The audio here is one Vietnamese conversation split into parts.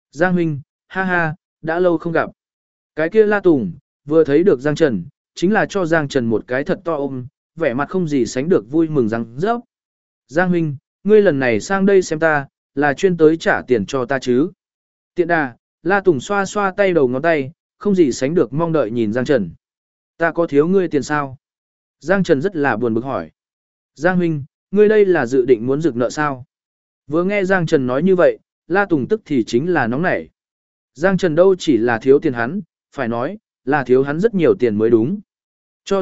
Giang huynh, ha ha, đã lâu không gặp. Cái kia La Tùng, vừa thấy được Giang Trần, chính là cho Giang Trần một cái thật to ôm, vẻ mặt không gì sánh được vui mừng răng rớp. Giang huynh, ngươi lần này sang đây xem ta, là chuyên tới trả tiền cho ta chứ. Tiện đà, La Tùng xoa xoa tay đầu ngón tay, không gì sánh được mong đợi nhìn Giang Trần. Ta có thiếu ngươi tiền sao? Giang Trần rất là buồn bực hỏi. Giang huynh, ngươi đây là dự định muốn rực nợ sao? Vừa nghe Giang Trần nói như vậy, La Tùng tức thì chính là nóng nảy. Giang Trần đâu chỉ là thiếu tiền hắn, phải nói, là thiếu hắn rất nhiều tiền mới đúng. Cho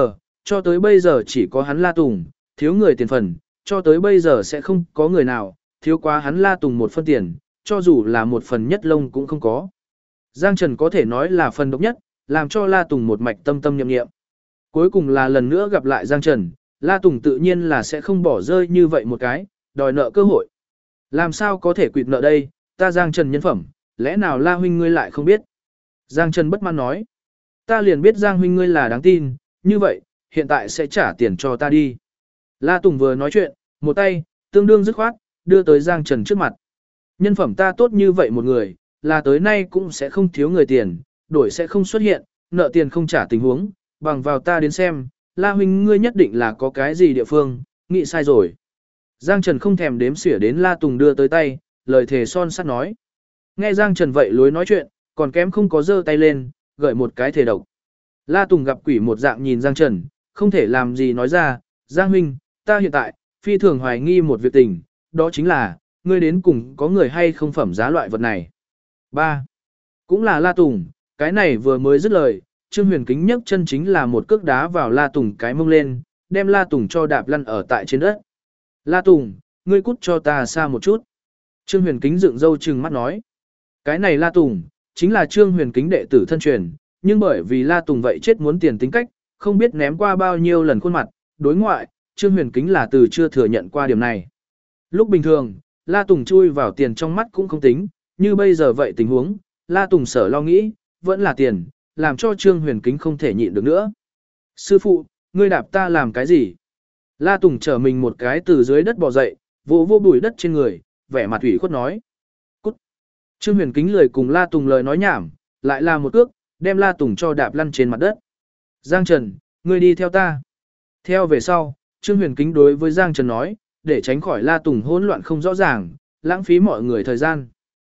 tới bây giờ chỉ có hắn La Tùng, thiếu người tiền phần, cho tới bây giờ sẽ không có người nào, thiếu quá hắn La Tùng một phân tiền, cho dù là một phần nhất lông cũng không có. Giang Trần có thể nói là phần độc nhất, làm cho La Tùng một mạch tâm tâm nhậm nghiệm. Cuối cùng là lần nữa gặp lại Giang Trần, La Tùng tự nhiên là sẽ không bỏ rơi như vậy một cái, đòi nợ cơ hội. Làm sao có thể quỵt nợ đây, ta Giang Trần nhân phẩm, lẽ nào La huynh ngươi lại không biết? Giang Trần bất mãn nói, ta liền biết Giang huynh ngươi là đáng tin, như vậy, hiện tại sẽ trả tiền cho ta đi. La Tùng vừa nói chuyện, một tay, tương đương dứt khoát, đưa tới Giang Trần trước mặt. Nhân phẩm ta tốt như vậy một người, là tới nay cũng sẽ không thiếu người tiền, đổi sẽ không xuất hiện, nợ tiền không trả tình huống, bằng vào ta đến xem, La huynh ngươi nhất định là có cái gì địa phương, nghĩ sai rồi. Giang Trần không thèm đếm xỉa đến La Tùng đưa tới tay, lời thề son sắt nói. Nghe Giang Trần vậy lối nói chuyện, còn kém không có giơ tay lên, gợi một cái thể độc. La Tùng gặp quỷ một dạng nhìn Giang Trần, không thể làm gì nói ra, Giang huynh, ta hiện tại, phi thường hoài nghi một việc tình, đó chính là, ngươi đến cùng có người hay không phẩm giá loại vật này. 3. Cũng là La Tùng, cái này vừa mới dứt lời, Trương Huyền Kính nhấc chân chính là một cước đá vào La Tùng cái mông lên, đem La Tùng cho đạp lăn ở tại trên đất. La Tùng, ngươi cút cho ta xa một chút. Trương Huyền Kính dựng râu trừng mắt nói. Cái này La Tùng, chính là Trương Huyền Kính đệ tử thân truyền, nhưng bởi vì La Tùng vậy chết muốn tiền tính cách, không biết ném qua bao nhiêu lần khuôn mặt, đối ngoại, Trương Huyền Kính là từ chưa thừa nhận qua điểm này. Lúc bình thường, La Tùng chui vào tiền trong mắt cũng không tính, như bây giờ vậy tình huống, La Tùng sở lo nghĩ, vẫn là tiền, làm cho Trương Huyền Kính không thể nhịn được nữa. Sư phụ, ngươi đạp ta làm cái gì? La Tùng trở mình một cái từ dưới đất bò dậy, vỗ vô bụi đất trên người, vẻ mặt ủy khuất nói. Cút! Trương Huyền Kính lười cùng La Tùng lời nói nhảm, lại là một cước, đem La Tùng cho đạp lăn trên mặt đất. Giang Trần, ngươi đi theo ta. Theo về sau, Trương Huyền Kính đối với Giang Trần nói, để tránh khỏi La Tùng hỗn loạn không rõ ràng, lãng phí mọi người thời gian.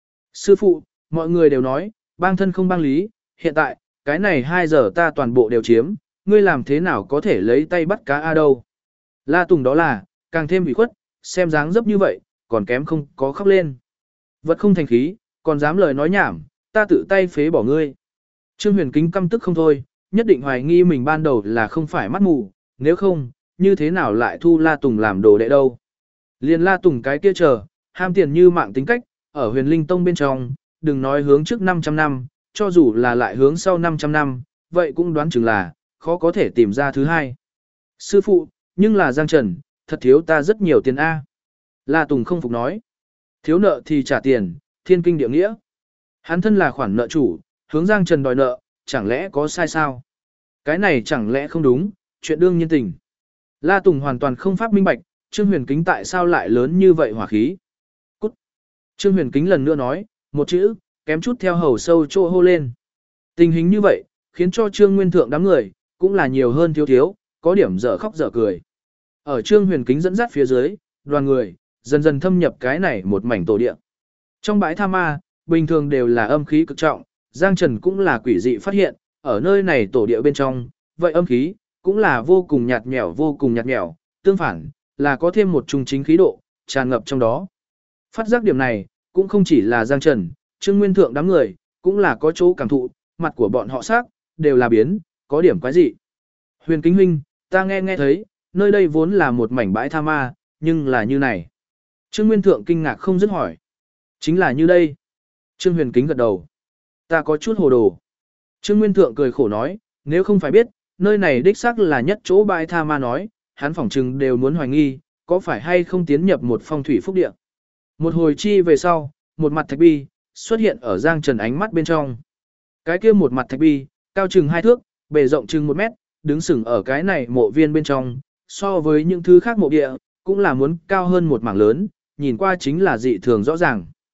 Sư phụ, mọi người đều nói, bang thân không bang lý, hiện tại, cái này 2 giờ ta toàn bộ đều chiếm, ngươi làm thế nào có thể lấy tay bắt cá A đâu. La Tùng đó là, càng thêm ủy khuất, xem dáng dấp như vậy, còn kém không có khóc lên. Vật không thành khí, còn dám lời nói nhảm, ta tự tay phế bỏ ngươi. Trương Huyền Kính căm tức không thôi, nhất định hoài nghi mình ban đầu là không phải mắt mù, nếu không, như thế nào lại thu La Tùng làm đồ đệ đâu. Liền La Tùng cái kia chờ, ham tiền như mạng tính cách, ở Huyền Linh Tông bên trong, đừng nói hướng trước 500 năm, cho dù là lại hướng sau 500 năm, vậy cũng đoán chừng là, khó có thể tìm ra thứ hai. Sư phụ, nhưng là Giang Trần, thật thiếu ta rất nhiều tiền A. La Tùng không phục nói. Thiếu nợ thì trả tiền, thiên kinh địa nghĩa. Hắn thân là khoản nợ chủ, hướng Giang Trần đòi nợ, chẳng lẽ có sai sao? Cái này chẳng lẽ không đúng, chuyện đương nhiên tình. La Tùng hoàn toàn không pháp minh bạch, Trương Huyền Kính tại sao lại lớn như vậy hỏa khí. Cút. Trương Huyền Kính lần nữa nói, một chữ, kém chút theo hầu sâu chỗ hô lên. Tình hình như vậy, khiến cho Trương Nguyên Thượng đám người, cũng là nhiều hơn thiếu thiếu, có điểm dở khóc dở cười. Ở Trương Huyền Kính dẫn dắt phía dưới, đoàn người, dần dần thâm nhập cái này một mảnh tổ địa. Trong bãi tha ma, bình thường đều là âm khí cực trọng, Giang Trần cũng là quỷ dị phát hiện, ở nơi này tổ địa bên trong, vậy âm khí, cũng là vô cùng nhạt nhẽo, tương phản, là có thêm một trung chính khí độ, tràn ngập trong đó. Phát giác điểm này, cũng không chỉ là Giang Trần, Trương Nguyên Thượng đám người, cũng là có chỗ cảm thụ, mặt của bọn họ sắc, đều là biến, có điểm quái dị. Huyền Kính huynh, ta nghe thấy, nơi đây vốn là một mảnh bãi tha ma, nhưng là như này. Trương Nguyên Thượng kinh ngạc không dứt hỏi. Chính là như đây. Trương Huyền Kính gật đầu. Ta có chút hồ đồ. Trương Nguyên Thượng cười khổ nói, nếu không phải biết, nơi này đích xác là nhất chỗ bãi tha ma nói, hắn phỏng chừng đều muốn hoài nghi, có phải hay không tiến nhập một phong thủy phúc địa. Một hồi chi về sau, một mặt thạch bi, xuất hiện ở Giang Trần ánh mắt bên trong. Cái kia một mặt thạch bi, cao chừng 2 thước, bề rộng chừng 1 mét, đứng sừng ở cái này mộ viên bên trong, so với những thứ khác mộ địa, cũng là muốn cao hơn một mảng lớn, nhìn qua chính là dị thường rõ ràng.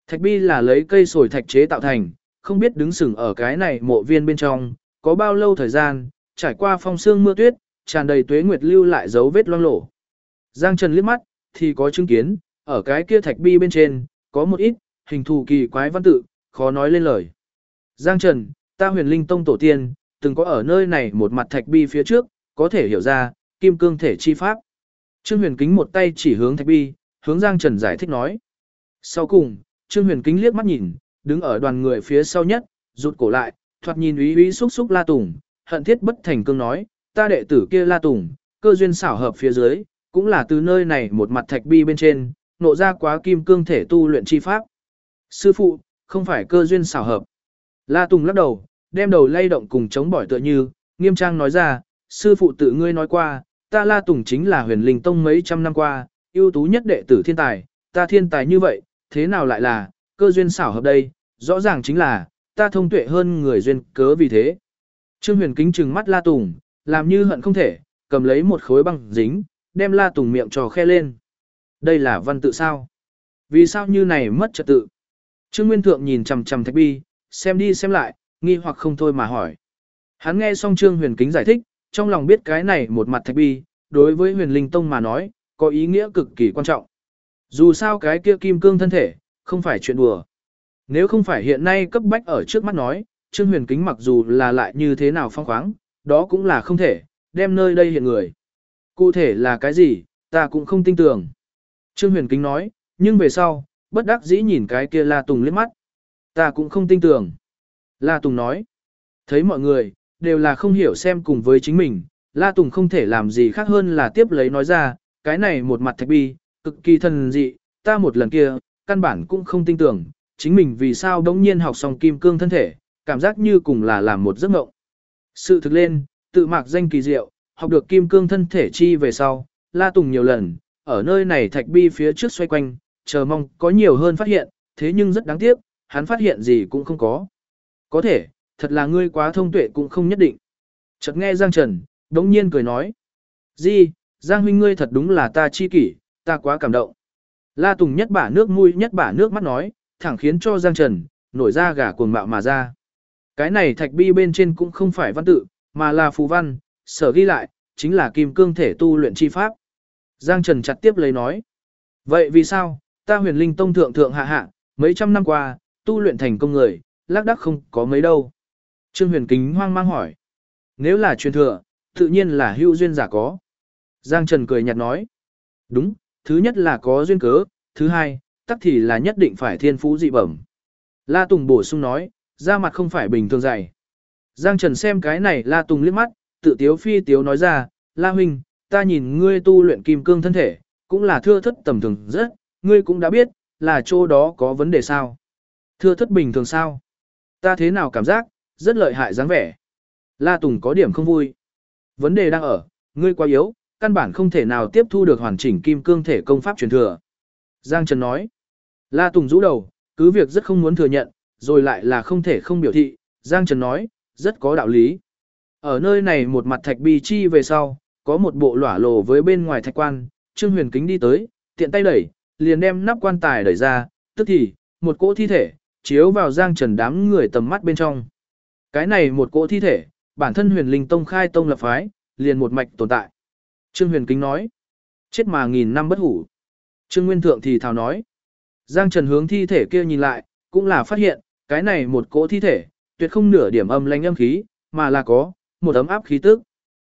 Thạch bi là lấy cây sồi thạch chế tạo thành, không biết đứng sừng ở cái này mộ viên bên trong, có bao lâu thời gian, trải qua phong sương mưa tuyết, tràn đầy tuế nguyệt lưu lại dấu vết loang lổ. Giang Trần liếc mắt, thì có chứng kiến, ở cái kia thạch bi bên trên, có một ít, hình thù kỳ quái văn tự, khó nói lên lời. Giang Trần, ta Huyền Linh Tông tổ tiên, từng có ở nơi này một mặt thạch bi phía trước, có thể hiểu ra, kim cương thể chi pháp. Trương Huyền Kính một tay chỉ hướng thạch bi, hướng Giang Trần giải thích nói. Sau cùng, Trương Huyền Kính liếc mắt nhìn, đứng ở đoàn người phía sau nhất, rụt cổ lại, thoạt nhìn úy úy xúc xúc La Tùng, hận thiết bất thành cương nói, ta đệ tử kia La Tùng, cơ duyên xảo hợp phía dưới, cũng là từ nơi này một mặt thạch bi bên trên, nộ ra quá kim cương thể tu luyện chi pháp. Sư phụ, không phải cơ duyên xảo hợp. La Tùng lắc đầu, đem đầu lay động cùng chống bỏi tựa như, nghiêm trang nói ra, sư phụ tự ngươi nói qua, ta La Tùng chính là Huyền Linh Tông mấy trăm năm qua, ưu tú nhất đệ tử thiên tài, ta thiên tài như vậy, thế nào lại là cơ duyên xảo hợp đây, rõ ràng chính là ta thông tuệ hơn người duyên cớ vì thế. Trương Huyền Kính trừng mắt La Tùng, làm như hận không thể, cầm lấy một khối băng dính, đem La Tùng miệng trò khe lên. Đây là văn tự sao? Vì sao như này mất trật tự? Trương Nguyên Thượng nhìn chằm chằm thạch bi, xem đi xem lại, nghi hoặc không thôi mà hỏi. Hắn nghe xong Trương Huyền Kính giải thích, trong lòng biết cái này một mặt thạch bi, đối với Huyền Linh Tông mà nói, có ý nghĩa cực kỳ quan trọng. Dù sao cái kia kim cương thân thể, không phải chuyện đùa. Nếu không phải hiện nay cấp bách ở trước mắt nói, Trương Huyền Kính mặc dù là lại như thế nào phong khoáng, đó cũng là không thể, đem nơi đây hiện người. Cụ thể là cái gì, ta cũng không tin tưởng. Trương Huyền Kính nói, nhưng về sau, bất đắc dĩ nhìn cái kia La Tùng liếc mắt. Ta cũng không tin tưởng. La Tùng nói, thấy mọi người, đều là không hiểu xem cùng với chính mình, La Tùng không thể làm gì khác hơn là tiếp lấy nói ra, cái này một mặt thạch bi, cực kỳ thần dị, ta một lần kia, căn bản cũng không tin tưởng, chính mình vì sao đống nhiên học xong kim cương thân thể, cảm giác như cùng là làm một giấc mộng. Sự thực lên, tự mạc danh kỳ diệu, học được kim cương thân thể chi về sau, La Tùng nhiều lần, ở nơi này thạch bi phía trước xoay quanh, chờ mong có nhiều hơn phát hiện, thế nhưng rất đáng tiếc, hắn phát hiện gì cũng không có. Có thể, thật là ngươi quá thông tuệ cũng không nhất định. Chợt nghe Giang Trần, đống nhiên cười nói. Di, Giang huynh ngươi thật đúng là ta chi kỷ, ta quá cảm động. La Tùng nhất bả nước mũi nhất bả nước mắt nói, thẳng khiến cho Giang Trần, nổi ra gà cuồng mạo mà ra. Cái này thạch bi bên trên cũng không phải văn tự, mà là phù văn, sở ghi lại, chính là kim cương thể tu luyện chi pháp. Giang Trần chặt tiếp lấy nói. Vậy vì sao, ta Huyền Linh Tông thượng thượng hạ hạ, mấy trăm năm qua, tu luyện thành công người, lác đác không có mấy đâu. Trương Huyền Kính hoang mang hỏi. Nếu là truyền thừa, tự nhiên là hữu duyên giả có. Giang Trần cười nhạt nói. Đúng, thứ nhất là có duyên cớ, thứ hai, tắc thì là nhất định phải thiên phú dị bẩm. La Tùng bổ sung nói, da mặt không phải bình thường dày. Giang Trần xem cái này La Tùng liếc mắt, tự tiếu phi tiếu nói ra, La huynh, ta nhìn ngươi tu luyện kim cương thân thể, cũng là thưa thất tầm thường rất, ngươi cũng đã biết, là chỗ đó có vấn đề sao. Thưa thất bình thường sao? Ta thế nào cảm giác, rất lợi hại dáng vẻ. La Tùng có điểm không vui. Vấn đề đang ở, ngươi quá yếu, căn bản không thể nào tiếp thu được hoàn chỉnh kim cương thể công pháp truyền thừa. Giang Trần nói. La Tùng rũ đầu, cứ việc rất không muốn thừa nhận, rồi lại là không thể không biểu thị. Giang Trần nói, rất có đạo lý. Ở nơi này một mặt thạch bi chi về sau, có một bộ lỏa lồ với bên ngoài thạch quan, Trương Huyền Kính đi tới, tiện tay đẩy, liền đem nắp quan tài đẩy ra, tức thì, một cỗ thi thể, chiếu vào Giang Trần đám người tầm mắt bên trong. Cái này một cỗ thi thể, bản thân Huyền Linh Tông khai tông lập phái, liền một mạch tồn tại. Trương Huyền Kính nói, chết mà nghìn năm bất hủ. Trương Nguyên Thượng thì thào nói, Giang Trần hướng thi thể kia nhìn lại, cũng là phát hiện, cái này một cỗ thi thể, tuyệt không nửa điểm âm lãnh âm khí, mà là có một ấm áp khí tức.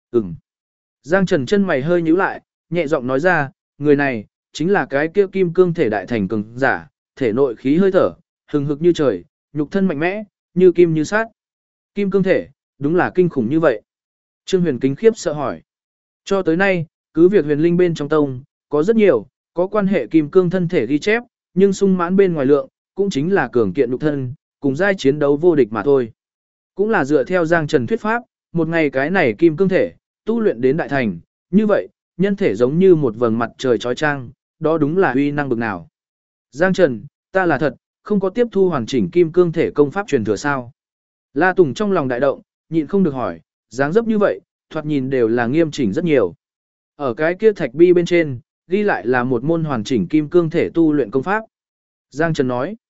Giang Trần chân mày hơi nhíu lại, nhẹ giọng nói ra, người này chính là cái kia kim cương thể đại thành cường giả, thể nội khí hơi thở, hừng hực như trời, nhục thân mạnh mẽ, như kim như sát. Kim cương thể, đúng là kinh khủng như vậy. Trương Huyền Kính khiếp sợ hỏi. Cho tới nay, cứ việc huyền linh bên trong tông, có rất nhiều, có quan hệ kim cương thân thể ghi chép, nhưng sung mãn bên ngoài lượng, cũng chính là cường kiện nhục thân, cùng giai chiến đấu vô địch mà thôi. Cũng là dựa theo Giang Trần thuyết pháp, một ngày cái này kim cương thể, tu luyện đến đại thành, như vậy, nhân thể giống như một vầng mặt trời chói chang, đó đúng là uy năng bực nào. Giang Trần, ta là thật, không có tiếp thu hoàn chỉnh kim cương thể công pháp truyền thừa sao. La Tùng trong lòng đại động, nhịn không được hỏi, dáng dấp như vậy, thoạt nhìn đều là nghiêm chỉnh rất nhiều. Ở cái kia thạch bi bên trên, ghi lại là một môn hoàn chỉnh kim cương thể tu luyện công pháp. Giang Trần nói,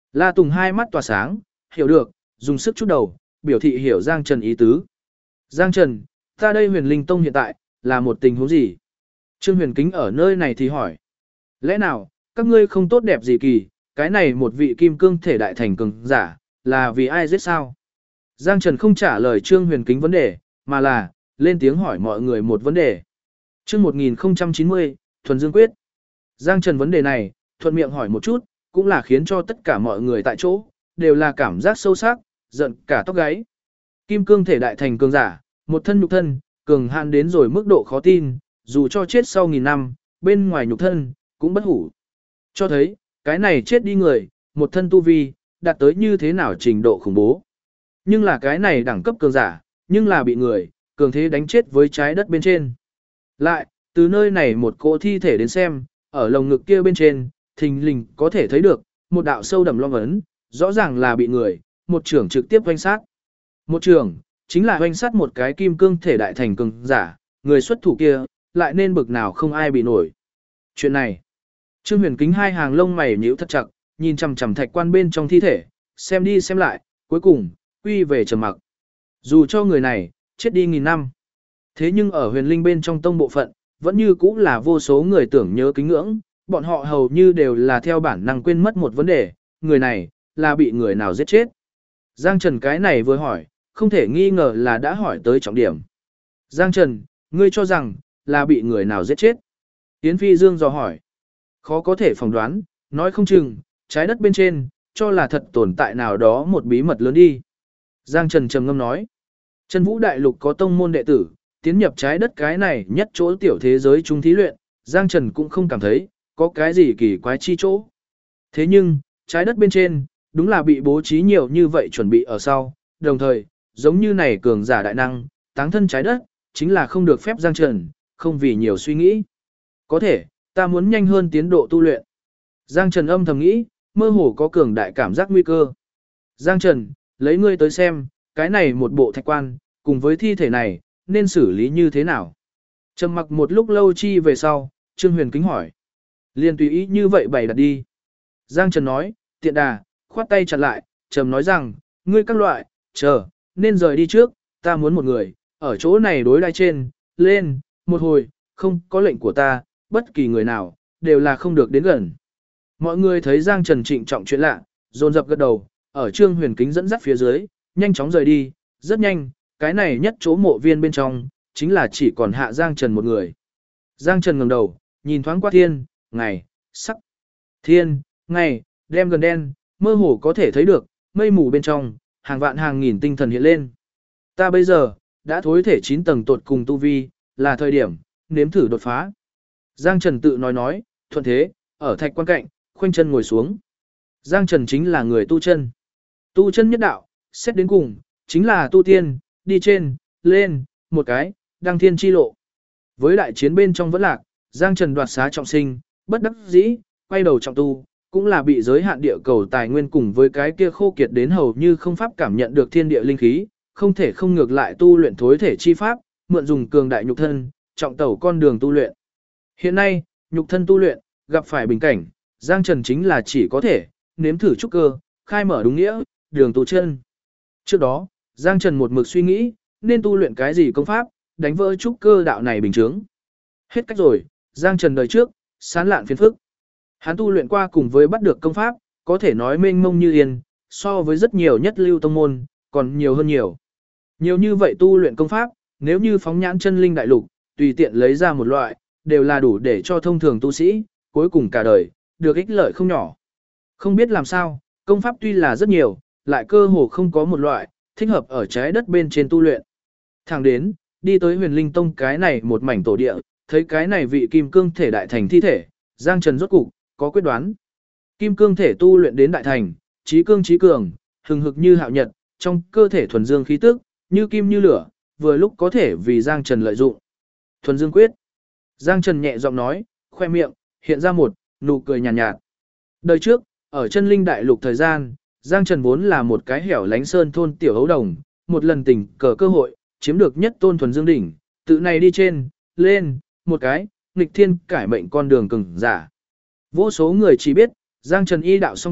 La Tùng hai mắt tỏa sáng, hiểu được, dùng sức chút đầu, biểu thị hiểu Giang Trần ý tứ. Giang Trần, ta đây huyền linh tông hiện tại, là một tình huống gì? Trương Huyền Kính ở nơi này thì hỏi. Lẽ nào, các ngươi không tốt đẹp gì kỳ, cái này một vị kim cương thể đại thành cường giả, là vì ai giết sao? Giang Trần không trả lời Trương Huyền Kính vấn đề, mà là, lên tiếng hỏi mọi người một vấn đề. Chương 1090, Thuần Dương Quyết. Giang Trần vấn đề này, thuận miệng hỏi một chút, cũng là khiến cho tất cả mọi người tại chỗ, đều là cảm giác sâu sắc, giận cả tóc gáy. Kim cương thể đại thành cường giả, một thân nhục thân, cường hạn đến rồi mức độ khó tin, dù cho chết sau 1000 năm, bên ngoài nhục thân, cũng bất hủ. Cho thấy, cái này chết đi người, một thân tu vi, đạt tới như thế nào trình độ khủng bố. Nhưng là cái này đẳng cấp cường giả, nhưng là bị người, cường thế đánh chết với trái đất bên trên. Lại, từ nơi này một cỗ thi thể đến xem, ở lồng ngực kia bên trên, thình lình có thể thấy được, một đạo sâu đậm long ấn, rõ ràng là bị người, một trưởng trực tiếp hoanh sát. Một trưởng, chính là hoanh sát một cái kim cương thể đại thành cường giả, người xuất thủ kia, lại nên bực nào không ai bị nổi. Chuyện này, Trương Huyền Kính hai hàng lông mày nhíu thật chặt, nhìn chằm chằm thạch quan bên trong thi thể, xem đi xem lại, cuối cùng, quy về trầm mặc. Dù cho người này, chết đi 1000 năm. Thế nhưng ở huyền linh bên trong tông bộ phận, vẫn như cũ là vô số người tưởng nhớ kính ngưỡng, bọn họ hầu như đều là theo bản năng quên mất một vấn đề, người này, là bị người nào giết chết. Giang Trần cái này vừa hỏi, không thể nghi ngờ là đã hỏi tới trọng điểm. Giang Trần, ngươi cho rằng, là bị người nào giết chết? Yến Phi Dương dò hỏi. Khó có thể phỏng đoán, nói không chừng, trái đất bên trên, cho là thật tồn tại nào đó một bí mật lớn đi. Giang Trần trầm ngâm nói. Chân Vũ Đại Lục có tông môn đệ tử, tiến nhập trái đất cái này nhất chỗ tiểu thế giới trung thí luyện, Giang Trần cũng không cảm thấy, có cái gì kỳ quái chi chỗ. Thế nhưng, trái đất bên trên, đúng là bị bố trí nhiều như vậy chuẩn bị ở sau, đồng thời, giống như này cường giả đại năng, táng thân trái đất, chính là không được phép Giang Trần, không vì nhiều suy nghĩ. Có thể, ta muốn nhanh hơn tiến độ tu luyện. Giang Trần âm thầm nghĩ, mơ hồ có cường đại cảm giác nguy cơ. Giang Trần, lấy ngươi tới xem, cái này một bộ thạch quan, cùng với thi thể này, nên xử lý như thế nào? Trầm mặc một lúc lâu chi về sau, Trương Huyền Kính hỏi. Liền tùy ý như vậy bày đặt đi. Giang Trần nói, tiện đà, khoát tay chặt lại, trầm nói rằng, ngươi các loại, chờ, nên rời đi trước, ta muốn một người, ở chỗ này đối đai trên, lên, một hồi, không có lệnh của ta, bất kỳ người nào, đều là không được đến gần. Mọi người thấy Giang Trần trịnh trọng chuyện lạ, dồn dập gật đầu, ở Trương Huyền Kính dẫn dắt phía dưới, nhanh chóng rời đi, rất nhanh, cái này nhất chỗ mộ viên bên trong, chính là chỉ còn hạ Giang Trần một người. Giang Trần ngẩng đầu, nhìn thoáng qua thiên, ngày, sắc. Thiên, ngày, đem gần đen, mơ hồ có thể thấy được, mây mù bên trong, hàng vạn hàng nghìn tinh thần hiện lên. Ta bây giờ, đã thối thể 9 tầng tột cùng tu vi, là thời điểm, nếm thử đột phá. Giang Trần tự nói, thuận thế, ở thạch quan cạnh, khoanh chân ngồi xuống. Giang Trần chính là người tu chân. Tu chân nhất đạo, xét đến cùng, chính là tu tiên, đi trên, lên, một cái, đăng thiên chi lộ. Với đại chiến bên trong vẫn lạc, Giang Trần đoạt xá trọng sinh, bất đắc dĩ, quay đầu trọng tu, cũng là bị giới hạn địa cầu tài nguyên cùng với cái kia khô kiệt đến hầu như không pháp cảm nhận được thiên địa linh khí, không thể không ngược lại tu luyện thối thể chi pháp, mượn dùng cường đại nhục thân, trọng tẩu con đường tu luyện. Hiện nay, nhục thân tu luyện, gặp phải bình cảnh, Giang Trần chính là chỉ có thể, nếm thử trúc cơ, khai mở đúng nghĩa, đường tu chân. Trước đó, Giang Trần một mực suy nghĩ, nên tu luyện cái gì công pháp, đánh vỡ trúc cơ đạo này bình chứng. Hết cách rồi, Giang Trần đời trước, sán lạn phiền phức. Hắn tu luyện qua cùng với bắt được công pháp, có thể nói mênh mông như yên, so với rất nhiều nhất lưu tông môn, còn nhiều hơn nhiều. Nhiều như vậy tu luyện công pháp, nếu như phóng nhãn chân linh đại lục, tùy tiện lấy ra một loại, đều là đủ để cho thông thường tu sĩ, cuối cùng cả đời, được ích lợi không nhỏ. Không biết làm sao, công pháp tuy là rất nhiều, lại cơ hồ không có một loại, thích hợp ở trái đất bên trên tu luyện. Thẳng đến, đi tới huyền linh tông cái này một mảnh tổ địa, thấy cái này vị kim cương thể đại thành thi thể, Giang Trần rốt cục có quyết đoán. Kim cương thể tu luyện đến đại thành, trí cương trí cường, hừng hực như hạo nhật, trong cơ thể thuần dương khí tức, như kim như lửa, vừa lúc có thể vì Giang Trần lợi dụng. Thuần dương quyết. Giang Trần nhẹ giọng nói, khoe miệng, hiện ra một nụ cười nhàn nhạt. Đời trước, ở chân linh đại lục thời gian, Giang Trần vốn là một cái hẻo lánh sơn thôn tiểu hấu đồng, một lần tình cờ cơ hội, chiếm được nhất tôn thuần dương đỉnh, tự này đi trên, lên, một cái, nghịch thiên cải mệnh con đường cường giả. Vô số người chỉ biết, Giang Trần y đạo song tuyệt,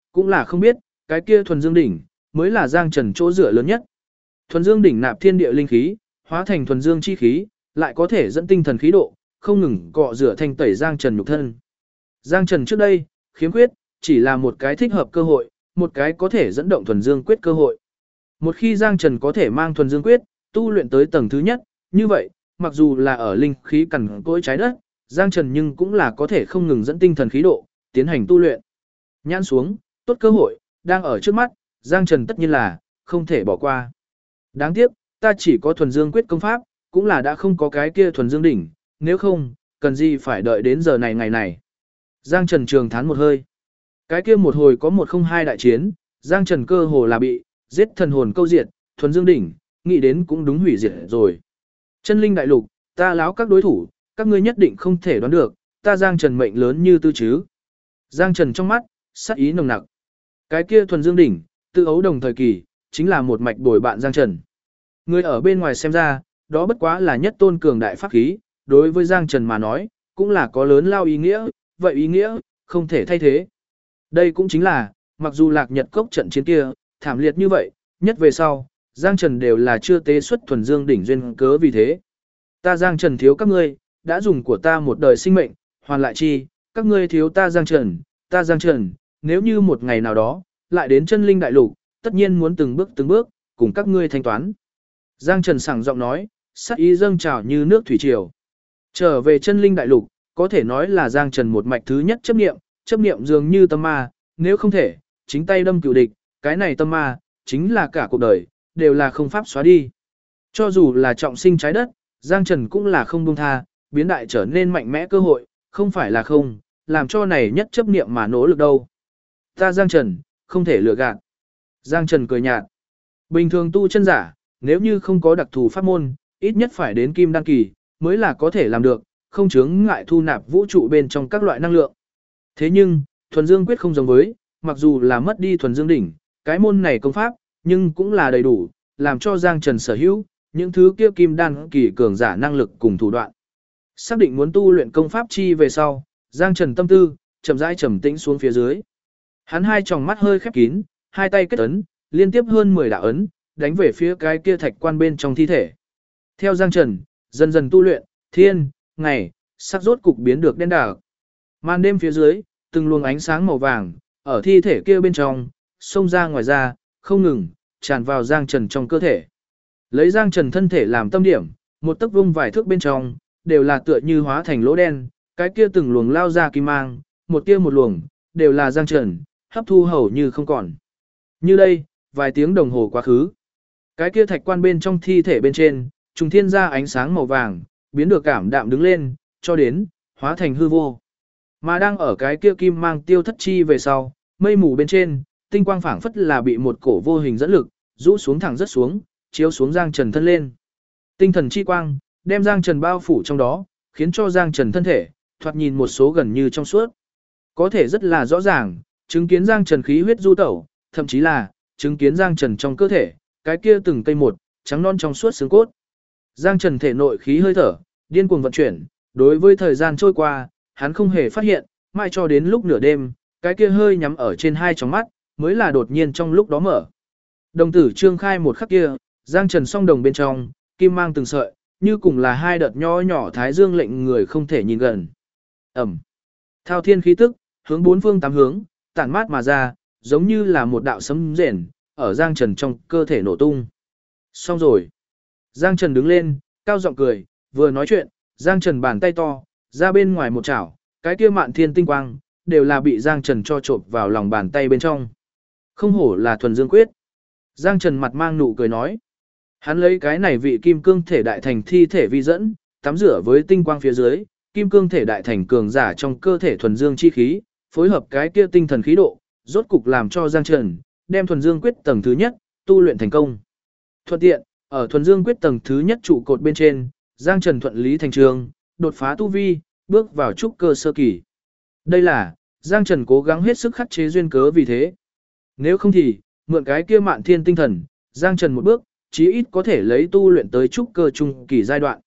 cũng là không biết, cái kia thuần dương đỉnh, mới là Giang Trần chỗ dựa lớn nhất. Thuần dương đỉnh nạp thiên địa linh khí, hóa thành thuần dương chi khí, lại có thể dẫn tinh thần khí độ, không ngừng cọ rửa thanh tẩy Giang Trần nhục thân. Giang Trần trước đây, khiếm khuyết, chỉ là một cái thích hợp cơ hội, một cái có thể dẫn động thuần dương quyết cơ hội. Một khi Giang Trần có thể mang thuần dương quyết, tu luyện tới tầng thứ nhất, như vậy, mặc dù là ở linh khí cằn cỗi trái đất, Giang Trần nhưng cũng là có thể không ngừng dẫn tinh thần khí độ, tiến hành tu luyện. Nhãn xuống, tốt cơ hội, đang ở trước mắt, Giang Trần tất nhiên là, không thể bỏ qua. Đáng tiếc, ta chỉ có thuần dương quyết công pháp, cũng là đã không có cái kia thuần dương đỉnh, nếu không, cần gì phải đợi đến giờ này ngày này. Giang Trần trường thán một hơi. Cái kia một hồi có 102 đại chiến, Giang Trần cơ hồ là bị giết thần hồn câu diệt, thuần dương đỉnh, nghĩ đến cũng đúng hủy diệt rồi. Chân linh đại lục, ta láo các đối thủ, các ngươi nhất định không thể đoán được, ta Giang Trần mệnh lớn như tư chứ. Giang Trần trong mắt, sát ý nồng nặc. Cái kia thuần dương đỉnh, tự ấu đồng thời kỳ, chính là một mạch bồi bạn Giang Trần. Người ở bên ngoài xem ra, đó bất quá là nhất tôn cường đại pháp khí, đối với Giang Trần mà nói, cũng là có lớn lao ý nghĩa, vậy ý nghĩa, không thể thay thế. Đây cũng chính là, mặc dù lạc nhật cốc trận chiến kia, thảm liệt như vậy, nhất về sau, Giang Trần đều là chưa tế xuất thuần dương đỉnh duyên cớ vì thế. Ta Giang Trần thiếu các ngươi, đã dùng của ta một đời sinh mệnh, hoàn lại chi, các ngươi thiếu ta Giang Trần, nếu như một ngày nào đó, lại đến chân linh đại lục, tất nhiên muốn từng bước, cùng các ngươi thanh toán. Giang Trần sảng giọng nói, sát ý dâng trào như nước thủy triều. Trở về chân linh đại lục, có thể nói là Giang Trần một mạch thứ nhất chấp niệm dường như tâm ma, nếu không thể, chính tay đâm cựu địch, cái này tâm ma, chính là cả cuộc đời, đều là không pháp xóa đi. Cho dù là trọng sinh trái đất, Giang Trần cũng là không buông tha, biến đại trở nên mạnh mẽ cơ hội, không phải là không, làm cho này nhất chấp niệm mà nỗ lực đâu. Ta Giang Trần, không thể lừa gạt. Giang Trần cười nhạt. Bình thường tu chân giả, nếu như không có đặc thù pháp môn, ít nhất phải đến kim đăng kỳ, mới là có thể làm được, không chướng ngại thu nạp vũ trụ bên trong các loại năng lượng. Thế nhưng, thuần dương quyết không giống với, mặc dù là mất đi thuần dương đỉnh, cái môn này công pháp, nhưng cũng là đầy đủ, làm cho Giang Trần sở hữu, những thứ kia kim đan kỳ cường giả năng lực cùng thủ đoạn. Xác định muốn tu luyện công pháp chi về sau, Giang Trần tâm tư, chậm rãi trầm tĩnh xuống phía dưới. Hắn hai tròng mắt hơi khép kín, hai tay kết ấn, liên tiếp hơn 10 đạo ấn, đánh về phía cái kia thạch quan bên trong thi thể. Theo Giang Trần, dần dần tu luyện, thiên, ngày, sắc rốt cục biến được đen đảo. Màn đêm phía dưới, từng luồng ánh sáng màu vàng, ở thi thể kia bên trong, xông ra ngoài ra, không ngừng, tràn vào Giang Trần trong cơ thể. Lấy Giang Trần thân thể làm tâm điểm, một tấc vuông vài thước bên trong, đều là tựa như hóa thành lỗ đen, cái kia từng luồng lao ra kim mang, một tia một luồng, đều là Giang Trần, hấp thu hầu như không còn. Như đây, vài tiếng đồng hồ quá khứ. Cái kia thạch quan bên trong thi thể bên trên, trùng thiên ra ánh sáng màu vàng, biến được cảm đạm đứng lên, cho đến, hóa thành hư vô. Mà đang ở cái kia kim mang tiêu thất chi về sau, mây mù bên trên, tinh quang phảng phất là bị một cổ vô hình dẫn lực, rũ xuống thẳng rất xuống, chiếu xuống Giang Trần thân lên. Tinh thần chi quang, đem Giang Trần bao phủ trong đó, khiến cho Giang Trần thân thể, thoạt nhìn một số gần như trong suốt. Có thể rất là rõ ràng, chứng kiến Giang Trần khí huyết du tẩu, thậm chí là, chứng kiến Giang Trần trong cơ thể, cái kia từng cây một, trắng non trong suốt xương cốt. Giang Trần thể nội khí hơi thở, điên cuồng vận chuyển, đối với thời gian trôi qua, hắn không hề phát hiện, mãi cho đến lúc nửa đêm, cái kia hơi nhắm ở trên hai tròng mắt, mới là đột nhiên trong lúc đó mở. Đồng tử trương khai một khắc kia, Giang Trần song đồng bên trong, kim mang từng sợi, như cùng là hai đợt nho nhỏ thái dương lệnh người không thể nhìn gần. Ẩm. Thao thiên khí tức, hướng bốn phương tám hướng, tản mát mà ra, giống như là một đạo sấm rền, ở Giang Trần trong cơ thể nổ tung. Xong rồi. Giang Trần đứng lên, cao giọng cười, vừa nói chuyện, Giang Trần bàn tay to, ra bên ngoài một chảo, cái kia mạn thiên tinh quang, đều là bị Giang Trần cho trộn vào lòng bàn tay bên trong. Không hổ là thuần dương quyết. Giang Trần mặt mang nụ cười nói. Hắn lấy cái này vị kim cương thể đại thành thi thể vi dẫn, tắm rửa với tinh quang phía dưới, kim cương thể đại thành cường giả trong cơ thể thuần dương chi khí, phối hợp cái kia tinh thần khí độ, rốt cục làm cho Giang Trần đem thuần dương quyết tầng thứ nhất tu luyện thành công. Thuận tiện, ở thuần dương quyết tầng thứ nhất trụ cột bên trên, Giang Trần thuận lý thành trường, đột phá tu vi, bước vào trúc cơ sơ kỳ. Đây là Giang Trần cố gắng hết sức khắc chế duyên cớ vì thế. Nếu không thì, mượn cái kia mạn thiên tinh thần, Giang Trần một bước, chí ít có thể lấy tu luyện tới trúc cơ trung kỳ giai đoạn.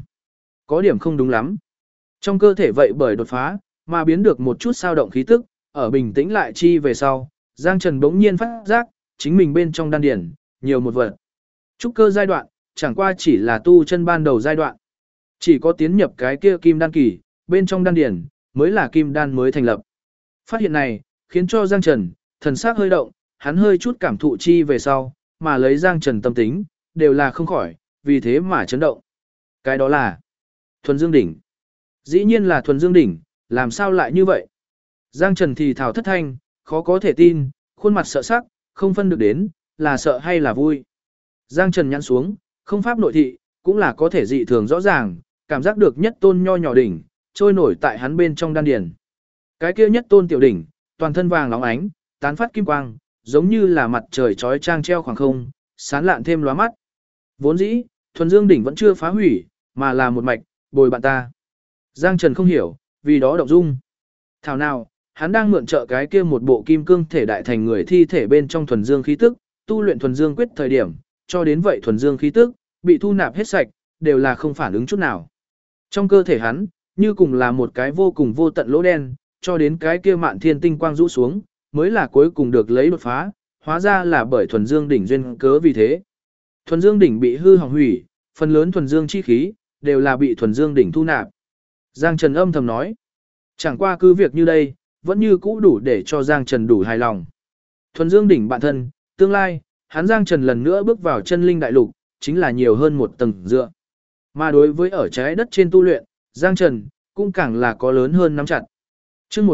Có điểm không đúng lắm. Trong cơ thể vậy bởi đột phá, mà biến được một chút sao động khí tức, ở bình tĩnh lại chi về sau, Giang Trần bỗng nhiên phát giác, chính mình bên trong đan điển, nhiều một vật. Trúc cơ giai đoạn, chẳng qua chỉ là tu chân ban đầu giai đoạn. Chỉ có tiến nhập cái kia kim đan kỳ, bên trong đan điển, mới là kim đan mới thành lập. Phát hiện này, khiến cho Giang Trần, thần sắc hơi động, hắn hơi chút cảm thụ chi về sau, mà lấy Giang Trần tâm tính, đều là không khỏi, vì thế mà chấn động. Cái đó là thuần dương đỉnh. Dĩ nhiên là thuần dương đỉnh, làm sao lại như vậy? Giang Trần thì thào thất thanh, khó có thể tin, khuôn mặt sợ sắc, không phân được đến, là sợ hay là vui. Giang Trần nhăn xuống, không pháp nội thị, cũng là có thể dị thường rõ ràng, cảm giác được nhất tôn nho nhỏ đỉnh, trôi nổi tại hắn bên trong đan điền. Cái kia nhất tôn tiểu đỉnh, toàn thân vàng óng ánh, tán phát kim quang, giống như là mặt trời chói chang treo khoảng không, sáng lạn thêm lóa mắt. Vốn dĩ, thuần dương đỉnh vẫn chưa phá hủy, mà là một mạch, bồi bạn ta. Giang Trần không hiểu, vì đó động dung. Thảo nào, hắn đang mượn trợ cái kia một bộ kim cương thể đại thành người thi thể bên trong thuần dương khí tức, tu luyện thuần dương quyết thời điểm, cho đến vậy thuần dương khí tức, bị thu nạp hết sạch, đều là không phản ứng chút nào. Trong cơ thể hắn, như cùng là một cái vô cùng vô tận lỗ đen, cho đến cái kia mạn thiên tinh quang rũ xuống, mới là cuối cùng được lấy đột phá, hóa ra là bởi thuần dương đỉnh duyên cớ vì thế. Thuần dương đỉnh bị hư hỏng hủy, phần lớn thuần dương chi khí, đều là bị thuần dương đỉnh thu nạp. Giang Trần âm thầm nói, chẳng qua cứ việc như đây, vẫn như cũ đủ để cho Giang Trần đủ hài lòng. Thuần dương đỉnh bản thân, tương lai, hắn Giang Trần lần nữa bước vào chân linh đại lục, chính là nhiều hơn một tầng dựa. Mà đối với ở trái đất trên tu luyện, Giang Trần, cũng càng là có lớn hơn nắm chặt. Chương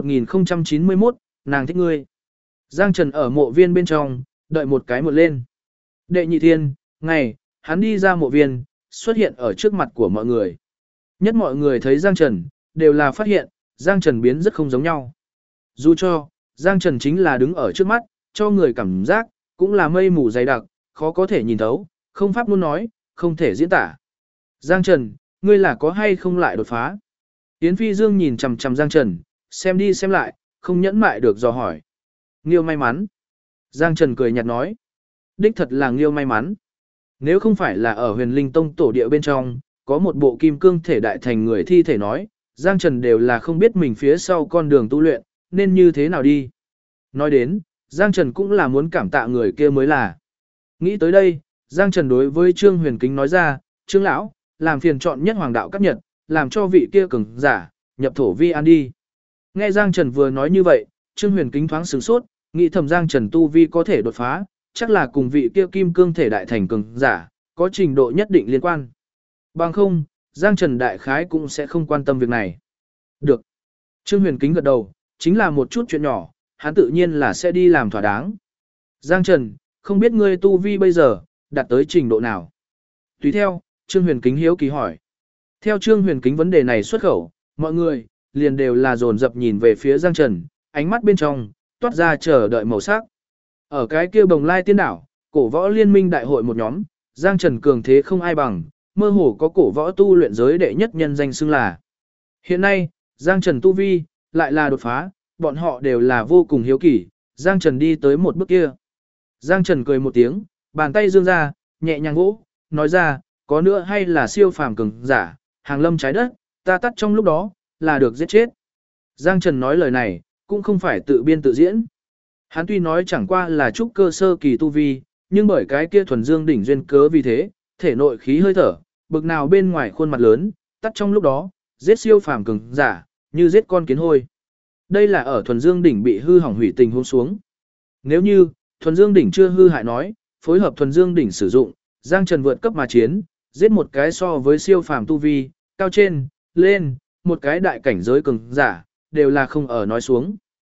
1091, nàng thích ngươi. Giang Trần ở mộ viên bên trong, đợi một cái một lên. Đệ nhị thiên, ngày, hắn đi ra mộ viên, xuất hiện ở trước mặt của mọi người. Nhất mọi người thấy Giang Trần, đều là phát hiện, Giang Trần biến rất không giống nhau. Dù cho, Giang Trần chính là đứng ở trước mắt, cho người cảm giác, cũng là mây mù dày đặc, khó có thể nhìn thấu, không pháp luôn nói, không thể diễn tả. Giang Trần, ngươi là có hay không lại đột phá? Yến Phi Dương nhìn chằm chằm Giang Trần, xem đi xem lại, không nhẫn mại được dò hỏi. Nghiêu may mắn. Giang Trần cười nhạt nói. Đích thật là Nghiêu may mắn. Nếu không phải là ở huyền linh tông tổ địa bên trong, có một bộ kim cương thể đại thành người thi thể nói, Giang Trần đều là không biết mình phía sau con đường tu luyện, nên như thế nào đi. Nói đến, Giang Trần cũng là muốn cảm tạ người kia mới là. Nghĩ tới đây, Giang Trần đối với Trương Huyền Kính nói ra, Trương Lão, làm phiền chọn nhất hoàng đạo cấp nhật, làm cho vị kia cường giả, nhập thổ vi an đi. Nghe Giang Trần vừa nói như vậy, Trương Huyền Kính thoáng sửng sốt, nghĩ thầm Giang Trần tu vi có thể đột phá, chắc là cùng vị kia kim cương thể đại thành cường giả, có trình độ nhất định liên quan. Bằng không, Giang Trần đại khái cũng sẽ không quan tâm việc này. Được. Trương Huyền Kính gật đầu, chính là một chút chuyện nhỏ, hắn tự nhiên là sẽ đi làm thỏa đáng. Giang Trần, không biết ngươi tu vi bây giờ, đạt tới trình độ nào? Tùy theo, Trương Huyền Kính hiếu kỳ hỏi. Theo Trương Huyền Kính vấn đề này xuất khẩu, mọi người, liền đều là dồn dập nhìn về phía Giang Trần, ánh mắt bên trong, toát ra chờ đợi màu sắc. Ở cái kia Bồng Lai Tiên Đảo, cổ võ liên minh đại hội một nhóm, Giang Trần cường thế không ai bằng, mơ hồ có cổ võ tu luyện giới đệ nhất nhân danh xưng là. Hiện nay, Giang Trần tu vi, lại là đột phá, bọn họ đều là vô cùng hiếu kỳ, Giang Trần đi tới một bước kia. Giang Trần cười một tiếng, bàn tay dương ra, nhẹ nhàng vỗ, nói ra, có nữa hay là siêu phàm cường giả, hàng lâm trái đất, ta tắt trong lúc đó, là được giết chết. Giang Trần nói lời này, cũng không phải tự biên tự diễn. Hắn tuy nói chẳng qua là trúc cơ sơ kỳ tu vi, nhưng bởi cái kia thuần dương đỉnh duyên cớ vì thế, thể nội khí hơi thở, bực nào bên ngoài khuôn mặt lớn, tắt trong lúc đó, giết siêu phàm cường giả, như giết con kiến hôi. Đây là ở thuần dương đỉnh bị hư hỏng hủy tình huống xuống. Nếu như, thuần dương đỉnh chưa hư hại nói, phối hợp thuần dương đỉnh sử dụng, Giang Trần vượt cấp mà chiến, giết một cái so với siêu phàm tu vi, cao trên, lên, một cái đại cảnh giới cường giả, đều là không ở nói xuống.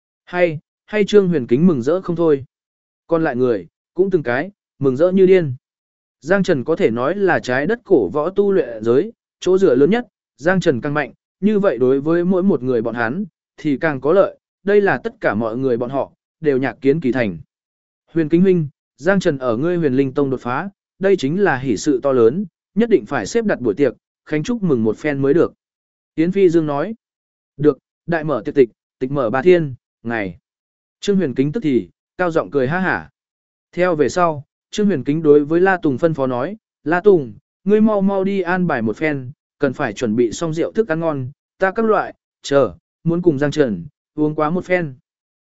Hay Trương Huyền Kính mừng rỡ không thôi. Còn lại người, cũng từng cái, mừng rỡ như điên. Giang Trần có thể nói là trái đất cổ võ tu luyện giới, chỗ dựa lớn nhất, Giang Trần càng mạnh, như vậy đối với mỗi một người bọn hắn, thì càng có lợi, đây là tất cả mọi người bọn họ, đều nhạc kiến kỳ thành. Huyền Kính huynh, Giang Trần ở ngươi Huyền Linh Tông đột phá, đây chính là hỷ sự to lớn, nhất định phải xếp đặt buổi tiệc, khánh chúc mừng một phen mới được. Yến Phi Dương nói, được, đại mở tiệc tịch, tịch mở ba thiên, ngày. Trương Huyền Kính tức thì, cao giọng cười ha hả. Theo về sau, Trương Huyền Kính đối với La Tùng phân phó nói, La Tùng, ngươi mau mau đi an bài một phen, cần phải chuẩn bị xong rượu thức ăn ngon, ta các loại, chờ, muốn cùng Giang Trần, uống quá một phen.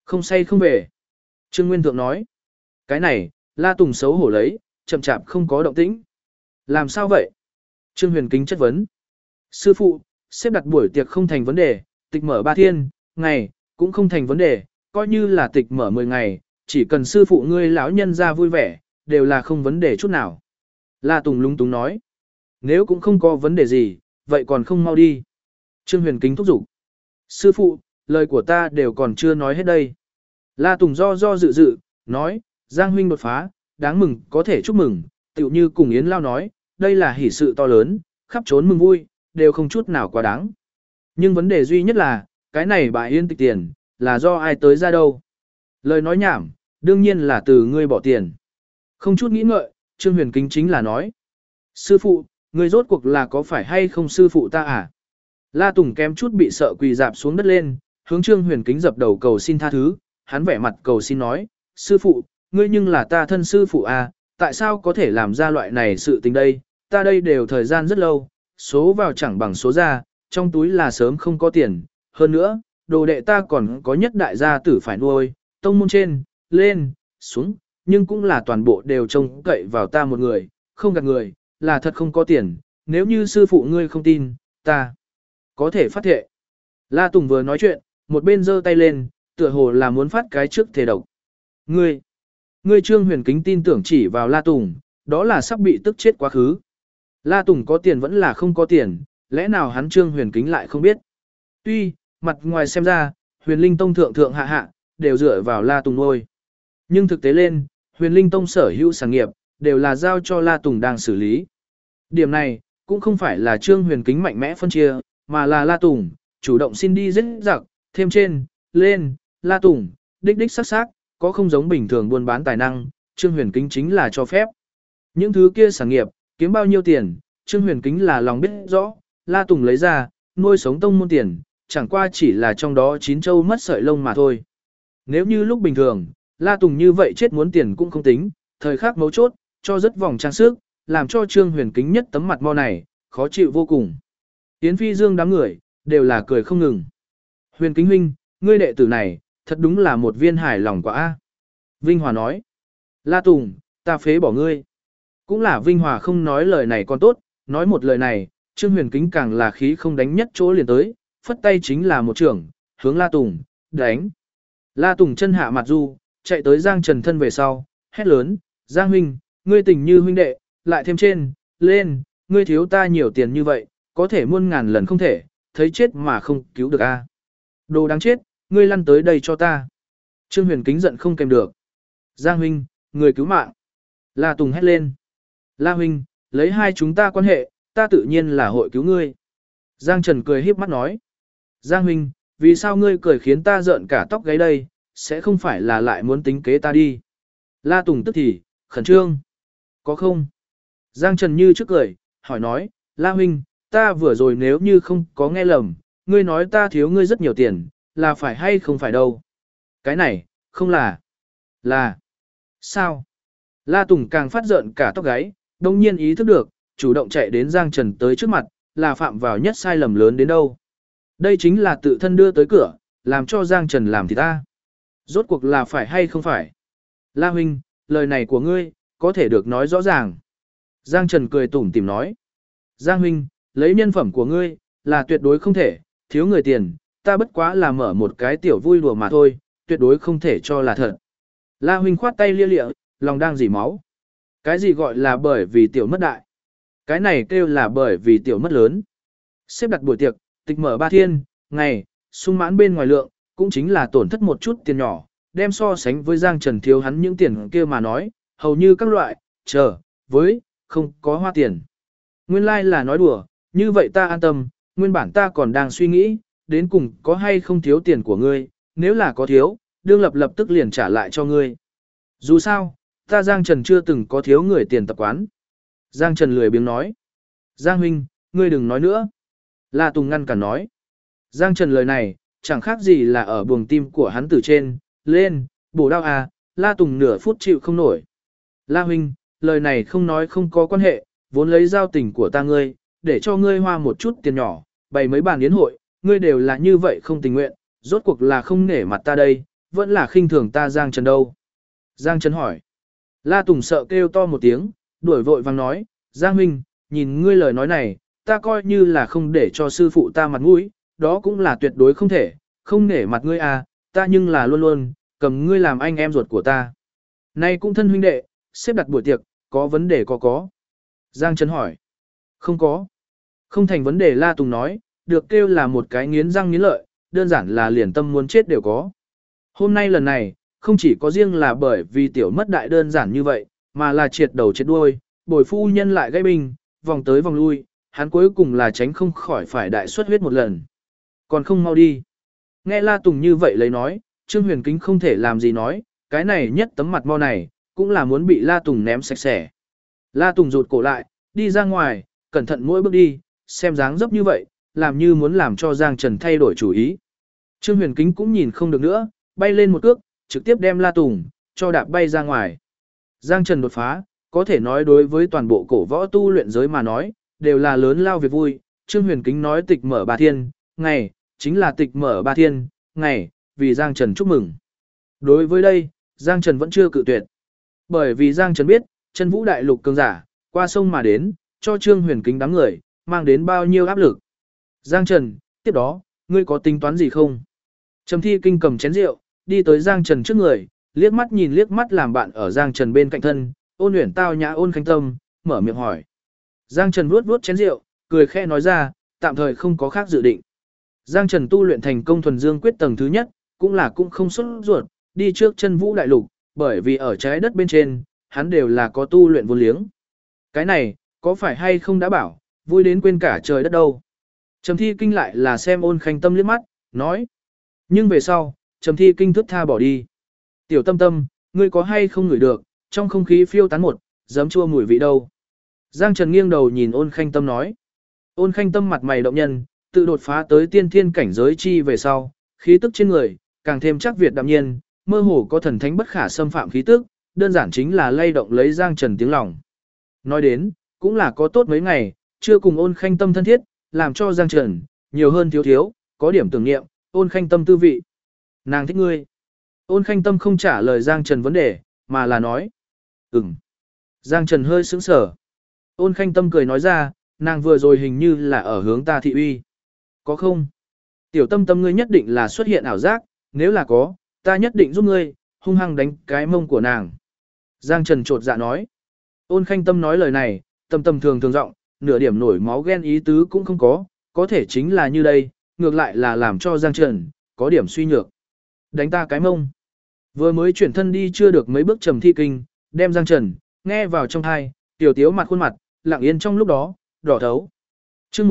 Không say không về. Trương Nguyên Thượng nói. Cái này, La Tùng xấu hổ lấy, chậm chạp không có động tĩnh. Làm sao vậy? Trương Huyền Kính chất vấn. Sư phụ, xếp đặt buổi tiệc không thành vấn đề, tịch mở 3 thiên, ngày, cũng không thành vấn đề, coi như là tịch mở 10 ngày, chỉ cần sư phụ ngươi lão nhân ra vui vẻ, đều là không vấn đề chút nào. La Tùng lúng túng nói. Nếu cũng không có vấn đề gì, vậy còn không mau đi. Trương Huyền Kính thúc giục. Sư phụ, lời của ta đều còn chưa nói hết đây. La Tùng do dự, nói, Giang huynh đột phá, đáng mừng có thể chúc mừng, tựu như cùng Yến Lao nói, đây là hỷ sự to lớn, khắp trốn mừng vui, đều không chút nào quá đáng. Nhưng vấn đề duy nhất là, cái này bà Yên tịch tiền, là do ai tới ra đâu. Lời nói nhảm, đương nhiên là từ ngươi bỏ tiền. Không chút nghĩ ngợi, Trương Huyền Kính chính là nói. Sư phụ, ngươi rốt cuộc là có phải hay không sư phụ ta à? La Tùng kém chút bị sợ quỳ dạp xuống đất lên, hướng Trương Huyền Kính dập đầu cầu xin tha thứ, hắn vẻ mặt cầu xin nói, sư phụ, ngươi nhưng là ta thân sư phụ à, tại sao có thể làm ra loại này sự tình đây, ta đây đều thời gian rất lâu, số vào chẳng bằng số ra, trong túi là sớm không có tiền, hơn nữa, đồ đệ ta còn có nhất đại gia tử phải nuôi, tông môn trên, lên, xuống, nhưng cũng là toàn bộ đều trông cậy vào ta một người, không gạt người, là thật không có tiền, nếu như sư phụ ngươi không tin, ta có thể phát thệ. La Tùng vừa nói chuyện, một bên giơ tay lên, tựa hồ là muốn phát cái trước thể độc. Ngươi Trương Huyền Kính tin tưởng chỉ vào La Tùng, đó là sắp bị tức chết quá khứ. La Tùng có tiền vẫn là không có tiền, lẽ nào hắn Trương Huyền Kính lại không biết. Tuy, mặt ngoài xem ra, Huyền Linh Tông thượng hạ, đều dựa vào La Tùng nuôi. Nhưng thực tế lên, Huyền Linh Tông sở hữu sản nghiệp, đều là giao cho La Tùng đang xử lý. Điểm này, cũng không phải là Trương Huyền Kính mạnh mẽ phân chia, mà là La Tùng, chủ động xin đi giết giặc, thêm trên, lên, La Tùng, đích sắc, có không giống bình thường buôn bán tài năng, Trương Huyền Kính chính là cho phép. Những thứ kia sản nghiệp, kiếm bao nhiêu tiền, Trương Huyền Kính là lòng biết rõ, La Tùng lấy ra, nuôi sống tông môn tiền, chẳng qua chỉ là trong đó 9 châu mất sợi lông mà thôi. Nếu như lúc bình thường, La Tùng như vậy chết muốn tiền cũng không tính, thời khắc mấu chốt, cho rất vòng trang sức, làm cho Trương Huyền Kính nhất tấm mặt mo này, khó chịu vô cùng. Yến Phi Dương đám người, đều là cười không ngừng. Huyền Kính huynh, ngươi đệ tử này, thật đúng là một viên hài lòng quả a. Vinh Hòa nói, La Tùng, ta phế bỏ ngươi. Cũng là Vinh Hòa không nói lời này còn tốt, nói một lời này, Trương Huyền Kính càng là khí không đánh nhất chỗ liền tới, phất tay chính là một trưởng, hướng La Tùng, đánh. La Tùng chân hạ mặt du, chạy tới Giang Trần thân về sau, hét lớn, Giang huynh, ngươi tình như huynh đệ, lại thêm trên, lên, ngươi thiếu ta nhiều tiền như vậy, có thể muôn ngàn lần không thể, thấy chết mà không cứu được a. Đồ đáng chết, ngươi lăn tới đây cho ta. Trương Huyền Kính giận không kèm được. Giang huynh, người cứu mạng. La Tùng hét lên. La huynh, lấy hai chúng ta quan hệ, ta tự nhiên là hội cứu ngươi. Giang Trần cười híp mắt nói. Giang huynh, vì sao ngươi cười khiến ta giận cả tóc gáy đây, sẽ không phải là lại muốn tính kế ta đi. La Tùng tức thì, khẩn trương. Có không? Giang Trần như trước cười, hỏi nói, La huynh, ta vừa rồi nếu như không có nghe lầm, ngươi nói ta thiếu ngươi rất nhiều tiền, là phải hay không phải đâu. Cái này, không là, sao? La Tùng càng phát giận cả tóc gáy, đồng nhiên ý thức được, chủ động chạy đến Giang Trần tới trước mặt, là phạm vào nhất sai lầm lớn đến đâu. Đây chính là tự thân đưa tới cửa, làm cho Giang Trần làm thì ta. Rốt cuộc là phải hay không phải? La huynh, lời này của ngươi, có thể được nói rõ ràng. Giang Trần cười tủm tỉm nói. Giang huynh, lấy nhân phẩm của ngươi, là tuyệt đối không thể, thiếu người tiền, ta bất quá là mở một cái tiểu vui đùa mà thôi, tuyệt đối không thể cho là thật. La huynh khoát tay lia lịa, lòng đang dỉ máu. Cái gì gọi là bởi vì tiểu mất đại? Cái này kêu là bởi vì tiểu mất lớn. Xếp đặt buổi tiệc, tịch mở 3 thiên, ngày, sung mãn bên ngoài lượng, cũng chính là tổn thất một chút tiền nhỏ, đem so sánh với Giang Trần thiếu hắn những tiền kia mà nói, hầu như các loại, với, không có hoa tiền. Nguyên lai là nói đùa, như vậy ta an tâm, nguyên bản ta còn đang suy nghĩ, đến cùng có hay không thiếu tiền của ngươi, nếu là có thiếu, đương lập tức liền trả lại cho ngươi. Dù sao, ta Giang Trần chưa từng có thiếu người tiền tập quán. Giang Trần lười biếng nói. Giang huynh, ngươi đừng nói nữa. La Tùng ngăn cản nói. Giang Trần lời này, chẳng khác gì là ở buồng tim của hắn từ trên, lên, bổ đau à, La Tùng nửa phút chịu không nổi. La huynh, lời này không nói không có quan hệ, vốn lấy giao tình của ta ngươi, để cho ngươi hoa một chút tiền nhỏ, bày mấy bàn yến hội, ngươi đều là như vậy không tình nguyện, rốt cuộc là không nể mặt ta đây, vẫn là khinh thường ta Giang Trần đâu? Giang Trần hỏi. La Tùng sợ kêu to một tiếng, đuổi vội vàng nói, Giang huynh, nhìn ngươi lời nói này, ta coi như là không để cho sư phụ ta mặt mũi, đó cũng là tuyệt đối không thể, không nể mặt ngươi à, ta nhưng là luôn luôn, cầm ngươi làm anh em ruột của ta. Nay cũng thân huynh đệ, xếp đặt buổi tiệc, có vấn đề có. Giang Trần hỏi. Không có. Không thành vấn đề La Tùng nói, được kêu là một cái nghiến răng nghiến lợi, đơn giản là liền tâm muốn chết đều có. Hôm nay lần này, không chỉ có riêng là bởi vì tiểu mất đại đơn giản như vậy, mà là triệt đầu triệt đuôi, bồi phu nhân lại gây binh, vòng tới vòng lui, hắn cuối cùng là tránh không khỏi phải đại xuất huyết một lần. Còn không mau đi. Nghe La Tùng như vậy lấy nói, Trương Huyền Kính không thể làm gì nói, cái này nhất tấm mặt mo này, cũng là muốn bị La Tùng ném sạch sẽ. La Tùng rụt cổ lại, đi ra ngoài, cẩn thận mỗi bước đi, xem dáng dấp như vậy, làm như muốn làm cho Giang Trần thay đổi chủ ý. Trương Huyền Kính cũng nhìn không được nữa, bay lên một cước, trực tiếp đem La Tùng cho đạp bay ra ngoài. Giang Trần đột phá, có thể nói đối với toàn bộ cổ võ tu luyện giới mà nói, đều là lớn lao việc vui. Trương Huyền Kính nói tịch mở ba thiên, ngày, chính là tịch mở ba thiên, ngày, vì Giang Trần chúc mừng. Đối với đây, Giang Trần vẫn chưa cự tuyệt. Bởi vì Giang Trần biết, chân vũ đại lục cường giả, qua sông mà đến, cho Trương Huyền Kính đám người, mang đến bao nhiêu áp lực. Giang Trần, tiếp đó, ngươi có tính toán gì không? Trầm Thi Kinh cầm chén rượu, đi tới Giang Trần trước người, liếc mắt nhìn liếc mắt làm bạn ở Giang Trần bên cạnh thân, Ôn Uyển tao nhã Ôn Khanh Tâm, mở miệng hỏi. Giang Trần vuốt vuốt chén rượu, cười khẽ nói ra, tạm thời không có khác dự định. Giang Trần tu luyện thành công thuần dương quyết tầng thứ nhất, cũng không xuất ruột, đi trước chân vũ đại lục, bởi vì ở trái đất bên trên, hắn đều là có tu luyện vô liếng. Cái này, có phải hay không đã bảo, vui đến quên cả trời đất đâu. Trầm Thi Kinh lại là xem Ôn Khanh Tâm liếc mắt, nói. Nhưng về sau, Trầm Thi Kinh thức tha bỏ đi. Tiểu Tâm Tâm, ngươi có hay không ngửi được, trong không khí phiêu tán một, giấm chua mùi vị đâu. Giang Trần nghiêng đầu nhìn Ôn Khanh Tâm nói. Ôn Khanh Tâm mặt mày động nhân, tự đột phá tới tiên thiên cảnh giới chi về sau, khí tức trên người, càng thêm chắc việt đạm nhiên, mơ hồ có thần thánh bất khả xâm phạm khí tức, đơn giản chính là lay động lấy Giang Trần tiếng lòng. Nói đến, cũng là có tốt mấy ngày, chưa cùng Ôn Khanh Tâm thân thiết, làm cho Giang Trần, nhiều hơn thiếu, có điểm tưởng niệm, Ôn Khanh Tâm tư vị. Nàng thích ngươi. Ôn Khanh Tâm không trả lời Giang Trần vấn đề, mà là nói. Giang Trần hơi sững sờ. Ôn Khanh Tâm cười nói ra, nàng vừa rồi hình như là ở hướng ta thị uy. Có không? Tiểu Tâm Tâm ngươi nhất định là xuất hiện ảo giác, nếu là có, ta nhất định giúp ngươi, hung hăng đánh cái mông của nàng. Giang Trần trột dạ nói. Ôn Khanh Tâm nói lời này, tầm thường giọng, nửa điểm nổi máu ghen ý tứ cũng không có thể chính là như đây, ngược lại là làm cho Giang Trần, có điểm suy nhược. Đánh ta cái mông. Vừa mới chuyển thân đi chưa được mấy bước Trầm Thi Kinh, đem Giang Trần, nghe vào trong thai, tiểu tiếu mặt khuôn mặt, lặng yên trong lúc đó, đỏ thấu. Chương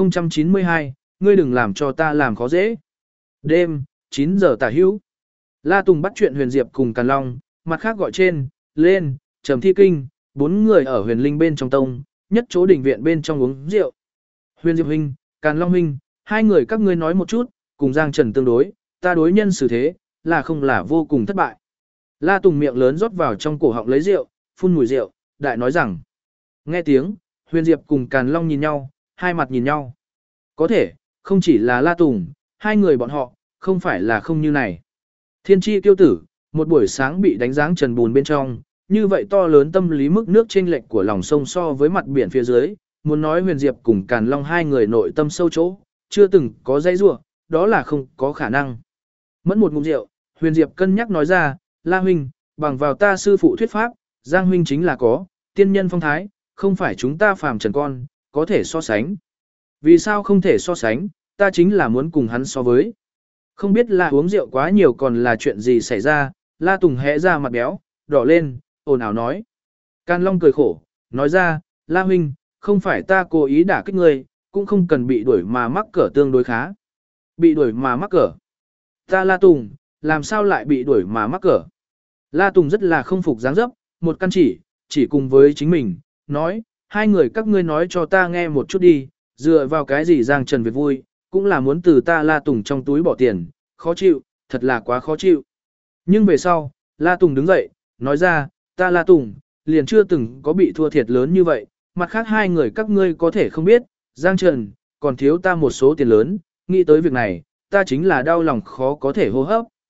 1092, ngươi đừng làm cho ta làm khó dễ. Đêm, 9 giờ tả hữu. La Tùng bắt chuyện Huyền Diệp cùng Càn Long, mặt khác gọi trên, lên, Trầm Thi Kinh, 4 người ở Huyền Linh bên trong tông, nhất chỗ đỉnh viện bên trong uống rượu. Huyền Diệp huynh, Càn Long huynh, hai người các ngươi nói một chút, cùng Giang Trần tương đối, ta đối nhân xử thế, là không là vô cùng thất bại. La Tùng miệng lớn rót vào trong cổ họng lấy rượu, phun mùi rượu, đại nói rằng. Nghe tiếng, Huyền Diệp cùng Càn Long nhìn nhau, hai mặt nhìn nhau. Có thể, không chỉ là La Tùng, hai người bọn họ, không phải là không như này. Thiên tri tiêu tử, một buổi sáng bị đánh giáng trần bùn bên trong, như vậy to lớn tâm lý mức nước chênh lệch của lòng sông so với mặt biển phía dưới, muốn nói Huyền Diệp cùng Càn Long hai người nội tâm sâu chỗ, chưa từng có dây rủa, đó là không có khả năng. Mẫn một ngụm rượu, Huyền Diệp cân nhắc nói ra, La huynh, bằng vào ta sư phụ thuyết pháp, Giang huynh chính là có tiên nhân phong thái, không phải chúng ta phàm trần con, có thể so sánh. Vì sao không thể so sánh, ta chính là muốn cùng hắn so với. Không biết là uống rượu quá nhiều còn là chuyện gì xảy ra, La Tùng hẽ ra mặt béo, đỏ lên, ồn ào nói. Càn Long cười khổ, nói ra, La huynh, không phải ta cố ý đả kích ngươi, cũng không cần bị đuổi mà mắc cỡ tương đối khá. Bị đuổi mà mắc cỡ. Ta La Tùng, làm sao lại bị đuổi mà mắc cỡ? La Tùng rất là không phục dáng dấp, một căn chỉ cùng với chính mình, nói, hai người các ngươi nói cho ta nghe một chút đi, dựa vào cái gì Giang Trần việc vui, cũng là muốn từ ta La Tùng trong túi bỏ tiền, khó chịu, thật là quá khó chịu. Nhưng về sau, La Tùng đứng dậy, nói ra, ta La Tùng, liền chưa từng có bị thua thiệt lớn như vậy, mặt khác hai người các ngươi có thể không biết, Giang Trần, còn thiếu ta một số tiền lớn, nghĩ tới việc này, ta chính là đau lòng khó có thể hô hấp.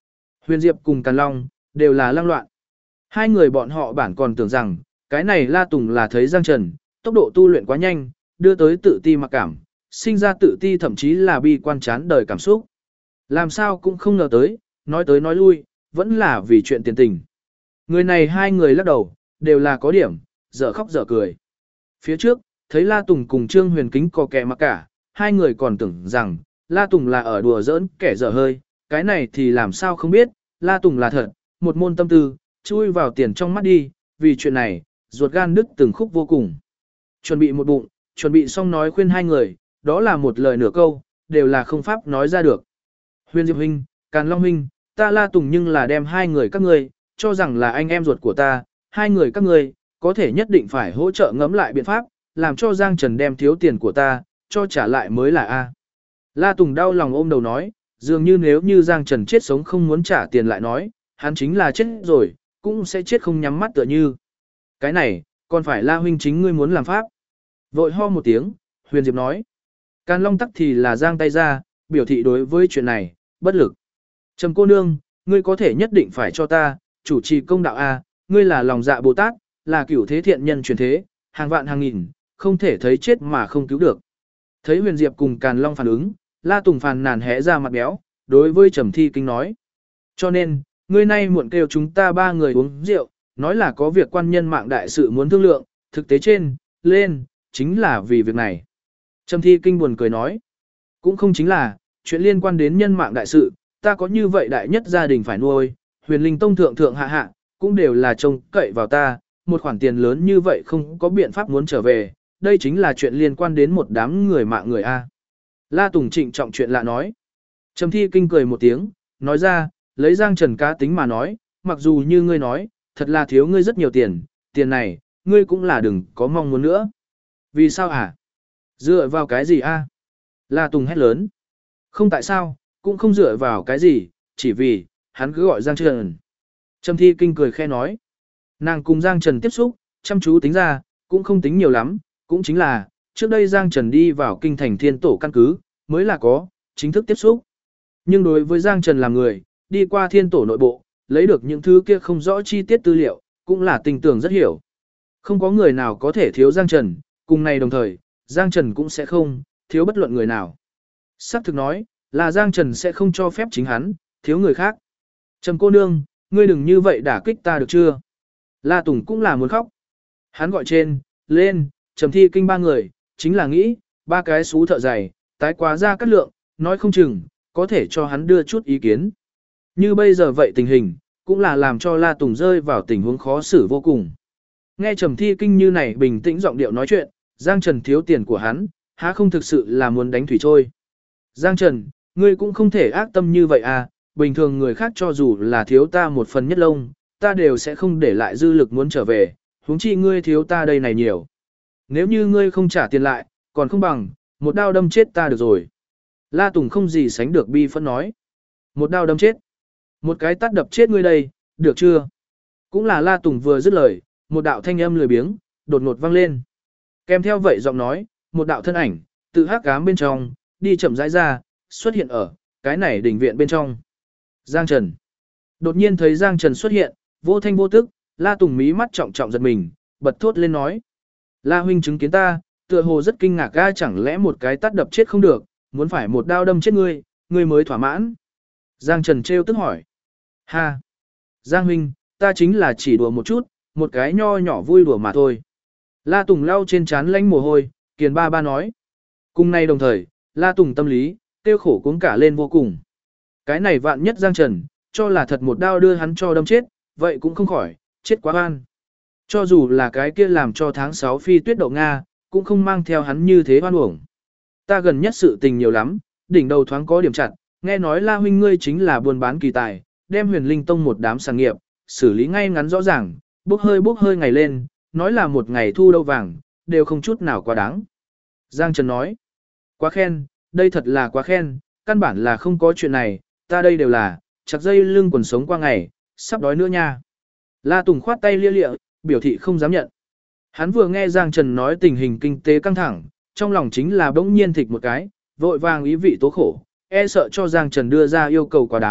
Huyền Diệp cùng Càn Long, đều là lăng loạn. Hai người bọn họ bản còn tưởng rằng, cái này La Tùng là thấy Giang Trần, tốc độ tu luyện quá nhanh, đưa tới tự ti mặc cảm, sinh ra tự ti thậm chí là bi quan chán đời cảm xúc. Làm sao cũng không ngờ tới nói lui, vẫn là vì chuyện tiền tình. Người này hai người lắc đầu, đều là có điểm, dở khóc dở cười. Phía trước, thấy La Tùng cùng Trương Huyền Kính có kẻ mặc cả, hai người còn tưởng rằng, La Tùng là ở đùa giỡn kẻ dở hơi, cái này thì làm sao không biết, La Tùng là thật, một môn tâm tư, chui vào tiền trong mắt đi, vì chuyện này, ruột gan đứt từng khúc vô cùng. Chuẩn bị một bụng, chuẩn bị xong nói khuyên hai người, đó là một lời nửa câu, đều là không pháp nói ra được. Huyền Diệp huynh, Càn Long huynh, ta La Tùng nhưng là đem hai người các ngươi, cho rằng là anh em ruột của ta, hai người các ngươi, có thể nhất định phải hỗ trợ ngẫm lại biện pháp, làm cho Giang Trần đem thiếu tiền của ta, cho trả lại mới là A. La Tùng đau lòng ôm đầu nói, dường như nếu như Giang Trần chết sống không muốn trả tiền lại nói, hắn chính là chết rồi, cũng sẽ chết không nhắm mắt tựa như. Cái này, còn phải La huynh chính ngươi muốn làm pháp. Vội ho một tiếng, Huyền Diệp nói. Càn Long tắc thì là giang tay ra, biểu thị đối với chuyện này, bất lực. Trầm cô nương, ngươi có thể nhất định phải cho ta, chủ trì công đạo A, ngươi là lòng dạ Bồ Tát, là cửu thế thiện nhân truyền thế, hàng vạn hàng nghìn, không thể thấy chết mà không cứu được. Thấy Huyền Diệp cùng Càn Long phản ứng, La Tùng phàn nàn hé ra mặt béo, đối với Trầm Thi Kinh nói. Cho nên, ngươi nay muộn kêu chúng ta ba người uống rượu, nói là có việc quan nhân mạng đại sự muốn thương lượng, thực tế lên, chính là vì việc này. Trầm Thi Kinh buồn cười nói, cũng không chính là, chuyện liên quan đến nhân mạng đại sự, ta có như vậy đại nhất gia đình phải nuôi, Huyền Linh Tông thượng hạ, cũng đều là trông cậy vào ta, một khoản tiền lớn như vậy không có biện pháp muốn trở về, đây chính là chuyện liên quan đến một đám người mạng người A. La Tùng trịnh trọng chuyện lạ nói. Trầm Thi Kinh cười một tiếng, nói ra, lấy Giang Trần cá tính mà nói, mặc dù như ngươi nói, thật là thiếu ngươi rất nhiều tiền, tiền này, ngươi cũng là đừng có mong muốn nữa. Vì sao hả? Dựa vào cái gì a? La Tùng hét lớn. Không tại sao, cũng không dựa vào cái gì, chỉ vì, hắn cứ gọi Giang Trần. Trầm Thi Kinh cười khe nói. Nàng cùng Giang Trần tiếp xúc, chăm chú tính ra, cũng không tính nhiều lắm, cũng chính là, trước đây Giang Trần đi vào kinh thành thiên tổ căn cứ, mới là có, chính thức tiếp xúc. Nhưng đối với Giang Trần làm người, đi qua thiên tổ nội bộ, lấy được những thứ kia không rõ chi tiết tư liệu, cũng là tình tưởng rất hiểu. Không có người nào có thể thiếu Giang Trần, cùng này đồng thời, Giang Trần cũng sẽ không, thiếu bất luận người nào. Sắc thực nói, là Giang Trần sẽ không cho phép chính hắn, thiếu người khác. Trầm cô nương, ngươi đừng như vậy đả kích ta được chưa? La Tùng cũng là muốn khóc. Hắn gọi trên, lên, Trầm Thi Kinh ba người, chính là nghĩ, ba cái xú thợ dày, tái quá ra cắt lượng, nói không chừng, có thể cho hắn đưa chút ý kiến. Như bây giờ vậy tình hình, cũng là làm cho La Tùng rơi vào tình huống khó xử vô cùng. Nghe Trầm Thi Kinh như này bình tĩnh giọng điệu nói chuyện, Giang Trần thiếu tiền của hắn, há không thực sự là muốn đánh thủy trôi. Giang Trần, ngươi cũng không thể ác tâm như vậy à, bình thường người khác cho dù là thiếu ta một phần nhất lông, ta đều sẽ không để lại dư lực muốn trở về, huống chi ngươi thiếu ta đây này nhiều. Nếu như ngươi không trả tiền lại, còn không bằng, một đao đâm chết ta được rồi. La Tùng không gì sánh được bi phẫn nói. Một đao đâm chết. Một cái tát đập chết ngươi đây, được chưa? Cũng là La Tùng vừa dứt lời, một đạo thanh âm lười biếng, đột ngột vang lên. Kèm theo vậy giọng nói, một đạo thân ảnh, tự hắc ám bên trong, đi chậm rãi ra, xuất hiện ở cái này đỉnh viện bên trong. Giang Trần. Đột nhiên thấy Giang Trần xuất hiện, vô thanh vô tức, La Tùng mí mắt trọng trọng giật mình, bật thốt lên nói. La huynh chứng kiến ta, tựa hồ rất kinh ngạc ga, chẳng lẽ một cái tát đập chết không được, muốn phải một đao đâm chết ngươi, ngươi mới thỏa mãn. Giang Trần trêu tức hỏi. Ha! Giang huynh, ta chính là chỉ đùa một chút, một cái nho nhỏ vui đùa mà thôi. La Tùng lau trên trán lánh mồ hôi, kiền ba ba nói. Cùng nay đồng thời, La Tùng tâm lý, tiêu khổ cuống cả lên vô cùng. Cái này vạn nhất Giang Trần, cho là thật một đao đưa hắn cho đâm chết, vậy cũng không khỏi, chết quá oan. Cho dù là cái kia làm cho tháng 6 phi tuyết đậu Nga, cũng không mang theo hắn như thế oan uổng. Ta gần nhất sự tình nhiều lắm, đỉnh đầu thoáng có điểm chặt, nghe nói La huynh ngươi chính là buôn bán kỳ tài, đem Huyền Linh Tông một đám sản nghiệp, xử lý ngay ngắn rõ ràng, bốc hơi ngày lên, nói là một ngày thu đâu vàng, đều không chút nào quá đáng. Giang Trần nói, quá khen, đây thật là quá khen, căn bản là không có chuyện này, ta đây đều là, chặt dây lưng quần sống qua ngày, sắp đói nữa nha. La Tùng khoát tay lia lịa, biểu thị không dám nhận. Hắn vừa nghe Giang Trần nói tình hình kinh tế căng thẳng, trong lòng chính là bỗng nhiên thịch một cái, vội vàng ý vị tố khổ, e sợ cho Giang Trần đưa ra yêu cầu quá đáng,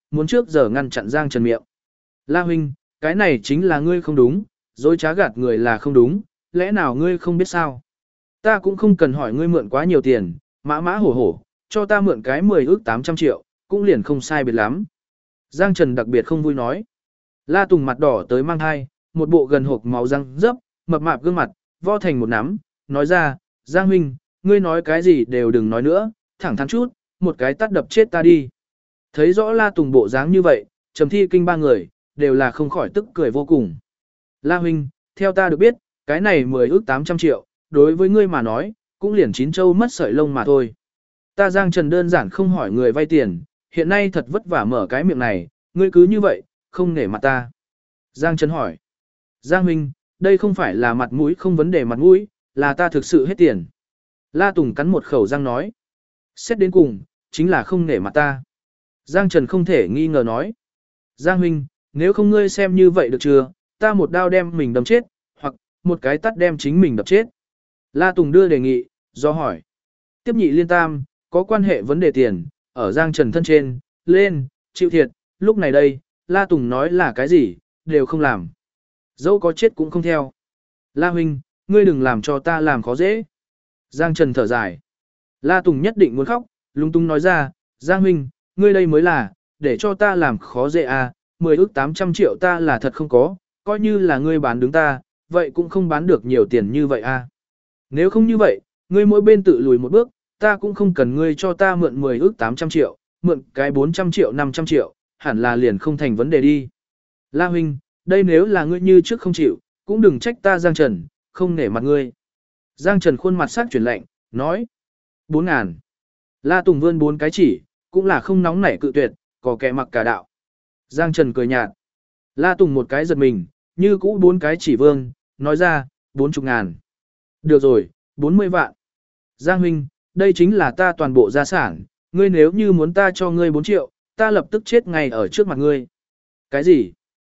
muốn trước giờ ngăn chặn Giang Trần miệng. La huynh, cái này chính là ngươi không đúng, dối trá gạt người là không đúng, lẽ nào ngươi không biết sao? Ta cũng không cần hỏi ngươi mượn quá nhiều tiền, mã mã hổ hổ, cho ta mượn cái 10 ức 800 triệu, cũng liền không sai biệt lắm. Giang Trần đặc biệt không vui nói. La Tùng mặt đỏ tới mang hai, một bộ gần hộp máu răng dấp, mập mạp gương mặt, vo thành một nắm, nói ra, Giang huynh, ngươi nói cái gì đều đừng nói nữa, thẳng thắn chút, một cái tát đập chết ta đi. Thấy rõ La Tùng bộ dáng như vậy, Trầm Thi Kinh ba người, đều là không khỏi tức cười vô cùng. La huynh, theo ta được biết, cái này 10 ức 800 triệu, đối với ngươi mà nói, cũng liền chín châu mất sợi lông mà thôi. Ta Giang Trần đơn giản không hỏi người vay tiền, hiện nay thật vất vả mở cái miệng này, ngươi cứ như vậy, không nể mặt ta. Giang Trần hỏi. Giang huynh, đây không phải là mặt mũi không vấn đề mặt mũi, là ta thực sự hết tiền. La Tùng cắn một khẩu răng nói. Xét đến cùng, chính là không nể mặt ta. Giang Trần không thể nghi ngờ nói. Giang huynh, nếu không ngươi xem như vậy được chưa, ta một đao đem mình đâm chết, hoặc một cái tắt đem chính mình đập chết. La Tùng đưa đề nghị, do hỏi. Tiếp nhị liên tam, có quan hệ vấn đề tiền, ở Giang Trần thân trên, lên, chịu thiệt, lúc này đây, La Tùng nói là cái gì, đều không làm. Dẫu có chết cũng không theo. La huynh, ngươi đừng làm cho ta làm khó dễ. Giang Trần thở dài. La Tùng nhất định muốn khóc, lung tung nói ra, Giang huynh, ngươi đây mới là, để cho ta làm khó dễ à, 10 ức 800 triệu ta là thật không có, coi như là ngươi bán đứng ta, vậy cũng không bán được nhiều tiền như vậy à. Nếu không như vậy, ngươi mỗi bên tự lùi một bước, ta cũng không cần ngươi cho ta mượn 10 ức 800 triệu, mượn cái 400 triệu 500 triệu, hẳn là liền không thành vấn đề đi. La huynh, đây nếu là ngươi như trước không chịu, cũng đừng trách ta Giang Trần, không nể mặt ngươi. Giang Trần khuôn mặt sắc chuyển lạnh, nói. 4.000. La Tùng vươn 4 cái chỉ, cũng là không nóng nảy cự tuyệt, có kẻ mặc cả đạo. Giang Trần cười nhạt. La Tùng một cái giật mình, như cũ 4 cái chỉ vương, nói ra, 40.000. Được rồi, 40 vạn. Giang huynh, đây chính là ta toàn bộ gia sản, ngươi nếu như muốn ta cho ngươi 4 triệu, ta lập tức chết ngay ở trước mặt ngươi. Cái gì?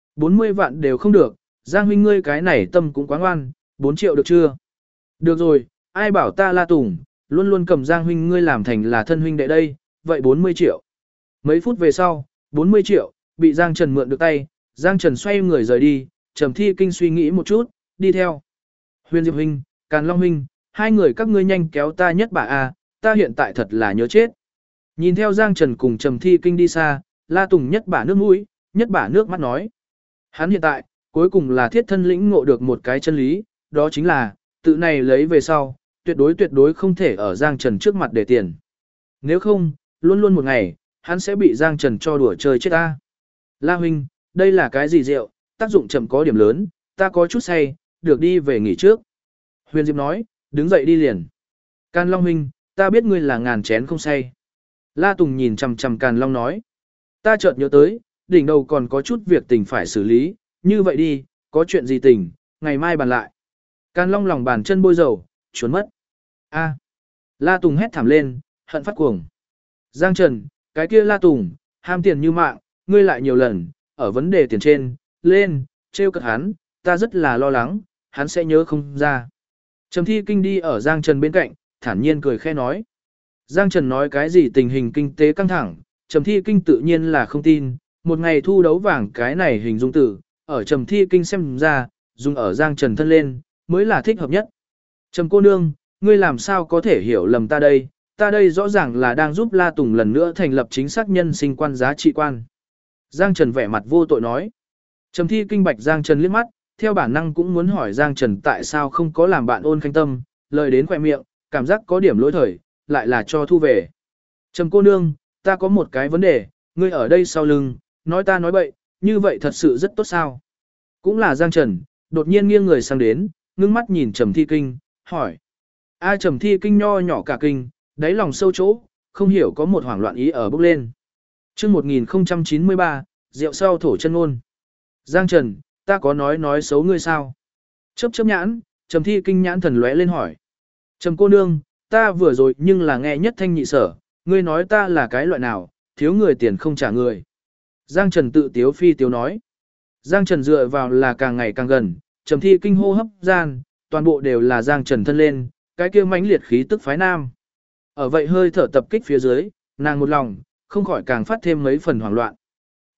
40 vạn đều không được, Giang huynh ngươi cái này tâm cũng quá ngoan, 4 triệu được chưa? Được rồi, ai bảo ta La Tùng, luôn luôn cầm Giang huynh ngươi làm thành là thân huynh đệ đây, vậy 40 triệu. Mấy phút về sau, 40 triệu, bị Giang Trần mượn được tay, Giang Trần xoay người rời đi, Trầm Thi Kinh suy nghĩ một chút, đi theo. Huyền Diệp huynh, Càn Long huynh, hai người các ngươi nhanh kéo ta nhất bà a, ta hiện tại thật là nhớ chết. Nhìn theo Giang Trần cùng Trầm Thi Kinh đi xa, La Tùng nhất bả nước mũi, nhất bả nước mắt nói. Hắn hiện tại, cuối cùng là thiết thân lĩnh ngộ được một cái chân lý, đó chính là, tự này lấy về sau, tuyệt đối không thể ở Giang Trần trước mặt để tiền. Nếu không, luôn luôn một ngày, hắn sẽ bị Giang Trần cho đùa chơi chết ta. La huynh, đây là cái gì rượu, tác dụng chậm có điểm lớn, ta có chút say, được đi về nghỉ trước. Huyền Diệp nói, đứng dậy đi liền. Càn Long huynh, ta biết ngươi là ngàn chén không say. La Tùng nhìn chằm chằm Càn Long nói. Ta chợt nhớ tới, đỉnh đầu còn có chút việc tình phải xử lý, như vậy đi, có chuyện gì tình, ngày mai bàn lại. Càn Long lòng bàn chân bôi dầu, trốn mất. A. La Tùng hét thảm lên, hận phát cuồng. Giang Trần, cái kia La Tùng, ham tiền như mạng, ngươi lại nhiều lần, ở vấn đề tiền trên, lên, trêu cợt hắn, ta rất là lo lắng, hắn sẽ nhớ không ra. Trầm Thi Kinh đi ở Giang Trần bên cạnh, thản nhiên cười khẽ nói. Giang Trần nói cái gì tình hình kinh tế căng thẳng, Trầm Thi Kinh tự nhiên là không tin, một ngày thu đấu vàng cái này hình dung từ, ở Trầm Thi Kinh xem ra, dùng ở Giang Trần thân lên, mới là thích hợp nhất. Trầm cô nương, ngươi làm sao có thể hiểu lầm ta đây rõ ràng là đang giúp La Tùng lần nữa thành lập chính xác nhân sinh quan giá trị quan. Giang Trần vẻ mặt vô tội nói. Trầm Thi Kinh bạch Giang Trần liếc mắt, theo bản năng cũng muốn hỏi Giang Trần tại sao không có làm bạn ôn khanh tâm, lời đến khỏe miệng, cảm giác có điểm lỗi thời, lại là cho thu về. Trầm cô nương, ta có một cái vấn đề, ngươi ở đây sau lưng, nói ta nói bậy, như vậy thật sự rất tốt sao? Cũng là Giang Trần, đột nhiên nghiêng người sang đến, ngưng mắt nhìn Trầm Thi Kinh, hỏi. Trầm Thi Kinh nho nhỏ cả kinh, đáy lòng sâu chỗ, không hiểu có một hoảng loạn ý ở bốc lên. Chương 1093, rượu sau thổ chân ngôn. Giang Trần, ta có nói xấu ngươi sao? Chớp nhãn, Trầm Thi Kinh nhãn thần lóe lên hỏi. Trầm cô nương, ta vừa rồi nhưng là nghe nhất thanh nhị sở, ngươi nói ta là cái loại nào, thiếu người tiền không trả người. Giang Trần tự tiếu phi tiếu nói. Giang Trần dựa vào là càng ngày càng gần, Trầm Thi Kinh hô hấp gian, toàn bộ đều là Giang Trần thân lên, cái kia mãnh liệt khí tức phái nam. Ở vậy hơi thở tập kích phía dưới, nàng một lòng, không khỏi càng phát thêm mấy phần hoảng loạn.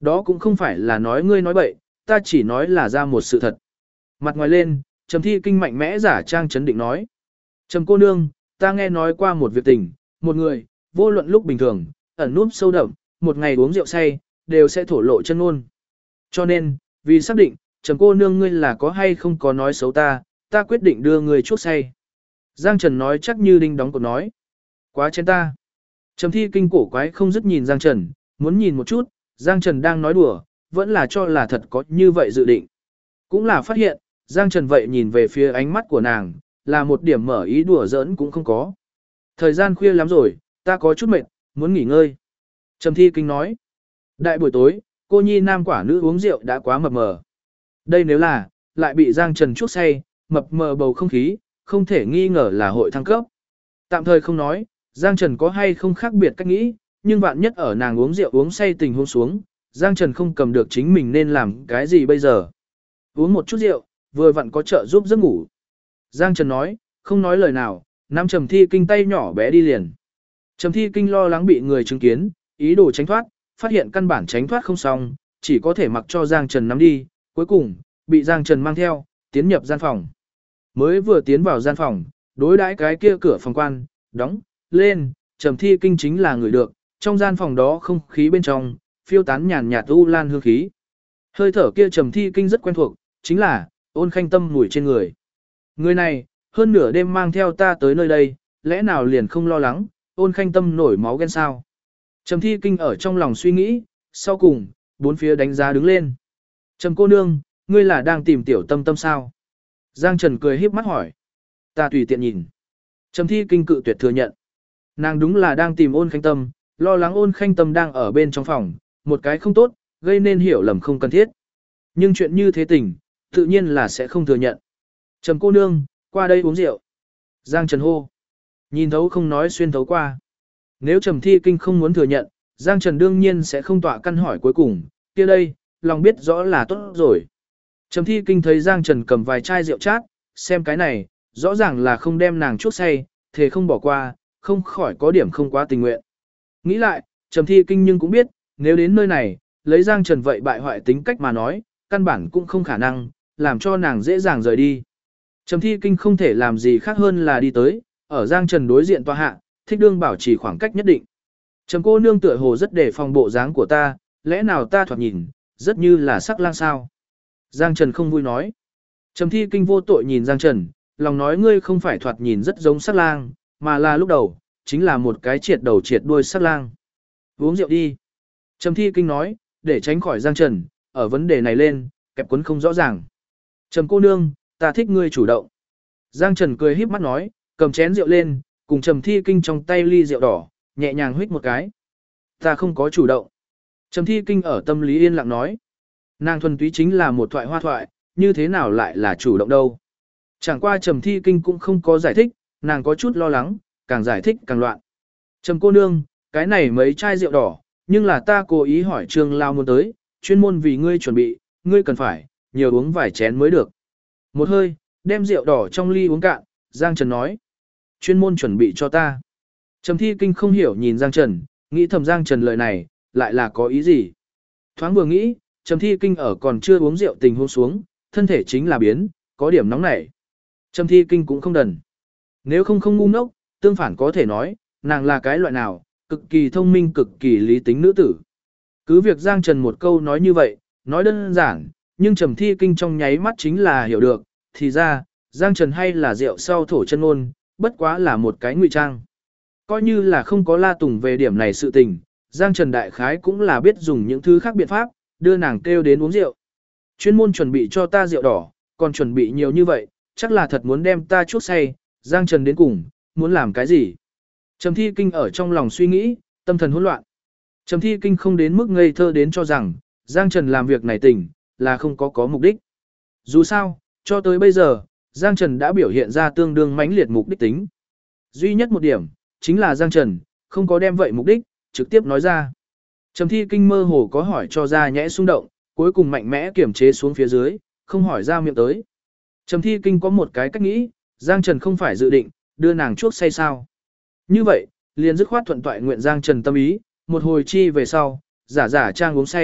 Đó cũng không phải là nói ngươi nói bậy, ta chỉ nói là ra một sự thật. Mặt ngoài lên, Trầm Thi Kinh mạnh mẽ giả trang chấn định nói. Trầm cô nương, ta nghe nói qua một việc tình, một người, vô luận lúc bình thường, ẩn núp sâu đậm, một ngày uống rượu say, đều sẽ thổ lộ chân ngôn. Cho nên, vì xác định, Trầm cô nương ngươi là có hay không có nói xấu ta, ta quyết định đưa ngươi chuốc say. Giang Trần nói chắc như đinh đóng cột nói. Quá chén ta. Trầm Thi Kinh cổ quái không dứt nhìn Giang Trần, muốn nhìn một chút, Giang Trần đang nói đùa, vẫn là cho là thật có như vậy dự định. Cũng là phát hiện, Giang Trần vậy nhìn về phía ánh mắt của nàng, là một điểm mở ý đùa giỡn cũng không có. Thời gian khuya lắm rồi, ta có chút mệt, muốn nghỉ ngơi. Trầm Thi Kinh nói. Đại buổi tối, cô nhi nam quả nữ uống rượu đã quá mập mờ. Đây nếu là, lại bị Giang Trần chuốc say, mập mờ bầu không khí, không thể nghi ngờ là hội thăng cấp. Tạm thời không nói, Giang Trần có hay không khác biệt cách nghĩ, nhưng vạn nhất ở nàng uống rượu uống say tình huống xuống, Giang Trần không cầm được chính mình nên làm cái gì bây giờ. Uống một chút rượu, vừa vặn có trợ giúp giấc ngủ. Giang Trần nói, không nói lời nào, nắm Trầm Thi Kinh tay nhỏ bé đi liền. Trầm Thi Kinh lo lắng bị người chứng kiến, ý đồ tránh thoát, phát hiện căn bản tránh thoát không xong, chỉ có thể mặc cho Giang Trần nắm đi, cuối cùng, bị Giang Trần mang theo, tiến nhập gian phòng. Mới vừa tiến vào gian phòng, đối đãi cái kia cửa phòng quan, đóng, lên, Trầm Thi Kinh chính là người được, trong gian phòng đó không khí bên trong, phiêu tán nhàn nhạt u lan hương khí. Hơi thở kia Trầm Thi Kinh rất quen thuộc, chính là Ôn Khanh Tâm mùi trên người. Người này, hơn nửa đêm mang theo ta tới nơi đây, lẽ nào liền không lo lắng, Ôn Khanh Tâm nổi máu ghen sao? Trầm Thi Kinh ở trong lòng suy nghĩ, sau cùng, bốn phía đánh giá đứng lên. Trầm cô nương, ngươi là đang tìm tiểu tâm tâm sao? Giang Trần cười híp mắt hỏi. Ta tùy tiện nhìn. Trầm Thi Kinh cự tuyệt thừa nhận. Nàng đúng là đang tìm Ôn Khanh Tâm, lo lắng Ôn Khanh Tâm đang ở bên trong phòng, một cái không tốt, gây nên hiểu lầm không cần thiết. Nhưng chuyện như thế tình, tự nhiên là sẽ không thừa nhận. Trầm cô nương, qua đây uống rượu. Giang Trần hô. Nhìn thấu không nói xuyên thấu qua. Nếu Trầm Thi Kinh không muốn thừa nhận, Giang Trần đương nhiên sẽ không tọa căn hỏi cuối cùng, kia đây, lòng biết rõ là tốt rồi. Trầm Thi Kinh thấy Giang Trần cầm vài chai rượu chát, xem cái này, rõ ràng là không đem nàng chuốc say, thề không bỏ qua, không khỏi có điểm không quá tình nguyện. Nghĩ lại, Trầm Thi Kinh nhưng cũng biết, nếu đến nơi này, lấy Giang Trần vậy bại hoại tính cách mà nói, căn bản cũng không khả năng, làm cho nàng dễ dàng rời đi. Trầm Thi Kinh không thể làm gì khác hơn là đi tới, ở Giang Trần đối diện tòa hạ, thích đương bảo trì khoảng cách nhất định. Trầm cô nương tựa hồ rất để phòng bộ dáng của ta, lẽ nào ta thoạt nhìn, rất như là sắc lang sao. Giang Trần không vui nói. Trầm Thi Kinh vô tội nhìn Giang Trần, lòng nói ngươi không phải thoạt nhìn rất giống sắc lang, mà là lúc đầu, chính là một cái triệt đầu triệt đuôi sắc lang. Uống rượu đi. Trầm Thi Kinh nói, để tránh khỏi Giang Trần, ở vấn đề này lên, kẹp cuốn không rõ ràng. Trầm cô nương, ta thích ngươi chủ động. Giang Trần cười híp mắt nói, cầm chén rượu lên, cùng Trầm Thi Kinh trong tay ly rượu đỏ, nhẹ nhàng huých một cái. Ta không có chủ động. Trầm Thi Kinh ở tâm lý yên lặng nói. Nàng thuần túy chính là một thoại hoa thoại, như thế nào lại là chủ động đâu. Chẳng qua Trầm Thi Kinh cũng không có giải thích, nàng có chút lo lắng, càng giải thích càng loạn. Trầm cô nương, cái này mấy chai rượu đỏ, nhưng là ta cố ý hỏi Trương Lao muốn tới, chuyên môn vì ngươi chuẩn bị, ngươi cần phải, nhiều uống vài chén mới được. Một hơi, đem rượu đỏ trong ly uống cạn, Giang Trần nói. Chuyên môn chuẩn bị cho ta. Trầm Thi Kinh không hiểu nhìn Giang Trần, nghĩ thầm Giang Trần lời này, lại là có ý gì. Thoáng vừa nghĩ, Trầm Thi Kinh ở còn chưa uống rượu tình huống xuống, thân thể chính là biến, có điểm nóng nảy. Trầm Thi Kinh cũng không đần. Nếu không ngu ngốc, tương phản có thể nói, nàng là cái loại nào, cực kỳ thông minh cực kỳ lý tính nữ tử. Cứ việc Giang Trần một câu nói như vậy, nói đơn giản, nhưng Trầm Thi Kinh trong nháy mắt chính là hiểu được, thì ra, Giang Trần hay là rượu sau thổ chân ngôn, bất quá là một cái ngụy trang. Coi như là không có La Tùng về điểm này sự tình, Giang Trần đại khái cũng là biết dùng những thứ khác biện pháp, đưa nàng kêu đến uống rượu. Chuyên môn chuẩn bị cho ta rượu đỏ, còn chuẩn bị nhiều như vậy, chắc là thật muốn đem ta chuốc say, Giang Trần đến cùng, muốn làm cái gì? Trầm Thi Kinh ở trong lòng suy nghĩ, tâm thần hỗn loạn. Trầm Thi Kinh không đến mức ngây thơ đến cho rằng, Giang Trần làm việc này tỉnh, là không có mục đích. Dù sao, cho tới bây giờ, Giang Trần đã biểu hiện ra tương đương mãnh liệt mục đích tính. Duy nhất một điểm, chính là Giang Trần, không có đem vậy mục đích, trực tiếp nói ra. Trầm Thi Kinh mơ hồ có hỏi cho ra nhẽ xung động, cuối cùng mạnh mẽ kiểm chế xuống phía dưới, không hỏi ra miệng tới. Trầm Thi Kinh có một cái cách nghĩ, Giang Trần không phải dự định, đưa nàng chuốc say sao. Như vậy, liền dứt khoát thuận toại nguyện Giang Trần tâm ý, một hồi chi về sau, giả trang uống say,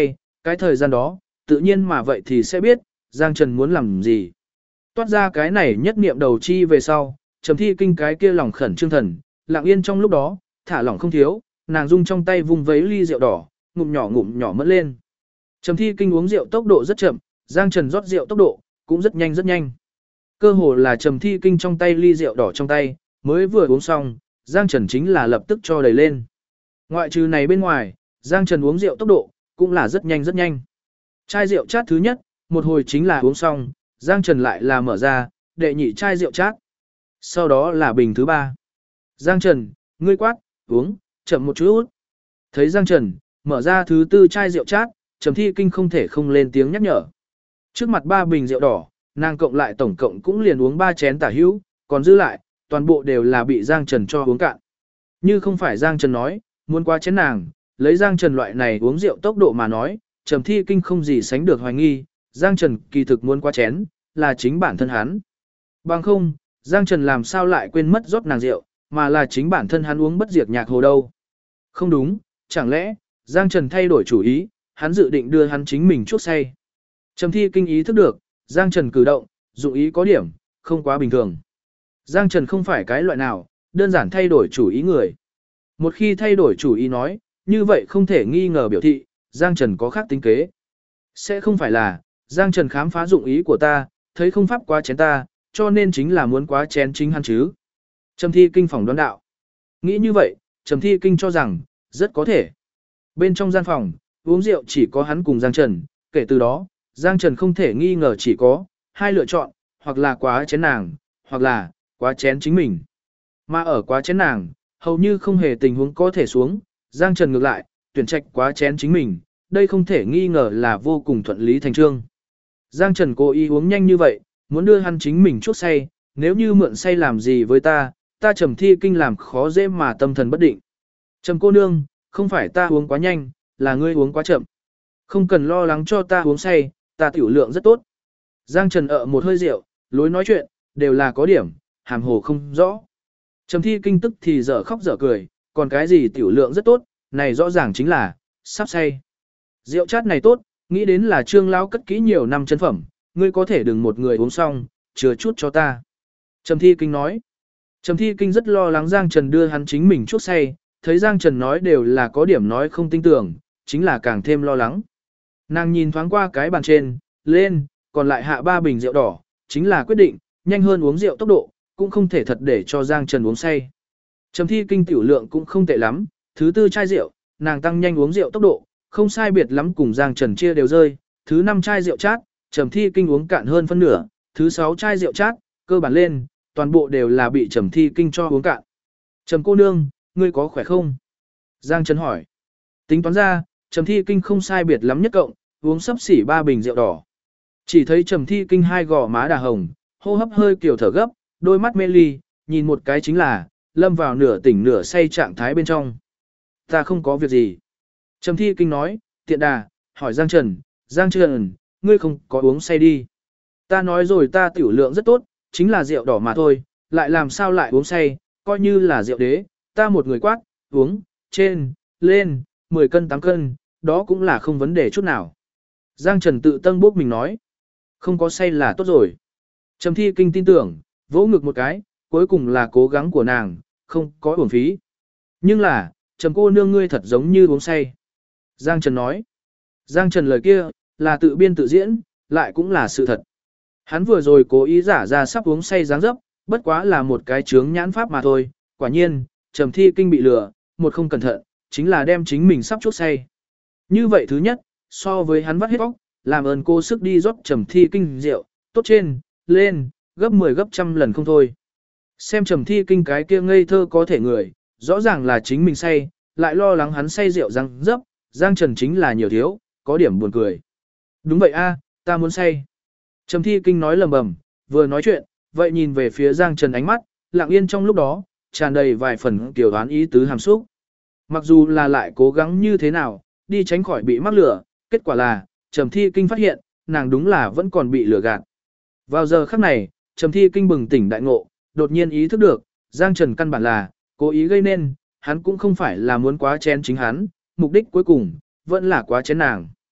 Cái thời gian đó, tự nhiên mà vậy thì sẽ biết, Giang Trần muốn làm gì. Toát ra cái này nhất niệm đầu chi về sau, Trầm Thi Kinh cái kia lòng khẩn trương thần, lặng yên trong lúc đó, thả lỏng không thiếu, nàng dung trong tay vung vấy ly rượu đỏ, ngụm nhỏ mẫn lên. Trầm Thi Kinh uống rượu tốc độ rất chậm, Giang Trần rót rượu tốc độ cũng rất nhanh rất nhanh. Cơ hồ là Trầm Thi Kinh trong tay ly rượu đỏ trong tay, mới vừa uống xong, Giang Trần chính là lập tức cho đầy lên. Ngoại trừ này bên ngoài, Giang Trần uống rượu tốc độ cũng là rất nhanh rất nhanh. Chai rượu chát thứ nhất, một hồi chính là uống xong, Giang Trần lại là mở ra, đệ nhị chai rượu chát. Sau đó là bình thứ ba. Giang Trần, ngươi quát, uống, chậm một chút. Thấy Giang Trần, mở ra thứ tư chai rượu chát, Trầm Thi Kinh không thể không lên tiếng nhắc nhở. Trước mặt 3 bình rượu đỏ, nàng cộng lại tổng cộng cũng liền uống 3 chén tả hữu, còn dư lại, toàn bộ đều là bị Giang Trần cho uống cạn. Như không phải Giang Trần nói, muốn qua chén nàng, lấy Giang Trần loại này uống rượu tốc độ mà nói, Trầm Thi Kinh không gì sánh được hoài nghi, Giang Trần kỳ thực muốn qua chén, là chính bản thân hắn. Bằng không, Giang Trần làm sao lại quên mất rót nàng rượu, mà là chính bản thân hắn uống bất diệt nhạc hồ đâu. Không đúng, chẳng lẽ, Giang Trần thay đổi chủ ý, hắn dự định đưa hắn chính mình chuốc say. Trầm Thi Kinh ý thức được, Giang Trần cử động, dụng ý có điểm, không quá bình thường. Giang Trần không phải cái loại nào, đơn giản thay đổi chủ ý người. Một khi thay đổi chủ ý nói, như vậy không thể nghi ngờ biểu thị, Giang Trần có khác tính kế. Sẽ không phải là, Giang Trần khám phá dụng ý của ta, thấy không pháp quá chén ta, cho nên chính là muốn quá chén chính hắn chứ. Trầm Thi Kinh phỏng đoán đạo. Nghĩ như vậy, Trầm Thi Kinh cho rằng, rất có thể. Bên trong gian phòng, uống rượu chỉ có hắn cùng Giang Trần, kể từ đó, Giang Trần không thể nghi ngờ chỉ có hai lựa chọn, hoặc là quá chén nàng, hoặc là quá chén chính mình. Mà ở quá chén nàng, hầu như không hề tình huống có thể xuống, Giang Trần ngược lại, tuyển trạch quá chén chính mình, đây không thể nghi ngờ là vô cùng thuận lý thành trương. Giang Trần cố ý uống nhanh như vậy, muốn đưa hắn chính mình chuốc say, nếu như mượn say làm gì với ta, ta Trầm Thi Kinh làm khó dễ mà tâm thần bất định. Trầm cô nương, không phải ta uống quá nhanh, là ngươi uống quá chậm. Không cần lo lắng cho ta uống say, ta tiểu lượng rất tốt. Giang Trần một hơi rượu, lối nói chuyện, đều là có điểm, hàm hồ không rõ. Trầm Thi Kinh tức thì dở khóc dở cười, còn cái gì tiểu lượng rất tốt, này rõ ràng chính là, sắp say. Rượu chát này tốt, nghĩ đến là Trương lão cất kỹ nhiều năm chân phẩm, ngươi có thể đừng một người uống xong, chừa chút cho ta. Trầm Thi Kinh nói. Trầm Thi Kinh rất lo lắng Giang Trần đưa hắn chính mình chuốc say, thấy Giang Trần nói đều là có điểm nói không tin tưởng, chính là càng thêm lo lắng. Nàng nhìn thoáng qua cái bàn trên, lên, còn lại hạ 3 bình rượu đỏ, chính là quyết định, nhanh hơn uống rượu tốc độ, cũng không thể thật để cho Giang Trần uống say. Trầm Thi Kinh tiểu lượng cũng không tệ lắm, thứ 4 chai rượu, nàng tăng nhanh uống rượu tốc độ, không sai biệt lắm cùng Giang Trần chia đều rơi, thứ 5 chai rượu chát, Trầm Thi Kinh uống cạn hơn phân nửa, thứ 6 chai rượu chát, cơ bản lên, toàn bộ đều là bị Trầm Thi Kinh cho uống cạn. Trầm cô nương, ngươi có khỏe không? Giang Trần hỏi. Tính toán ra, Trầm Thi Kinh không sai biệt lắm nhất cộng, uống sấp xỉ 3 bình rượu đỏ. Chỉ thấy Trầm Thi Kinh hai gò má đà hồng, hô hấp hơi kiểu thở gấp, đôi mắt mê ly, nhìn một cái chính là, lâm vào nửa tỉnh nửa say trạng thái bên trong. Ta không có việc gì. Trầm Thi Kinh nói, tiện đà, hỏi Giang Trần, ngươi không có uống say đi. Ta nói rồi ta tiểu lượng rất tốt, chính là rượu đỏ mà thôi, lại làm sao lại uống say, coi như là rượu đế, ta một người quát, uống, trên, lên, 10 cân 8 cân, đó cũng là không vấn đề chút nào. Giang Trần tự tân bốc mình nói, không có say là tốt rồi. Trầm Thi Kinh tin tưởng, vỗ ngực một cái, cuối cùng là cố gắng của nàng, không có uổng phí. Nhưng là, Trầm cô nương ngươi thật giống như uống say. Giang Trần nói, Giang Trần lời kia, là tự biên tự diễn, lại cũng là sự thật. Hắn vừa rồi cố ý giả ra sắp uống say dáng dấp, bất quá là một cái chướng nhãn pháp mà thôi. Quả nhiên, Trầm Thi Kinh bị lừa, một không cẩn thận, chính là đem chính mình sắp chuốc say. Như vậy thứ nhất, so với hắn vắt hết óc, làm ơn cô sức đi rót Trầm Thi Kinh rượu, tốt trên, lên, gấp 10 gấp trăm lần không thôi. Xem Trầm Thi Kinh cái kia ngây thơ có thể người, rõ ràng là chính mình say, lại lo lắng hắn say rượu răng dấp, Giang Trần chính là nhiều thiếu, có điểm buồn cười. Đúng vậy a, ta muốn say. Trầm Thi Kinh nói lầm bầm, vừa nói chuyện, vậy nhìn về phía Giang Trần ánh mắt, lặng yên trong lúc đó, tràn đầy vài phần tiểu đoán ý tứ hàm xúc. Mặc dù là lại cố gắng như thế nào, đi tránh khỏi bị mắc lửa, kết quả là, Trầm Thi Kinh phát hiện, nàng đúng là vẫn còn bị lừa gạt. Vào giờ khắc này, Trầm Thi Kinh bừng tỉnh đại ngộ, đột nhiên ý thức được, Giang Trần căn bản là, cố ý gây nên, hắn cũng không phải là muốn quá chén chính hắn, mục đích cuối cùng, vẫn là quá chén nàng.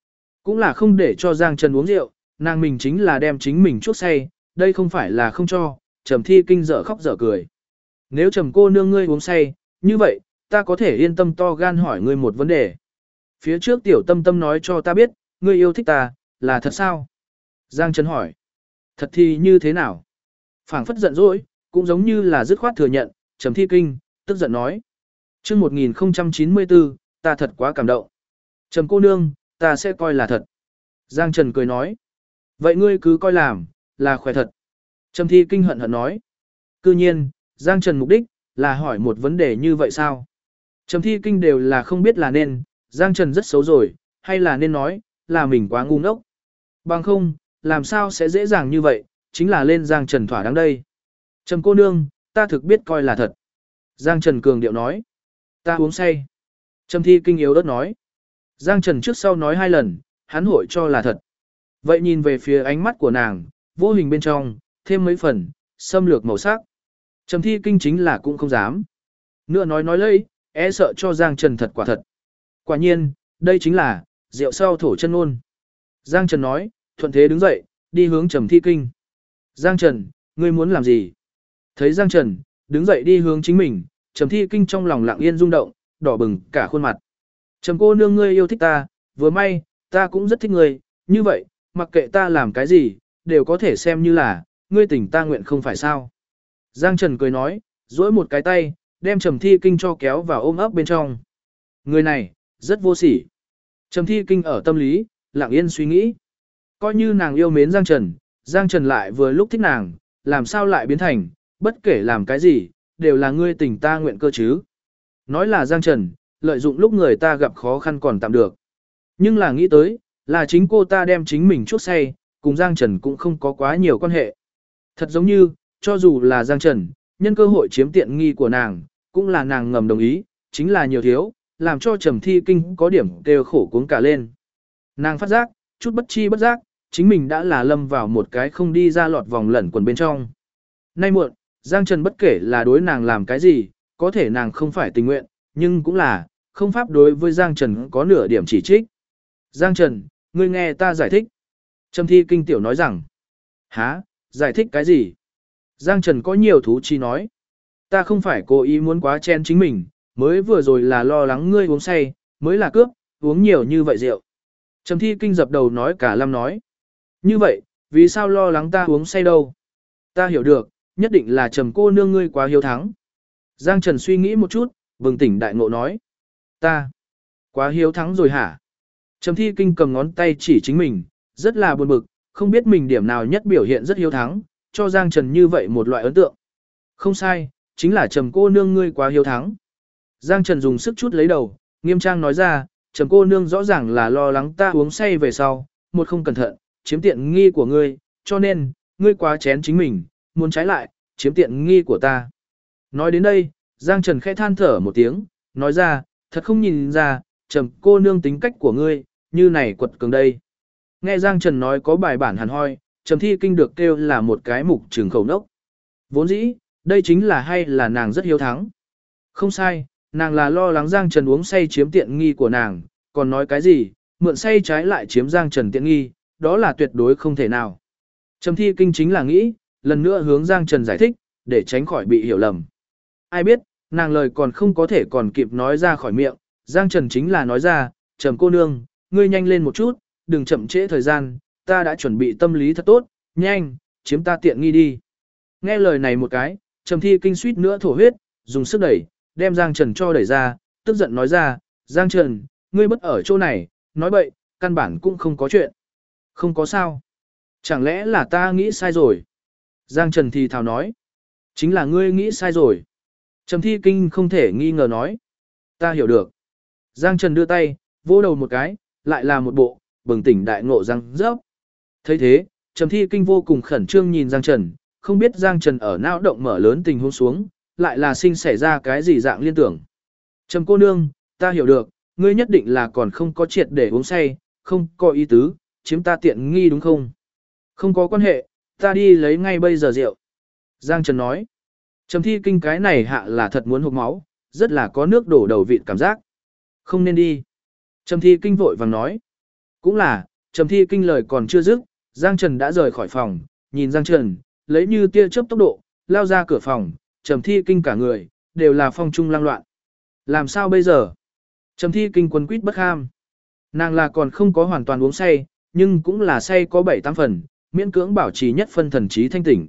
Cũng là không để cho Giang Trần uống rượu, nàng mình chính là đem chính mình chuốc say, đây không phải là không cho, Trầm Thi Kinh dở khóc dở cười. Nếu Trầm cô nương ngươi uống say, như vậy, ta có thể yên tâm to gan hỏi ngươi một vấn đề. Phía trước tiểu tâm tâm nói cho ta biết, ngươi yêu thích ta, là thật sao? Giang Trần hỏi. Thật thì như thế nào? Phảng phất giận dỗi, cũng giống như là dứt khoát thừa nhận, Trầm Thi Kinh, tức giận nói. Chương 1094, ta thật quá cảm động. Trầm cô nương, ta sẽ coi là thật. Giang Trần cười nói. Vậy ngươi cứ coi làm, là khỏe thật. Trầm Thi Kinh hận hận nói. Cư nhiên, Giang Trần mục đích, là hỏi một vấn đề như vậy sao? Trầm Thi Kinh đều là không biết là nên, Giang Trần rất xấu rồi, hay là nên nói, là mình quá ngu ngốc. Bằng không, làm sao sẽ dễ dàng như vậy, chính là lên Giang Trần thỏa đáng đây. Trầm cô nương, ta thực biết coi là thật. Giang Trần cường điệu nói. Ta uống say. Trầm Thi Kinh yếu ớt nói. Giang Trần trước sau nói 2 lần, hắn hội cho là thật. Vậy nhìn về phía ánh mắt của nàng, vô hình bên trong, thêm mấy phần, xâm lược màu sắc. Trầm Thi Kinh chính là cũng không dám. Nữa nói lấy, e sợ cho Giang Trần thật quả thật. Quả nhiên, đây chính là, rượu sau thổ chân ôn. Giang Trần nói, thuận thế đứng dậy, đi hướng Trầm Thi Kinh. Giang Trần, ngươi muốn làm gì? Thấy Giang Trần, đứng dậy đi hướng chính mình, Trầm Thi Kinh trong lòng lặng yên rung động, đỏ bừng cả khuôn mặt. Trầm cô nương ngươi yêu thích ta, vừa may, ta cũng rất thích ngươi, như vậy, mặc kệ ta làm cái gì, đều có thể xem như là, ngươi tình ta nguyện không phải sao. Giang Trần cười nói, duỗi một cái tay, đem Trầm Thi Kinh cho kéo vào ôm ấp bên trong. Người này, rất vô sỉ. Trầm Thi Kinh ở tâm lý, lặng yên suy nghĩ. Coi như nàng yêu mến Giang Trần lại vừa lúc thích nàng, làm sao lại biến thành, bất kể làm cái gì, đều là ngươi tình ta nguyện cơ chứ. Nói là Giang Trần, lợi dụng lúc người ta gặp khó khăn còn tạm được. Nhưng là nghĩ tới, là chính cô ta đem chính mình chuốc say, cùng Giang Trần cũng không có quá nhiều quan hệ. Thật giống như, cho dù là Giang Trần, nhân cơ hội chiếm tiện nghi của nàng, cũng là nàng ngầm đồng ý, chính là nhiều thiếu, làm cho Trầm Thi Kinh có điểm đều khổ cuống cả lên. Nàng phát giác, chút bất chi bất giác, chính mình đã là lâm vào một cái không đi ra lọt vòng lẩn quần bên trong. Nay muộn, Giang Trần bất kể là đối nàng làm cái gì, có thể nàng không phải tình nguyện, nhưng cũng là, không pháp đối với Giang Trần có nửa điểm chỉ trích. Giang Trần, ngươi nghe ta giải thích. Trầm Thi Kinh tiểu nói rằng, hả, giải thích cái gì? Giang Trần có nhiều thú chi nói. Ta không phải cố ý muốn quá chen chính mình, mới vừa rồi là lo lắng ngươi uống say, mới là cướp, uống nhiều như vậy rượu. Trầm Thi Kinh dập đầu nói cả lâm nói. Như vậy, vì sao lo lắng ta uống say đâu? Ta hiểu được, nhất định là Trầm cô nương ngươi quá hiếu thắng. Giang Trần suy nghĩ một chút, bừng tỉnh đại ngộ nói. Ta, quá hiếu thắng rồi hả? Trầm Thi Kinh cầm ngón tay chỉ chính mình, rất là buồn bực, không biết mình điểm nào nhất biểu hiện rất hiếu thắng, cho Giang Trần như vậy một loại ấn tượng. Không sai, chính là Trầm cô nương ngươi quá hiếu thắng. Giang Trần dùng sức chút lấy đầu, nghiêm trang nói ra, Trầm cô nương rõ ràng là lo lắng ta uống say về sau, một không cẩn thận, chiếm tiện nghi của ngươi, cho nên, ngươi quá chén chính mình, muốn trái lại, chiếm tiện nghi của ta. Nói đến đây, Giang Trần khẽ than thở một tiếng, nói ra, thật không nhìn ra, Trầm cô nương tính cách của ngươi, như này quật cường đây. Nghe Giang Trần nói có bài bản hẳn hoi, Trầm Thi Kinh được kêu là một cái mục trường khẩu nốc. Vốn dĩ, đây chính là hay là nàng rất hiếu thắng. Không sai, nàng là lo lắng Giang Trần uống say chiếm tiện nghi của nàng, còn nói cái gì, mượn say trái lại chiếm Giang Trần tiện nghi, đó là tuyệt đối không thể nào. Trầm Thi Kinh chính là nghĩ, lần nữa hướng Giang Trần giải thích, để tránh khỏi bị hiểu lầm. Ai biết, nàng lời còn không có thể còn kịp nói ra khỏi miệng, Giang Trần chính là nói ra, Trầm cô nương, ngươi nhanh lên một chút, đừng chậm trễ thời gian, ta đã chuẩn bị tâm lý thật tốt, nhanh, chiếm ta tiện nghi đi. Nghe lời này một cái, Trầm Thi Kinh suýt nữa thổ huyết, dùng sức đẩy, đem Giang Trần cho đẩy ra, tức giận nói ra, Giang Trần, ngươi bất ở chỗ này, nói bậy, căn bản cũng không có chuyện. Không có sao. Chẳng lẽ là ta nghĩ sai rồi? Giang Trần thì thào nói. Chính là ngươi nghĩ sai rồi. Trầm Thi Kinh không thể nghi ngờ nói. Ta hiểu được. Giang Trần đưa tay, vỗ đầu một cái, lại là một bộ, bừng tỉnh đại ngộ răng rớp. thấy thế, Trầm Thi Kinh vô cùng khẩn trương nhìn Giang Trần, không biết Giang Trần ở não động mở lớn tình huống xuống, lại là sinh xảy ra cái gì dạng liên tưởng. Trầm cô nương, ta hiểu được, ngươi nhất định là còn không có triệt để uống say, không có ý tứ, chiếm ta tiện nghi đúng không? Không có quan hệ, ta đi lấy ngay bây giờ rượu. Giang Trần nói, Trầm Thi Kinh cái này hạ là thật muốn hộc máu, rất là có nước đổ đầu vịt cảm giác. Không nên đi. Trầm Thi Kinh vội vàng nói, cũng là, Trầm Thi Kinh lời còn chưa dứt, Giang Trần đã rời khỏi phòng, nhìn Giang Trần, lấy như tia chớp tốc độ, lao ra cửa phòng, Trầm Thi Kinh cả người, đều là phong trung lang loạn. Làm sao bây giờ? Trầm Thi Kinh quấn quýt bất ham. Nàng là còn không có hoàn toàn uống say, nhưng cũng là say có 7-8 phần, miễn cưỡng bảo trì nhất phân thần trí thanh tỉnh.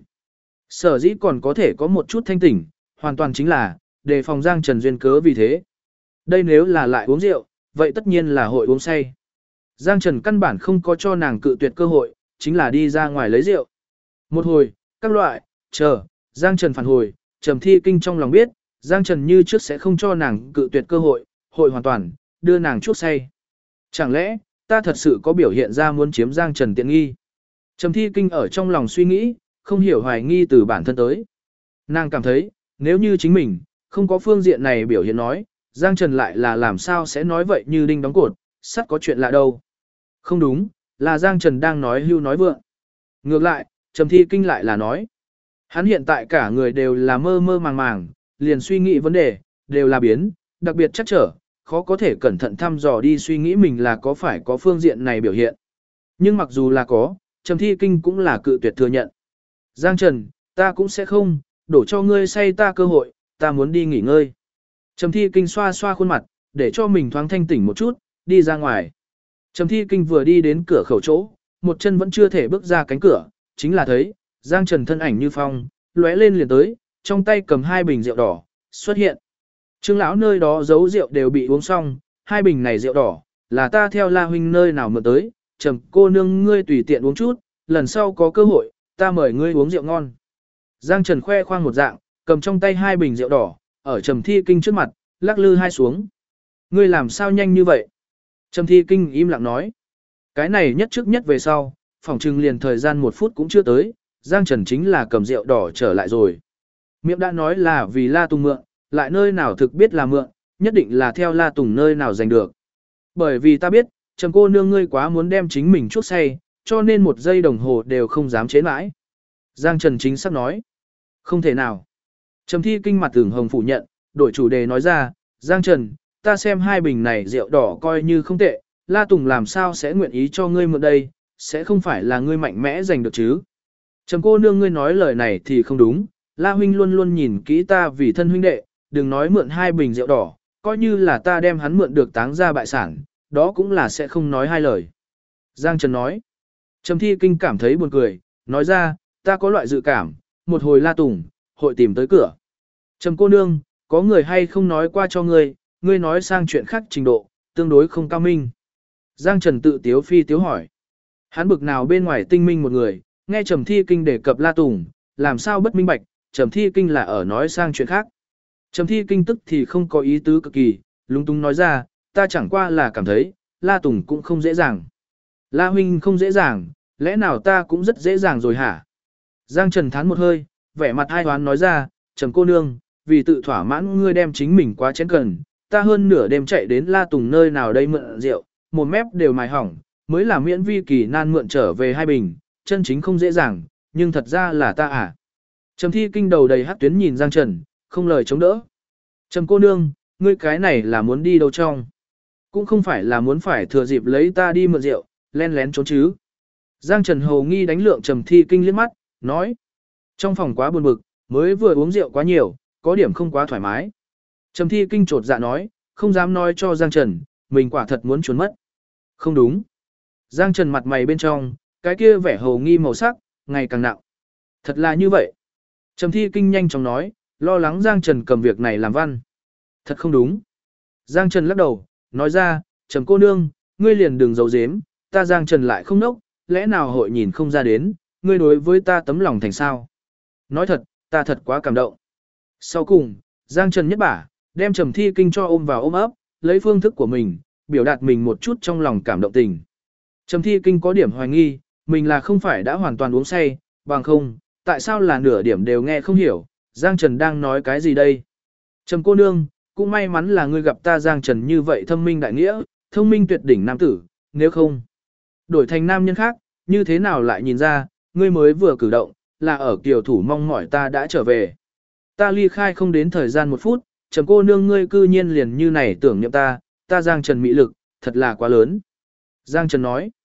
Sở dĩ còn có thể có một chút thanh tỉnh, hoàn toàn chính là, đề phòng Giang Trần duyên cớ vì thế. Đây nếu là lại uống rượu, vậy tất nhiên là hội uống say. Giang Trần căn bản không có cho nàng cự tuyệt cơ hội, chính là đi ra ngoài lấy rượu. Một hồi, các loại, chờ, Giang Trần phản hồi, Trầm Thi Kinh trong lòng biết, Giang Trần như trước sẽ không cho nàng cự tuyệt cơ hội, hội hoàn toàn, đưa nàng chuốc say. Chẳng lẽ, ta thật sự có biểu hiện ra muốn chiếm Giang Trần tiện nghi? Trầm Thi Kinh ở trong lòng suy nghĩ, không hiểu hoài nghi từ bản thân tới. Nàng cảm thấy, nếu như chính mình, không có phương diện này biểu hiện nói, Giang Trần lại là làm sao sẽ nói vậy như đinh đóng cột, sắt có chuyện lạ đâu. Không đúng, là Giang Trần đang nói hưu nói vượng. Ngược lại, Trầm Thi Kinh lại là nói. Hắn hiện tại cả người đều là mơ mơ màng màng, liền suy nghĩ vấn đề, đều là biến, đặc biệt chắc trở, khó có thể cẩn thận thăm dò đi suy nghĩ mình là có phải có phương diện này biểu hiện. Nhưng mặc dù là có, Trầm Thi Kinh cũng là cự tuyệt thừa nhận. Giang Trần, ta cũng sẽ không, đổ cho ngươi say ta cơ hội, ta muốn đi nghỉ ngơi. Trầm Thi Kinh xoa xoa khuôn mặt, để cho mình thoáng thanh tỉnh một chút, đi ra ngoài. Trầm Thi Kinh vừa đi đến cửa khẩu chỗ, một chân vẫn chưa thể bước ra cánh cửa, chính là thấy, Giang Trần thân ảnh như phong, lóe lên liền tới, trong tay cầm 2 bình rượu đỏ, xuất hiện. Trương lão nơi đó giấu rượu đều bị uống xong, 2 bình này rượu đỏ, là ta theo La huynh nơi nào mượn tới, Trầm cô nương ngươi tùy tiện uống chút, lần sau có cơ hội, ta mời ngươi uống rượu ngon. Giang Trần khoe khoang một dạng, cầm trong tay 2 bình rượu đỏ, ở Trầm Thi Kinh trước mặt, lắc lư hai xuống. Ngươi làm sao nhanh như vậy? Trầm Thi Kinh im lặng nói. Cái này nhất trước nhất về sau, phòng trừng liền thời gian 1 phút cũng chưa tới, Giang Trần chính là cầm rượu đỏ trở lại rồi. Miệng đã nói là vì La Tùng mượn, lại nơi nào thực biết là mượn, nhất định là theo La Tùng nơi nào giành được. Bởi vì ta biết, Trầm cô nương ngươi quá muốn đem chính mình chuốc say, cho nên 1 giây đồng hồ đều không dám chế mãi. Giang Trần chính xác nói. Không thể nào. Trầm Thi Kinh mặt tưởng hồng phủ nhận, đổi chủ đề nói ra, Giang Trần, ta xem 2 bình này rượu đỏ coi như không tệ, La Tùng làm sao sẽ nguyện ý cho ngươi mượn đây, sẽ không phải là ngươi mạnh mẽ giành được chứ. Trầm cô nương ngươi nói lời này thì không đúng, La huynh luôn luôn nhìn kỹ ta vì thân huynh đệ, đừng nói mượn 2 bình rượu đỏ, coi như là ta đem hắn mượn được táng ra bại sản, đó cũng là sẽ không nói 2 lời. Giang Trần nói. Trầm Thi Kinh cảm thấy buồn cười, nói ra, ta có loại dự cảm, một hồi La Tùng, hội tìm tới cửa. Trầm cô nương, có người hay không nói qua cho ngươi, ngươi nói sang chuyện khác trình độ, tương đối không cao minh. Giang Trần tự tiếu phi tiếu hỏi. Hắn bực nào bên ngoài tinh minh một người, nghe Trầm Thi Kinh đề cập La Tùng, làm sao bất minh bạch, Trầm Thi Kinh là ở nói sang chuyện khác. Trầm Thi Kinh tức thì không có ý tứ cực kỳ, lúng túng nói ra, ta chẳng qua là cảm thấy, La Tùng cũng không dễ dàng. La huynh không dễ dàng, lẽ nào ta cũng rất dễ dàng rồi hả? Giang Trần thán một hơi, vẻ mặt ai hoán nói ra, Trầm cô nương, vì tự thỏa mãn ngươi đem chính mình quá chén cần, ta hơn nửa đêm chạy đến La Tùng nơi nào đây mượn rượu, một mép đều mài hỏng, mới là miễn vi kỳ nan mượn trở về 2 bình, chân chính không dễ dàng, nhưng thật ra là ta à. Trầm Thi Kinh đầu đầy hắc tuyến nhìn Giang Trần, không lời chống đỡ. Trầm cô nương, ngươi cái này là muốn đi đâu trong? Cũng không phải là muốn phải thừa dịp lấy ta đi mượn rượu, len lén trốn chứ. Giang Trần hầu nghi đánh lượng Trầm Thi Kinh liếc mắt, nói. Trong phòng quá buồn bực, mới vừa uống rượu quá nhiều, có điểm không quá thoải mái. Trầm Thi Kinh trột dạ nói, không dám nói cho Giang Trần, mình quả thật muốn trốn mất. Không đúng. Giang Trần mặt mày bên trong, cái kia vẻ hầu nghi màu sắc, ngày càng nặng. Thật là như vậy. Trầm Thi Kinh nhanh chóng nói, lo lắng Giang Trần cầm việc này làm văn. Thật không đúng. Giang Trần lắc đầu, nói ra, Trầm cô nương, ngươi liền đừng giấu giếm, ta Giang Trần lại không nốc, lẽ nào hội nhìn không ra đến, ngươi đối với ta tấm lòng thành sao. Nói thật, ta thật quá cảm động. Sau cùng, Giang Trần nhất bả, đem Trầm Thi Kinh cho ôm vào ôm ấp, lấy phương thức của mình, biểu đạt mình một chút trong lòng cảm động tình. Trầm Thi Kinh có điểm hoài nghi, mình là không phải đã hoàn toàn uống say, bằng không, tại sao là nửa điểm đều nghe không hiểu, Giang Trần đang nói cái gì đây? Trầm cô nương, cũng may mắn là ngươi gặp ta Giang Trần như vậy thâm minh đại nghĩa, thông minh tuyệt đỉnh nam tử, nếu không, đổi thành nam nhân khác, như thế nào lại nhìn ra, ngươi mới vừa cử động, là ở kiều thủ mong mỏi ta đã trở về. Ta ly khai không đến thời gian 1 phút, Trầm cô nương ngươi cư nhiên liền như này tưởng niệm ta Giang Trần mỹ lực, thật là quá lớn. Giang Trần nói,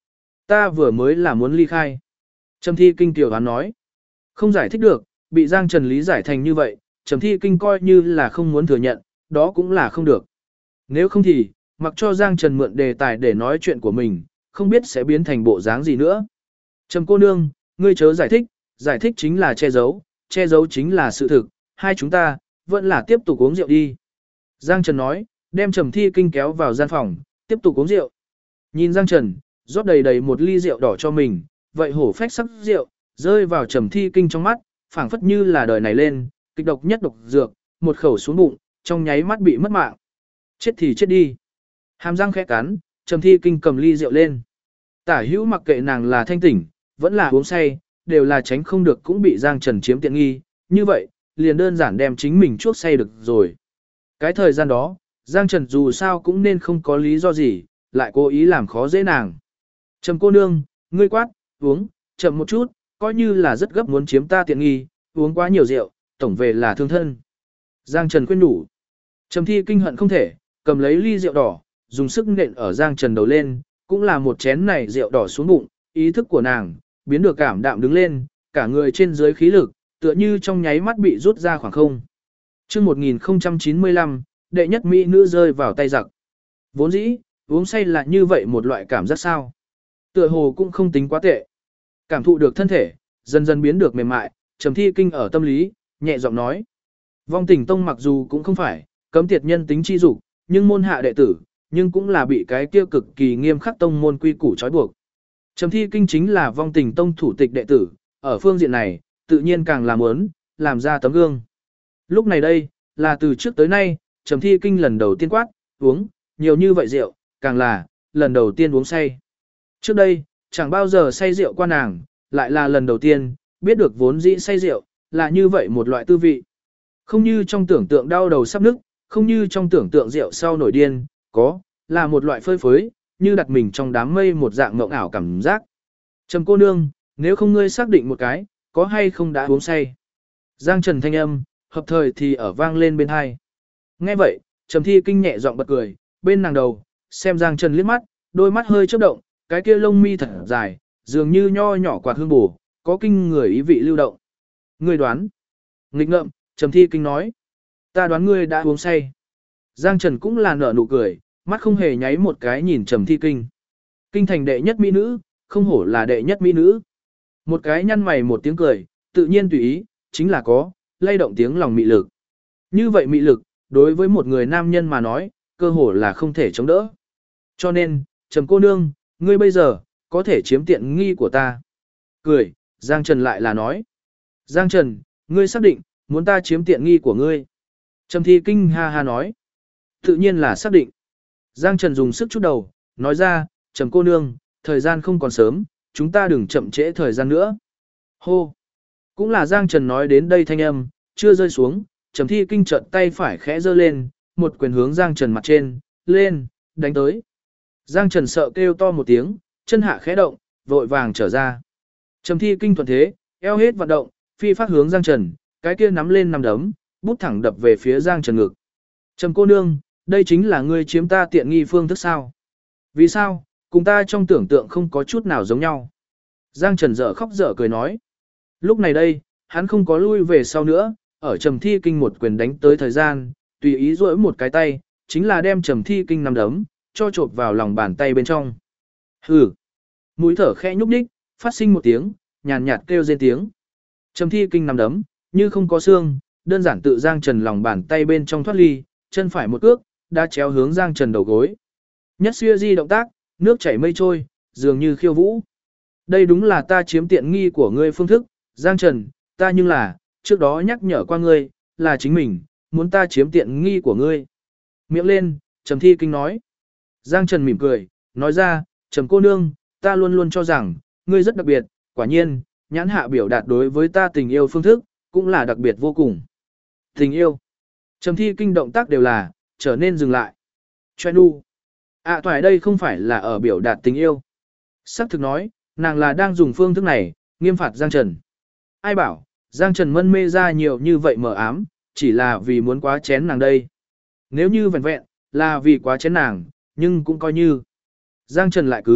ta vừa mới là muốn ly khai. Trầm Thi Kinh tiểu đoán nói. Không giải thích được, bị Giang Trần lý giải thành như vậy, Trầm Thi Kinh coi như là không muốn thừa nhận, đó cũng là không được. Nếu không thì, mặc cho Giang Trần mượn đề tài để nói chuyện của mình, không biết sẽ biến thành bộ dáng gì nữa. Trầm cô nương, ngươi chớ giải thích chính là che giấu chính là sự thực, hai chúng ta, vẫn là tiếp tục uống rượu đi. Giang Trần nói, đem Trầm Thi Kinh kéo vào gian phòng, tiếp tục uống rượu. Nhìn Giang Trần, rót đầy đầy một ly rượu đỏ cho mình, vậy hổ phách sắc rượu, rơi vào Trầm Thi Kinh trong mắt, phảng phất như là đời này lên, kịch độc nhất độc dược, một khẩu xuống bụng, trong nháy mắt bị mất mạng. Chết thì chết đi. Hàm răng khẽ cắn, Trầm Thi Kinh cầm ly rượu lên. Tả hữu mặc kệ nàng là thanh tỉnh, vẫn là uống say, đều là tránh không được cũng bị Giang Trần chiếm tiện nghi, như vậy, liền đơn giản đem chính mình chuốc say được rồi. Cái thời gian đó, Giang Trần dù sao cũng nên không có lý do gì, lại cố ý làm khó dễ nàng. Trầm cô nương, ngươi quát, uống, chậm một chút, coi như là rất gấp muốn chiếm ta tiện nghi, uống quá nhiều rượu, tổng về là thương thân. Giang Trần khuyên nhủ. Trầm Thi Kinh hận không thể, cầm lấy ly rượu đỏ, dùng sức nện ở Giang Trần đầu lên, cũng là một chén này rượu đỏ xuống bụng, ý thức của nàng, biến được cảm đạm đứng lên, cả người trên dưới khí lực, tựa như trong nháy mắt bị rút ra khoảng không. Chương 1095, đệ nhất mỹ nữ rơi vào tay giặc. Vốn dĩ, uống say là như vậy một loại cảm giác sao? Tựa hồ cũng không tính quá tệ. Cảm thụ được thân thể, dần dần biến được mềm mại, Trầm Thi Kinh ở tâm lý, nhẹ giọng nói. Vong Tình Tông mặc dù cũng không phải cấm tiệt nhân tính chi dục, nhưng môn hạ đệ tử, nhưng cũng là bị cái kia cực kỳ nghiêm khắc tông môn quy củ trói buộc. Trầm Thi Kinh chính là Vong Tình Tông thủ tịch đệ tử, ở phương diện này, tự nhiên càng làm muốn, làm ra tấm gương. Lúc này đây, là từ trước tới nay, Trầm Thi Kinh lần đầu tiên quát, uống, nhiều như vậy rượu, càng là, lần đầu tiên uống say. Trước đây, chẳng bao giờ say rượu qua nàng, lại là lần đầu tiên, biết được vốn dĩ say rượu, là như vậy một loại tư vị. Không như trong tưởng tượng đau đầu sắp nức, không như trong tưởng tượng rượu sau nổi điên, là một loại phơi phới, như đặt mình trong đám mây một dạng mộng ảo cảm giác. Trầm cô nương, nếu không ngươi xác định một cái, có hay không đã uống say. Giang Trần thanh âm, hợp thời thì ở vang lên bên hai. Nghe vậy, Trầm Thi Kinh nhẹ giọng bật cười, bên nàng đầu, xem Giang Trần liếc mắt, đôi mắt hơi chớp động, cái kia lông mi thật dài, dường như nho nhỏ quạt hương bổ, có kinh người ý vị lưu động. Ngươi đoán. Nghịch ngợm, Trầm Thi Kinh nói. Ta đoán ngươi đã uống say. Giang Trần cũng là nở nụ cười, mắt không hề nháy một cái nhìn Trầm Thi Kinh. Kinh thành đệ nhất mỹ nữ, không hổ là đệ nhất mỹ nữ. Một cái nhăn mày một tiếng cười, tự nhiên tùy ý, chính là có, lay động tiếng lòng mị lực. Như vậy mị lực, đối với một người nam nhân mà nói, cơ hồ là không thể chống đỡ. Cho nên, Trầm cô nương, ngươi bây giờ, có thể chiếm tiện nghi của ta. Cười, Giang Trần lại là nói. Giang Trần, ngươi xác định, muốn ta chiếm tiện nghi của ngươi. Trầm Thi Kinh ha ha nói. Tự nhiên là xác định. Giang Trần dùng sức chút đầu, nói ra, Trầm cô nương, thời gian không còn sớm, chúng ta đừng chậm trễ thời gian nữa. Hô! Cũng là Giang Trần nói đến đây thanh âm, chưa rơi xuống, Trầm Thi Kinh chợt tay phải khẽ giơ lên, một quyền hướng Giang Trần mặt trên, lên, đánh tới. Giang Trần sợ kêu to một tiếng, chân hạ khẽ động, vội vàng trở ra. Trầm Thi Kinh thuận thế, eo hết vận động, phi phát hướng Giang Trần, cái kia nắm lên nắm đấm, bút thẳng đập về phía Giang Trần ngực. Trầm cô nương, đây chính là ngươi chiếm ta tiện nghi phương thức sao? Vì sao, cùng ta trong tưởng tượng không có chút nào giống nhau? Giang Trần dở khóc dở cười nói. Lúc này đây, hắn không có lui về sau nữa, ở Trầm Thi Kinh một quyền đánh tới thời gian, tùy ý duỗi một cái tay, chính là đem Trầm Thi Kinh nắm đấm, cho chộp vào lòng bàn tay bên trong. Hừ. Mũi thở khẽ nhúc nhích, phát sinh một tiếng, nhàn nhạt kêu rên tiếng. Trầm Thi Kinh nắm đấm, như không có xương, đơn giản tự Giang Trần lòng bàn tay bên trong thoát ly, chân phải một cước, đã chéo hướng Giang Trần đầu gối. Nhất xuya di động tác, nước chảy mây trôi, dường như khiêu vũ. Đây đúng là ta chiếm tiện nghi của ngươi phương thức, Giang Trần, ta nhưng là, trước đó nhắc nhở qua ngươi, là chính mình, muốn ta chiếm tiện nghi của ngươi. Miệng lên, Trầm Thi Kinh nói. Giang Trần mỉm cười, nói ra, Trầm cô nương, ta luôn luôn cho rằng, ngươi rất đặc biệt, quả nhiên, nhãn hạ biểu đạt đối với ta tình yêu phương thức, cũng là đặc biệt vô cùng. Tình yêu. Trầm Thi Kinh động tác đều là, trở nên dừng lại. Choe nu. Toại đây không phải là ở biểu đạt tình yêu. Sắc thực nói, nàng là đang dùng phương thức này, nghiêm phạt Giang Trần. Ai bảo, Giang Trần mân mê ra nhiều như vậy mờ ám, chỉ là vì muốn quá chén nàng đây. Nếu như vẹn vẹn, là vì quá chén nàng, nhưng cũng coi như. Giang Trần lại cứ,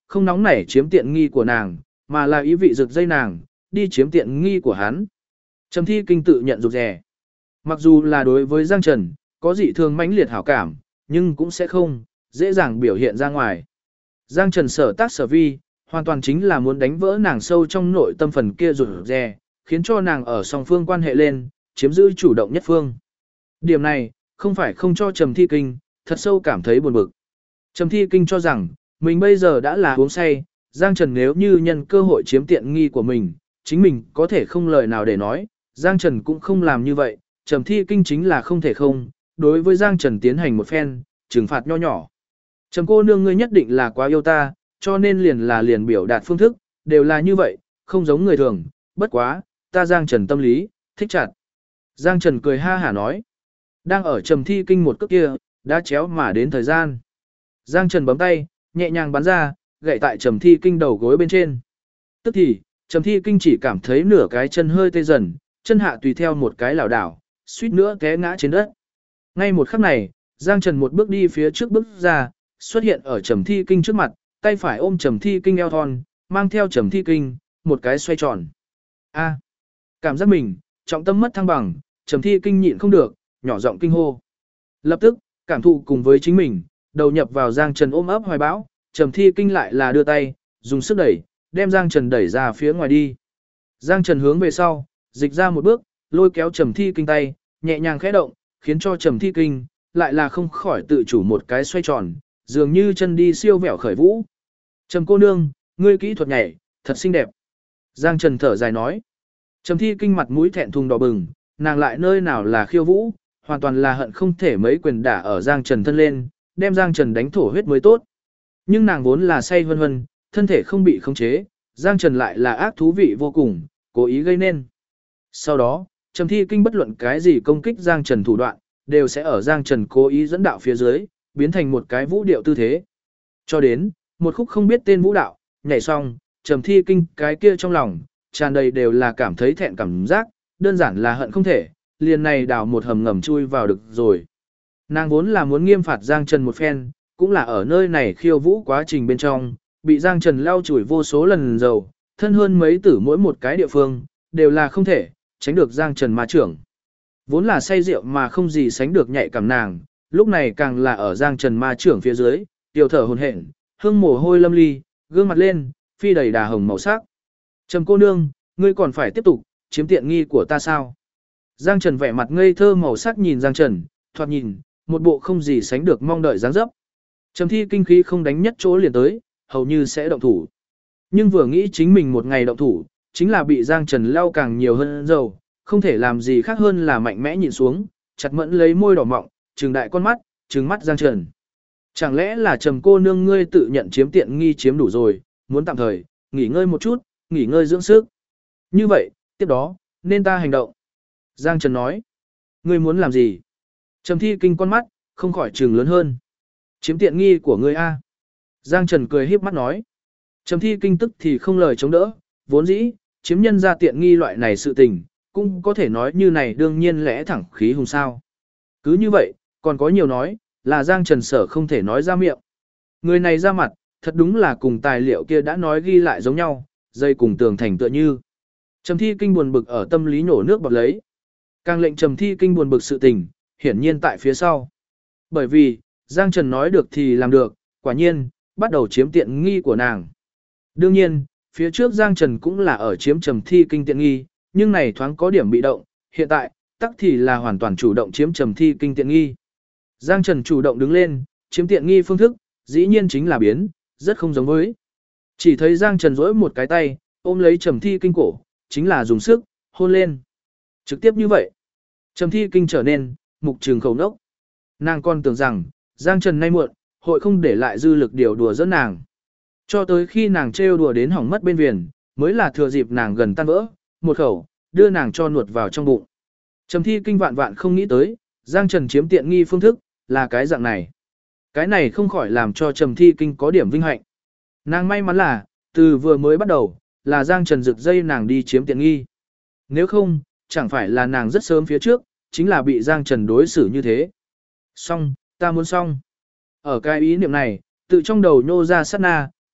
không nóng nảy chiếm tiện nghi của nàng, mà là ý vị rực dây nàng, đi chiếm tiện nghi của hắn. Trầm Thi Kinh tự nhận rụt rè. Mặc dù là đối với Giang Trần, có dị thường mãnh liệt hảo cảm, nhưng cũng sẽ không dễ dàng biểu hiện ra ngoài. Giang Trần sở tác sở vi, hoàn toàn chính là muốn đánh vỡ nàng sâu trong nội tâm phần kia rụt rè, khiến cho nàng ở song phương quan hệ lên, chiếm giữ chủ động nhất phương. Điểm này, không phải không cho Trầm Thi Kinh, thật sâu cảm thấy buồn bực. Trầm Thi Kinh cho rằng, mình bây giờ đã là uống say, Giang Trần nếu như nhân cơ hội chiếm tiện nghi của mình, chính mình có thể không lời nào để nói, Giang Trần cũng không làm như vậy, Trầm Thi Kinh chính là không thể không, đối với Giang Trần tiến hành một phen, trừng phạt nho nhỏ. Trầm cô nương ngươi nhất định là quá yêu ta, cho nên liền biểu đạt phương thức, đều là như vậy, không giống người thường, bất quá, ta Giang Trần tâm lý, thích chặt. Giang Trần cười ha hả nói, đang ở Trầm Thi Kinh một cước kia, đã chéo mà đến thời gian. Giang Trần bấm tay, nhẹ nhàng bắn ra, gậy tại Trầm Thi Kinh đầu gối bên trên. Tức thì, Trầm Thi Kinh chỉ cảm thấy nửa cái chân hơi tê dần, chân hạ tùy theo một cái lảo đảo, suýt nữa té ngã trên đất. Ngay một khắc này, Giang Trần một bước đi phía trước bước ra, xuất hiện ở Trầm Thi Kinh trước mặt, tay phải ôm Trầm Thi Kinh eo thon, mang theo Trầm Thi Kinh, một cái xoay tròn. A, cảm giác mình, trọng tâm mất thăng bằng, Trầm Thi Kinh nhịn không được, nhỏ giọng kinh hô. Lập tức, cảm thụ cùng với chính mình, đầu nhập vào Giang Trần ôm ấp hoài bão, Trầm Thi Kinh lại là đưa tay, dùng sức đẩy, đem Giang Trần đẩy ra phía ngoài đi. Giang Trần hướng về sau, dịch ra một bước, lôi kéo Trầm Thi Kinh tay, nhẹ nhàng khẽ động, khiến cho Trầm Thi Kinh lại là không khỏi tự chủ một cái xoay tròn, dường như chân đi siêu vẹo khởi vũ. Trầm cô nương, ngươi kỹ thuật nhảy, thật xinh đẹp. Giang Trần thở dài nói. Trầm Thi Kinh mặt mũi thẹn thùng đỏ bừng, nàng lại nơi nào là khiêu vũ, hoàn toàn là hận không thể mấy quyền đả ở Giang Trần thân lên, đem Giang Trần đánh thổ huyết mới tốt. Nhưng nàng vốn là say hân hân, thân thể không bị khống chế, Giang Trần lại là ác thú vị vô cùng, cố ý gây nên. Sau đó, Trầm Thi Kinh bất luận cái gì công kích Giang Trần thủ đoạn, đều sẽ ở Giang Trần cố ý dẫn đạo phía dưới, biến thành một cái vũ điệu tư thế. Cho đến, một khúc không biết tên vũ đạo, nhảy xong, Trầm Thi Kinh cái kia trong lòng, tràn đầy đều là cảm thấy thẹn cảm giác, đơn giản là hận không thể, liền này đào một hầm ngầm chui vào được rồi. Nàng vốn là muốn nghiêm phạt Giang Trần một phen, cũng là ở nơi này khiêu vũ quá trình bên trong, bị Giang Trần lao chùi vô số lần dầu, thân hơn mấy tử mỗi một cái địa phương, đều là không thể, tránh được Giang Trần ma trưởng. Vốn là say rượu mà không gì sánh được nhạy cảm nàng, lúc này càng là ở Giang Trần ma trưởng phía dưới, tiểu thở hồn hển, hương mồ hôi lâm ly, gương mặt lên, phi đầy đà hồng màu sắc. Trầm cô nương, ngươi còn phải tiếp tục, chiếm tiện nghi của ta sao? Giang Trần vẻ mặt ngây thơ màu sắc nhìn Giang Trần, thoạt nhìn, một bộ không gì sánh được mong đợi dáng dấp. Trầm Thi Kinh khí không đánh nhất chỗ liền tới, hầu như sẽ động thủ. Nhưng vừa nghĩ chính mình một ngày động thủ, chính là bị Giang Trần lao càng nhiều hơn dầu, không thể làm gì khác hơn là mạnh mẽ nhìn xuống, chặt mẫn lấy môi đỏ mọng, trừng đại con mắt, trừng mắt Giang Trần. Chẳng lẽ là Trầm cô nương ngươi tự nhận chiếm tiện nghi chiếm đủ rồi, muốn tạm thời, nghỉ ngơi một chút, nghỉ ngơi dưỡng sức. Như vậy, tiếp đó, nên ta hành động. Giang Trần nói, ngươi muốn làm gì? Trầm Thi Kinh con mắt, không khỏi trừng lớn hơn. Chiếm tiện nghi của ngươi a. Giang Trần cười híp mắt nói. Trầm Thi Kinh tức thì không lời chống đỡ, vốn dĩ, chiếm nhân ra tiện nghi loại này sự tình, cũng có thể nói như này đương nhiên lẽ thẳng khí hùng sao. Cứ như vậy, còn có nhiều nói, là Giang Trần sở không thể nói ra miệng. Người này ra mặt, thật đúng là cùng tài liệu kia đã nói ghi lại giống nhau, dây cùng tường thành tựa như. Trầm Thi Kinh buồn bực ở tâm lý nổ nước bọt lấy. Càng lệnh Trầm Thi Kinh buồn bực sự tình, hiển nhiên tại phía sau. Bởi vì, Giang Trần nói được thì làm được, quả nhiên, bắt đầu chiếm tiện nghi của nàng. Đương nhiên, phía trước Giang Trần cũng là ở chiếm Trầm Thi Kinh tiện nghi, nhưng này thoáng có điểm bị động, hiện tại, tắc thì là hoàn toàn chủ động chiếm Trầm Thi Kinh tiện nghi. Giang Trần chủ động đứng lên, chiếm tiện nghi phương thức, dĩ nhiên chính là biến, rất không giống với. Chỉ thấy Giang Trần duỗi một cái tay, ôm lấy Trầm Thi Kinh cổ, chính là dùng sức, hôn lên. Trực tiếp như vậy, Trầm Thi Kinh trở nên, mục trường khẩu nốc. Nàng còn tưởng rằng, Giang Trần nay muộn, hội không để lại dư lực điều đùa dẫn nàng. Cho tới khi nàng trêu đùa đến hỏng mất bên viền, mới là thừa dịp nàng gần tan vỡ, một khẩu, đưa nàng cho nuột vào trong bụng. Trầm Thi Kinh vạn vạn không nghĩ tới, Giang Trần chiếm tiện nghi phương thức, là cái dạng này. Cái này không khỏi làm cho Trầm Thi Kinh có điểm vinh hạnh. Nàng may mắn là, từ vừa mới bắt đầu, là Giang Trần rực dây nàng đi chiếm tiện nghi. Nếu không, chẳng phải là nàng rất sớm phía trước, chính là bị Giang Trần đối xử như thế. Xong, ta muốn xong. Ở cái ý niệm này, tự trong đầu nhô ra sát na,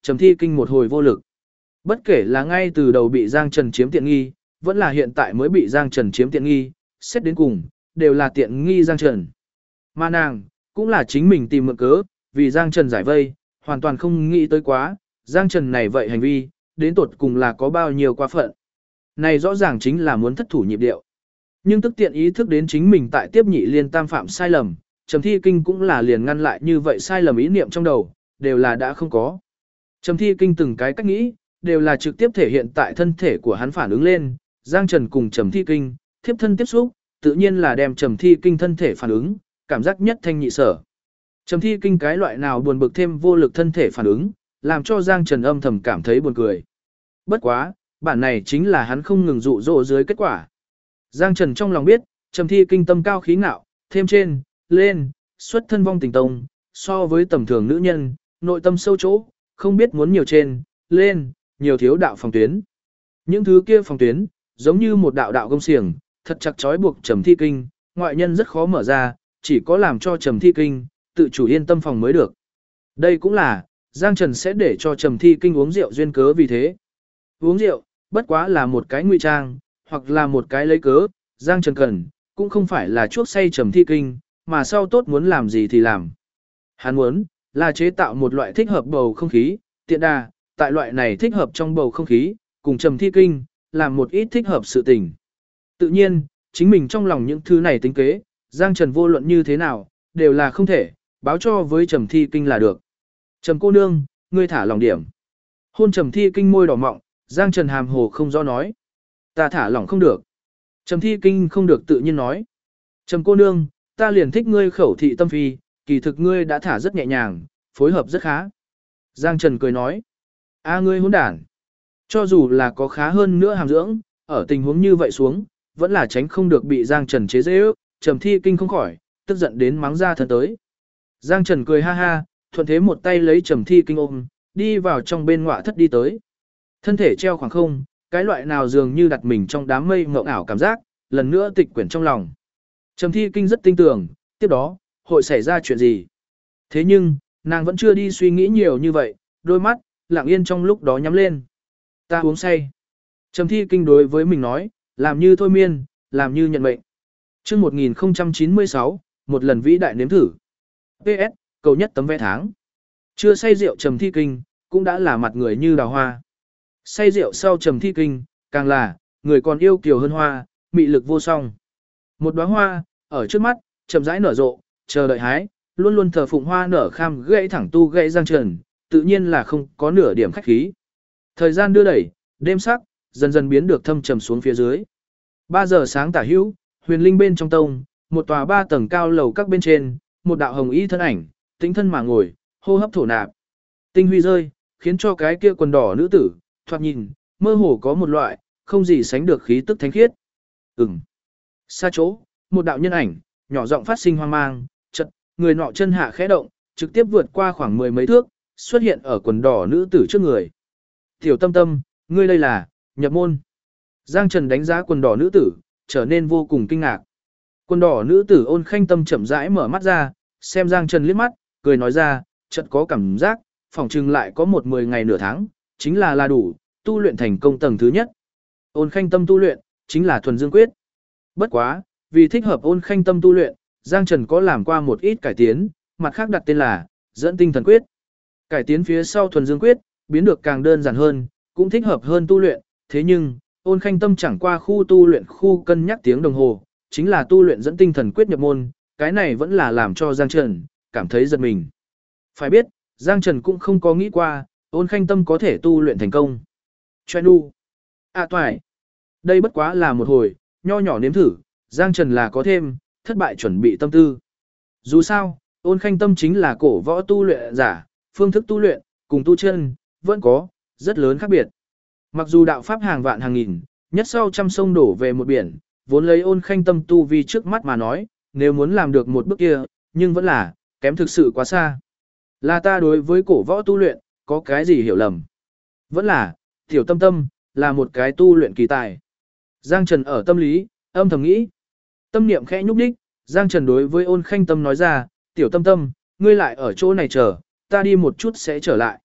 Trầm Thi Kinh một hồi vô lực. Bất kể là ngay từ đầu bị Giang Trần chiếm tiện nghi, vẫn là hiện tại mới bị Giang Trần chiếm tiện nghi, xét đến cùng, đều là tiện nghi Giang Trần. Mà nàng, cũng là chính mình tìm mượn cớ, vì Giang Trần giải vây, hoàn toàn không nghĩ tới quá, Giang Trần này vậy hành vi, đến tột cùng là có bao nhiêu quá phận. Này rõ ràng chính là muốn thất thủ nhịp điệu. Nhưng tức tiện ý thức đến chính mình tại tiếp nhị liên tam phạm sai lầm, Trầm Thi Kinh cũng là liền ngăn lại như vậy sai lầm ý niệm trong đầu, đều là đã không có. Trầm Thi Kinh từng cái cách nghĩ, đều là trực tiếp thể hiện tại thân thể của hắn phản ứng lên, Giang Trần cùng Trầm Thi Kinh, thiếp thân tiếp xúc, tự nhiên là đem Trầm Thi Kinh thân thể phản ứng, cảm giác nhất thanh nhị sở. Trầm Thi Kinh cái loại nào buồn bực thêm vô lực thân thể phản ứng, làm cho Giang Trần âm thầm cảm thấy buồn cười. Bất quá, bản này chính là hắn không ngừng dụ dỗ dưới kết quả. Giang Trần trong lòng biết, Trầm Thi Kinh tâm cao khí ngạo, thêm trên, lên, xuất thân vong tình tông, so với tầm thường nữ nhân, nội tâm sâu chỗ, không biết muốn nhiều trên, lên, nhiều thiếu đạo phòng tuyến. Những thứ kia phòng tuyến, giống như một đạo đạo gông xiềng, thật chặt trói buộc Trầm Thi Kinh, ngoại nhân rất khó mở ra, chỉ có làm cho Trầm Thi Kinh tự chủ yên tâm phòng mới được. Đây cũng là Giang Trần sẽ để cho Trầm Thi Kinh uống rượu duyên cớ vì thế. Uống rượu, bất quá là một cái ngụy trang, hoặc là một cái lấy cớ, Giang Trần cần, cũng không phải là chuốc say Trầm Thi Kinh, mà sau tốt muốn làm gì thì làm. Hắn muốn, là chế tạo một loại thích hợp bầu không khí, tiện đà, tại loại này thích hợp trong bầu không khí, cùng Trầm Thi Kinh, làm một ít thích hợp sự tình. Tự nhiên, chính mình trong lòng những thứ này tính kế, Giang Trần vô luận như thế nào, đều là không thể, báo cho với Trầm Thi Kinh là được. Trầm cô nương, ngươi thả lòng điểm. Hôn Trầm Thi Kinh môi đỏ mọng, Giang Trần hàm hồ không rõ nói. Ta thả lòng không được. Trầm Thi Kinh không được tự nhiên nói. Trầm cô nương, ta liền thích ngươi khẩu thị tâm phi, kỳ thực ngươi đã thả rất nhẹ nhàng, phối hợp rất khá. Giang Trần cười nói. A ngươi hỗn đản. Cho dù là có khá hơn nữa hàm dưỡng, ở tình huống như vậy xuống, vẫn là tránh không được bị Giang Trần chế giễu, Trầm Thi Kinh không khỏi, tức giận đến mắng ra thân tới. Giang Trần cười ha ha, thuận thế một tay lấy Trầm Thi Kinh ôm, đi vào trong bên ngọa thất đi tới. Thân thể treo khoảng không, cái loại nào dường như đặt mình trong đám mây mộng ảo cảm giác, lần nữa tịch quyển trong lòng. Trầm Thi Kinh rất tin tưởng, tiếp đó, hội xảy ra chuyện gì. Thế nhưng, nàng vẫn chưa đi suy nghĩ nhiều như vậy, đôi mắt, lặng yên trong lúc đó nhắm lên. Ta uống say. Trầm Thi Kinh đối với mình nói, làm như thôi miên, làm như nhận mệnh. Trước 1096, một lần vĩ đại nếm thử. PS, cầu nhất tấm vé tháng. Chưa say rượu Trầm Thi Kinh, cũng đã là mặt người như đào hoa. Say rượu sau Trầm Thi Kinh, càng là, người còn yêu kiều hơn hoa, mị lực vô song. Một đóa hoa, ở trước mắt, chậm rãi nở rộ, chờ đợi hái, luôn luôn thờ phụng hoa nở kham gãy thẳng tu gãy Giang Trần, tự nhiên là không có nửa điểm khách khí. Thời gian đưa đẩy, đêm sắc, dần dần biến được thâm trầm xuống phía dưới. 3 giờ sáng tả hữu, huyền linh bên trong tông, một tòa 3 tầng cao lầu các bên trên, một đạo hồng y thân ảnh, tĩnh thân mà ngồi, hô hấp thổ nạp. Tinh huy rơi, khiến cho cái kia quần đỏ nữ tử, thoạt nhìn, mơ hồ có một loại, không gì sánh được khí tức thánh khiết. Xa chỗ, một đạo nhân ảnh, nhỏ giọng phát sinh hoang mang, chợt, người nọ chân hạ khẽ động, trực tiếp vượt qua khoảng 10 mấy thước, xuất hiện ở quần đỏ nữ tử trước người. Tiểu Tâm Tâm, ngươi đây là, nhập môn. Giang Trần đánh giá quần đỏ nữ tử, trở nên vô cùng kinh ngạc. Quần đỏ nữ tử Ôn Khanh Tâm chậm rãi mở mắt ra, xem Giang Trần liếc mắt, cười nói ra, chợt có cảm giác, phỏng chừng lại có 10 ngày nửa tháng, chính là đủ, tu luyện thành công tầng thứ nhất. Ôn Khanh Tâm tu luyện, chính là thuần dương quyết. Bất quá, vì thích hợp Ôn Khanh Tâm tu luyện, Giang Trần có làm qua một ít cải tiến, mặt khác đặt tên là dẫn tinh thần quyết. Cải tiến phía sau thuần dương quyết, biến được càng đơn giản hơn, cũng thích hợp hơn tu luyện, thế nhưng, Ôn Khanh Tâm chẳng qua khu tu luyện khu cân nhắc tiếng đồng hồ, chính là tu luyện dẫn tinh thần quyết nhập môn, cái này vẫn là làm cho Giang Trần cảm thấy giật mình. Phải biết, Giang Trần cũng không có nghĩ qua, Ôn Khanh Tâm có thể tu luyện thành công. Choe nu. Toại. Đây bất quá là một hồi, nho nhỏ nếm thử, Giang Trần là có thêm, thất bại chuẩn bị tâm tư. Dù sao, Ôn Khanh Tâm chính là cổ võ tu luyện giả, phương thức tu luyện, cùng tu chân, vẫn có, rất lớn khác biệt. Mặc dù đạo pháp hàng vạn hàng nghìn, nhất sau trăm sông đổ về một biển, vốn lấy Ôn Khanh Tâm tu vi trước mắt mà nói, nếu muốn làm được một bước kia, nhưng vẫn là, kém thực sự quá xa. Là ta đối với cổ võ tu luyện, có cái gì hiểu lầm. Vẫn là, Tiểu Tâm Tâm, là một cái tu luyện kỳ tài. Giang Trần ở tâm lý, âm thầm nghĩ. Tâm niệm khẽ nhúc đích, Giang Trần đối với Ôn Khanh Tâm nói ra, Tiểu Tâm Tâm, ngươi lại ở chỗ này chờ, ta đi một chút sẽ trở lại.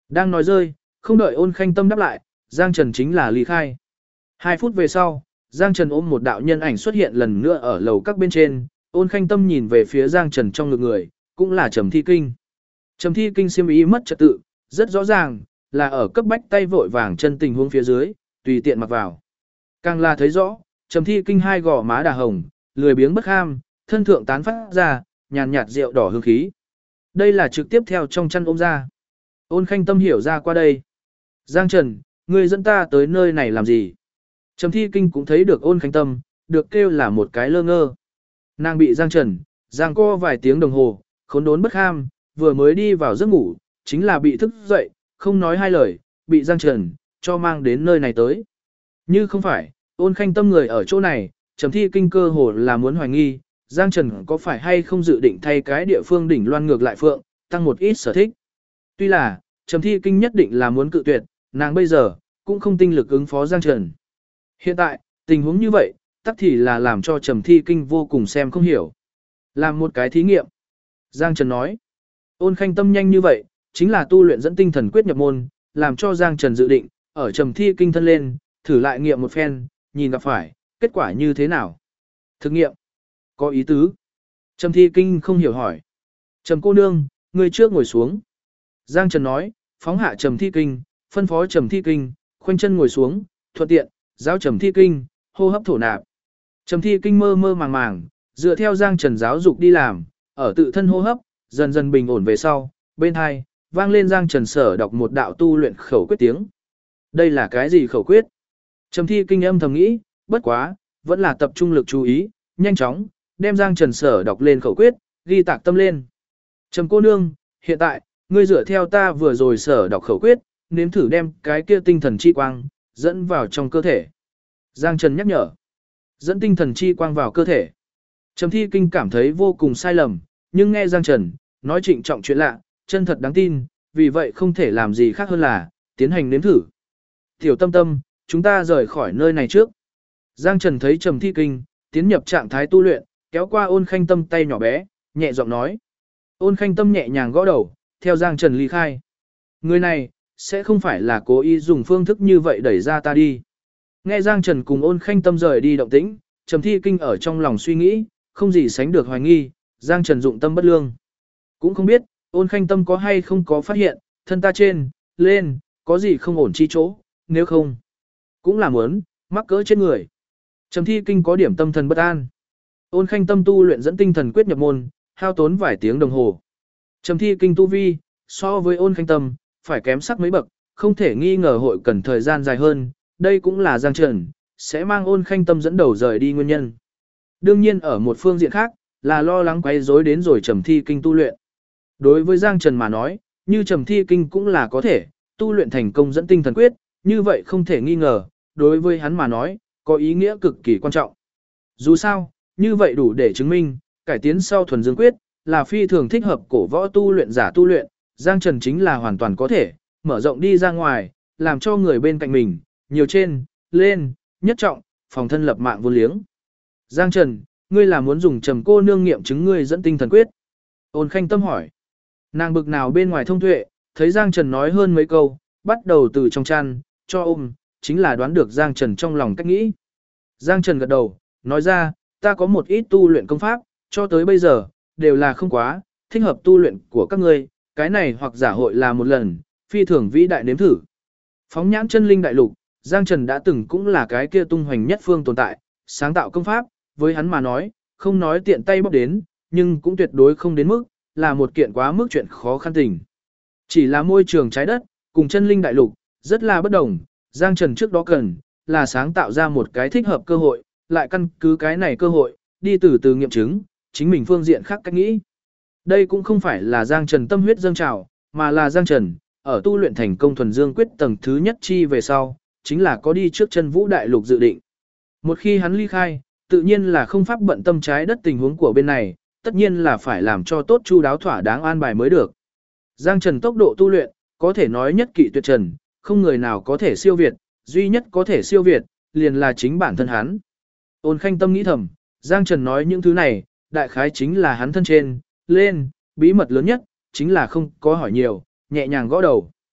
Đang nói rơi, không đợi Ôn Khanh Tâm đáp lại, Giang Trần chính là ly khai. 2 phút về sau, Giang Trần ôm một đạo nhân ảnh xuất hiện lần nữa ở lầu các bên trên, Ôn Khanh Tâm nhìn về phía Giang Trần trong ngực người, cũng là Trầm Thi Kinh. Trầm Thi Kinh xiêm ý mất trật tự, rất rõ ràng, là ở cấp bách tay vội vàng chân tình huống phía dưới, tùy tiện mặc vào. Càng là thấy rõ, Trầm Thi Kinh hai gò má đà hồng, lười biếng bất ham, thân thượng tán phát ra, nhàn nhạt rượu đỏ hương khí. Đây là trực tiếp theo trong chăn ôm ra. Ôn Khanh Tâm hiểu ra qua đây. Giang Trần, ngươi dẫn ta tới nơi này làm gì? Trầm Thi Kinh cũng thấy được Ôn Khanh Tâm, được kêu là một cái lơ ngơ. Nàng bị Giang Trần, giang co vài tiếng đồng hồ, khốn đốn bất ham, vừa mới đi vào giấc ngủ, chính là bị thức dậy, không nói hai lời, bị Giang Trần, cho mang đến nơi này tới. Như không phải, Ôn Khanh Tâm người ở chỗ này, Trầm Thi Kinh cơ hồ là muốn hoài nghi, Giang Trần có phải hay không dự định thay cái địa phương đỉnh loan ngược lại phượng, tăng một ít sở thích. Tuy là, Trầm Thi Kinh nhất định là muốn cự tuyệt, nàng bây giờ, cũng không tinh lực ứng phó Giang Trần. Hiện tại, tình huống như vậy, tắc thì là làm cho Trầm Thi Kinh vô cùng xem không hiểu. Làm một cái thí nghiệm. Giang Trần nói, Ôn Khanh Tâm nhanh như vậy, chính là tu luyện dẫn tinh thần quyết nhập môn, làm cho Giang Trần dự định, ở Trầm Thi Kinh thân lên, thử lại nghiệm một phen, nhìn gặp phải, kết quả như thế nào. Thực nghiệm. Có ý tứ. Trầm Thi Kinh không hiểu hỏi. Trầm cô nương, người trước ngồi xuống. Giang Trần nói, phóng hạ Trầm Thi Kinh, phân phó Trầm Thi Kinh, khoanh chân ngồi xuống, thuận tiện, giáo Trầm Thi Kinh, hô hấp thổ nạp. Trầm Thi Kinh mơ mơ màng màng, dựa theo Giang Trần giáo dục đi làm, ở tự thân hô hấp, dần dần bình ổn về sau, bên hai, vang lên Giang Trần sở đọc một đạo tu luyện khẩu quyết tiếng. Đây là cái gì khẩu quyết? Trầm Thi Kinh âm thầm nghĩ, bất quá, vẫn là tập trung lực chú ý, nhanh chóng, đem Giang Trần sở đọc lên khẩu quyết, ghi tạc tâm lên. Trầm cô nương, hiện tại, ngươi dựa theo ta vừa rồi sở đọc khẩu quyết, nếm thử đem cái kia tinh thần chi quang, dẫn vào trong cơ thể. Giang Trần nhắc nhở. Dẫn tinh thần chi quang vào cơ thể. Trầm Thi Kinh cảm thấy vô cùng sai lầm, nhưng nghe Giang Trần, nói trịnh trọng chuyện lạ, chân thật đáng tin, vì vậy không thể làm gì khác hơn là, tiến hành nếm thử. Tiểu Tâm Tâm, chúng ta rời khỏi nơi này trước. Giang Trần thấy Trầm Thi Kinh, tiến nhập trạng thái tu luyện, kéo qua Ôn Khanh Tâm tay nhỏ bé, nhẹ giọng nói. Ôn Khanh Tâm nhẹ nhàng gõ đầu, theo Giang Trần ly khai. Người này, sẽ không phải là cố ý dùng phương thức như vậy đẩy ra ta đi. Nghe Giang Trần cùng Ôn Khanh Tâm rời đi động tĩnh, Trầm Thi Kinh ở trong lòng suy nghĩ, không gì sánh được hoài nghi, Giang Trần dụng tâm bất lương. Cũng không biết, Ôn Khanh Tâm có hay không có phát hiện, thân ta trên, lên, có gì không ổn chi chỗ, nếu không, cũng là muốn, mắc cỡ trên người. Trầm Thi Kinh có điểm tâm thần bất an. Ôn Khanh Tâm tu luyện dẫn tinh thần quyết nhập môn, hao tốn vài tiếng đồng hồ. Trầm Thi Kinh tu vi, so với Ôn Khanh Tâm, phải kém sắc mấy bậc, không thể nghi ngờ hội cần thời gian dài hơn, đây cũng là Giang Trần, sẽ mang Ôn Khanh Tâm dẫn đầu rời đi nguyên nhân. Đương nhiên ở một phương diện khác, là lo lắng quấy rối đến rồi Trầm Thi Kinh tu luyện. Đối với Giang Trần mà nói, như Trầm Thi Kinh cũng là có thể, tu luyện thành công dẫn tinh thần quyết, như vậy không thể nghi ngờ, đối với hắn mà nói, có ý nghĩa cực kỳ quan trọng. Dù sao, như vậy đủ để chứng minh, cải tiến sau thuần dương quyết, là phi thường thích hợp cổ võ tu luyện giả tu luyện, Giang Trần chính là hoàn toàn có thể, mở rộng đi ra ngoài, làm cho người bên cạnh mình, nhiều trên, lên, nhất trọng, phòng thân lập mạng vô liếng. Giang Trần, ngươi là muốn dùng Trầm cô nương nghiệm chứng ngươi dẫn tinh thần quyết? Ôn Khanh Tâm hỏi. Nàng bực nào bên ngoài thông tuệ, thấy Giang Trần nói hơn mấy câu, bắt đầu từ trong chăn, cho ôm, chính là đoán được Giang Trần trong lòng cách nghĩ. Giang Trần gật đầu, nói ra, ta có một ít tu luyện công pháp, cho tới bây giờ, đều là không quá, thích hợp tu luyện của các ngươi, cái này hoặc giả hội là một lần, phi thường vĩ đại nếm thử. Phóng nhãn chân linh đại lục, Giang Trần đã từng cũng là cái kia tung hoành nhất phương tồn tại, sáng tạo công pháp, với hắn mà nói, không nói tiện tay bóc đến, nhưng cũng tuyệt đối không đến mức, là một kiện quá mức chuyện khó khăn tình. Chỉ là môi trường trái đất, cùng chân linh đại lục, rất là bất đồng, Giang Trần trước đó cần, là sáng tạo ra một cái thích hợp cơ hội, lại căn cứ cái này cơ hội, đi từ từ nghiệm chứng, chính mình phương diện khác cách nghĩ. Đây cũng không phải là Giang Trần tâm huyết dâng trào, mà là Giang Trần, ở tu luyện thành công thuần dương quyết tầng thứ nhất chi về sau, chính là có đi trước chân vũ đại lục dự định. Một khi hắn ly khai, tự nhiên là không pháp bận tâm trái đất tình huống của bên này, tất nhiên là phải làm cho tốt chu đáo thỏa đáng an bài mới được. Giang Trần tốc độ tu luyện, có thể nói nhất kỵ tuyệt trần, không người nào có thể siêu việt, duy nhất có thể siêu việt, liền là chính bản thân hắn. Ôn Khanh Tâm nghĩ thầm, Giang Trần nói những thứ này, đại khái chính là hắn thân trên, lên, bí mật lớn nhất, chính là không có hỏi nhiều, nhẹ nhàng gõ đầu.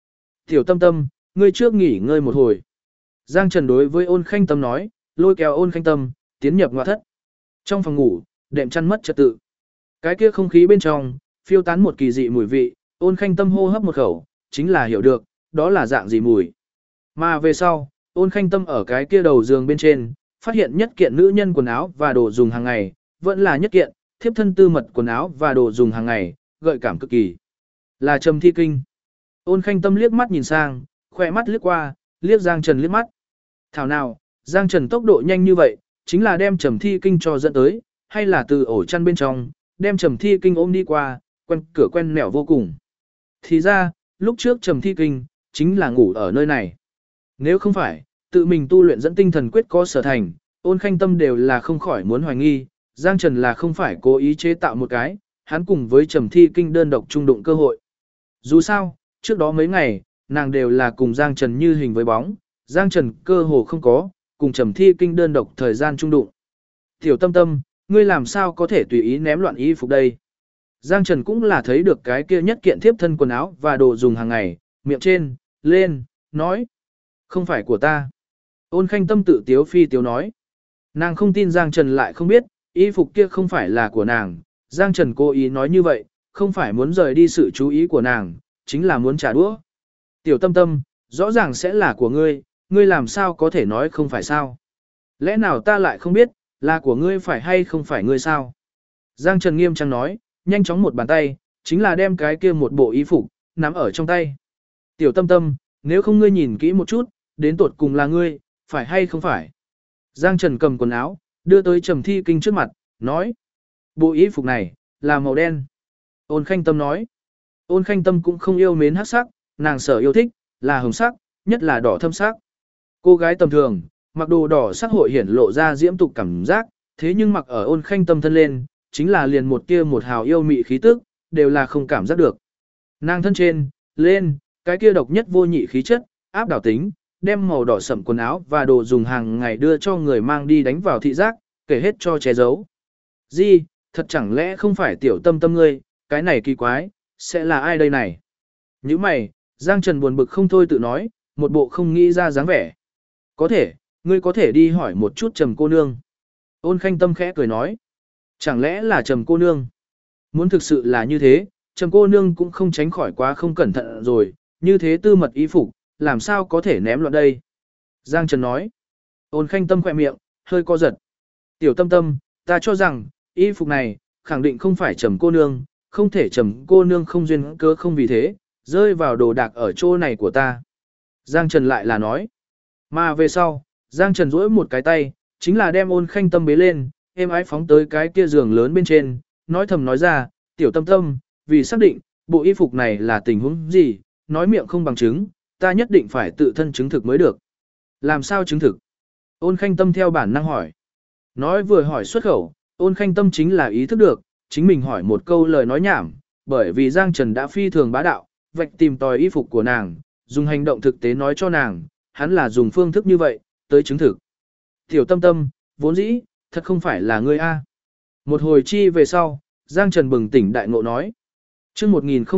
Tiểu Tâm Tâm, ngươi trước nghỉ ngơi một hồi. Giang Trần đối với Ôn Khanh Tâm nói, lôi kéo Ôn Khanh Tâm, tiến nhập ngoại thất. Trong phòng ngủ, đệm chăn mất trật tự. Cái kia không khí bên trong, phiêu tán một kỳ dị mùi vị, Ôn Khanh Tâm hô hấp một khẩu, chính là hiểu được, đó là dạng gì mùi. Mà về sau, Ôn Khanh Tâm ở cái kia đầu giường bên trên, phát hiện nhất kiện nữ nhân quần áo và đồ dùng hàng ngày, vẫn là nhất kiện, thiếp thân tư mật quần áo và đồ dùng hàng ngày, gợi cảm cực kỳ. Là Trầm Thi Kinh. Ôn Khanh Tâm liếc mắt nhìn sang, khỏe mắt liếc qua, liếc Giang Trần liếc mắt. Thảo nào, Giang Trần tốc độ nhanh như vậy, chính là đem Trầm Thi Kinh cho dẫn tới, hay là từ ổ chăn bên trong, đem Trầm Thi Kinh ôm đi qua, quen cửa quen nẻo vô cùng. Thì ra, lúc trước Trầm Thi Kinh, chính là ngủ ở nơi này. Nếu không phải, tự mình tu luyện dẫn tinh thần quyết có sở thành, Ôn Khanh Tâm đều là không khỏi muốn hoài nghi, Giang Trần là không phải cố ý chế tạo một cái, hắn cùng với Trầm Thi Kinh đơn độc trung đụng cơ hội. Dù sao, trước đó mấy ngày, nàng đều là cùng Giang Trần như hình với bóng, Giang Trần cơ hồ không có, cùng Trầm Thi Kinh đơn độc thời gian trung đụng. Tiểu Tâm Tâm, ngươi làm sao có thể tùy ý ném loạn y phục đây? Giang Trần cũng là thấy được cái kia nhất kiện thiếp thân quần áo và đồ dùng hàng ngày, miệng trên, lên, nói. Không phải của ta. Ôn Khanh Tâm tự tiếu phi tiếu nói. Nàng không tin Giang Trần lại không biết, y phục kia không phải là của nàng. Giang Trần cố ý nói như vậy, không phải muốn rời đi sự chú ý của nàng, chính là muốn trả đũa. Tiểu Tâm Tâm, rõ ràng sẽ là của ngươi, ngươi làm sao có thể nói không phải sao? Lẽ nào ta lại không biết, là của ngươi phải hay không phải ngươi sao? Giang Trần nghiêm trang nói, nhanh chóng một bàn tay, chính là đem cái kia một bộ y phục, nắm ở trong tay. Tiểu Tâm Tâm, nếu không ngươi nhìn kỹ một chút, đến tột cùng là ngươi, phải hay không phải? Giang Trần cầm quần áo, đưa tới Trầm Thi Kinh trước mặt, nói. Bộ y phục này, là màu đen. Ôn Khanh Tâm nói. Ôn Khanh Tâm cũng không yêu mến hắc sắc, nàng sở yêu thích, là hồng sắc, nhất là đỏ thâm sắc. Cô gái tầm thường, mặc đồ đỏ sắc hội hiển lộ ra diễm tục cảm giác, thế nhưng mặc ở Ôn Khanh Tâm thân lên, chính là liền một kia một hào yêu mị khí tức, đều là không cảm giác được. Nàng thân trên, lên, cái kia độc nhất vô nhị khí chất, áp đảo tính, đem màu đỏ sẫm quần áo và đồ dùng hàng ngày đưa cho người mang đi đánh vào thị giác, kể hết cho che giấu. Gì, thật chẳng lẽ không phải Tiểu Tâm Tâm ngươi, cái này kỳ quái, sẽ là ai đây này? Như mày, Giang Trần buồn bực không thôi tự nói, một bộ không nghĩ ra dáng vẻ. Có thể, ngươi có thể đi hỏi một chút Trầm cô nương. Ôn Khanh Tâm khẽ cười nói. Chẳng lẽ là Trầm cô nương? Muốn thực sự là như thế, Trầm cô nương cũng không tránh khỏi quá không cẩn thận rồi, như thế tư mật y phục, làm sao có thể ném loạn đây? Giang Trần nói. Ôn Khanh Tâm khỏe miệng, hơi co giật. Tiểu Tâm Tâm, ta cho rằng, y phục này, khẳng định không phải Trầm cô nương, không thể Trầm cô nương không duyên cớ không vì thế, rơi vào đồ đạc ở chỗ này của ta. Giang Trần lại là nói. Mà về sau, Giang Trần duỗi một cái tay, chính là đem Ôn Khanh Tâm bế lên, êm ái phóng tới cái kia giường lớn bên trên, nói thầm nói ra, Tiểu Tâm Tâm, vì xác định, bộ y phục này là tình huống gì, nói miệng không bằng chứng, ta nhất định phải tự thân chứng thực mới được. Làm sao chứng thực? Ôn Khanh Tâm theo bản năng hỏi. Nói vừa hỏi xuất khẩu, Ôn Khanh Tâm chính là ý thức được, chính mình hỏi một câu lời nói nhảm, bởi vì Giang Trần đã phi thường bá đạo, vạch tìm tòi y phục của nàng, dùng hành động thực tế nói cho nàng, hắn là dùng phương thức như vậy, tới chứng thực. Tiểu Tâm Tâm, vốn dĩ, thật không phải là ngươi a. Một hồi chi về sau, Giang Trần bừng tỉnh đại ngộ nói. Chương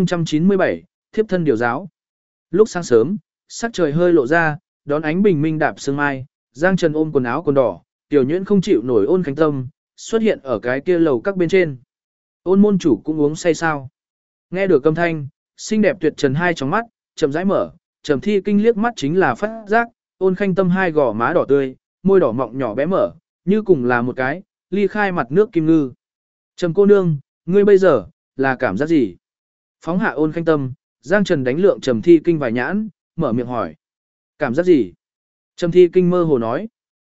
1097, thiếp thân điều giáo. Lúc sáng sớm, sắc trời hơi lộ ra, đón ánh bình minh đạp sương mai, Giang Trần ôm quần áo quần đỏ, Tiểu Nhuyễn không chịu nổi Ôn Khanh Tâm, xuất hiện ở cái kia lầu các bên trên. Ôn môn chủ cũng uống say sao. Nghe được âm thanh, xinh đẹp tuyệt trần hai tròng mắt, chậm rãi mở, Trầm Thi Kinh liếc mắt chính là phát giác, Ôn Khanh Tâm hai gò má đỏ tươi, môi đỏ mọng nhỏ bé mở, như cùng là một cái ly khai mặt nước kim ngư. Trầm cô nương, ngươi bây giờ là cảm giác gì? Phóng hạ Ôn Khanh Tâm, Giang Trần đánh lượng Trầm Thi Kinh vài nhãn, mở miệng hỏi. Cảm giác gì? Trầm Thi Kinh mơ hồ nói.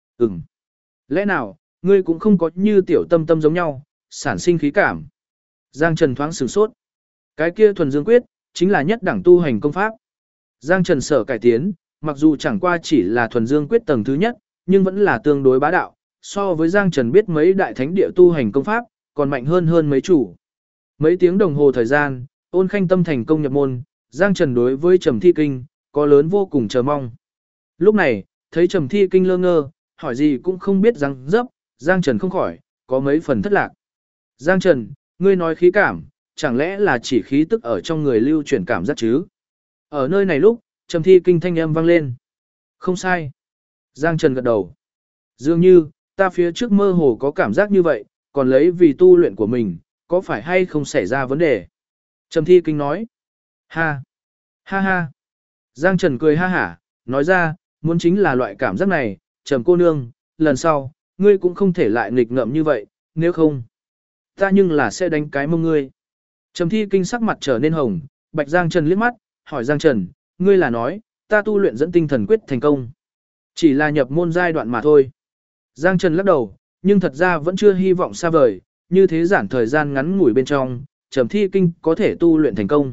Lẽ nào, ngươi cũng không có như Tiểu Tâm Tâm giống nhau, sản sinh khí cảm. Giang Trần thoáng sửng sốt. Cái kia thuần dương quyết, chính là nhất đẳng tu hành công pháp. Giang Trần sở cải tiến, mặc dù chẳng qua chỉ là thuần dương quyết tầng thứ nhất, nhưng vẫn là tương đối bá đạo, so với Giang Trần biết mấy đại thánh địa tu hành công pháp, còn mạnh hơn mấy chủ. Mấy tiếng đồng hồ thời gian, Ôn Khanh Tâm thành công nhập môn, Giang Trần đối với Trầm Thi Kinh, có lớn vô cùng chờ mong. Lúc này, thấy Trầm Thi Kinh lơ ngơ, hỏi gì cũng không biết răng dấp, Giang Trần không khỏi, có mấy phần thất lạc. Giang Trần, ngươi nói khí cảm, chẳng lẽ là chỉ khí tức ở trong người lưu chuyển cảm giác chứ? Ở nơi này lúc, Trầm Thi Kinh thanh âm vang lên. Không sai. Giang Trần gật đầu. Dường như, ta phía trước mơ hồ có cảm giác như vậy, còn lấy vì tu luyện của mình, có phải hay không xảy ra vấn đề? Trầm Thi Kinh nói. Ha! Ha ha! Giang Trần cười ha hả, nói ra, muốn chính là loại cảm giác này, Trầm cô nương, lần sau, ngươi cũng không thể lại nghịch ngợm như vậy, nếu không, ta nhưng là sẽ đánh cái mông ngươi. Trầm Thi Kinh sắc mặt trở nên hồng, Bạch Giang Trần liếc mắt, hỏi Giang Trần, ngươi là nói, ta tu luyện dẫn tinh thần quyết thành công. Chỉ là nhập môn giai đoạn mà thôi. Giang Trần lắc đầu, nhưng thật ra vẫn chưa hy vọng xa vời, như thế giản thời gian ngắn ngủi bên trong, Trầm Thi Kinh có thể tu luyện thành công.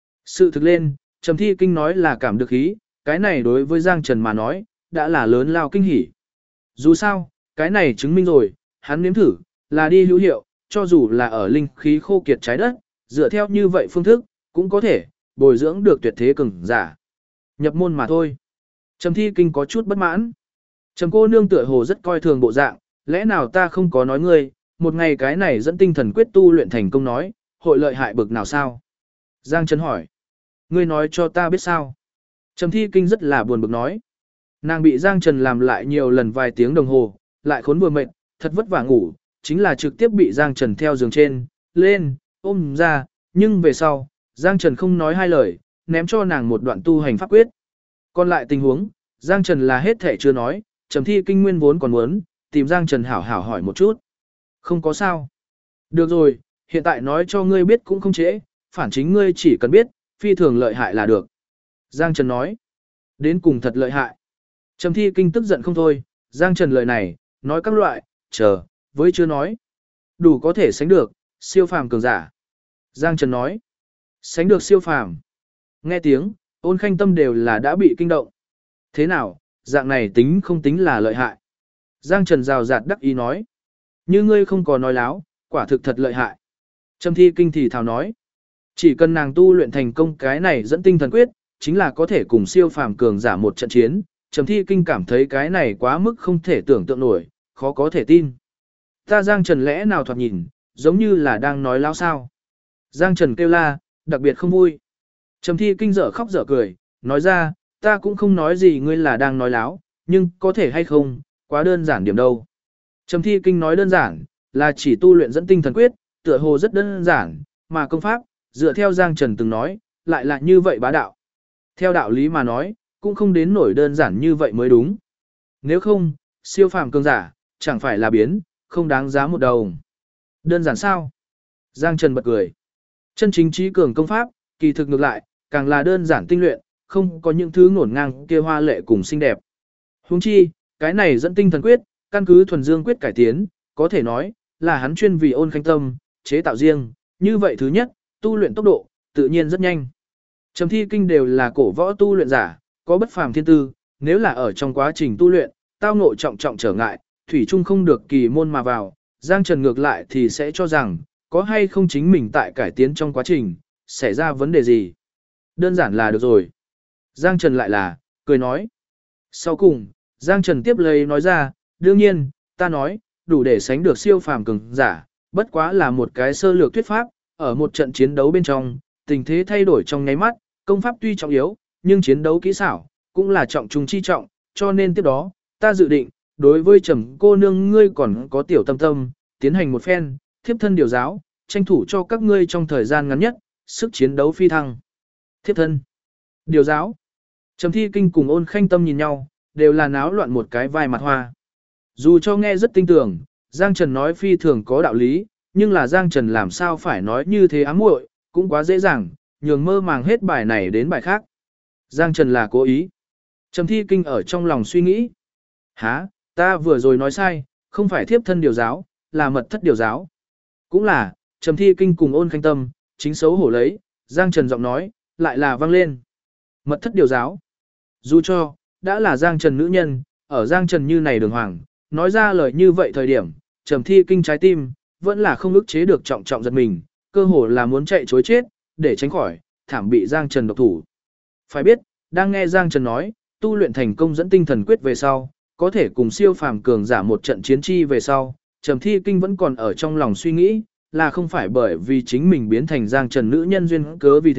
Sự thực lên, Trầm Thi Kinh nói là cảm được ý, cái này đối với Giang Trần mà nói, đã là lớn lao kinh hỉ. Dù sao, cái này chứng minh rồi, hắn nếm thử, là đi hữu hiệu, cho dù là ở linh khí khô kiệt trái đất, dựa theo như vậy phương thức, cũng có thể, bồi dưỡng được tuyệt thế cường giả. Nhập môn mà thôi. Trầm Thi Kinh có chút bất mãn. Trầm cô nương tựa hồ rất coi thường bộ dạng, lẽ nào ta không có nói ngươi, một ngày cái này dẫn tinh thần quyết tu luyện thành công nói, hội lợi hại bực nào sao? Giang Trần hỏi. Ngươi nói cho ta biết sao? Trầm Thi Kinh rất là buồn bực nói. Nàng bị Giang Trần làm lại nhiều lần vài tiếng đồng hồ, lại khốn vừa mệt, thật vất vả ngủ, chính là trực tiếp bị Giang Trần theo giường trên, lên, ôm ra, nhưng về sau, Giang Trần không nói hai lời, ném cho nàng một đoạn tu hành pháp quyết. Còn lại tình huống, Giang Trần là hết thể chưa nói, Trầm Thi Kinh nguyên vốn còn muốn, tìm Giang Trần hảo hảo hỏi một chút. Không có sao. Được rồi, hiện tại nói cho ngươi biết cũng không trễ, phản chính ngươi chỉ cần biết, phi thường lợi hại là được. Giang Trần nói. Đến cùng thật lợi hại. Trầm Thi Kinh tức giận không thôi, Giang Trần lời này, nói các loại, chờ, với chưa nói. Đủ có thể sánh được, siêu phàm cường giả. Giang Trần nói. Sánh được siêu phàm. Nghe tiếng, Ôn Khanh Tâm đều là đã bị kinh động. Thế nào, dạng này tính không tính là lợi hại. Giang Trần rào rạt đắc ý nói. Như ngươi không có nói láo, quả thực thật lợi hại. Trầm Thi Kinh thì thào nói. Chỉ cần nàng tu luyện thành công cái này dẫn tinh thần quyết, chính là có thể cùng siêu phàm cường giả một trận chiến. Trầm Thi Kinh cảm thấy cái này quá mức không thể tưởng tượng nổi, khó có thể tin. Ta Giang Trần lẽ nào thoạt nhìn, giống như là đang nói láo sao. Giang Trần kêu la, đặc biệt không vui. Trầm Thi Kinh dở khóc dở cười, nói ra, ta cũng không nói gì ngươi là đang nói láo, nhưng có thể hay không, quá đơn giản điểm đâu. Trầm Thi Kinh nói đơn giản, là chỉ tu luyện dẫn tinh thần quyết, tựa hồ rất đơn giản, mà công pháp, dựa theo Giang Trần từng nói, lại là như vậy bá đạo. Theo đạo lý mà nói, cũng không đến nổi đơn giản như vậy mới đúng. Nếu không, siêu phàm cường giả, chẳng phải là biến, không đáng giá một đồng. Đơn giản sao? Giang Trần bật cười. Chân chính trí cường công pháp, kỳ thực ngược lại, càng là đơn giản tinh luyện, không có những thứ ngổn ngang kia hoa lệ cùng xinh đẹp. Huống chi, cái này dẫn tinh thần quyết, căn cứ thuần dương quyết cải tiến, có thể nói, là hắn chuyên vì Ôn Khanh Tâm, chế tạo riêng, như vậy thứ nhất, tu luyện tốc độ, tự nhiên rất nhanh. Trầm Thi Kinh đều là cổ võ tu luyện giả, có bất phàm thiên tư, nếu là ở trong quá trình tu luyện, tao ngộ trọng trọng trở ngại, thủy chung không được kỳ môn mà vào, Giang Trần ngược lại thì sẽ cho rằng, có hay không chính mình tại cải tiến trong quá trình, xảy ra vấn đề gì. Đơn giản là được rồi. Giang Trần lại là, cười nói. Sau cùng, Giang Trần tiếp lời nói ra, đương nhiên, ta nói, đủ để sánh được siêu phàm cường giả, bất quá là một cái sơ lược thuyết pháp, ở một trận chiến đấu bên trong, tình thế thay đổi trong nháy mắt, công pháp tuy trọng yếu, nhưng chiến đấu kỹ xảo, cũng là trọng trung chi trọng, cho nên tiếp đó, ta dự định, đối với Trầm cô nương ngươi còn có tiểu tâm tâm, tiến hành một phen, thiếp thân điều giáo, tranh thủ cho các ngươi trong thời gian ngắn nhất, sức chiến đấu phi thăng. Thiếp thân, điều giáo. Trầm Thi Kinh cùng Ôn Khanh Tâm nhìn nhau, đều là náo loạn một cái vai mặt hoa. Dù cho nghe rất tinh tường, Giang Trần nói phi thường có đạo lý, nhưng là Giang Trần làm sao phải nói như thế ám muội, cũng quá dễ dàng, nhường mơ màng hết bài này đến bài khác. Giang Trần là cố ý. Trầm Thi Kinh ở trong lòng suy nghĩ. Hả, ta vừa rồi nói sai, không phải thiếp thân điều giáo, là mật thất điều giáo. Cũng là, Trầm Thi Kinh cùng Ôn Khanh Tâm, chính xấu hổ lấy, Giang Trần giọng nói, lại là vang lên. Mật thất điều giáo. Dù cho, đã là Giang Trần nữ nhân, ở Giang Trần như này đường hoàng, nói ra lời như vậy thời điểm, Trầm Thi Kinh trái tim, vẫn là không ức chế được trọng trọng giật mình, cơ hồ là muốn chạy chối chết, để tránh khỏi, thảm bị Giang Trần độc thủ. Phải biết, đang nghe Giang Trần nói, tu luyện thành công dẫn tinh thần quyết về sau, có thể cùng siêu phàm cường giả một trận chiến chi về sau, Trầm Thi Kinh vẫn còn ở trong lòng suy nghĩ, là không phải bởi vì chính mình biến thành Giang Trần nữ nhân duyên cớ vì thế,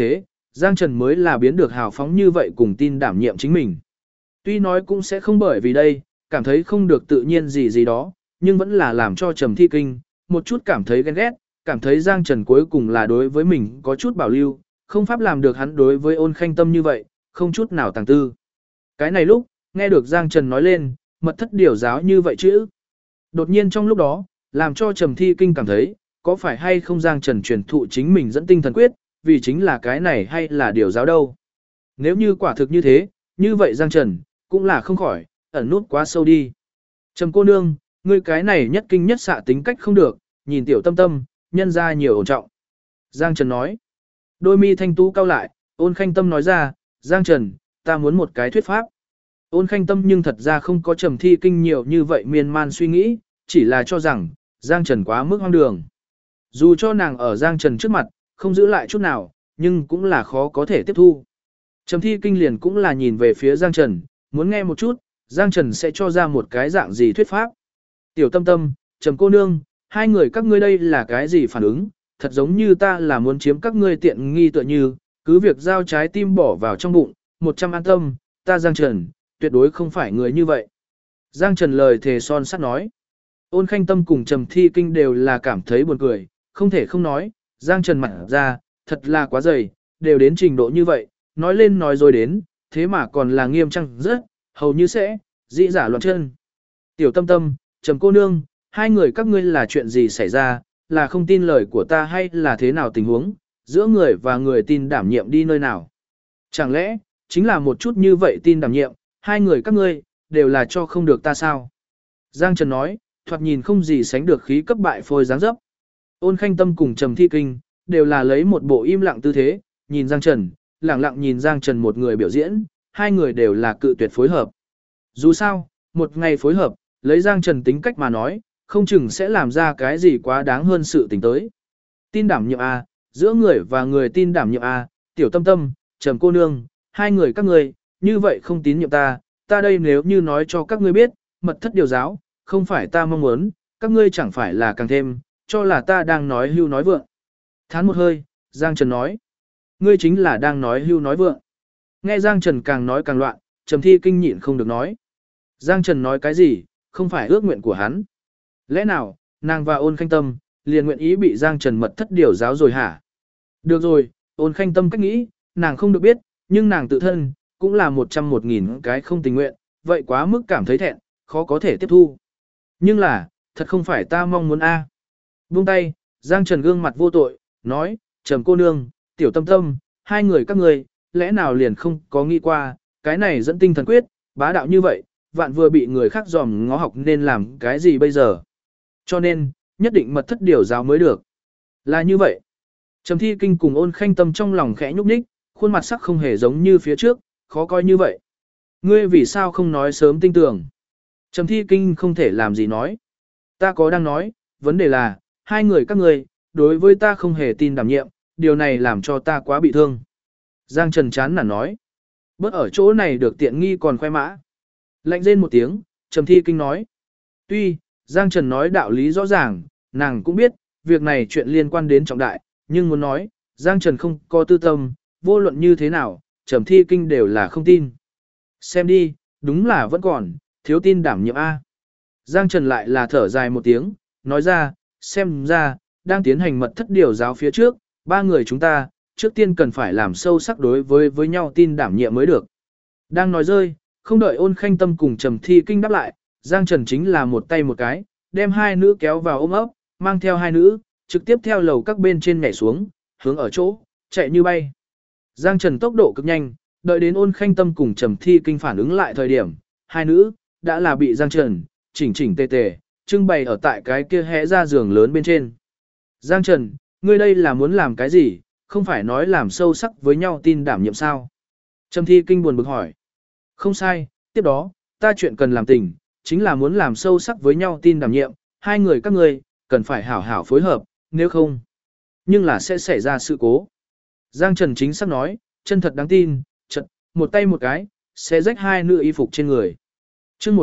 Giang Trần mới là biến được hào phóng như vậy cùng tin đảm nhiệm chính mình. Tuy nói cũng sẽ không bởi vì đây, cảm thấy không được tự nhiên gì gì đó, nhưng vẫn là làm cho Trầm Thi Kinh, một chút cảm thấy ghen ghét, cảm thấy Giang Trần cuối cùng là đối với mình có chút bảo lưu, không pháp làm được hắn đối với Ôn Khanh Tâm như vậy, không chút nào tàng tư. Cái này lúc, nghe được Giang Trần nói lên, mật thất điều giáo như vậy chứ. Đột nhiên trong lúc đó, làm cho Trầm Thi Kinh cảm thấy, có phải hay không Giang Trần truyền thụ chính mình dẫn tinh thần quyết, vì chính là cái này hay là điều giáo đâu. Nếu như quả thực như thế, như vậy Giang Trần, cũng là không khỏi, ẩn nút quá sâu đi. Trầm cô nương, ngươi cái này nhất kinh nhất xạ tính cách không được, nhìn tiểu tâm tâm, nhân ra nhiều ổn trọng. Giang Trần nói, đôi mi thanh tú cao lại, Ôn Khanh Tâm nói ra, Giang Trần, ta muốn một cái thuyết pháp. Ôn Khanh Tâm nhưng thật ra không có Trầm Thi Kinh nhiều như vậy miên man suy nghĩ, chỉ là cho rằng, Giang Trần quá mức hoang đường. Dù cho nàng ở Giang Trần trước mặt, không giữ lại chút nào, nhưng cũng là khó có thể tiếp thu. Trầm Thi Kinh liền cũng là nhìn về phía Giang Trần, muốn nghe một chút, Giang Trần sẽ cho ra một cái dạng gì thuyết pháp. Tiểu tâm tâm, Trầm cô nương, hai người các ngươi đây là cái gì phản ứng, thật giống như ta là muốn chiếm các ngươi tiện nghi tựa như, cứ việc giao trái tim bỏ vào trong bụng, 100 an tâm, ta Giang Trần, tuyệt đối không phải người như vậy. Giang Trần lời thề son sắt nói. Ôn Khanh Tâm cùng Trầm Thi Kinh đều là cảm thấy buồn cười, không thể không nói, Giang Trần mặt ra, thật là quá dày, đều đến trình độ như vậy, nói lên nói rồi đến, thế mà còn là nghiêm trang rất, hầu như sẽ, dĩ giả loạn chân. Tiểu tâm tâm, Trầm cô nương, hai người các ngươi là chuyện gì xảy ra, là không tin lời của ta hay là thế nào tình huống, giữa người và người tin đảm nhiệm đi nơi nào. Chẳng lẽ, chính là một chút như vậy tin đảm nhiệm, hai người các ngươi, đều là cho không được ta sao? Giang Trần nói, thoạt nhìn không gì sánh được khí cấp bại phôi dáng dấp. Ôn Khanh Tâm cùng Trầm Thi Kinh, đều là lấy một bộ im lặng tư thế, nhìn Giang Trần, lặng lặng nhìn Giang Trần một người biểu diễn, hai người đều là cự tuyệt phối hợp. Dù sao, một ngày phối hợp, lấy Giang Trần tính cách mà nói, không chừng sẽ làm ra cái gì quá đáng hơn sự tình tới. Tin đảm nhiệm A, giữa người và người tin đảm nhiệm A, tiểu tâm tâm, Trầm cô nương, hai người các ngươi, như vậy không tín nhiệm ta, ta đây nếu như nói cho các ngươi biết, mật thất điều giáo, không phải ta mong muốn, các ngươi chẳng phải là càng thêm, cho là ta đang nói hưu nói vượng. Thán một hơi, Giang Trần nói, ngươi chính là đang nói hưu nói vượng. Nghe Giang Trần càng nói càng loạn, Trầm Thi Kinh nhịn không được nói. Giang Trần nói cái gì, không phải ước nguyện của hắn. Lẽ nào, nàng và Ôn Khanh Tâm, liền nguyện ý bị Giang Trần mật thất điều giáo rồi hả? Được rồi, Ôn Khanh Tâm cách nghĩ, nàng không được biết, nhưng nàng tự thân, cũng là 101.000 cái không tình nguyện, vậy quá mức cảm thấy thẹn, khó có thể tiếp thu. Nhưng là, thật không phải ta mong muốn a. Buông tay, Giang Trần gương mặt vô tội, nói, Trầm cô nương, tiểu tâm tâm, hai người các ngươi, lẽ nào liền không có nghĩ qua, cái này dẫn tinh thần quyết, bá đạo như vậy, vạn vừa bị người khác dòm ngó học nên làm cái gì bây giờ. Cho nên, nhất định mật thất điều giáo mới được. Là như vậy. Trầm Thi Kinh cùng Ôn Khanh Tâm trong lòng khẽ nhúc nhích, khuôn mặt sắc không hề giống như phía trước, khó coi như vậy. Ngươi vì sao không nói sớm tinh tưởng? Trầm Thi Kinh không thể làm gì nói. Ta có đang nói, vấn đề là, hai người các ngươi, đối với ta không hề tin đảm nhiệm, điều này làm cho ta quá bị thương. Giang Trần chán nản nói. Bớt ở chỗ này được tiện nghi còn khoe mã. Lạnh rên một tiếng, Trầm Thi Kinh nói. Tuy, Giang Trần nói đạo lý rõ ràng, nàng cũng biết, việc này chuyện liên quan đến trọng đại, nhưng muốn nói, Giang Trần không có tư tâm, vô luận như thế nào, Trầm Thi Kinh đều là không tin. Xem đi, đúng là vẫn còn, thiếu tin đảm nhiệm A. Giang Trần lại là thở dài một tiếng, nói ra, xem ra, đang tiến hành mật thất điều giáo phía trước, ba người chúng ta, trước tiên cần phải làm sâu sắc đối với nhau tin đảm nhiệm mới được. Đang nói rơi, không đợi Ôn Khanh Tâm cùng Trầm Thi Kinh đáp lại, Giang Trần chính là một tay một cái, đem hai nữ kéo vào ôm ấp, mang theo hai nữ, trực tiếp theo lầu các bên trên nhảy xuống, hướng ở chỗ, chạy như bay. Giang Trần tốc độ cực nhanh, đợi đến Ôn Khanh Tâm cùng Trầm Thi Kinh phản ứng lại thời điểm, hai nữ, đã là bị Giang Trần, chỉnh chỉnh tề tề, trưng bày ở tại cái kia hẽ ra giường lớn bên trên. Giang Trần, ngươi đây là muốn làm cái gì, không phải nói làm sâu sắc với nhau tin đảm nhiệm sao? Trầm Thi Kinh buồn bực hỏi. Không sai, tiếp đó, ta chuyện cần làm tình, chính là muốn làm sâu sắc với nhau tin đảm nhiệm, hai người các ngươi, cần phải hảo hảo phối hợp, nếu không, nhưng là sẽ xảy ra sự cố. Giang Trần chính xác nói, chân thật đáng tin, chật, một tay một cái, sẽ rách hai nữ y phục trên người. Trước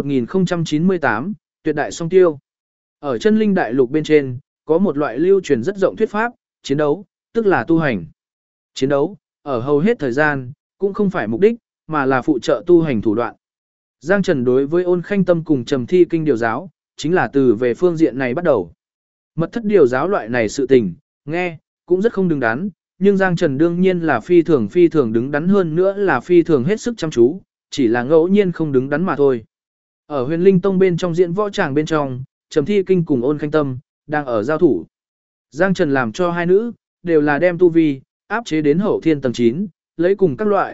1098, tuyệt đại song tiêu. Ở chân linh đại lục bên trên, có một loại lưu truyền rất rộng thuyết pháp, chiến đấu, tức là tu hành. Chiến đấu, ở hầu hết thời gian, cũng không phải mục đích, mà là phụ trợ tu hành thủ đoạn. Giang Trần đối với Ôn Khanh Tâm cùng Trầm Thi Kinh điều giáo, chính là từ về phương diện này bắt đầu. Mật thất điều giáo loại này sự tình, nghe, cũng rất không đứng đắn, nhưng Giang Trần đương nhiên là phi thường đứng đắn hơn nữa là phi thường hết sức chăm chú, chỉ là ngẫu nhiên không đứng đắn mà thôi. Ở Huyền Linh Tông bên trong diễn võ tràng bên trong, Trầm Thi Kinh cùng Ôn Khanh Tâm đang ở giao thủ. Giang Trần làm cho hai nữ đều là đem tu vi áp chế đến hậu thiên tầng 9, lấy cùng các loại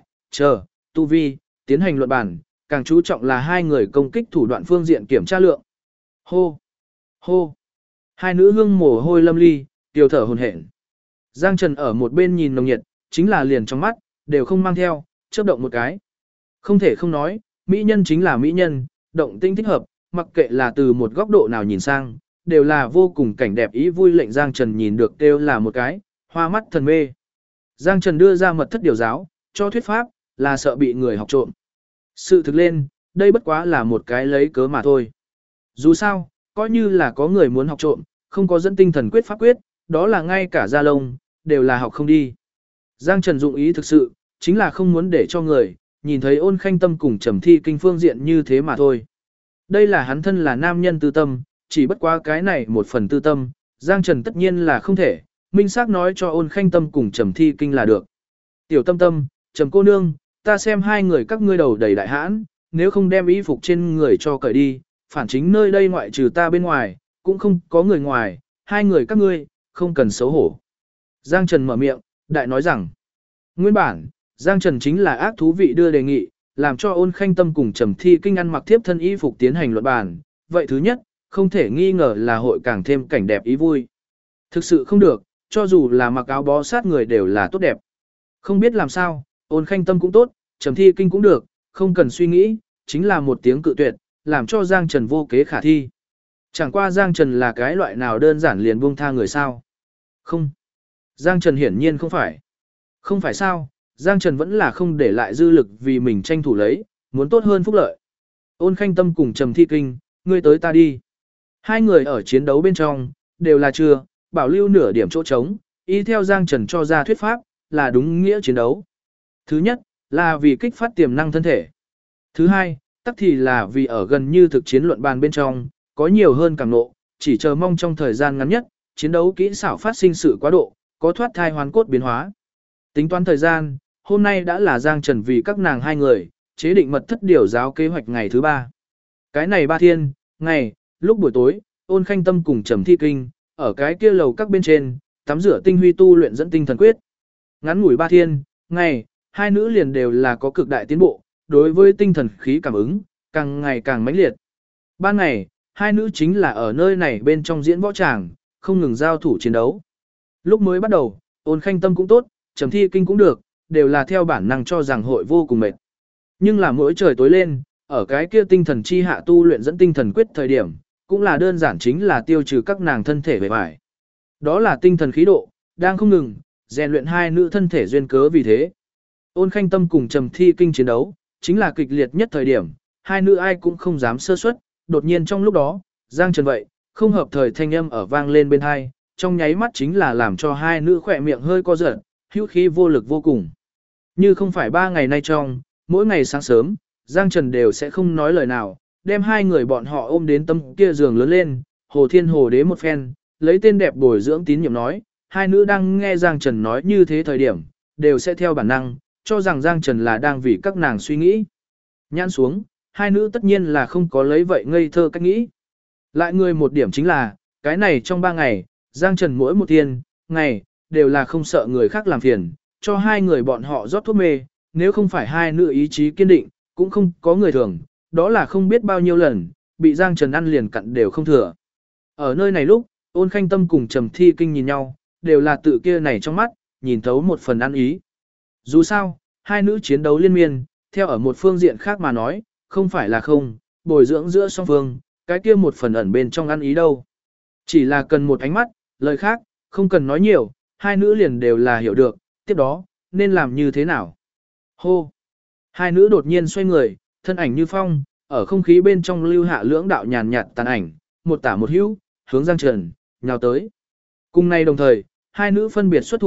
tu vi tiến hành luận bản, càng chú trọng là hai người công kích thủ đoạn phương diện kiểm tra lượng. Hô, hô. Hai nữ hương mồ hôi lâm ly, tiểu thở hổn hển. Giang Trần ở một bên nhìn nồng nhiệt, chính là liền trong mắt đều không mang theo, chớp động một cái. Không thể không nói, mỹ nhân chính là mỹ nhân, động tinh thích hợp, mặc kệ là từ một góc độ nào nhìn sang, đều là vô cùng cảnh đẹp ý vui lệnh Giang Trần nhìn được đều là một cái, hoa mắt thần mê. Giang Trần đưa ra mật thất điều giáo, cho thuyết pháp, là sợ bị người học trộm. Sự thực lên, đây bất quá là một cái lấy cớ mà thôi. Dù sao, coi như là có người muốn học trộm, không có dẫn tinh thần quyết pháp quyết, đó là ngay cả gia lông, đều là học không đi. Giang Trần dụng ý thực sự, chính là không muốn để cho người, nhìn thấy Ôn Khanh Tâm cùng Trầm Thi Kinh phương diện như thế mà thôi. Đây là hắn thân là nam nhân tư tâm, chỉ bất quá cái này một phần tư tâm, Giang Trần tất nhiên là không thể, minh xác nói cho Ôn Khanh Tâm cùng Trầm Thi Kinh là được. Tiểu Tâm Tâm, Trầm cô nương, ta xem hai người các ngươi đầu đầy đại hãn, nếu không đem y phục trên người cho cởi đi, phản chính nơi đây ngoại trừ ta bên ngoài, cũng không có người ngoài, hai người các ngươi, không cần xấu hổ. Giang Trần mở miệng, đại nói rằng, nguyên bản, Giang Trần chính là ác thú vị đưa đề nghị, làm cho Ôn Khanh Tâm cùng Trầm Thi Kinh ăn mặc tiếp thân y phục tiến hành luận bàn. Vậy thứ nhất, không thể nghi ngờ là hội càng thêm cảnh đẹp ý vui. Thực sự không được, cho dù là mặc áo bó sát người đều là tốt đẹp. Không biết làm sao, Ôn Khanh Tâm cũng tốt, Trầm Thi Kinh cũng được, không cần suy nghĩ, chính là một tiếng cự tuyệt, làm cho Giang Trần vô kế khả thi. Chẳng qua Giang Trần là cái loại nào đơn giản liền buông tha người sao? Không. Giang Trần hiển nhiên không phải. Không phải sao, Giang Trần vẫn là không để lại dư lực vì mình tranh thủ lấy, muốn tốt hơn phúc lợi. Ôn Khanh Tâm cùng Trầm Thi Kinh, ngươi tới ta đi. Hai người ở chiến đấu bên trong, đều là chưa, bảo lưu nửa điểm chỗ trống, y theo Giang Trần cho ra thuyết pháp, là đúng nghĩa chiến đấu. Thứ nhất, là vì kích phát tiềm năng thân thể. Thứ hai, tắc thì là vì ở gần như thực chiến luận bàn bên trong, có nhiều hơn cảm nộ, chỉ chờ mong trong thời gian ngắn nhất, chiến đấu kỹ xảo phát sinh sự quá độ, có thoát thai hoàn cốt biến hóa. Tính toán thời gian, hôm nay đã là Giang Trần vì các nàng hai người, chế định mật thất điều giáo kế hoạch ngày thứ 3. Cái này 3 thiên, ngày, lúc buổi tối, Ôn Khanh Tâm cùng Trầm Thi Kinh, ở cái kia lầu các bên trên, tắm rửa tinh huy tu luyện dẫn tinh thần quyết. Ngắn ngủi 3 thiên, ngày, hai nữ liền đều là có cực đại tiến bộ, đối với tinh thần khí cảm ứng, càng ngày càng mãnh liệt. Ban ngày, hai nữ chính là ở nơi này bên trong diễn võ tràng, không ngừng giao thủ chiến đấu. Lúc mới bắt đầu, Ôn Khanh Tâm cũng tốt, Trầm Thi Kinh cũng được, đều là theo bản năng cho rằng hội vô cùng mệt. Nhưng là mỗi trời tối lên, ở cái kia tinh thần chi hạ tu luyện dẫn tinh thần quyết thời điểm, cũng là đơn giản chính là tiêu trừ các nàng thân thể bề ngoài. Đó là tinh thần khí độ, đang không ngừng, rèn luyện hai nữ thân thể duyên cớ vì thế. Ôn Khanh Tâm cùng Trầm Thi Kinh chiến đấu, chính là kịch liệt nhất thời điểm, hai nữ ai cũng không dám sơ suất, đột nhiên trong lúc đó, Giang Trần vậy, không hợp thời thanh âm ở vang lên bên hai, trong nháy mắt chính là làm cho hai nữ khỏe miệng hơi co giật, hữu khí vô lực vô cùng. Như không phải 3 ngày nay trong, mỗi ngày sáng sớm, Giang Trần đều sẽ không nói lời nào, đem hai người bọn họ ôm đến tâm kia giường lớn lên, Hồ Thiên Hồ Đế một phen, lấy tên đẹp bồi dưỡng tín nhiệm nói, hai nữ đang nghe Giang Trần nói như thế thời điểm, đều sẽ theo bản năng, cho rằng Giang Trần là đang vì các nàng suy nghĩ. Nhãn xuống, hai nữ tất nhiên là không có lấy vậy ngây thơ cách nghĩ. Lại người một điểm chính là, cái này trong 3 ngày, Giang Trần mỗi một thiên, ngày, đều là không sợ người khác làm phiền, cho hai người bọn họ rót thuốc mê, nếu không phải hai nữ ý chí kiên định, cũng không có người thường, đó là không biết bao nhiêu lần, bị Giang Trần ăn liền cặn đều không thừa. Ở nơi này lúc, Ôn Khanh Tâm cùng Trầm Thi Kinh nhìn nhau, đều là tự kia này trong mắt, nhìn thấu một phần ăn ý. Dù sao, hai nữ chiến đấu liên miên, theo ở một phương diện khác mà nói, không phải là không, bồi dưỡng giữa song phương, cái kia một phần ẩn bên trong ăn ý đâu. Chỉ là cần một ánh mắt, lời khác, không cần nói nhiều, hai nữ liền đều là hiểu được, tiếp đó, nên làm như thế nào. Hô! Hai nữ đột nhiên xoay người, thân ảnh như phong, ở không khí bên trong lưu hạ lưỡng đạo nhàn nhạt tàn ảnh, một tả một hữu, hướng Giang Trần, nhào tới. Cùng nay đồng thời, hai nữ phân biệt xuất thủ,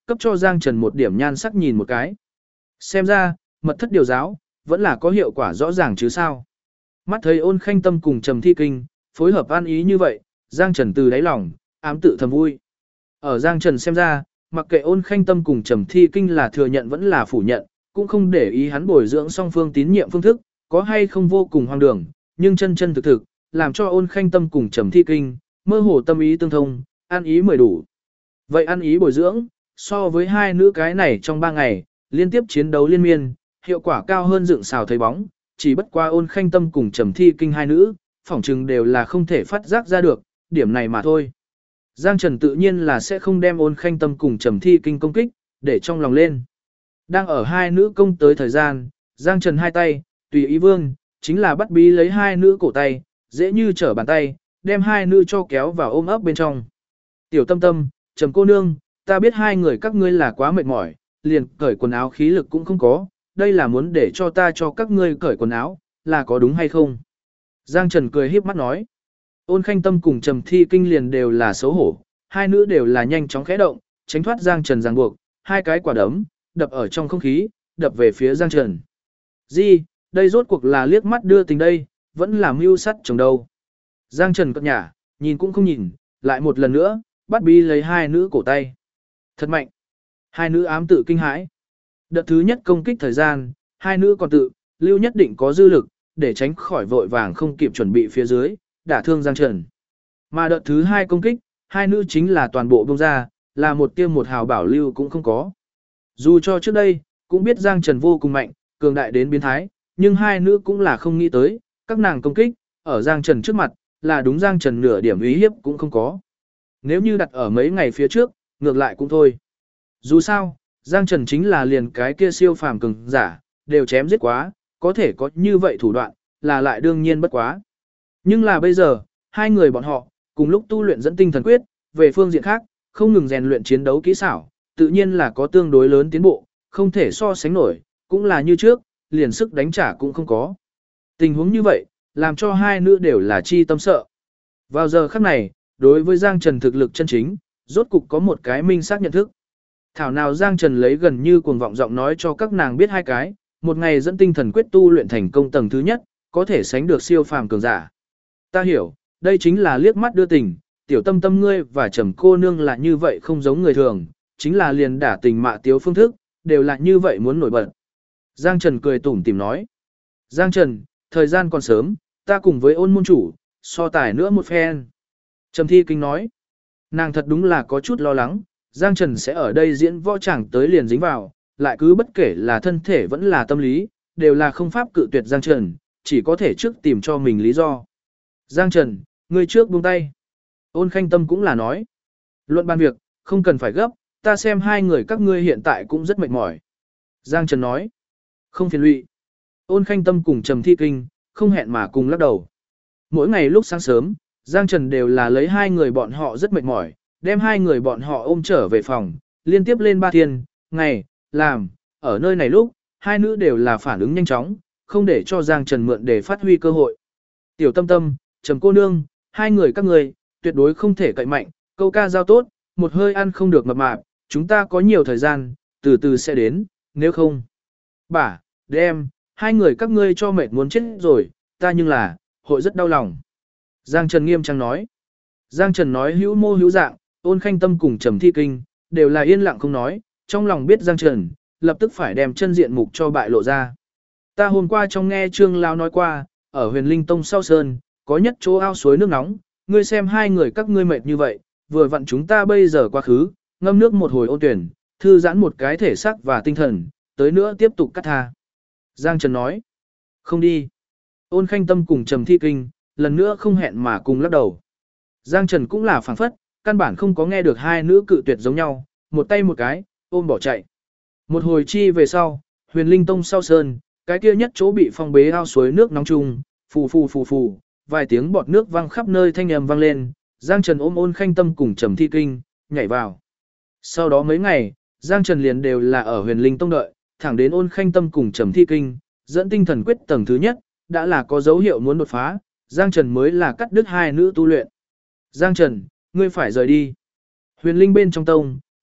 cấp cho Giang Trần một điểm nhan sắc nhìn một cái. Xem ra, mật thất điều giáo, vẫn là có hiệu quả rõ ràng chứ sao. Mắt thấy Ôn Khanh Tâm cùng Trầm Thi Kinh, phối hợp ăn ý như vậy, Giang Trần từ đáy lòng, ám tự thầm vui. Ở Giang Trần xem ra, mặc kệ Ôn Khanh Tâm cùng Trầm Thi Kinh là thừa nhận vẫn là phủ nhận, cũng không để ý hắn bồi dưỡng song phương tín nhiệm phương thức, có hay không vô cùng hoang đường, nhưng chân chân thực thực, làm cho Ôn Khanh Tâm cùng Trầm Thi Kinh, mơ hồ tâm ý tương thông, ăn ý mười đủ. Vậy ăn ý bồi dưỡng, so với hai nữ cái này trong 3 ngày, liên tiếp chiến đấu liên miên, hiệu quả cao hơn dựng xào thấy bóng, chỉ bất qua Ôn Khanh Tâm cùng Trầm Thi Kinh hai nữ, phỏng chừng đều là không thể phát giác ra được, điểm này mà thôi. Giang Trần tự nhiên là sẽ không đem Ôn Khanh Tâm cùng Trầm Thi Kinh công kích, để trong lòng lên. Đang ở hai nữ công tới thời gian, Giang Trần hai tay, tùy ý vương, chính là bắt bí lấy hai nữ cổ tay, dễ như trở bàn tay, đem hai nữ cho kéo vào ôm ấp bên trong. Tiểu Tâm Tâm, Trầm cô nương, ta biết hai người các ngươi là quá mệt mỏi, liền cởi quần áo khí lực cũng không có, đây là muốn để cho ta cho các ngươi cởi quần áo, là có đúng hay không? Giang Trần cười híp mắt nói. Ôn Khanh Tâm cùng Trầm Thi Kinh liền đều là xấu hổ, hai nữ đều là nhanh chóng khẽ động, tránh thoát Giang Trần ràng buộc, hai cái quả đấm, đập ở trong không khí, đập về phía Giang Trần. Gì, đây rốt cuộc là liếc mắt đưa tình đây, vẫn là mưu sắt chồng đâu. Giang Trần cất nhả, nhìn cũng không nhìn, lại một lần nữa, bắt bí lấy hai nữ cổ tay. Thật mạnh. Hai nữ ám tự kinh hãi. Đợt thứ nhất công kích thời gian, hai nữ còn tự, lưu nhất định có dư lực, để tránh khỏi vội vàng không kịp chuẩn bị phía dưới, đả thương Giang Trần. Mà đợt thứ hai công kích, hai nữ chính là toàn bộ bông ra, là một tiêm một hào bảo lưu cũng không có. Dù cho trước đây, cũng biết Giang Trần vô cùng mạnh, cường đại đến biến thái, nhưng hai nữ cũng là không nghĩ tới, các nàng công kích, ở Giang Trần trước mặt, là đúng Giang Trần nửa điểm ý hiếp cũng không có. Nếu như đặt ở mấy ngày phía trước, ngược lại cũng thôi. Dù sao, Giang Trần chính là liền cái kia siêu phàm cường giả, đều chém giết quá, có thể có như vậy thủ đoạn, là lại đương nhiên bất quá. Nhưng là bây giờ, hai người bọn họ, cùng lúc tu luyện dẫn tinh thần quyết, về phương diện khác, không ngừng rèn luyện chiến đấu kỹ xảo, tự nhiên là có tương đối lớn tiến bộ, không thể so sánh nổi, cũng là như trước, liền sức đánh trả cũng không có. Tình huống như vậy, làm cho hai nữ đều là chi tâm sợ. Vào giờ khắc này, đối với Giang Trần thực lực chân chính, rốt cục có một cái minh xác nhận thức. Thảo nào Giang Trần lấy gần như cuồng vọng giọng nói cho các nàng biết hai cái, một ngày dẫn tinh thần quyết tu luyện thành công tầng thứ nhất, có thể sánh được siêu phàm cường giả. Ta hiểu, đây chính là liếc mắt đưa tình, Tiểu Tâm Tâm ngươi và Trầm cô nương là như vậy không giống người thường, chính là liền đả tình mạ tiếu phương thức, đều là như vậy muốn nổi bật. Giang Trần cười tủm tỉm nói. Giang Trần, thời gian còn sớm, ta cùng với Ôn môn chủ, so tài nữa một phen. Trầm Thi Kinh nói. Nàng thật đúng là có chút lo lắng, Giang Trần sẽ ở đây diễn võ chẳng tới liền dính vào, lại cứ bất kể là thân thể vẫn là tâm lý, đều là không pháp cự tuyệt Giang Trần, chỉ có thể trước tìm cho mình lý do. Giang Trần, ngươi trước buông tay. Ôn Khanh Tâm cũng là nói. Luận bàn việc, không cần phải gấp, ta xem hai người các ngươi hiện tại cũng rất mệt mỏi. Giang Trần nói. Không phiền lụy. Ôn Khanh Tâm cùng Trầm Thi Kinh, không hẹn mà cùng lắc đầu. Mỗi ngày lúc sáng sớm, Giang Trần đều là lấy hai người bọn họ rất mệt mỏi, đem hai người bọn họ ôm trở về phòng, liên tiếp lên 3 thiên, ngày, làm, ở nơi này lúc, hai nữ đều là phản ứng nhanh chóng, không để cho Giang Trần mượn để phát huy cơ hội. Tiểu Tâm Tâm, Trầm cô nương, hai người các người, tuyệt đối không thể cậy mạnh, câu ca giao tốt, một hơi ăn không được mập mạp, chúng ta có nhiều thời gian, từ từ sẽ đến, nếu không. Bả, đem, hai người các ngươi cho mệt muốn chết rồi, ta nhưng là, hội rất đau lòng. Giang Trần nghiêm trang nói. Giang Trần nói hữu mô hữu dạng, Ôn Khanh Tâm cùng Trầm Thi Kinh, đều là yên lặng không nói, trong lòng biết Giang Trần, lập tức phải đem chân diện mục cho bại lộ ra. Ta hôm qua trong nghe Trương Lao nói qua, ở Huyền Linh Tông sau sơn, có nhất chỗ ao suối nước nóng, ngươi xem hai người các ngươi mệt như vậy, vừa vặn chúng ta bây giờ quá khứ, ngâm nước một hồi ôn tuyển, thư giãn một cái thể xác và tinh thần, tới nữa tiếp tục cắt tha. Giang Trần nói, không đi. Ôn Khanh Tâm cùng Trầm Thi Kinh, lần nữa không hẹn mà cùng lắc đầu. Giang Trần cũng là phảng phất, căn bản không có nghe được hai nữ cự tuyệt giống nhau, một tay một cái, ôm bỏ chạy. Một hồi chi về sau, Huyền Linh Tông sau sơn, cái kia nhất chỗ bị phong bế ao suối nước nóng chung, phù phù phù phù, vài tiếng bọt nước văng khắp nơi thanh âm vang lên, Giang Trần ôm Ôn Khanh Tâm cùng Trầm Thi Kinh, nhảy vào. Sau đó mấy ngày, Giang Trần liền đều là ở Huyền Linh Tông đợi, thẳng đến Ôn Khanh Tâm cùng Trầm Thi Kinh, dẫn tinh thần quyết tầng thứ nhất, đã là có dấu hiệu muốn đột phá, Giang Trần mới là cắt đứt hai nữ tu luyện. Giang Trần, ngươi phải rời đi. Huyền Linh bên trong tông,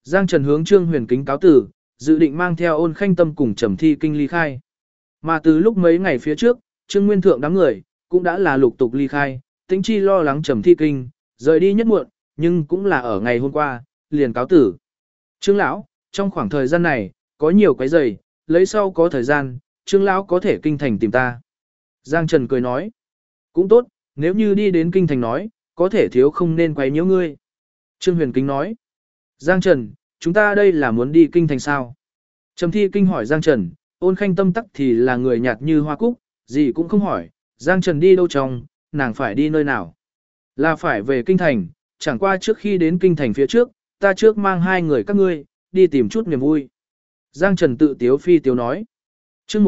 Giang Trần hướng Trương Huyền kính cáo tử, dự định mang theo Ôn Khanh Tâm cùng Trầm Thi Kinh ly khai. Mà từ lúc mấy ngày phía trước, Trương Nguyên Thượng đám người cũng đã là lục tục ly khai, Tĩnh Chi lo lắng Trầm Thi Kinh rời đi nhất muộn, nhưng cũng là ở ngày hôm qua, liền cáo tử. Trương lão, trong khoảng thời gian này, có nhiều quấy rầy, lấy sau có thời gian, Trương lão có thể kinh thành tìm ta. Giang Trần cười nói, cũng tốt, nếu như đi đến kinh thành nói, có thể thiếu không nên quấy nhiễu ngươi. Trương Huyền kính nói, Giang Trần, chúng ta đây là muốn đi kinh thành sao? Trầm Thi Kinh hỏi Giang Trần, Ôn Khanh Tâm tắc thì là người nhạt như hoa cúc, gì cũng không hỏi, Giang Trần đi đâu trong, nàng phải đi nơi nào? Là phải về kinh thành, chẳng qua trước khi đến kinh thành phía trước, ta trước mang hai người các ngươi, đi tìm chút niềm vui. Giang Trần tự tiếu phi tiếu nói, chương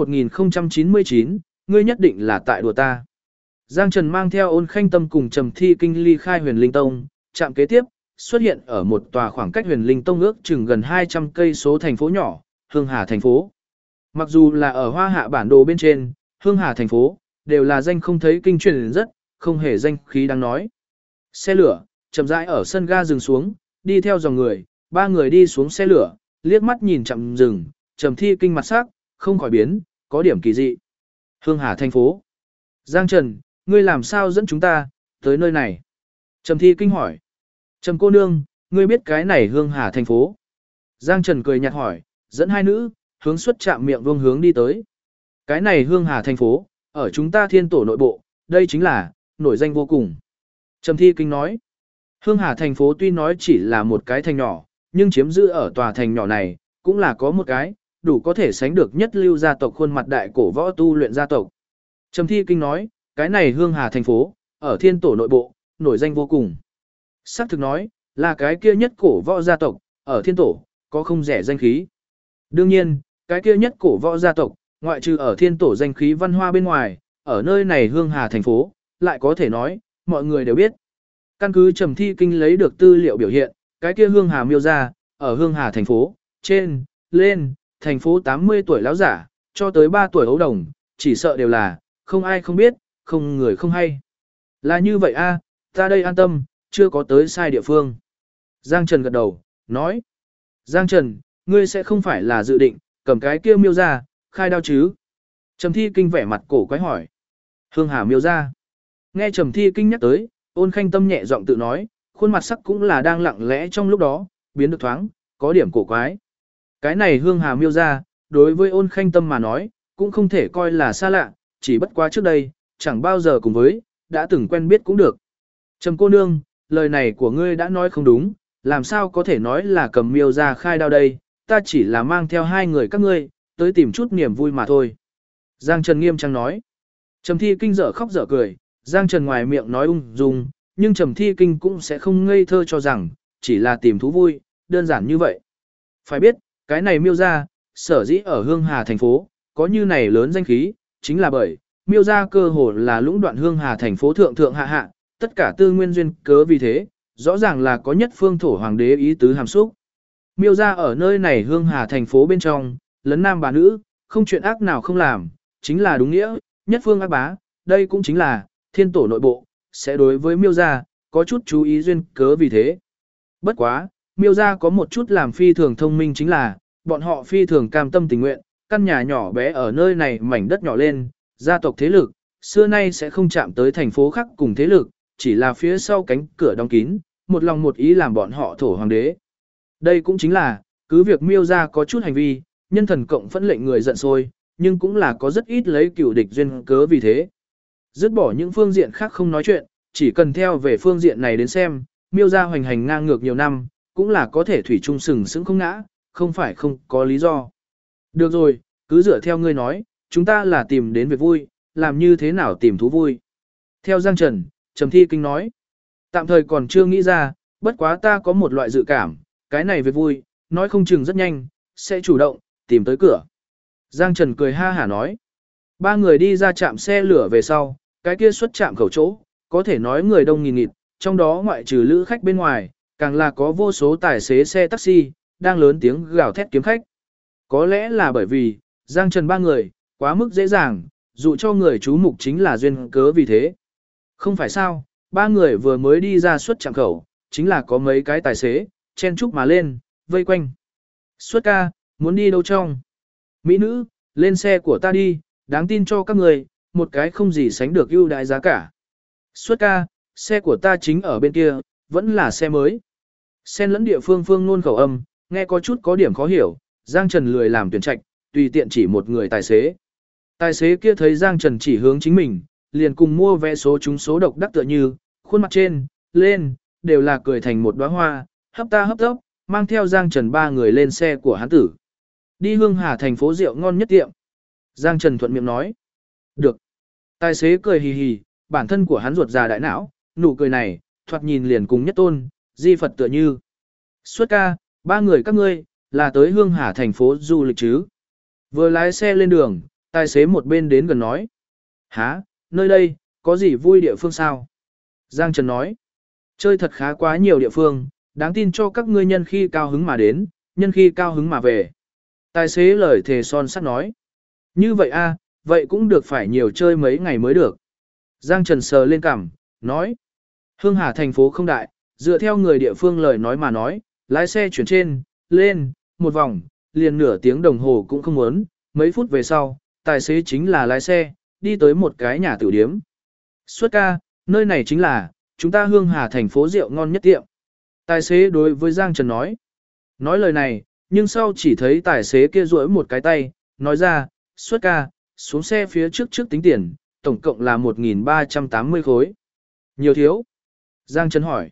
1099, ngươi nhất định là tại đùa ta. Giang Trần mang theo Ôn Khanh Tâm cùng Trầm Thi Kinh ly khai Huyền Linh Tông, trạm kế tiếp, xuất hiện ở một tòa khoảng cách Huyền Linh Tông ước chừng gần 200 cây số thành phố nhỏ, Hương Hà thành phố. Mặc dù là ở Hoa Hạ bản đồ bên trên, Hương Hà thành phố, đều là danh không thấy kinh truyền rất, không hề danh khí đáng nói. Xe lửa, chậm rãi ở sân ga dừng xuống, đi theo dòng người, ba người đi xuống xe lửa, liếc mắt nhìn chậm dừng, Trầm Thi Kinh mặt sắc, không khỏi biến, có điểm kỳ dị. Hương Hà thành phố. Giang Trần, ngươi làm sao dẫn chúng ta, tới nơi này? Trầm Thi Kinh hỏi. Trầm cô nương, ngươi biết cái này Hương Hà thành phố? Giang Trần cười nhạt hỏi, dẫn hai nữ, hướng xuất chạm miệng vương hướng đi tới. Cái này Hương Hà thành phố, ở chúng ta Thiên Tổ nội bộ, đây chính là, nổi danh vô cùng. Trầm Thi Kinh nói, Hương Hà thành phố tuy nói chỉ là một cái thành nhỏ, nhưng chiếm giữ ở tòa thành nhỏ này, cũng là có một cái, đủ có thể sánh được nhất lưu gia tộc khuôn mặt đại cổ võ tu luyện gia tộc. Trầm Thi Kinh nói, cái này Hương Hà thành phố, ở Thiên Tổ nội bộ, nổi danh vô cùng. Sắc thực nói, là cái kia nhất cổ võ gia tộc, ở Thiên Tổ, có không rẻ danh khí. Đương nhiên, cái kia nhất cổ võ gia tộc, ngoại trừ ở Thiên Tổ danh khí văn hoa bên ngoài, ở nơi này Hương Hà thành phố, lại có thể nói, mọi người đều biết. Căn cứ Trầm Thi Kinh lấy được tư liệu biểu hiện, cái kia Hương Hà miêu gia, ở Hương Hà thành phố, trên, lên, thành phố 80 tuổi lão giả, cho tới 3 tuổi ấu đồng, chỉ sợ đều là, không ai không biết, không người không hay. Là như vậy a, ta đây an tâm, chưa có tới sai địa phương. Giang Trần gật đầu, nói. Giang Trần, ngươi sẽ không phải là dự định, cầm cái kia miêu ra, khai đao chứ? Trầm Thi Kinh vẻ mặt cổ quái hỏi. Hương Hà miêu ra. Nghe Trầm Thi Kinh nhắc tới, Ôn Khanh Tâm nhẹ giọng tự nói, khuôn mặt sắc cũng là đang lặng lẽ trong lúc đó, biến được thoáng, có điểm cổ quái. Cái này Hương Hà miêu ra, đối với Ôn Khanh Tâm mà nói, cũng không thể coi là xa lạ, chỉ bất quá trước đây, chẳng bao giờ cùng với, đã từng quen biết cũng được. Trầm cô nương, lời này của ngươi đã nói không đúng, làm sao có thể nói là cầm miêu ra khai đao đây, ta chỉ là mang theo hai người các ngươi, tới tìm chút niềm vui mà thôi. Giang Trần nghiêm trang nói. Trầm Thi Kinh dở khóc dở cười, Giang Trần ngoài miệng nói ung dung, nhưng Trầm Thi Kinh cũng sẽ không ngây thơ cho rằng, chỉ là tìm thú vui, đơn giản như vậy. Phải biết, cái này miêu ra, sở dĩ ở Hương Hà thành phố, có như này lớn danh khí, chính là bởi, miêu ra cơ hồ là lũng đoạn Hương Hà thành phố thượng thượng hạ hạ, tất cả tư nguyên duyên cớ vì thế, rõ ràng là có nhất phương thổ hoàng đế ý tứ hàm xúc. Miêu ra ở nơi này Hương Hà thành phố bên trong, lấn nam bà nữ, không chuyện ác nào không làm, chính là đúng nghĩa, nhất phương ác bá, đây cũng chính là, Thiên Tổ nội bộ, sẽ đối với miêu ra, có chút chú ý duyên cớ vì thế. Bất quá, miêu ra có một chút làm phi thường thông minh chính là, bọn họ phi thường cam tâm tình nguyện, căn nhà nhỏ bé ở nơi này mảnh đất nhỏ lên, gia tộc thế lực, xưa nay sẽ không chạm tới thành phố khác cùng thế lực, chỉ là phía sau cánh cửa đóng kín, một lòng một ý làm bọn họ thổ hoàng đế. Đây cũng chính là, cứ việc miêu ra có chút hành vi, nhân thần cộng phẫn lệnh người giận sôi, nhưng cũng là có rất ít lấy cửu địch duyên cớ vì thế. Dứt bỏ những phương diện khác không nói chuyện, chỉ cần theo về phương diện này đến xem, miêu ra hoành hành ngang ngược nhiều năm, cũng là có thể thủy chung sừng sững không ngã, không phải không có lý do. Được rồi, cứ dựa theo ngươi nói, chúng ta là tìm đến việc vui, làm như thế nào tìm thú vui. Theo Giang Trần, Trầm Thi Kinh nói, tạm thời còn chưa nghĩ ra, bất quá ta có một loại dự cảm, cái này việc vui, nói không chừng rất nhanh, sẽ chủ động, tìm tới cửa. Giang Trần cười ha hả nói, ba người đi ra trạm xe lửa về sau, cái kia xuất trạm khẩu chỗ, có thể nói người đông nghìn nghịt, trong đó ngoại trừ lữ khách bên ngoài, càng là có vô số tài xế xe taxi, đang lớn tiếng gào thét kiếm khách. Có lẽ là bởi vì, Giang Trần ba người, quá mức dễ dàng, dụ cho người chú mục chính là duyên cớ vì thế. Không phải sao, ba người vừa mới đi ra xuất trạm khẩu, chính là có mấy cái tài xế, chen chúc mà lên, vây quanh. Xuất ca, muốn đi đâu trong? Mỹ nữ, lên xe của ta đi, đáng tin cho các người, một cái không gì sánh được ưu đại giá cả. Xuất ca, xe của ta chính ở bên kia, vẫn là xe mới. Xen lẫn địa phương phương ngôn khẩu âm, nghe có chút có điểm khó hiểu, Giang Trần lười làm tuyển trạch, tùy tiện chỉ một người tài xế. Tài xế kia thấy Giang Trần chỉ hướng chính mình, liền cùng mua vé số trúng số độc đắc tựa như, khuôn mặt trên, lên, đều là cười thành một đóa hoa, hấp ta hấp tốc, mang theo Giang Trần ba người lên xe của hắn tử. Đi Hương Hà thành phố rượu ngon nhất tiệm. Giang Trần thuận miệng nói. Được. Tài xế cười hì hì, bản thân của hắn ruột già đại não, nụ cười này, thoạt nhìn liền cùng nhất tôn, di Phật tựa như. Xuất ca, ba người các ngươi, là tới Hương Hà thành phố du lịch chứ. Vừa lái xe lên đường, tài xế một bên đến gần nói. Hả, nơi đây, có gì vui địa phương sao? Giang Trần nói. Chơi thật khá quá nhiều địa phương, đáng tin cho các ngươi nhân khi cao hứng mà đến, nhân khi cao hứng mà về. Tài xế lời thề son sắt nói. Như vậy a, vậy cũng được phải nhiều chơi mấy ngày mới được. Giang Trần sờ lên cằm, nói. Hương Hà thành phố không đại, dựa theo người địa phương lời nói mà nói, lái xe chuyển trên, lên, một vòng, liền nửa tiếng đồng hồ cũng không muốn, mấy phút về sau, tài xế chính là lái xe, đi tới một cái nhà tử điếm. Xuất ca, nơi này chính là, chúng ta Hương Hà thành phố rượu ngon nhất tiệm. Tài xế đối với Giang Trần nói. Nói lời này, nhưng sau chỉ thấy tài xế kia duỗi một cái tay, nói ra, xuất ca, xuống xe phía trước tính tiền, tổng cộng là 1.380 khối. Nhiều thiếu? Giang Trần hỏi.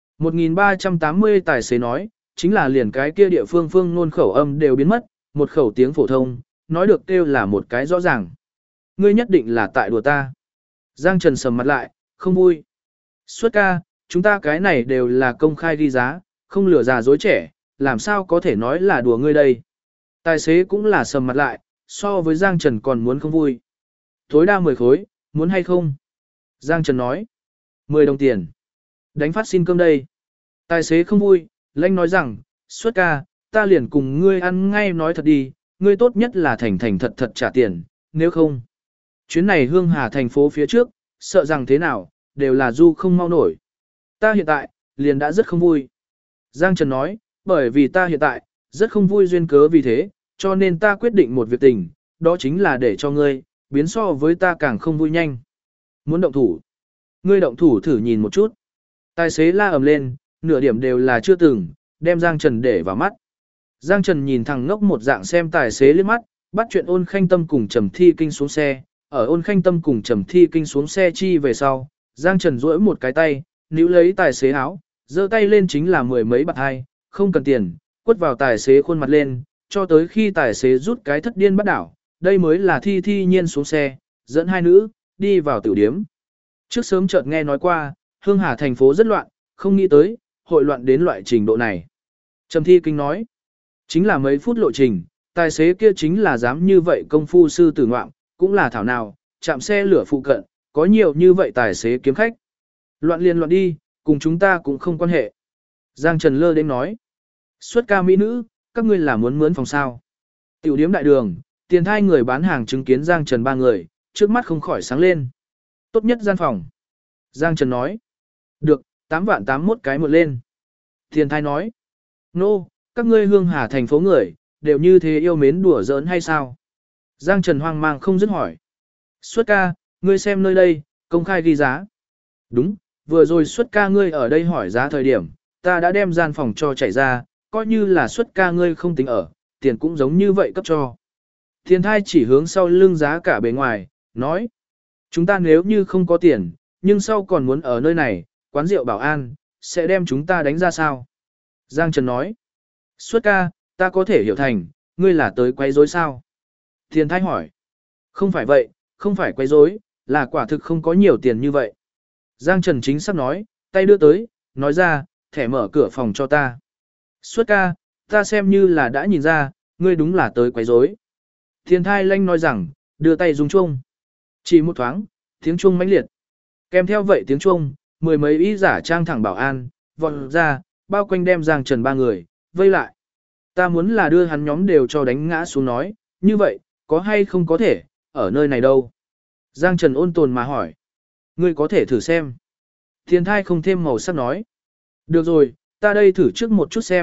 1.380 tài xế nói, chính là liền cái kia địa phương phương ngôn khẩu âm đều biến mất, một khẩu tiếng phổ thông, nói được kêu là một cái rõ ràng. Ngươi nhất định là tại đùa ta. Giang Trần sầm mặt lại, không vui. Xuất ca, chúng ta cái này đều là công khai ghi giá, không lừa già dối trẻ, làm sao có thể nói là đùa ngươi đây. Tài xế cũng là sầm mặt lại, so với Giang Trần còn muốn không vui. Tối đa 10 khối, muốn hay không? Giang Trần nói. 10 đồng tiền. Đánh phát xin cơm đây. Tài xế không vui, lanh nói rằng, xuất ca, ta liền cùng ngươi ăn ngay nói thật đi, ngươi tốt nhất là thành thật trả tiền, nếu không. Chuyến này Hương Hà thành phố phía trước, sợ rằng thế nào, đều là du không mau nổi. Ta hiện tại, liền đã rất không vui. Giang Trần nói, bởi vì ta hiện tại, rất không vui duyên cớ vì thế, cho nên ta quyết định một việc tình, đó chính là để cho ngươi, biến so với ta càng không vui nhanh. Muốn động thủ. Ngươi động thủ thử nhìn một chút. Tài xế la ầm lên, nửa điểm đều là chưa từng, đem Giang Trần để vào mắt. Giang Trần nhìn thằng ngốc một dạng xem tài xế liếc mắt, bắt chuyện Ôn Khanh Tâm cùng Trầm Thi Kinh xuống xe. Ở Ôn Khanh Tâm cùng Trầm Thi Kinh xuống xe chi về sau, Giang Trần duỗi một cái tay, níu lấy tài xế áo, giơ tay lên chính là mười mấy bạc hai, không cần tiền, quất vào tài xế khuôn mặt lên, cho tới khi tài xế rút cái thất điên bắt đảo, đây mới là thi nhiên xuống xe, dẫn hai nữ, đi vào tiểu điếm. Trước sớm chợt nghe nói qua, Hương Hà thành phố rất loạn, không nghĩ tới, hội loạn đến loại trình độ này. Trầm Thi Kinh nói, chính là mấy phút lộ trình, tài xế kia chính là dám như vậy công phu sư tử ngoạm, cũng là thảo nào, chạm xe lửa phụ cận, có nhiều như vậy tài xế kiếm khách. Loạn liền loạn đi, cùng chúng ta cũng không quan hệ. Giang Trần lơ đến nói, xuất ca mỹ nữ, các ngươi là muốn mướn phòng sao. Tiểu điếm đại đường, tiền thai người bán hàng chứng kiến Giang Trần ba người, trước mắt không khỏi sáng lên. Tốt nhất gian phòng. Giang Trần nói, được, 8.81 cái một lên. Tiền thai nói, nô, các ngươi Hương Hà thành phố người, đều như thế yêu mến đùa giỡn hay sao? Giang Trần hoang mang không dứt hỏi. Xuất ca, ngươi xem nơi đây, công khai ghi giá. Đúng, vừa rồi xuất ca ngươi ở đây hỏi giá thời điểm, ta đã đem gian phòng cho chạy ra, coi như là xuất ca ngươi không tính ở, tiền cũng giống như vậy cấp cho. Tiền thai chỉ hướng sau lưng giá cả bề ngoài, nói. Chúng ta nếu như không có tiền, nhưng sau còn muốn ở nơi này, quán rượu bảo an, sẽ đem chúng ta đánh ra sao? Giang Trần nói. Xuất ca, ta có thể hiểu thành, ngươi là tới quấy rối sao? Tiền thai hỏi. Không phải vậy, không phải quấy rối, là quả thực không có nhiều tiền như vậy. Giang Trần chính xác nói, tay đưa tới, nói ra, thẻ mở cửa phòng cho ta. Xuất ca, ta xem như là đã nhìn ra, ngươi đúng là tới quấy rối. Tiền thai lanh nói rằng, đưa tay dùng chuông. Chỉ một thoáng, tiếng chuông mãnh liệt. Kèm theo vậy tiếng chuông, mười mấy y giả trang thẳng bảo an, vọt ra, bao quanh đem Giang Trần ba người, vây lại. Ta muốn là đưa hắn nhóm đều cho đánh ngã xuống nói, như vậy, có hay không có thể, ở nơi này đâu? Giang Trần ôn tồn mà hỏi. Ngươi có thể thử xem. Thiên thai không thêm màu sắc nói. Được rồi, ta đây thử trước một chút xem,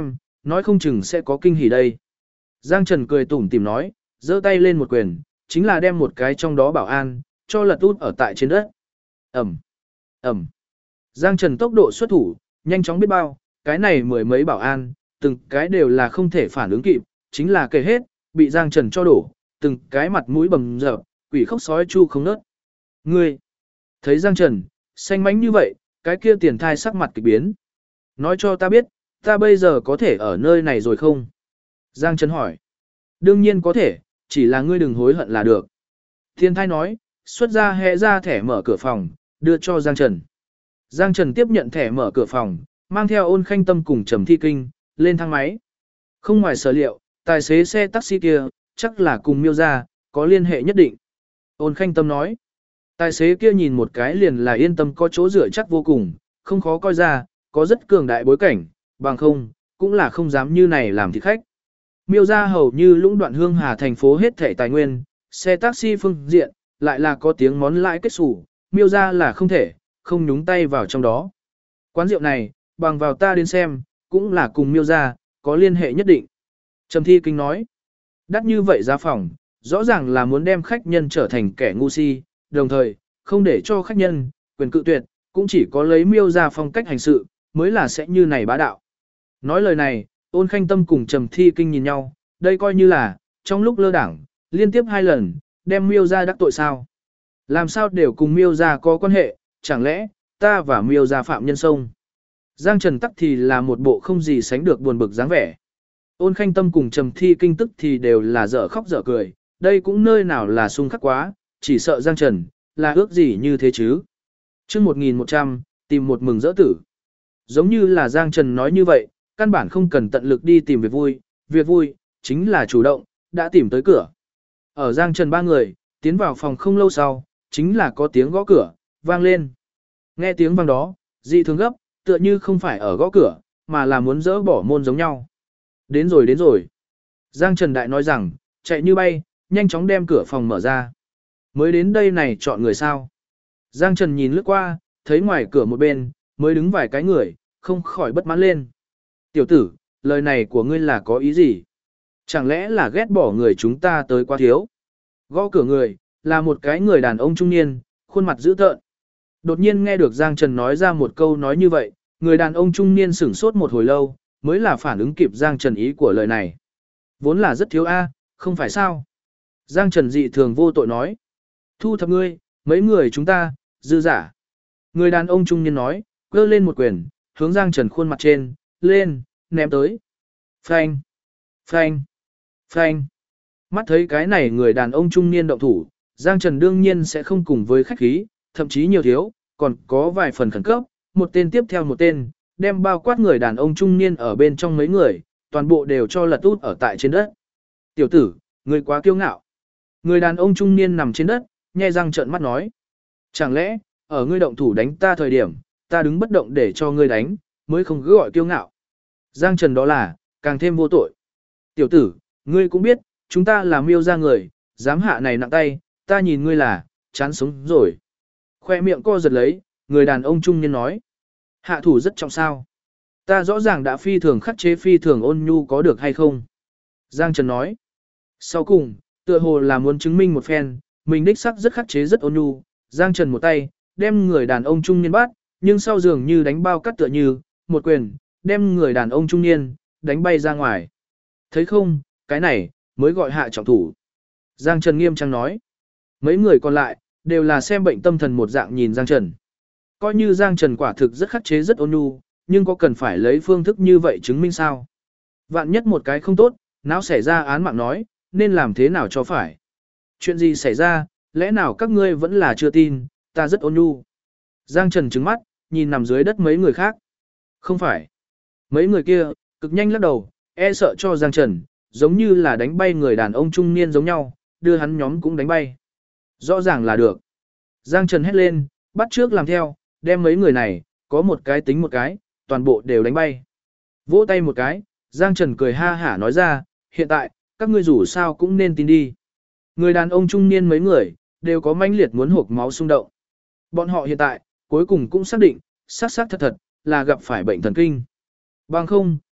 nói không chừng sẽ có kinh hỉ đây. Giang Trần cười tủm tỉm nói, giơ tay lên một quyền, chính là đem một cái trong đó bảo an, cho lật út ở tại trên đất. Ẩm, Ẩm. Giang Trần tốc độ xuất thủ, nhanh chóng biết bao, cái này mười mấy bảo an, từng cái đều là không thể phản ứng kịp, chính là kể hết, bị Giang Trần cho đổ, từng cái mặt mũi bầm dập, quỷ khóc sói chu không nớt. Ngươi, thấy Giang Trần, xanh mánh như vậy, cái kia tiền thai sắc mặt kỳ biến. Nói cho ta biết, ta bây giờ có thể ở nơi này rồi không? Giang Trần hỏi. Đương nhiên có thể, chỉ là ngươi đừng hối hận là được. Tiền thai nói, xuất ra hẹ ra thẻ mở cửa phòng, đưa cho Giang Trần. Giang Trần tiếp nhận thẻ mở cửa phòng, mang theo Ôn Khanh Tâm cùng Trầm Thi Kinh, lên thang máy. Không ngoài sở liệu, tài xế xe taxi kia, chắc là cùng Miêu gia có liên hệ nhất định. Ôn Khanh Tâm nói. Tài xế kia nhìn một cái liền là yên tâm có chỗ dựa chắc vô cùng, không khó coi ra, có rất cường đại bối cảnh, bằng không, cũng là không dám như này làm thịt khách. Miêu gia hầu như lũng đoạn Hương Hà thành phố hết thảy tài nguyên, xe taxi phương diện, lại là có tiếng món lãi kết sủ, Miêu gia là không thể, không nhúng tay vào trong đó. Quán rượu này, bằng vào ta đến xem, cũng là cùng Miêu gia có liên hệ nhất định. Trầm Thi Kinh nói, đắt như vậy giá phòng, rõ ràng là muốn đem khách nhân trở thành kẻ ngu si, đồng thời, không để cho khách nhân, quyền cự tuyệt, cũng chỉ có lấy Miêu gia phong cách hành sự, mới là sẽ như này bá đạo. Nói lời này, Ôn Khanh Tâm cùng Trầm Thi Kinh nhìn nhau, đây coi như là, trong lúc lơ đảng, liên tiếp 2 lần, đem Miêu gia đắc tội sao. Làm sao đều cùng Miêu gia có quan hệ, chẳng lẽ, ta và Miêu gia phạm nhân sông. Giang Trần tắc thì là một bộ không gì sánh được buồn bực dáng vẻ. Ôn Khanh Tâm cùng Trầm Thi Kinh tức thì đều là dở khóc dở cười, đây cũng nơi nào là xung khắc quá, chỉ sợ Giang Trần, là ước gì như thế chứ. Trước 1100, tìm một mừng rỡ tử. Giống như là Giang Trần nói như vậy, căn bản không cần tận lực đi tìm việc vui, chính là chủ động, đã tìm tới cửa. Ở Giang Trần 3 người, tiến vào phòng không lâu sau, chính là có tiếng gõ cửa, vang lên. Nghe tiếng vang đó, dị thường gấp, tựa như không phải ở gõ cửa, mà là muốn dỡ bỏ môn giống nhau. Đến rồi. Giang Trần Đại nói rằng, chạy như bay, nhanh chóng đem cửa phòng mở ra. Mới đến đây này chọn người sao. Giang Trần nhìn lướt qua, thấy ngoài cửa một bên, mới đứng vài cái người, không khỏi bất mãn lên. Tiểu tử, lời này của ngươi là có ý gì? Chẳng lẽ là ghét bỏ người chúng ta tới quá thiếu? Gõ cửa người, là một cái người đàn ông trung niên, khuôn mặt dữ tợn. Đột nhiên nghe được Giang Trần nói ra một câu nói như vậy, người đàn ông trung niên sửng sốt một hồi lâu, mới là phản ứng kịp Giang Trần ý của lời này. Vốn là rất thiếu a, không phải sao? Giang Trần dị thường vô tội nói. Thu thập ngươi, mấy người chúng ta, dư giả. Người đàn ông trung niên nói, cơ lên một quyền, hướng Giang Trần khuôn mặt trên, lên, ném tới. Phanh, phanh, phanh. Mắt thấy cái này người đàn ông trung niên động thủ, Giang Trần đương nhiên sẽ không cùng với khách khí, thậm chí nhiều thiếu, còn có vài phần khẩn cấp, một tên tiếp theo một tên, đem bao quát người đàn ông trung niên ở bên trong mấy người, toàn bộ đều cho lật út ở tại trên đất. Tiểu tử, ngươi quá kiêu ngạo. Người đàn ông trung niên nằm trên đất, nhe răng trợn mắt nói. Chẳng lẽ, ở ngươi động thủ đánh ta thời điểm, ta đứng bất động để cho ngươi đánh, mới không cứ gọi kiêu ngạo. Giang Trần đó là, càng thêm vô tội. Tiểu tử, ngươi cũng biết, chúng ta là Miêu gia người, dám hạ này nặng tay, ta nhìn ngươi là, chán sống rồi. Khoe miệng co giật lấy, người đàn ông trung niên nói. Hạ thủ rất trọng sao. Ta rõ ràng đã phi thường khắc chế phi thường ôn nhu có được hay không. Giang Trần nói. Sau cùng, tựa hồ là muốn chứng minh một phen, mình đích sắc rất khắc chế rất ôn nhu. Giang Trần một tay, đem người đàn ông trung niên bắt, nhưng sau dường như đánh bao cắt tựa như, một quyền, đem người đàn ông trung niên, đánh bay ra ngoài. Thấy không, cái này, mới gọi hạ trọng thủ. Giang Trần nghiêm trang nói. Mấy người còn lại, đều là xem bệnh tâm thần một dạng nhìn Giang Trần. Coi như Giang Trần quả thực rất khắc chế rất ôn nhu, nhưng có cần phải lấy phương thức như vậy chứng minh sao? Vạn nhất một cái không tốt, não xảy ra án mạng nói, nên làm thế nào cho phải? Chuyện gì xảy ra, lẽ nào các ngươi vẫn là chưa tin, ta rất ôn nhu. Giang Trần trừng mắt, nhìn nằm dưới đất mấy người khác. Không phải. Mấy người kia, cực nhanh lắc đầu, e sợ cho Giang Trần, giống như là đánh bay người đàn ông trung niên giống nhau, đưa hắn nhóm cũng đánh bay. Rõ ràng là được. Giang Trần hét lên, bắt trước làm theo, đem mấy người này, có một cái tính một cái, toàn bộ đều đánh bay. Vỗ tay một cái, Giang Trần cười ha hả nói ra, hiện tại, các ngươi dù sao cũng nên tin đi. Người đàn ông trung niên mấy người, đều có mãnh liệt muốn hộc máu xung động. Bọn họ hiện tại, cuối cùng cũng xác định, xác thật thật, là gặp phải bệnh thần kinh. Bằng không,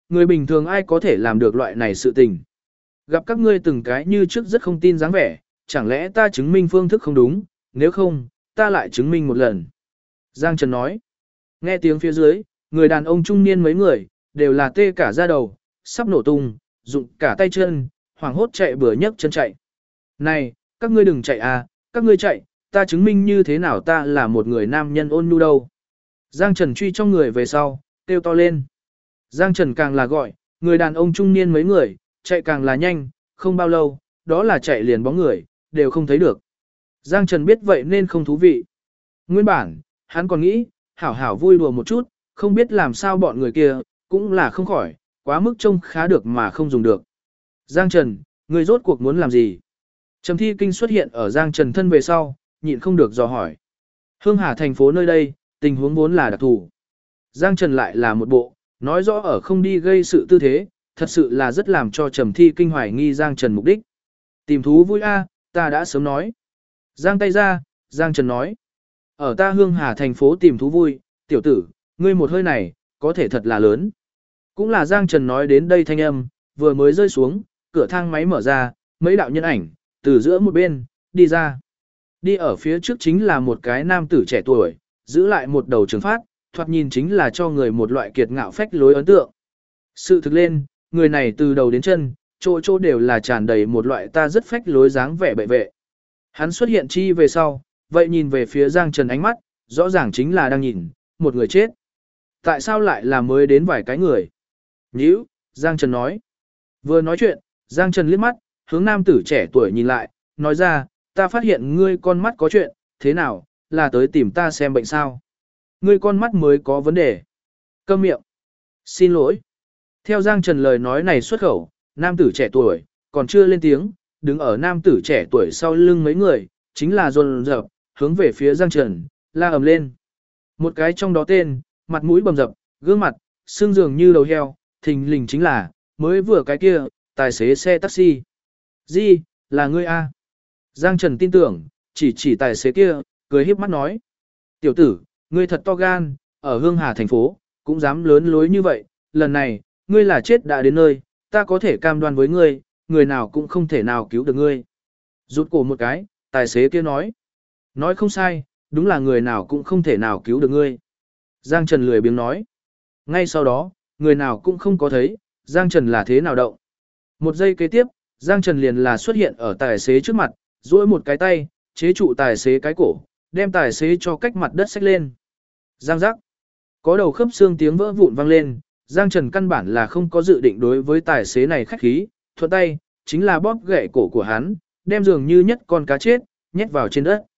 người bình thường ai có thể làm được loại này sự tình. Gặp các ngươi từng cái như trước rất không tin dáng vẻ, chẳng lẽ ta chứng minh phương thức không đúng, nếu không, ta lại chứng minh một lần. Giang Trần nói, nghe tiếng phía dưới, người đàn ông trung niên mấy người, đều là tê cả da đầu, sắp nổ tung, dụng cả tay chân, hoảng hốt chạy bừa nhấc chân chạy. Này, các ngươi đừng chạy à, các ngươi chạy, ta chứng minh như thế nào ta là một người nam nhân ôn nhu đâu. Giang Trần truy trong người về sau, kêu to lên. Giang Trần càng là gọi, người đàn ông trung niên mấy người, chạy càng là nhanh, không bao lâu, đó là chạy liền bóng người, đều không thấy được. Giang Trần biết vậy nên không thú vị. Nguyên bản, hắn còn nghĩ, hảo hảo vui đùa một chút, không biết làm sao bọn người kia, cũng là không khỏi, quá mức trông khá được mà không dùng được. Giang Trần, người rốt cuộc muốn làm gì? Trầm Thi Kinh xuất hiện ở Giang Trần thân về sau, nhịn không được dò hỏi. Hương Hà thành phố nơi đây, tình huống vốn là đặc thù. Giang Trần lại là một bộ, nói rõ ở không đi gây sự tư thế, thật sự là rất làm cho Trầm Thi Kinh hoài nghi Giang Trần mục đích. Tìm thú vui a, ta đã sớm nói. Giang tay ra, Giang Trần nói. Ở ta Hương Hà thành phố tìm thú vui, tiểu tử, ngươi một hơi này, có thể thật là lớn. Cũng là Giang Trần nói đến đây thanh âm, vừa mới rơi xuống, cửa thang máy mở ra, mấy đạo nhân ảnh, từ giữa một bên, đi ra. Đi ở phía trước chính là một cái nam tử trẻ tuổi, giữ lại một đầu trường phát, thoạt nhìn chính là cho người một loại kiệt ngạo phách lối ấn tượng. Sự thực lên, người này từ đầu đến chân, chỗ chỗ đều là tràn đầy một loại ta rất phách lối dáng vẻ bệ vệ. Hắn xuất hiện chi về sau, vậy nhìn về phía Giang Trần ánh mắt, rõ ràng chính là đang nhìn, một người chết. Tại sao lại là mới đến vài cái người? Nhíu, Giang Trần nói. Vừa nói chuyện, Giang Trần liếc mắt, hướng nam tử trẻ tuổi nhìn lại, nói ra, ta phát hiện ngươi con mắt có chuyện, thế nào, là tới tìm ta xem bệnh sao? Ngươi con mắt mới có vấn đề. Câm miệng. Xin lỗi. Theo Giang Trần lời nói này xuất khẩu, nam tử trẻ tuổi, còn chưa lên tiếng, đứng ở nam tử trẻ tuổi sau lưng mấy người, chính là dồn dập, hướng về phía Giang Trần, la ầm lên. Một cái trong đó tên, mặt mũi bầm dập, gương mặt, xương dường như đầu heo, thình lình chính là, mới vừa cái kia, tài xế xe taxi. Gì, là ngươi a? Giang Trần tin tưởng, chỉ tài xế kia, cười híp mắt nói. Tiểu tử, ngươi thật to gan, ở Hương Hà thành phố, cũng dám lớn lối như vậy, lần này, ngươi là chết đã đến nơi, ta có thể cam đoan với ngươi, người nào cũng không thể nào cứu được ngươi. Rút cổ một cái, tài xế kia nói. Nói không sai, đúng là người nào cũng không thể nào cứu được ngươi. Giang Trần lười biếng nói. Ngay sau đó, người nào cũng không có thấy, Giang Trần là thế nào động. Một giây kế tiếp, Giang Trần liền là xuất hiện ở tài xế trước mặt, duỗi một cái tay, chế trụ tài xế cái cổ, đem tài xế cho cách mặt đất xách lên. Giang giác. Có đầu khớp xương tiếng vỡ vụn vang lên, Giang Trần căn bản là không có dự định đối với tài xế này khách khí, thuận tay, chính là bóp gãy cổ của hắn, đem dường như nhất con cá chết, nhét vào trên đất.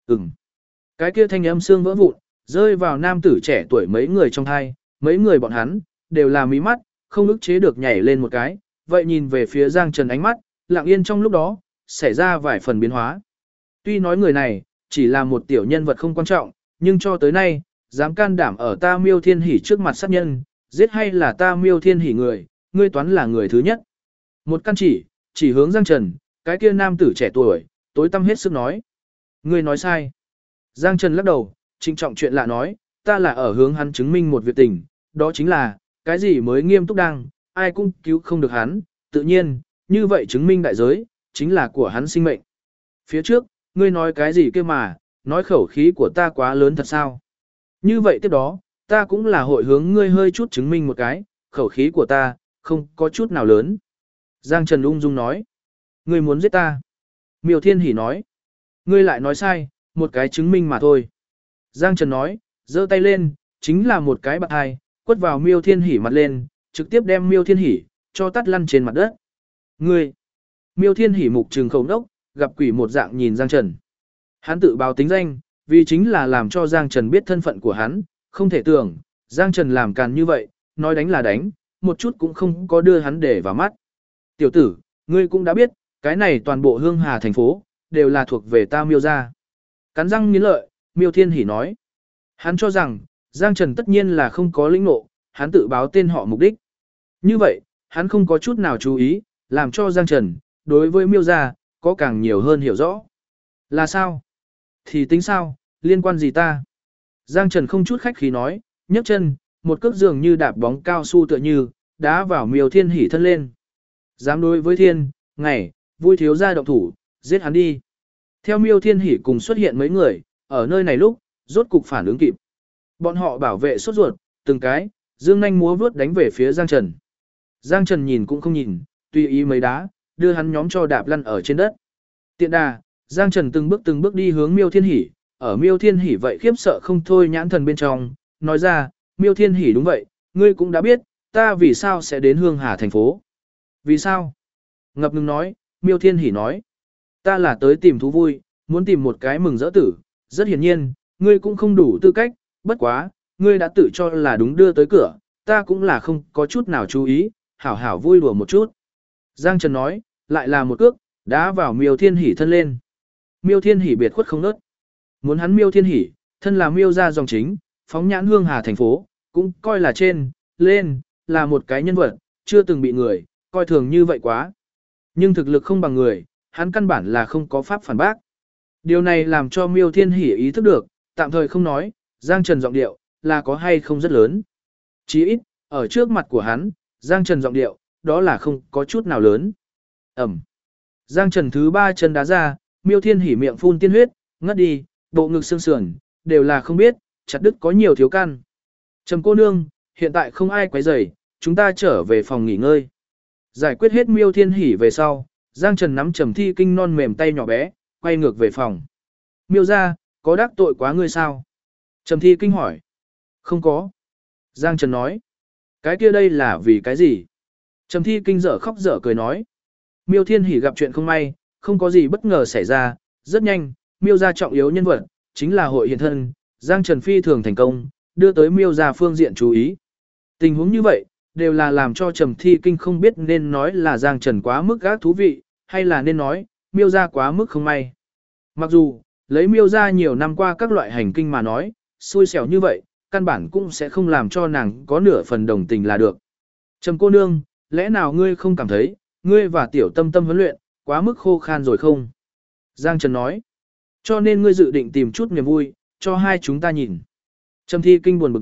Cái kia thanh âm xương vỡ vụn, rơi vào nam tử trẻ tuổi mấy người trong thai, mấy người bọn hắn, đều là mí mắt, không ức chế được nhảy lên một cái, vậy nhìn về phía Giang Trần ánh mắt, lặng yên trong lúc đó, xảy ra vài phần biến hóa. Tuy nói người này, chỉ là một tiểu nhân vật không quan trọng, nhưng cho tới nay, dám can đảm ở ta Miêu Thiên Hỷ trước mặt sát nhân, giết hay là ta Miêu Thiên Hỷ người, ngươi toán là người thứ nhất. Một căn chỉ hướng Giang Trần, cái kia nam tử trẻ tuổi, tối tăm hết sức nói. Ngươi nói sai. Giang Trần lắc đầu, trịnh trọng chuyện lạ nói, ta là ở hướng hắn chứng minh một việc tình, đó chính là, cái gì mới nghiêm túc đang, ai cũng cứu không được hắn, tự nhiên, như vậy chứng minh đại giới, chính là của hắn sinh mệnh. Phía trước, ngươi nói cái gì kia mà, nói khẩu khí của ta quá lớn thật sao? Như vậy tiếp đó, ta cũng là hội hướng ngươi hơi chút chứng minh một cái, khẩu khí của ta, không có chút nào lớn. Giang Trần ung dung nói, ngươi muốn giết ta. Miêu Thiên Hỷ nói, ngươi lại nói sai, một cái chứng minh mà thôi. Giang Trần nói, giơ tay lên, chính là một cái bạc hai, quất vào Miêu Thiên Hỷ mặt lên, trực tiếp đem Miêu Thiên Hỷ cho tắt lăn trên mặt đất. Ngươi! Miêu Thiên Hỷ mục trừng khẩu đốc, gặp quỷ một dạng nhìn Giang Trần. Hắn tự báo tính danh, vì chính là làm cho Giang Trần biết thân phận của hắn, không thể tưởng, Giang Trần làm càn như vậy, nói đánh là đánh, một chút cũng không có đưa hắn để vào mắt. Tiểu tử, ngươi cũng đã biết, cái này toàn bộ Hương Hà thành phố, đều là thuộc về ta Miêu gia. Cắn răng nghiến lợi, Miêu Thiên Hỷ nói. Hắn cho rằng, Giang Trần tất nhiên là không có lĩnh nộ, hắn tự báo tên họ mục đích. Như vậy, hắn không có chút nào chú ý, làm cho Giang Trần, đối với Miêu gia, có càng nhiều hơn hiểu rõ. Là sao? Thì tính sao, liên quan gì ta? Giang Trần không chút khách khí nói, nhấc chân, một cước dường như đạp bóng cao su tựa như, đá vào Miêu Thiên Hỷ thân lên. Dám đối với thiên, ngày, vui thiếu gia động thủ, giết hắn đi. Theo Miêu Thiên Hỷ cùng xuất hiện mấy người, ở nơi này lúc, rốt cục phản ứng kịp. Bọn họ bảo vệ sốt ruột, từng cái, dương nhanh múa vướt đánh về phía Giang Trần. Giang Trần nhìn cũng không nhìn, tùy ý mấy đá, đưa hắn nhóm cho đạp lăn ở trên đất. Tiện đà, Giang Trần từng bước đi hướng Miêu Thiên Hỷ, ở Miêu Thiên Hỷ vậy khiếp sợ không thôi nhãn thần bên trong, nói ra, Miêu Thiên Hỷ đúng vậy, ngươi cũng đã biết, ta vì sao sẽ đến Hương Hà thành phố. Vì sao? Ngập ngừng nói, Miêu Thiên Hỷ nói, ta là tới tìm thú vui, muốn tìm một cái mừng rỡ tử, rất hiển nhiên, ngươi cũng không đủ tư cách, bất quá, ngươi đã tự cho là đúng đưa tới cửa, ta cũng là không có chút nào chú ý, hảo hảo vui đùa một chút. Giang Trần nói, lại là một cước, đá vào Miêu Thiên Hỷ thân lên. Miêu Thiên Hỷ biệt khuất không nớt. Muốn hắn Miêu Thiên Hỷ, thân là Miêu gia dòng chính, phóng nhãn Hương Hà thành phố, cũng coi là trên, lên, là một cái nhân vật, chưa từng bị người, coi thường như vậy quá. Nhưng thực lực không bằng người, hắn căn bản là không có pháp phản bác. Điều này làm cho Miêu Thiên Hỷ ý thức được, tạm thời không nói, Giang Trần giọng điệu, là có hay không rất lớn. Chí ít, ở trước mặt của hắn, Giang Trần giọng điệu, đó là không có chút nào lớn. Ẩm. Giang Trần thứ 3 chân đá ra, Miêu Thiên Hỷ miệng phun tiên huyết, ngất đi, bộ ngực xương sườn, đều là không biết, chặt đứt có nhiều thiếu căn. Trầm cô nương, hiện tại không ai quấy rầy, chúng ta trở về phòng nghỉ ngơi. Giải quyết hết Miêu Thiên Hỷ về sau, Giang Trần nắm Trầm Thi Kinh non mềm tay nhỏ bé, quay ngược về phòng. Miêu gia, có đắc tội quá ngươi sao? Trầm Thi Kinh hỏi. Không có. Giang Trần nói. Cái kia đây là vì cái gì? Trầm Thi Kinh dở khóc dở cười nói. Miêu Thiên Hỷ gặp chuyện không may, không có gì bất ngờ xảy ra, rất nhanh, Miêu gia trọng yếu nhân vật, chính là hội hiện thân, Giang Trần phi thường thành công, đưa tới Miêu gia phương diện chú ý. Tình huống như vậy, đều là làm cho Trầm Thi Kinh không biết nên nói là Giang Trần quá mức gác thú vị, hay là nên nói, Miêu gia quá mức không may. Mặc dù, lấy Miêu gia nhiều năm qua các loại hành kinh mà nói, xui xẻo như vậy, căn bản cũng sẽ không làm cho nàng có nửa phần đồng tình là được. Trầm cô nương, lẽ nào ngươi không cảm thấy, ngươi và tiểu tâm tâm huấn luyện, quá mức khô khan rồi không? Giang Trần nói, cho nên ngươi dự định tìm chút niềm vui, cho hai chúng ta nhìn. Trầm Thi Kinh buồn bực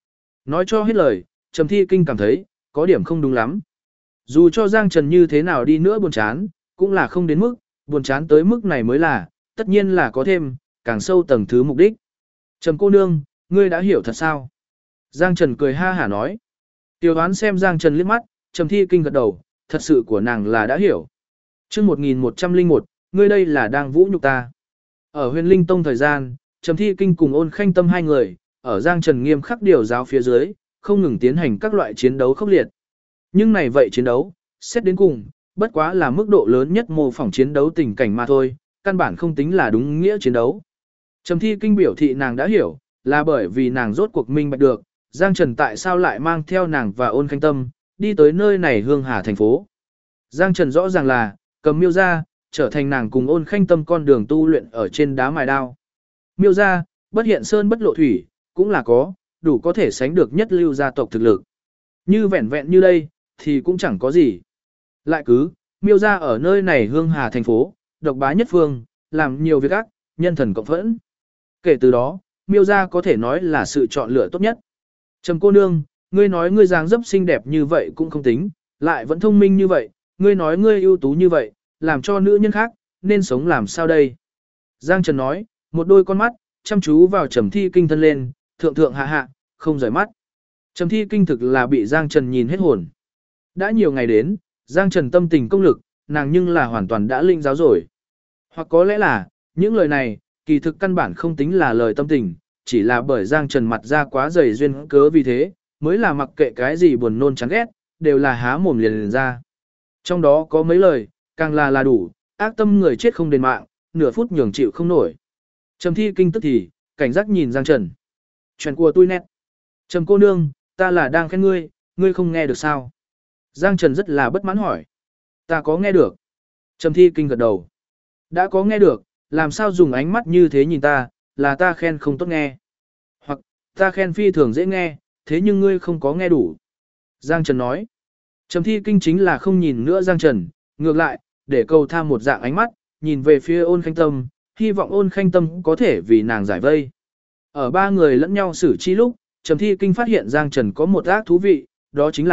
nói cho hết lời, Trầm Thi Kinh cảm thấy, có điểm không đúng lắm. Dù cho Giang Trần như thế nào đi nữa buồn chán, cũng là không đến mức, buồn chán tới mức này mới là, tất nhiên là có thêm, càng sâu tầng thứ mục đích. Trầm cô nương, ngươi đã hiểu thật sao? Giang Trần cười ha hả nói. Tiểu đoán xem Giang Trần liếc mắt, Trầm Thi Kinh gật đầu, thật sự của nàng là đã hiểu. Trước 1101, ngươi đây là đang vũ nhục ta. Ở Huyền Linh Tông thời gian, Trầm Thi Kinh cùng Ôn Khanh Tâm hai người, ở Giang Trần nghiêm khắc điều giáo phía dưới, không ngừng tiến hành các loại chiến đấu khốc liệt. Nhưng này vậy chiến đấu, xét đến cùng, bất quá là mức độ lớn nhất mô phỏng chiến đấu tình cảnh mà thôi, căn bản không tính là đúng nghĩa chiến đấu. Trầm Thi Kinh biểu thị nàng đã hiểu, là bởi vì nàng rốt cuộc minh bạch được, Giang Trần tại sao lại mang theo nàng và Ôn Khanh Tâm, đi tới nơi này Hương Hà thành phố. Giang Trần rõ ràng là, cầm Miêu gia, trở thành nàng cùng Ôn Khanh Tâm con đường tu luyện ở trên đá mài đao. Miêu gia, bất hiện sơn bất lộ thủy, cũng là có, đủ có thể sánh được nhất lưu gia tộc thực lực. Như vẹn vẹn như đây, thì cũng chẳng có gì. Lại cứ, Miêu gia ở nơi này Hương Hà thành phố, độc bá nhất phương, làm nhiều việc ác, nhân thần cộng phẫn. Kể từ đó, Miêu gia có thể nói là sự chọn lựa tốt nhất. Trầm cô nương, ngươi nói ngươi dáng dấp xinh đẹp như vậy cũng không tính, lại vẫn thông minh như vậy, ngươi nói ngươi ưu tú như vậy, làm cho nữ nhân khác, nên sống làm sao đây? Giang Trần nói, một đôi con mắt, chăm chú vào Trầm Thi Kinh thân lên, thượng thượng hạ hạ, không rời mắt. Trầm Thi Kinh thực là bị Giang Trần nhìn hết hồn. Đã nhiều ngày đến, Giang Trần tâm tình công lực, nàng nhưng là hoàn toàn đã linh giáo rồi. Hoặc có lẽ là, những lời này, kỳ thực căn bản không tính là lời tâm tình, chỉ là bởi Giang Trần mặt ra quá dày duyên cớ vì thế, mới là mặc kệ cái gì buồn nôn chán ghét, đều là há mồm liền ra. Trong đó có mấy lời, càng là đủ, ác tâm người chết không đền mạng, nửa phút nhường chịu không nổi. Trầm Thi Kinh tức thì, cảnh giác nhìn Giang Trần. Chuyện của tôi nét. Trầm cô nương, ta là đang khen ngươi, ngươi không nghe được sao? Giang Trần rất là bất mãn hỏi. Ta có nghe được. Trầm Thi Kinh gật đầu. Đã có nghe được, làm sao dùng ánh mắt như thế nhìn ta, là ta khen không tốt nghe. Hoặc, ta khen phi thường dễ nghe, thế nhưng ngươi không có nghe đủ. Giang Trần nói. Trầm Thi Kinh chính là không nhìn nữa Giang Trần, ngược lại, để cầu tham một dạng ánh mắt, nhìn về phía Ôn Khanh Tâm, hy vọng Ôn Khanh Tâm có thể vì nàng giải vây. Ở ba người lẫn nhau xử chi lúc, Trầm Thi Kinh phát hiện Giang Trần có một ác thú vị, đó chính là,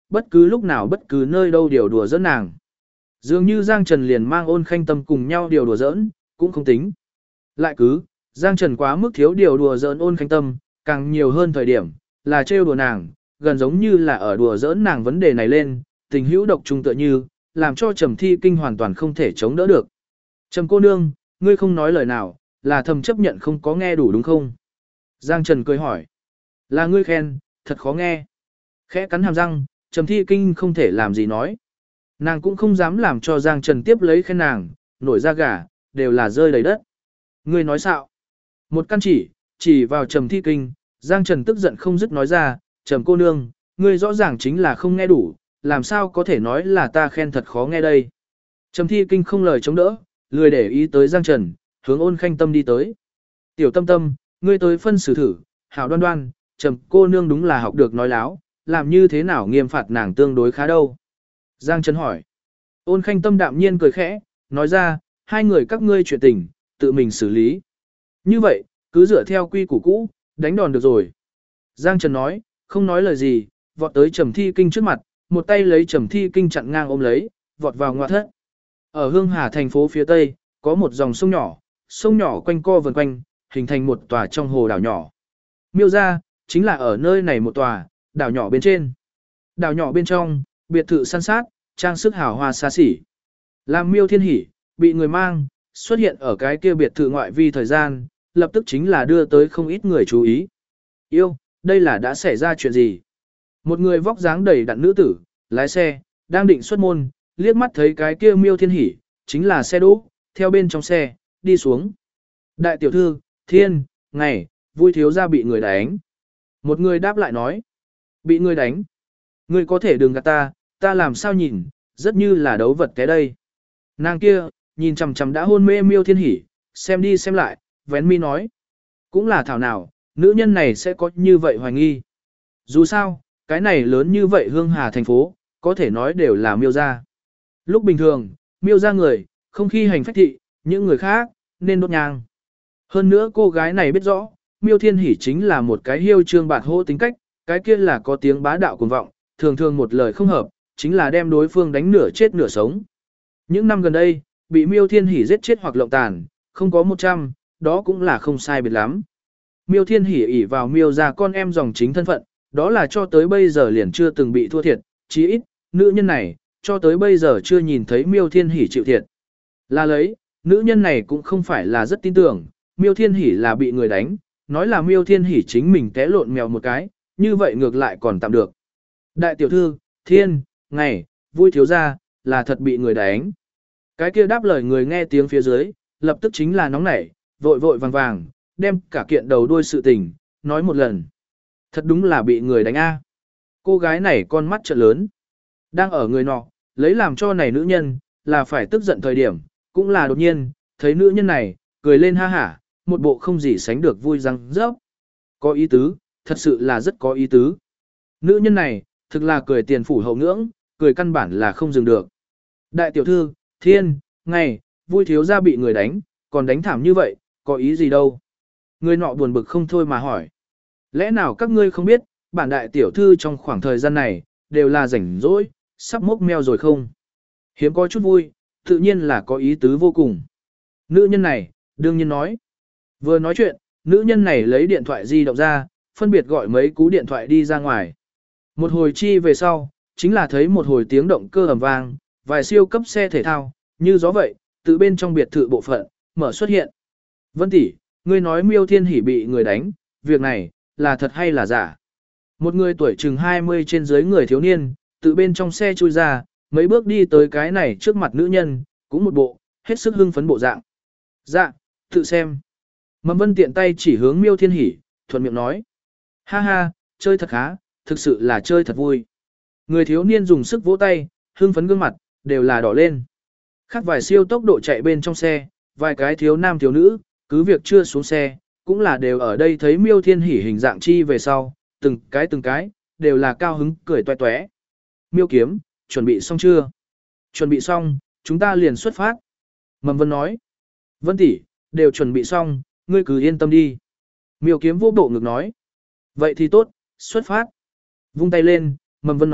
bất cứ lúc nào bất cứ nơi đâu điều đùa giỡn nàng. Dường như Giang Trần liền mang Ôn Khanh Tâm cùng nhau điều đùa giỡn, cũng không tính. Lại cứ, Giang Trần quá mức thiếu điều đùa giỡn Ôn Khanh Tâm, càng nhiều hơn thời điểm, là trêu đùa nàng, gần giống như là ở đùa giỡn nàng vấn đề này lên, tình hữu độc trùng tựa như, làm cho Trầm Thi Kinh hoàn toàn không thể chống đỡ được. Trầm cô nương, ngươi không nói lời nào, là thầm chấp nhận không có nghe đủ đúng không? Giang Trần cười hỏi. Là ngươi khen, thật khó nghe. Khẽ cắn hàm răng, Trầm Thi Kinh không thể làm gì nói. Nàng cũng không dám làm cho Giang Trần tiếp lấy khen nàng, nổi da gà, đều là rơi đầy đất. Ngươi nói xạo. Một căn chỉ vào Trầm Thi Kinh, Giang Trần tức giận không dứt nói ra, Trầm cô nương, ngươi rõ ràng chính là không nghe đủ, làm sao có thể nói là ta khen thật khó nghe đây. Trầm Thi Kinh không lời chống đỡ, lười để ý tới Giang Trần, hướng Ôn Khanh Tâm đi tới. Tiểu Tâm Tâm, ngươi tới phân xử thử, hảo đoan đoan, Trầm cô nương đúng là học được nói láo, làm như thế nào nghiêm phạt nàng tương đối khá đâu. Giang Trần hỏi. Ôn Khanh Tâm đạm nhiên cười khẽ, nói ra, hai người các ngươi chuyện tình, tự mình xử lý. Như vậy, cứ dựa theo quy củ cũ, đánh đòn được rồi. Giang Trần nói, không nói lời gì, vọt tới Trầm Thi Kinh trước mặt, một tay lấy Trầm Thi Kinh chặn ngang ôm lấy, vọt vào ngoại thất. Ở Hương Hà thành phố phía tây, có một dòng sông nhỏ quanh co vần quanh, hình thành một tòa trong hồ đảo nhỏ. Miêu gia chính là ở nơi này một tòa, đảo nhỏ bên trên. Đảo nhỏ bên trong, biệt thự san sát, trang sức hào hoa xa xỉ. Làm Miêu Thiên Hỷ, bị người mang, xuất hiện ở cái kia biệt thự ngoại vi thời gian, lập tức chính là đưa tới không ít người chú ý. Yêu, đây là đã xảy ra chuyện gì? Một người vóc dáng đầy đặn nữ tử, lái xe, đang định xuất môn, liếc mắt thấy cái kia Miêu Thiên Hỷ, chính là xe đỗ, theo bên trong xe, đi xuống. Đại tiểu thư, Thiên, ngày, vui thiếu gia bị người đánh. Một người đáp lại nói, bị người đánh. Ngươi có thể đừng gạt ta làm sao nhìn, rất như là đấu vật cái đây. Nàng kia, nhìn chằm chằm đã hôn mê Miêu Thiên Hỷ, xem đi xem lại, vén mi nói. Cũng là thảo nào, nữ nhân này sẽ có như vậy hoài nghi. Dù sao, cái này lớn như vậy Hương Hà thành phố, có thể nói đều là Miêu gia. Lúc bình thường, Miêu gia người, không khi hành phách thị, những người khác, nên đốt nhang. Hơn nữa cô gái này biết rõ, Miêu Thiên Hỷ chính là một cái hiêu trương bạt hô tính cách, cái kia là có tiếng bá đạo cuồng vọng, thường thường một lời không hợp, chính là đem đối phương đánh nửa chết nửa sống. Những năm gần đây, bị Miêu Thiên Hỷ giết chết hoặc lộng tàn, không có 100, đó cũng là không sai biệt lắm. Miêu Thiên Hỷ ỷ vào Miêu gia con em dòng chính thân phận, đó là cho tới bây giờ liền chưa từng bị thua thiệt, chí ít, nữ nhân này, cho tới bây giờ chưa nhìn thấy Miêu Thiên Hỷ chịu thiệt. Là lấy, nữ nhân này cũng không phải là rất tin tưởng, Miêu Thiên Hỷ là bị người đánh, nói là Miêu Thiên Hỷ chính mình té lộn mèo một cái, như vậy ngược lại còn tạm được. Đại tiểu thư, Thiên, ngày, vui thiếu gia, là thật bị người đánh. Cái kia đáp lời người nghe tiếng phía dưới, lập tức chính là nóng nảy, vội vội vàng vàng, đem cả kiện đầu đuôi sự tình, nói một lần. Thật đúng là bị người đánh a. Cô gái này con mắt trợn lớn. Đang ở người nọ, lấy làm cho này nữ nhân, là phải tức giận thời điểm, cũng là đột nhiên, thấy nữ nhân này, cười lên ha hả, một bộ không gì sánh được vui răng rớp. Có ý tứ, thật sự là rất có ý tứ. Nữ nhân này, thực là cười tiền phủ hậu ngưỡng, cười căn bản là không dừng được. Đại tiểu thư, Thiên, ngày, vui thiếu gia bị người đánh, còn đánh thảm như vậy, có ý gì đâu. Người nọ buồn bực không thôi mà hỏi. Lẽ nào các ngươi không biết, bản đại tiểu thư trong khoảng thời gian này, đều là rảnh rỗi, sắp mốc meo rồi không? Hiếm có chút vui, tự nhiên là có ý tứ vô cùng. Nữ nhân này, đương nhiên nói. Vừa nói chuyện, nữ nhân này lấy điện thoại di động ra, phân biệt gọi mấy cú điện thoại đi ra ngoài. Một hồi chi về sau, chính là thấy một hồi tiếng động cơ ầm vang, vài siêu cấp xe thể thao, như gió vậy, từ bên trong biệt thự bộ phận, mở xuất hiện. Vân tỷ, ngươi nói Miêu Thiên Hỷ bị người đánh, việc này, là thật hay là giả? Một người tuổi chừng 20 trên dưới người thiếu niên, từ bên trong xe chui ra, mấy bước đi tới cái này trước mặt nữ nhân, cũng một bộ, hết sức hưng phấn bộ dạng. Dạ, tự xem. Mầm Vân tiện tay chỉ hướng Miêu Thiên Hỷ, thuận miệng nói. Ha ha, chơi thật khá, thực sự là chơi thật vui. Người thiếu niên dùng sức vỗ tay, hưng phấn gương mặt, đều là đỏ lên. Khác vài siêu tốc độ chạy bên trong xe, vài cái thiếu nam thiếu nữ, cứ việc chưa xuống xe, cũng là đều ở đây thấy Miêu Thiên Hỷ hình dạng chi về sau, từng cái, đều là cao hứng cười toe toé. Miêu kiếm, chuẩn bị xong chưa? Chuẩn bị xong, chúng ta liền xuất phát. Mầm Vân nói. Vân tỷ, đều chuẩn bị xong, ngươi cứ yên tâm đi. Miêu kiếm vô bộ ngực nói. Vậy thì tốt, xuất phát. Vung tay lên, Mầm Vân nói,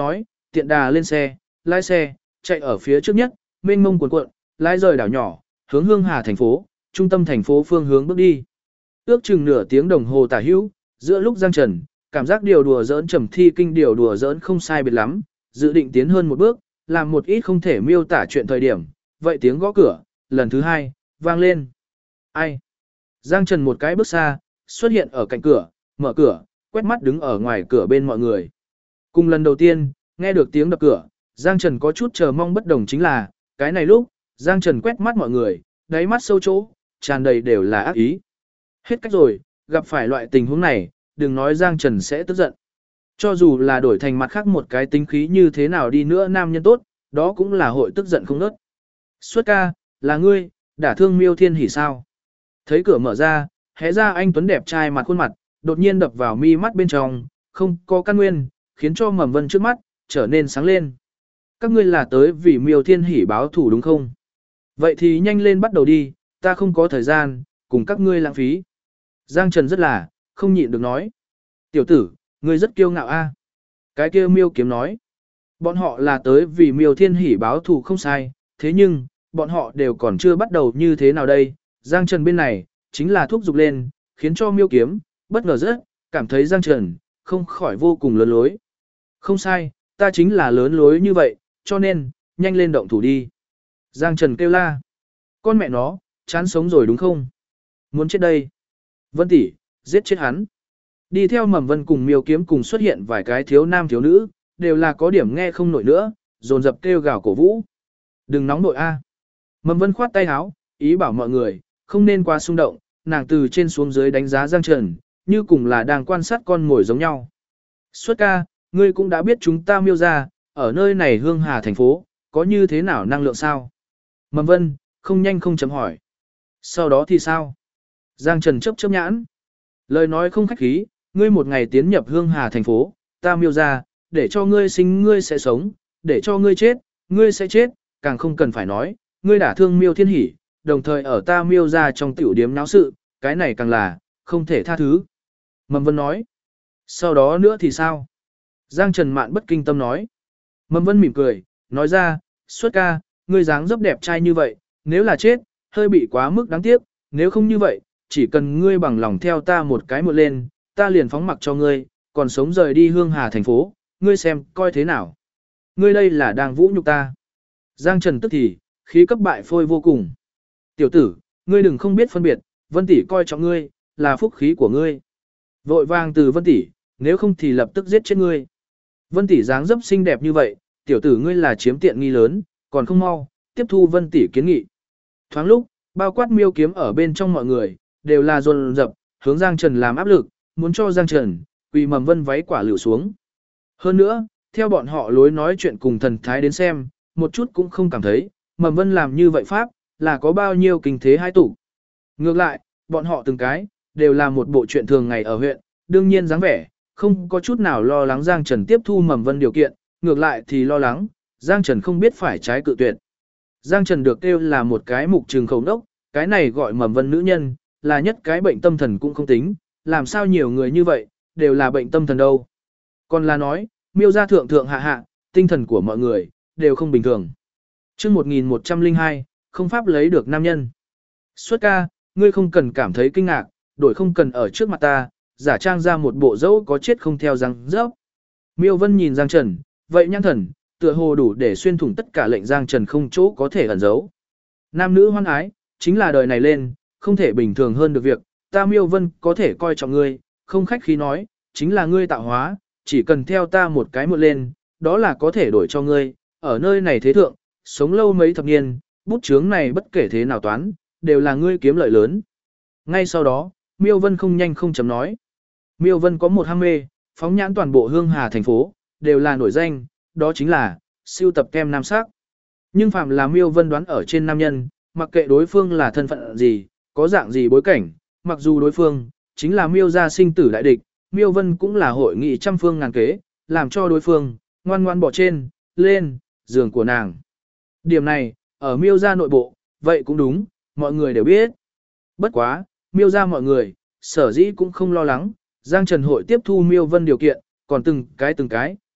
tiện đà lên xe, lái xe, chạy ở phía trước nhất, mênh mông cuồn cuộn, lái rời đảo nhỏ, hướng Hương Hà thành phố, trung tâm thành phố phương hướng bước đi. Ước chừng nửa tiếng đồng hồ tả hữu, giữa lúc Giang Trần, cảm giác điều đùa giỡn Trầm Thi Kinh điều đùa giỡn không sai biệt lắm, dự định tiến hơn một bước, làm một ít không thể miêu tả chuyện thời điểm, vậy tiếng gõ cửa, lần thứ hai, vang lên. Ai? Giang Trần một cái bước xa, xuất hiện ở cạnh cửa, mở cửa, quét mắt đứng ở ngoài cửa bên mọi người. Cùng lần đầu tiên, nghe được tiếng đập cửa, Giang Trần có chút chờ mong bất đồng chính là, cái này lúc, Giang Trần quét mắt mọi người, đáy mắt sâu chỗ, tràn đầy đều là ác ý. Hết cách rồi, gặp phải loại tình huống này, đừng nói Giang Trần sẽ tức giận. Cho dù là đổi thành mặt khác một cái tính khí như thế nào đi nữa nam nhân tốt, đó cũng là hội tức giận không nớt. Xuất ca, là ngươi, đả thương Miêu Thiên Hỉ sao? Thấy cửa mở ra, hé ra anh tuấn đẹp trai mặt khuôn mặt, đột nhiên đập vào mi mắt bên trong, không có căn nguyên, khiến cho Mầm Vân trước mắt trở nên sáng lên. Các ngươi là tới vì Miêu Thiên Hỉ báo thù đúng không? Vậy thì nhanh lên bắt đầu đi, ta không có thời gian, cùng các ngươi lãng phí. Giang Trần rất là, không nhịn được nói. Tiểu tử, ngươi rất kiêu ngạo a. Cái kia Miêu Kiếm nói. Bọn họ là tới vì Miêu Thiên Hỉ báo thù không sai, thế nhưng, bọn họ đều còn chưa bắt đầu như thế nào đây. Giang Trần bên này, chính là thúc giục lên, khiến cho Miêu Kiếm, bất ngờ rất, cảm thấy Giang Trần, không khỏi vô cùng lớn lối. Không sai, ta chính là lớn lối như vậy, cho nên, nhanh lên động thủ đi. Giang Trần kêu la. Con mẹ nó, chán sống rồi đúng không? Muốn chết đây. Vân tỷ, giết chết hắn. Đi theo Mầm Vân cùng Miêu Kiếm cùng xuất hiện vài cái thiếu nam thiếu nữ, đều là có điểm nghe không nổi nữa, dồn dập kêu gào cổ vũ. Đừng nóng nội a. Mầm Vân khoát tay áo, ý bảo mọi người, không nên quá xung động, nàng từ trên xuống dưới đánh giá Giang Trần, như cùng là đang quan sát con ngồi giống nhau. Xuất ca, ngươi cũng đã biết chúng ta Miêu ra, ở nơi này Hương Hà thành phố, có như thế nào năng lượng sao? Mầm Vân, không nhanh không chấm hỏi. Sau đó thì sao? Giang Trần chớp chớp nhãn. Lời nói không khách khí, ngươi một ngày tiến nhập Hương Hà thành phố, ta Miêu ra, để cho ngươi sinh ngươi sẽ sống, để cho ngươi chết, ngươi sẽ chết, càng không cần phải nói, ngươi đả thương Miêu Thiên Hỉ, đồng thời ở ta Miêu ra trong tiểu điếm náo sự, cái này càng là, không thể tha thứ. Mầm Vân nói. Sau đó nữa thì sao? Giang Trần Mạn bất kinh tâm nói. Mầm Vân mỉm cười, nói ra, xuất ca, ngươi dáng dấp đẹp trai như vậy, nếu là chết, hơi bị quá mức đáng tiếc, nếu không như vậy, chỉ cần ngươi bằng lòng theo ta một cái một lên, ta liền phóng mặc cho ngươi, còn sống rời đi Hương Hà thành phố, ngươi xem, coi thế nào. Ngươi đây là đang vũ nhục ta. Giang Trần tức thì, khí cấp bại phôi vô cùng. Tiểu tử, ngươi đừng không biết phân biệt, Vân tỷ coi trọng ngươi, là phúc khí của ngươi. Vội vàng từ Vân tỷ, nếu không thì lập tức giết chết ngươi. Vân tỷ dáng dấp xinh đẹp như vậy, tiểu tử ngươi là chiếm tiện nghi lớn, còn không mau, tiếp thu Vân tỷ kiến nghị. Thoáng lúc, bao quát Miêu Kiếm ở bên trong mọi người, đều là dồn dập, hướng Giang Trần làm áp lực, muốn cho Giang Trần, quỳ Mầm Vân váy quả lựu xuống. Hơn nữa, theo bọn họ lối nói chuyện cùng thần thái đến xem, một chút cũng không cảm thấy, Mầm Vân làm như vậy pháp, là có bao nhiêu kinh thế hai tủ. Ngược lại, bọn họ từng cái, đều là một bộ chuyện thường ngày ở huyện, đương nhiên dáng vẻ, không có chút nào lo lắng Giang Trần tiếp thu Mầm Vân điều kiện, ngược lại thì lo lắng, Giang Trần không biết phải trái cự tuyệt. Giang Trần được kêu là một cái mục trường khẩu đốc, cái này gọi Mầm Vân nữ nhân, là nhất cái bệnh tâm thần cũng không tính, làm sao nhiều người như vậy, đều là bệnh tâm thần đâu. Còn là nói, Miêu gia thượng thượng hạ hạ, tinh thần của mọi người, đều không bình thường. chương 1102, không pháp lấy được nam nhân. Xuất ca, ngươi không cần cảm thấy kinh ngạc, đổi không cần ở trước mặt ta, giả trang ra một bộ dẫu có chết không theo răng rớp. Miêu Vân nhìn Giang Trần, vậy nhãn thần, tựa hồ đủ để xuyên thủng tất cả lệnh Giang Trần không chỗ có thể ẩn giấu. Nam nữ hoan ái, chính là đời này lên, không thể bình thường hơn được việc, ta Miêu Vân có thể coi trọng ngươi, không khách khí nói, chính là ngươi tạo hóa, chỉ cần theo ta một cái một lên, đó là có thể đổi cho ngươi, ở nơi này thế thượng, sống lâu mấy thập niên, bút chướng này bất kể thế nào toán, đều là ngươi kiếm lợi lớn. Ngay sau đó, Miêu Vân không nhanh không chấm nói. Miêu Vân có một ham mê, phóng nhãn toàn bộ Hương Hà thành phố, đều là nổi danh, đó chính là siêu tập kem nam sắc. Nhưng phạm là Miêu Vân đoán ở trên nam nhân, mặc kệ đối phương là thân phận gì, có dạng gì bối cảnh, mặc dù đối phương chính là Miêu gia sinh tử đại địch, Miêu Vân cũng là hội nghị trăm phương ngàn kế, làm cho đối phương ngoan ngoan bỏ trên, lên giường của nàng. Điểm này, ở Miêu gia nội bộ, vậy cũng đúng, mọi người đều biết. Bất quá, Miêu gia mọi người, sở dĩ cũng không lo lắng, Giang Trần hội tiếp thu Miêu Vân điều kiện, còn từng cái,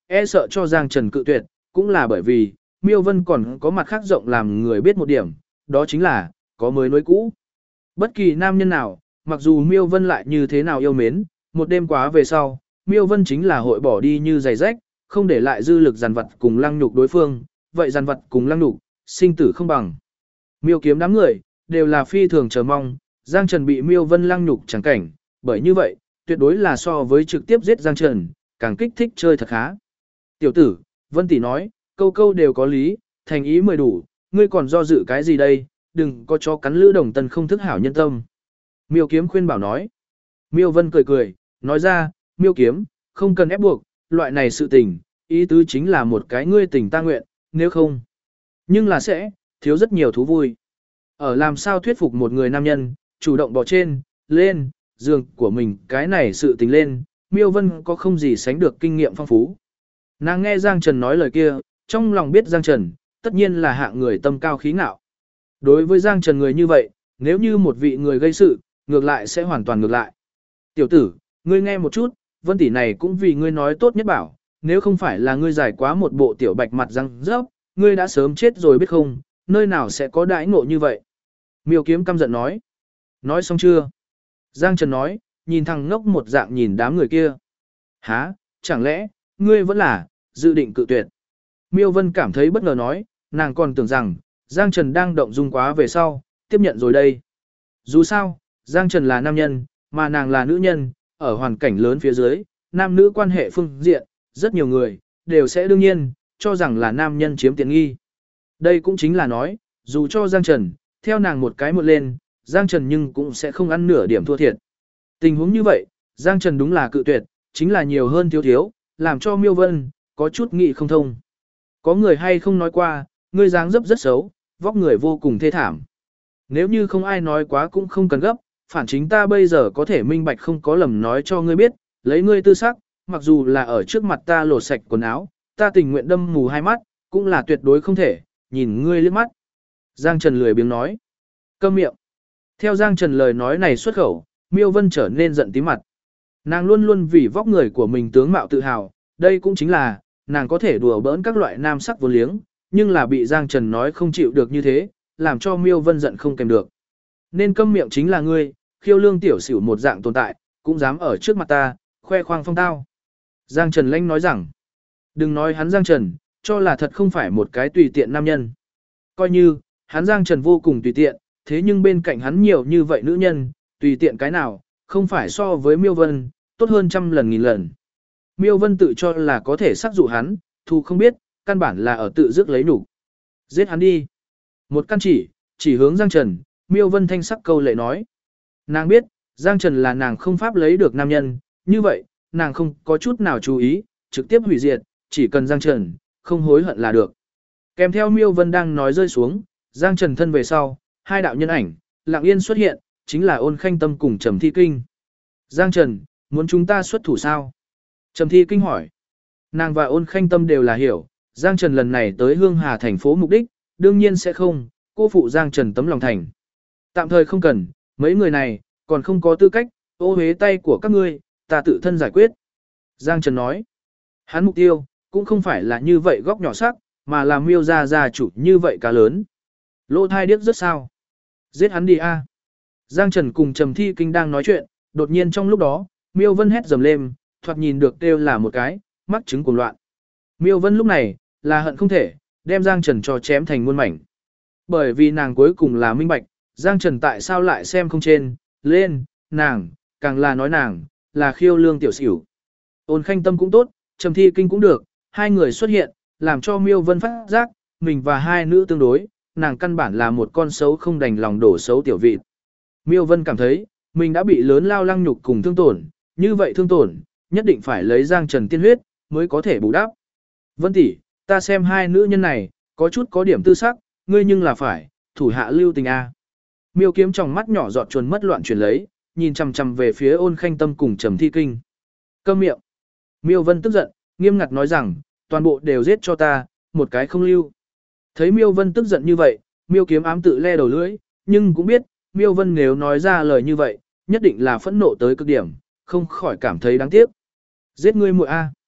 e sợ cho Giang Trần cự tuyệt, cũng là bởi vì, Miêu Vân còn có mặt khác rộng làm người biết một điểm, đó chính là, có mới nối cũ. Bất kỳ nam nhân nào, mặc dù Miêu Vân lại như thế nào yêu mến, một đêm quá về sau, Miêu Vân chính là hội bỏ đi như giày rách, không để lại dư lực giàn vật cùng lăng nhục đối phương, vậy giàn vật cùng lăng nhục, sinh tử không bằng. Miêu kiếm đám người, đều là phi thường chờ mong, Giang Trần bị Miêu Vân lăng nhục chẳng cảnh, bởi như vậy, tuyệt đối là so với trực tiếp giết Giang Trần, càng kích thích chơi thật khá. Tiểu tử, Vân tỷ nói, câu câu đều có lý, thành ý mười đủ, ngươi còn do dự cái gì đây, đừng có chó cắn lữ đồng tân không thức hảo nhân tâm. Miêu kiếm khuyên bảo nói. Miêu Vân cười cười, nói ra, Miêu kiếm, không cần ép buộc, loại này sự tình, ý tứ chính là một cái ngươi tình ta nguyện, nếu không. Nhưng là sẽ, thiếu rất nhiều thú vui. Ở làm sao thuyết phục một người nam nhân, chủ động bỏ trên, lên, giường của mình cái này sự tình lên, Miêu Vân có không gì sánh được kinh nghiệm phong phú. Nàng nghe Giang Trần nói lời kia, trong lòng biết Giang Trần, tất nhiên là hạng người tâm cao khí ngạo. Đối với Giang Trần người như vậy, nếu như một vị người gây sự, ngược lại sẽ hoàn toàn ngược lại. Tiểu tử, ngươi nghe một chút, Vân tỷ này cũng vì ngươi nói tốt nhất bảo, nếu không phải là ngươi giải quá một bộ tiểu bạch mặt răng rớp, ngươi đã sớm chết rồi biết không, nơi nào sẽ có đãi ngộ như vậy. Miêu kiếm căm giận nói. Nói xong chưa? Giang Trần nói, nhìn thằng ngốc một dạng nhìn đám người kia. Hả, chẳng lẽ, ngươi vẫn là, dự định cự tuyệt. Miêu Vân cảm thấy bất ngờ nói, nàng còn tưởng rằng, Giang Trần đang động dung quá về sau, tiếp nhận rồi đây. Dù sao, Giang Trần là nam nhân, mà nàng là nữ nhân, ở hoàn cảnh lớn phía dưới, nam nữ quan hệ phương diện, rất nhiều người, đều sẽ đương nhiên, cho rằng là nam nhân chiếm tiện nghi. Đây cũng chính là nói, dù cho Giang Trần, theo nàng một cái một lên, Giang Trần nhưng cũng sẽ không ăn nửa điểm thua thiệt. Tình huống như vậy, Giang Trần đúng là cự tuyệt, chính là nhiều hơn thiếu thiếu, làm cho Miêu Vân, có chút nghị không thông. Có người hay không nói qua, ngươi dáng dấp rất xấu, vóc người vô cùng thê thảm. Nếu như không ai nói quá cũng không cần gấp, phản chính ta bây giờ có thể minh bạch không có lầm nói cho ngươi biết, lấy ngươi tư sắc, mặc dù là ở trước mặt ta lột sạch quần áo, ta tình nguyện đâm mù hai mắt, cũng là tuyệt đối không thể, nhìn ngươi liếc mắt. Giang Trần lười biếng nói. Câm miệng. Theo Giang Trần lời nói này xuất khẩu, Miêu Vân trở nên giận tím mặt. Nàng luôn luôn vì vóc người của mình tướng mạo tự hào, đây cũng chính là, nàng có thể đùa bỡn các loại nam sắc vô liếng, nhưng là bị Giang Trần nói không chịu được như thế, làm cho Miêu Vân giận không kèm được. Nên câm miệng chính là ngươi, khiêu lương tiểu xỉu một dạng tồn tại, cũng dám ở trước mặt ta, khoe khoang phong tao. Giang Trần lanh nói rằng, đừng nói hắn Giang Trần, cho là thật không phải một cái tùy tiện nam nhân. Coi như, hắn Giang Trần vô cùng tùy tiện, thế nhưng bên cạnh hắn nhiều như vậy nữ nhân, tùy tiện cái nào, không phải so với Miêu Vân, tốt hơn trăm lần nghìn lần. Miêu Vân tự cho là có thể sắc dụ hắn, thu không biết, căn bản là ở tự dứt lấy nhục. Giết hắn đi. Một căn chỉ hướng Giang Trần, Miêu Vân thanh sắc câu lệ nói. Nàng biết, Giang Trần là nàng không pháp lấy được nam nhân, như vậy, nàng không có chút nào chú ý, trực tiếp hủy diệt, chỉ cần Giang Trần, không hối hận là được. Kèm theo Miêu Vân đang nói rơi xuống, Giang Trần thân về sau, hai đạo nhân ảnh, lặng yên xuất hiện, chính là Ôn Khanh Tâm cùng Trầm Thi Kinh. Giang Trần, muốn chúng ta xuất thủ sao? Trầm Thi Kinh hỏi. Nàng và Ôn Khanh Tâm đều là hiểu, Giang Trần lần này tới Hương Hà thành phố mục đích, đương nhiên sẽ không, cô phụ Giang Trần tấm lòng thành. Tạm thời không cần, mấy người này, còn không có tư cách, ô hế tay của các ngươi, ta tự thân giải quyết. Giang Trần nói. Hắn mục tiêu, cũng không phải là như vậy góc nhỏ sắc, mà là Miêu gia chủ như vậy cá lớn. Lỗ thai điếc rất sao. Giết hắn đi a. Giang Trần cùng Trầm Thi Kinh đang nói chuyện, đột nhiên trong lúc đó, Miêu Vân hét dầm lên, thoạt nhìn được kêu là một cái, mắc chứng cuồng loạn. Miêu Vân lúc này, là hận không thể, đem Giang Trần cho chém thành muôn mảnh. Bởi vì nàng cuối cùng là minh bạch, Giang Trần tại sao lại xem không trên, lên, nàng, càng là nói nàng, là khiêu lương tiểu xỉu. Ôn Khanh Tâm cũng tốt, Trầm Thi Kinh cũng được, hai người xuất hiện, làm cho Miêu Vân phát giác, mình và hai nữ tương đối, nàng căn bản là một con xấu không đành lòng đổ xấu tiểu vịt. Miêu Vân cảm thấy, mình đã bị lớn lao lăng nhục cùng thương tổn, như vậy thương tổn, nhất định phải lấy Giang Trần tiên huyết, mới có thể bù đắp. Vân tỷ, ta xem hai nữ nhân này, có chút có điểm tư sắc, ngươi nhưng là phải, thủ hạ lưu tình a. Miêu Kiếm trong mắt nhỏ giọt chuồn mất loạn chuyển lấy, nhìn chằm chằm về phía Ôn Khanh Tâm cùng Trầm Thi Kinh. Câm miệng. Miêu Vân tức giận, nghiêm ngặt nói rằng, toàn bộ đều giết cho ta, một cái không lưu. Thấy Miêu Vân tức giận như vậy, Miêu Kiếm ám tự le đầu lưỡi, nhưng cũng biết, Miêu Vân nếu nói ra lời như vậy, nhất định là phẫn nộ tới cực điểm, không khỏi cảm thấy đáng tiếc. Giết ngươi muội a.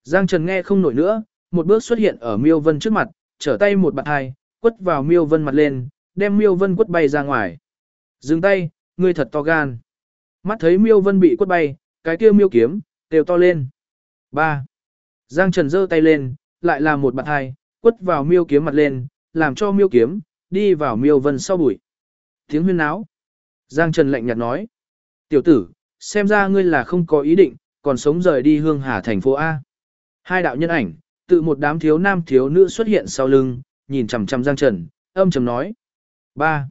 Giang Trần nghe không nổi nữa, một bước xuất hiện ở Miêu Vân trước mặt, trở tay một bạn hai, quất vào Miêu Vân mặt lên, đem Miêu Vân quất bay ra ngoài. Dừng tay, ngươi thật to gan. Mắt thấy Miêu Vân bị quất bay, cái kia Miêu kiếm, đều to lên. 3. Giang Trần giơ tay lên, lại làm một bạn hai, quất vào Miêu kiếm mặt lên, làm cho Miêu kiếm, đi vào Miêu Vân sau bụi. Tiếng huyên náo. Giang Trần lạnh nhạt nói. Tiểu tử, xem ra ngươi là không có ý định, còn sống rời đi Hương Hà thành phố A. Hai đạo nhân ảnh, tự một đám thiếu nam thiếu nữ xuất hiện sau lưng, nhìn chằm chằm Giang Trần, âm trầm nói. 3.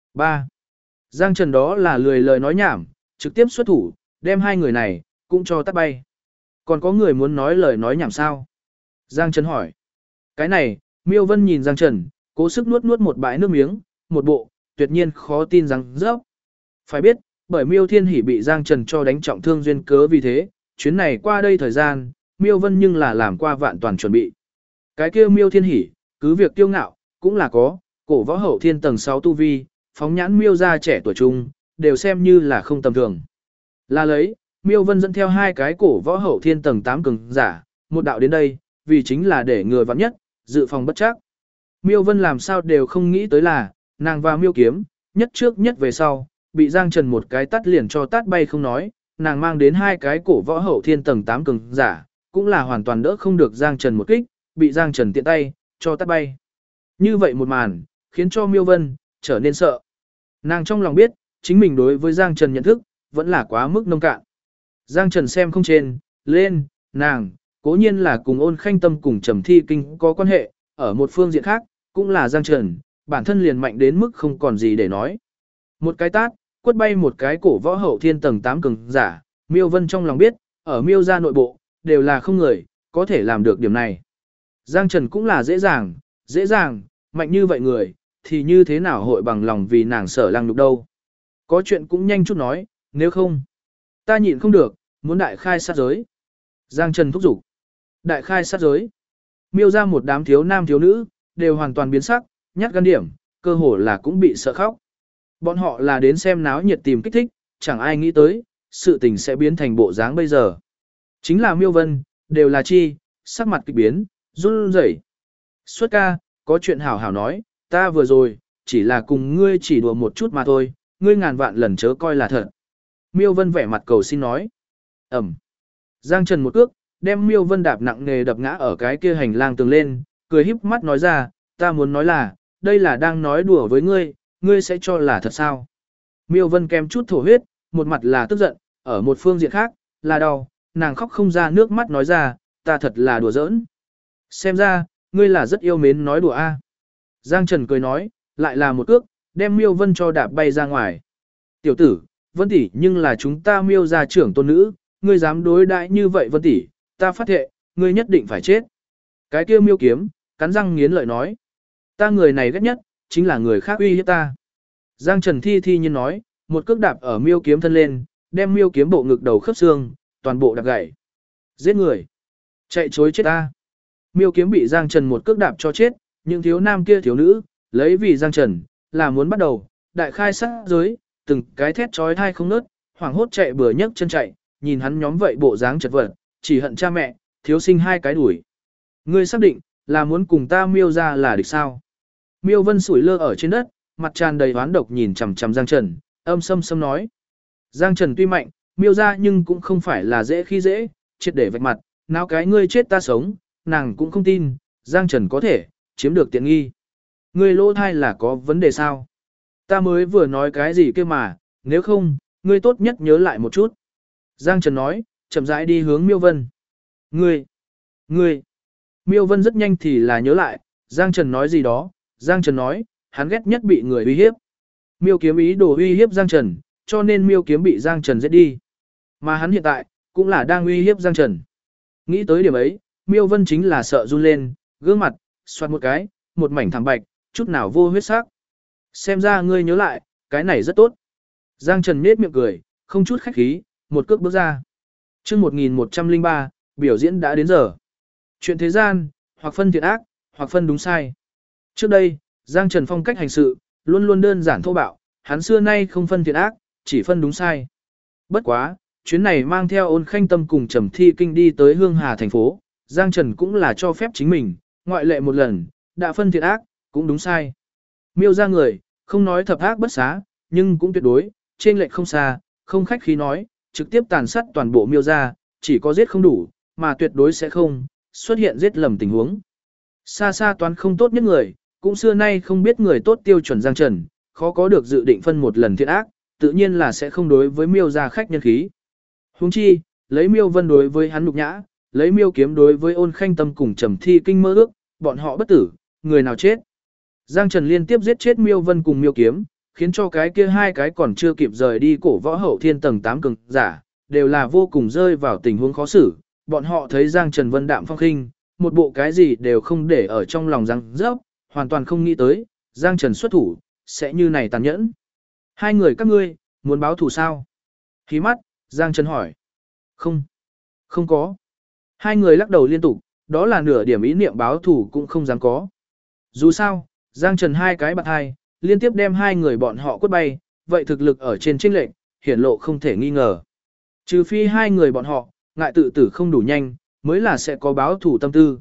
Giang Trần đó là lười lời nói nhảm, trực tiếp xuất thủ, đem hai người này, cũng cho tắt bay. Còn có người muốn nói lời nói nhảm sao? Giang Trần hỏi. Cái này, Miêu Vân nhìn Giang Trần, cố sức nuốt nuốt một bãi nước miếng, một bộ, tuyệt nhiên khó tin rằng rớp. Phải biết, bởi Miêu Thiên Hỷ bị Giang Trần cho đánh trọng thương duyên cớ vì thế, chuyến này qua đây thời gian, Miêu Vân nhưng là làm qua vạn toàn chuẩn bị. Cái kia Miêu Thiên Hỷ, cứ việc kiêu ngạo, cũng là có, cổ võ hậu thiên tầng 6 tu vi, phóng nhãn Miêu gia trẻ tuổi trung, đều xem như là không tầm thường. Là lấy, Miêu Vân dẫn theo hai cái cổ võ hậu thiên tầng 8 cường giả, một đạo đến đây, vì chính là để người vắng nhất, dự phòng bất chắc. Miêu Vân làm sao đều không nghĩ tới là, nàng và Miêu kiếm, nhất trước nhất về sau, bị Giang Trần một cái tát liền cho tát bay không nói, nàng mang đến hai cái cổ võ hậu thiên tầng 8 cường giả, cũng là hoàn toàn đỡ không được Giang Trần một kích, bị Giang Trần tiện tay, cho tát bay. Như vậy một màn, khiến cho Miêu Vân, trở nên sợ. Nàng trong lòng biết, chính mình đối với Giang Trần nhận thức, vẫn là quá mức nông cạn. Giang Trần xem không trên, lên, nàng, cố nhiên là cùng Ôn Khanh Tâm cùng Trầm Thi Kinh có quan hệ, ở một phương diện khác, cũng là Giang Trần, bản thân liền mạnh đến mức không còn gì để nói. Một cái tát, quất bay một cái cổ võ hậu thiên tầng 8 cường giả, Miêu Vân trong lòng biết, ở Miêu gia nội bộ, đều là không người, có thể làm được điểm này. Giang Trần cũng là dễ dàng, mạnh như vậy người, thì như thế nào hội bằng lòng vì nàng sở lăng nhục đâu. Có chuyện cũng nhanh chút nói, nếu không, ta nhịn không được, muốn đại khai sát giới. Giang Trần thúc giục. Đại khai sát giới. Miêu ra một đám thiếu nam thiếu nữ, đều hoàn toàn biến sắc, nhát gan điểm, cơ hồ là cũng bị sợ khóc. Bọn họ là đến xem náo nhiệt tìm kích thích, chẳng ai nghĩ tới, sự tình sẽ biến thành bộ dáng bây giờ. Chính là Miêu Vân, đều là chi, sắc mặt kịch biến, run rẩy. Xuất ca, có chuyện hảo hảo nói, ta vừa rồi, chỉ là cùng ngươi chỉ đùa một chút mà thôi, ngươi ngàn vạn lần chớ coi là thật. Miêu Vân vẻ mặt cầu xin nói. Ẩm. Giang Trần một cước, đem Miêu Vân đạp nặng nề đập ngã ở cái kia hành lang tường lên, cười híp mắt nói ra, ta muốn nói là, đây là đang nói đùa với ngươi, ngươi sẽ cho là thật sao. Miêu Vân kèm chút thổ huyết, một mặt là tức giận, ở một phương diện khác, là đau, nàng khóc không ra nước mắt nói ra, ta thật là đùa giỡn. Xem ra, ngươi là rất yêu mến nói đùa a. Giang Trần cười nói, lại là một cước, đem Miêu Vân cho đạp bay ra ngoài. Tiểu tử, Vân tỷ nhưng là chúng ta Miêu gia trưởng tôn nữ, ngươi dám đối đãi như vậy Vân tỷ, ta phát thệ, ngươi nhất định phải chết. Cái kia Miêu kiếm, cắn răng nghiến lợi nói, ta người này ghét nhất, chính là người khác uy hiếp ta. Giang Trần thi nhiên nói, một cước đạp ở Miêu kiếm thân lên, đem Miêu kiếm bộ ngực đầu khớp xương, toàn bộ đạp gãy. Giết người, chạy chối chết ta. Miêu kiếm bị Giang Trần một cước đạp cho chết, những thiếu nam kia thiếu nữ, lấy vì Giang Trần, là muốn bắt đầu, đại khai sát giới, từng cái thét trói thai không nớt, hoảng hốt chạy bừa nhấc chân chạy, nhìn hắn nhóm vậy bộ dáng chật vật, chỉ hận cha mẹ, thiếu sinh hai cái đuổi. Ngươi xác định, là muốn cùng ta Miêu ra là địch sao? Miêu Vân sủi lơ ở trên đất, mặt tràn đầy oán độc nhìn chằm chằm Giang Trần, âm sâm sâm nói. Giang Trần tuy mạnh, Miêu ra nhưng cũng không phải là dễ khi dễ, triệt để vạch mặt, nào cái ngươi chết ta sống, nàng cũng không tin, Giang Trần có thể chiếm được tiện nghi. Ngươi lỗ thai là có vấn đề sao? Ta mới vừa nói cái gì kia mà, nếu không, ngươi tốt nhất nhớ lại một chút. Giang Trần nói, chậm rãi đi hướng Miêu Vân. Ngươi. Miêu Vân rất nhanh thì là nhớ lại, Giang Trần nói gì đó, Giang Trần nói, hắn ghét nhất bị người uy hiếp. Miêu kiếm ý đồ uy hiếp Giang Trần, cho nên Miêu kiếm bị Giang Trần giết đi. Mà hắn hiện tại, cũng là đang uy hiếp Giang Trần. Nghĩ tới điểm ấy, Miêu Vân chính là sợ run lên, gương mặt, xoát một cái, một mảnh thảm bạch, chút nào vô huyết sắc. Xem ra ngươi nhớ lại, cái này rất tốt. Giang Trần nhếch miệng cười, không chút khách khí, một cước bước ra. Chương 1103, biểu diễn đã đến giờ. Chuyện thế gian, hoặc phân thiện ác, hoặc phân đúng sai. Trước đây, Giang Trần phong cách hành sự, luôn luôn đơn giản thô bạo, hắn xưa nay không phân thiện ác, chỉ phân đúng sai. Bất quá, chuyến này mang theo Ôn Khanh Tâm cùng Trầm Thi Kinh đi tới Hương Hà thành phố, Giang Trần cũng là cho phép chính mình, ngoại lệ một lần, đã phân thiện ác, cũng đúng sai. Miêu ra người, không nói thập ác bất xá, nhưng cũng tuyệt đối, trên lệch không xa, không khách khí nói, trực tiếp tàn sát toàn bộ miêu ra, chỉ có giết không đủ, mà tuyệt đối sẽ không xuất hiện giết lầm tình huống. Xa xa toán không tốt nhất người, cũng xưa nay không biết người tốt tiêu chuẩn Giang Trần, khó có được dự định phân một lần thiện ác, tự nhiên là sẽ không đối với miêu ra khách nhân khí. Huống chi, lấy miêu vân đối với hắn nhục nhã, lấy miêu kiếm đối với ôn khanh tâm cùng trầm thi kinh mơ ước, bọn họ bất tử, người nào chết. Giang Trần liên tiếp giết chết miêu vân cùng miêu kiếm, khiến cho cái kia hai cái còn chưa kịp rời đi cổ võ hậu thiên tầng 8 cường giả, đều là vô cùng rơi vào tình huống khó xử. Bọn họ thấy Giang Trần vân đạm phong khinh, một bộ cái gì đều không để ở trong lòng răng rớp, hoàn toàn không nghĩ tới, Giang Trần xuất thủ, sẽ như này tàn nhẫn. Hai người các ngươi, muốn báo thù sao? Khí mắt, Giang Trần hỏi. Không, không có. Hai người lắc đầu liên tục, đó là nửa điểm ý niệm báo thù cũng không dám có. Dù sao, Giang Trần hai cái bạc hai, liên tiếp đem hai người bọn họ quất bay, vậy thực lực ở trên chênh lệnh, hiển lộ không thể nghi ngờ. Trừ phi hai người bọn họ, ngại tự tử không đủ nhanh, mới là sẽ có báo thủ tâm tư.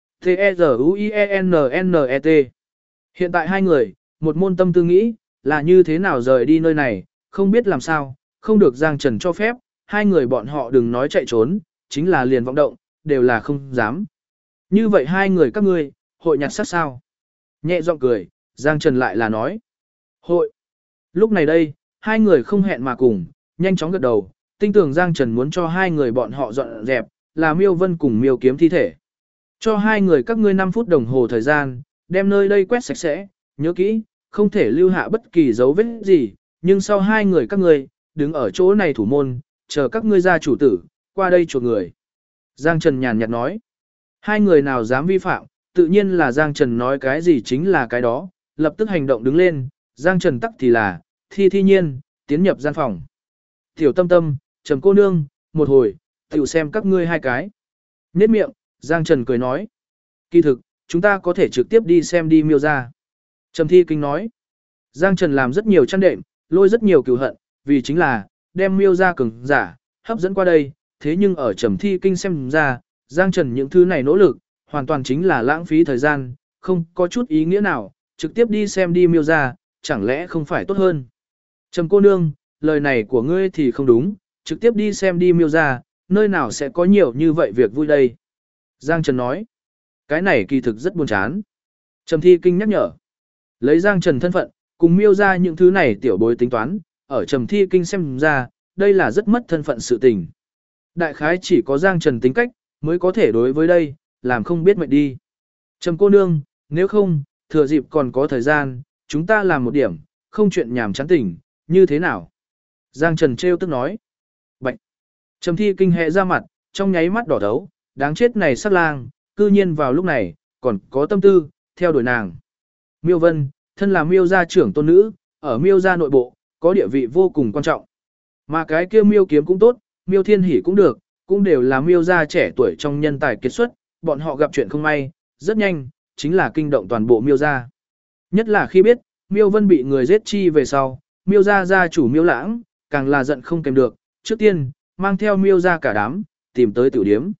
T-E-Z-U-I-E-N-N-E-T Hiện tại hai người, một môn tâm tư nghĩ, là như thế nào rời đi nơi này, không biết làm sao, không được Giang Trần cho phép, hai người bọn họ đừng nói chạy trốn, chính là liền vọng động, đều là không dám. Như vậy hai người các ngươi, hội nhặt sát sao? Nhẹ giọng cười, Giang Trần lại là nói. Hội. Lúc này đây, hai người không hẹn mà cùng, nhanh chóng gật đầu, tin tưởng Giang Trần muốn cho hai người bọn họ dọn dẹp, là Miêu Vân cùng Miêu Kiếm thi thể. Cho hai người các ngươi 5 phút đồng hồ thời gian, đem nơi đây quét sạch sẽ, nhớ kỹ, không thể lưu hạ bất kỳ dấu vết gì, nhưng sau hai người các ngươi, đứng ở chỗ này thủ môn, chờ các ngươi ra chủ tử, qua đây chuộc người. Giang Trần nhàn nhạt nói, hai người nào dám vi phạm, tự nhiên là Giang Trần nói cái gì chính là cái đó, lập tức hành động đứng lên, Giang Trần tắc thì là, thi nhiên, tiến nhập gian phòng. Tiểu Tâm Tâm, Trầm cô nương, một hồi, tiểu xem các ngươi hai cái. Nhết miệng, Giang Trần cười nói. Kỳ thực, chúng ta có thể trực tiếp đi xem đi miêu ra. Trầm Thi Kinh nói. Giang Trần làm rất nhiều chăn đệm, lôi rất nhiều cừu hận, vì chính là, đem miêu ra cường giả, hấp dẫn qua đây. Thế nhưng ở Trầm Thi Kinh xem ra, Giang Trần những thứ này nỗ lực, hoàn toàn chính là lãng phí thời gian, không có chút ý nghĩa nào, trực tiếp đi xem đi miêu ra, chẳng lẽ không phải tốt hơn. Trầm cô nương, lời này của ngươi thì không đúng, trực tiếp đi xem đi miêu ra, nơi nào sẽ có nhiều như vậy việc vui đây. Giang Trần nói, cái này kỳ thực rất buồn chán. Trầm Thi Kinh nhắc nhở, lấy Giang Trần thân phận, cùng miêu ra những thứ này tiểu bối tính toán, ở Trầm Thi Kinh xem ra, đây là rất mất thân phận sự tình. Đại khái chỉ có Giang Trần tính cách, mới có thể đối với đây, làm không biết mệnh đi. Trầm cô nương, nếu không, thừa dịp còn có thời gian, chúng ta làm một điểm, không chuyện nhảm chán tỉnh, như thế nào? Giang Trần trêu tức nói. Bạch! Trầm Thi Kinh hẹ ra mặt, trong nháy mắt đỏ thấu, đáng chết này sắc lang, cư nhiên vào lúc này, còn có tâm tư, theo đuổi nàng. Miêu Vân, thân là miêu gia trưởng tôn nữ, ở miêu gia nội bộ, có địa vị vô cùng quan trọng. Mà cái kia miêu kiếm cũng tốt, miêu thiên hỉ cũng được, cũng đều là miêu gia trẻ tuổi trong nhân tài kiệt xuất, bọn họ gặp chuyện không may, rất nhanh, chính là kinh động toàn bộ miêu gia. Nhất là khi biết, miêu vân bị người giết chi về sau, miêu gia gia chủ miêu lãng, càng là giận không kèm được, trước tiên, mang theo miêu gia cả đám, tìm tới tiểu điếm.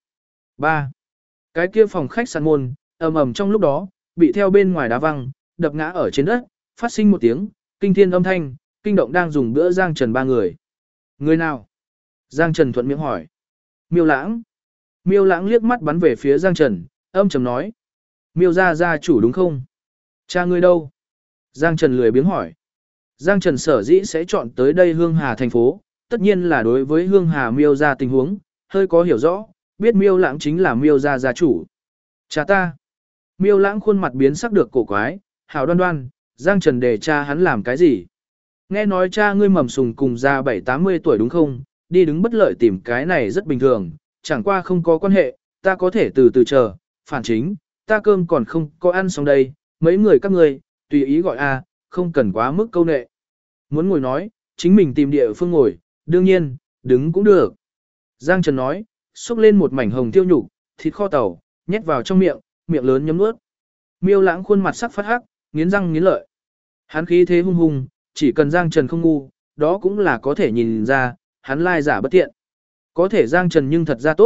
3. Cái kia phòng khách sạn môn, ầm ầm trong lúc đó, bị theo bên ngoài đá văng, đập ngã ở trên đất, phát sinh một tiếng, kinh thiên âm thanh, kinh động đang dùng bữa Giang Trần ba người. Người nào? Giang Trần thuận miệng hỏi. Miêu lãng. Miêu lãng liếc mắt bắn về phía Giang Trần, âm trầm nói. Miêu gia gia chủ đúng không? Cha ngươi đâu? Giang Trần lười biếng hỏi. Giang Trần sở dĩ sẽ chọn tới đây Hương Hà thành phố, tất nhiên là đối với Hương Hà miêu gia tình huống, hơi có hiểu rõ, biết miêu lãng chính là miêu gia gia chủ. Cha ta. Miêu lãng khuôn mặt biến sắc được cổ quái, hảo đoan đoan, Giang Trần để cha hắn làm cái gì? Nghe nói cha ngươi mầm sùng cùng già 7-80 tuổi đúng không? Đi đứng bất lợi tìm cái này rất bình thường, chẳng qua không có quan hệ, ta có thể từ từ chờ, phản chính, ta cơm còn không có ăn xong đây, mấy người các ngươi, tùy ý gọi a, không cần quá mức câu nệ. Muốn ngồi nói, chính mình tìm địa phương ngồi, đương nhiên, đứng cũng được. Giang Trần nói, xúc lên một mảnh hồng tiêu nhục, thịt kho tàu, nhét vào trong miệng, miệng lớn nhấm nuốt. Miêu lãng khuôn mặt sắc phát hắc, nghiến răng nghiến lợi. Hắn khí thế hung hùng, chỉ cần Giang Trần không ngu, đó cũng là có thể nhìn ra, hắn lai giả bất thiện. Có thể Giang Trần nhưng thật ra tốt,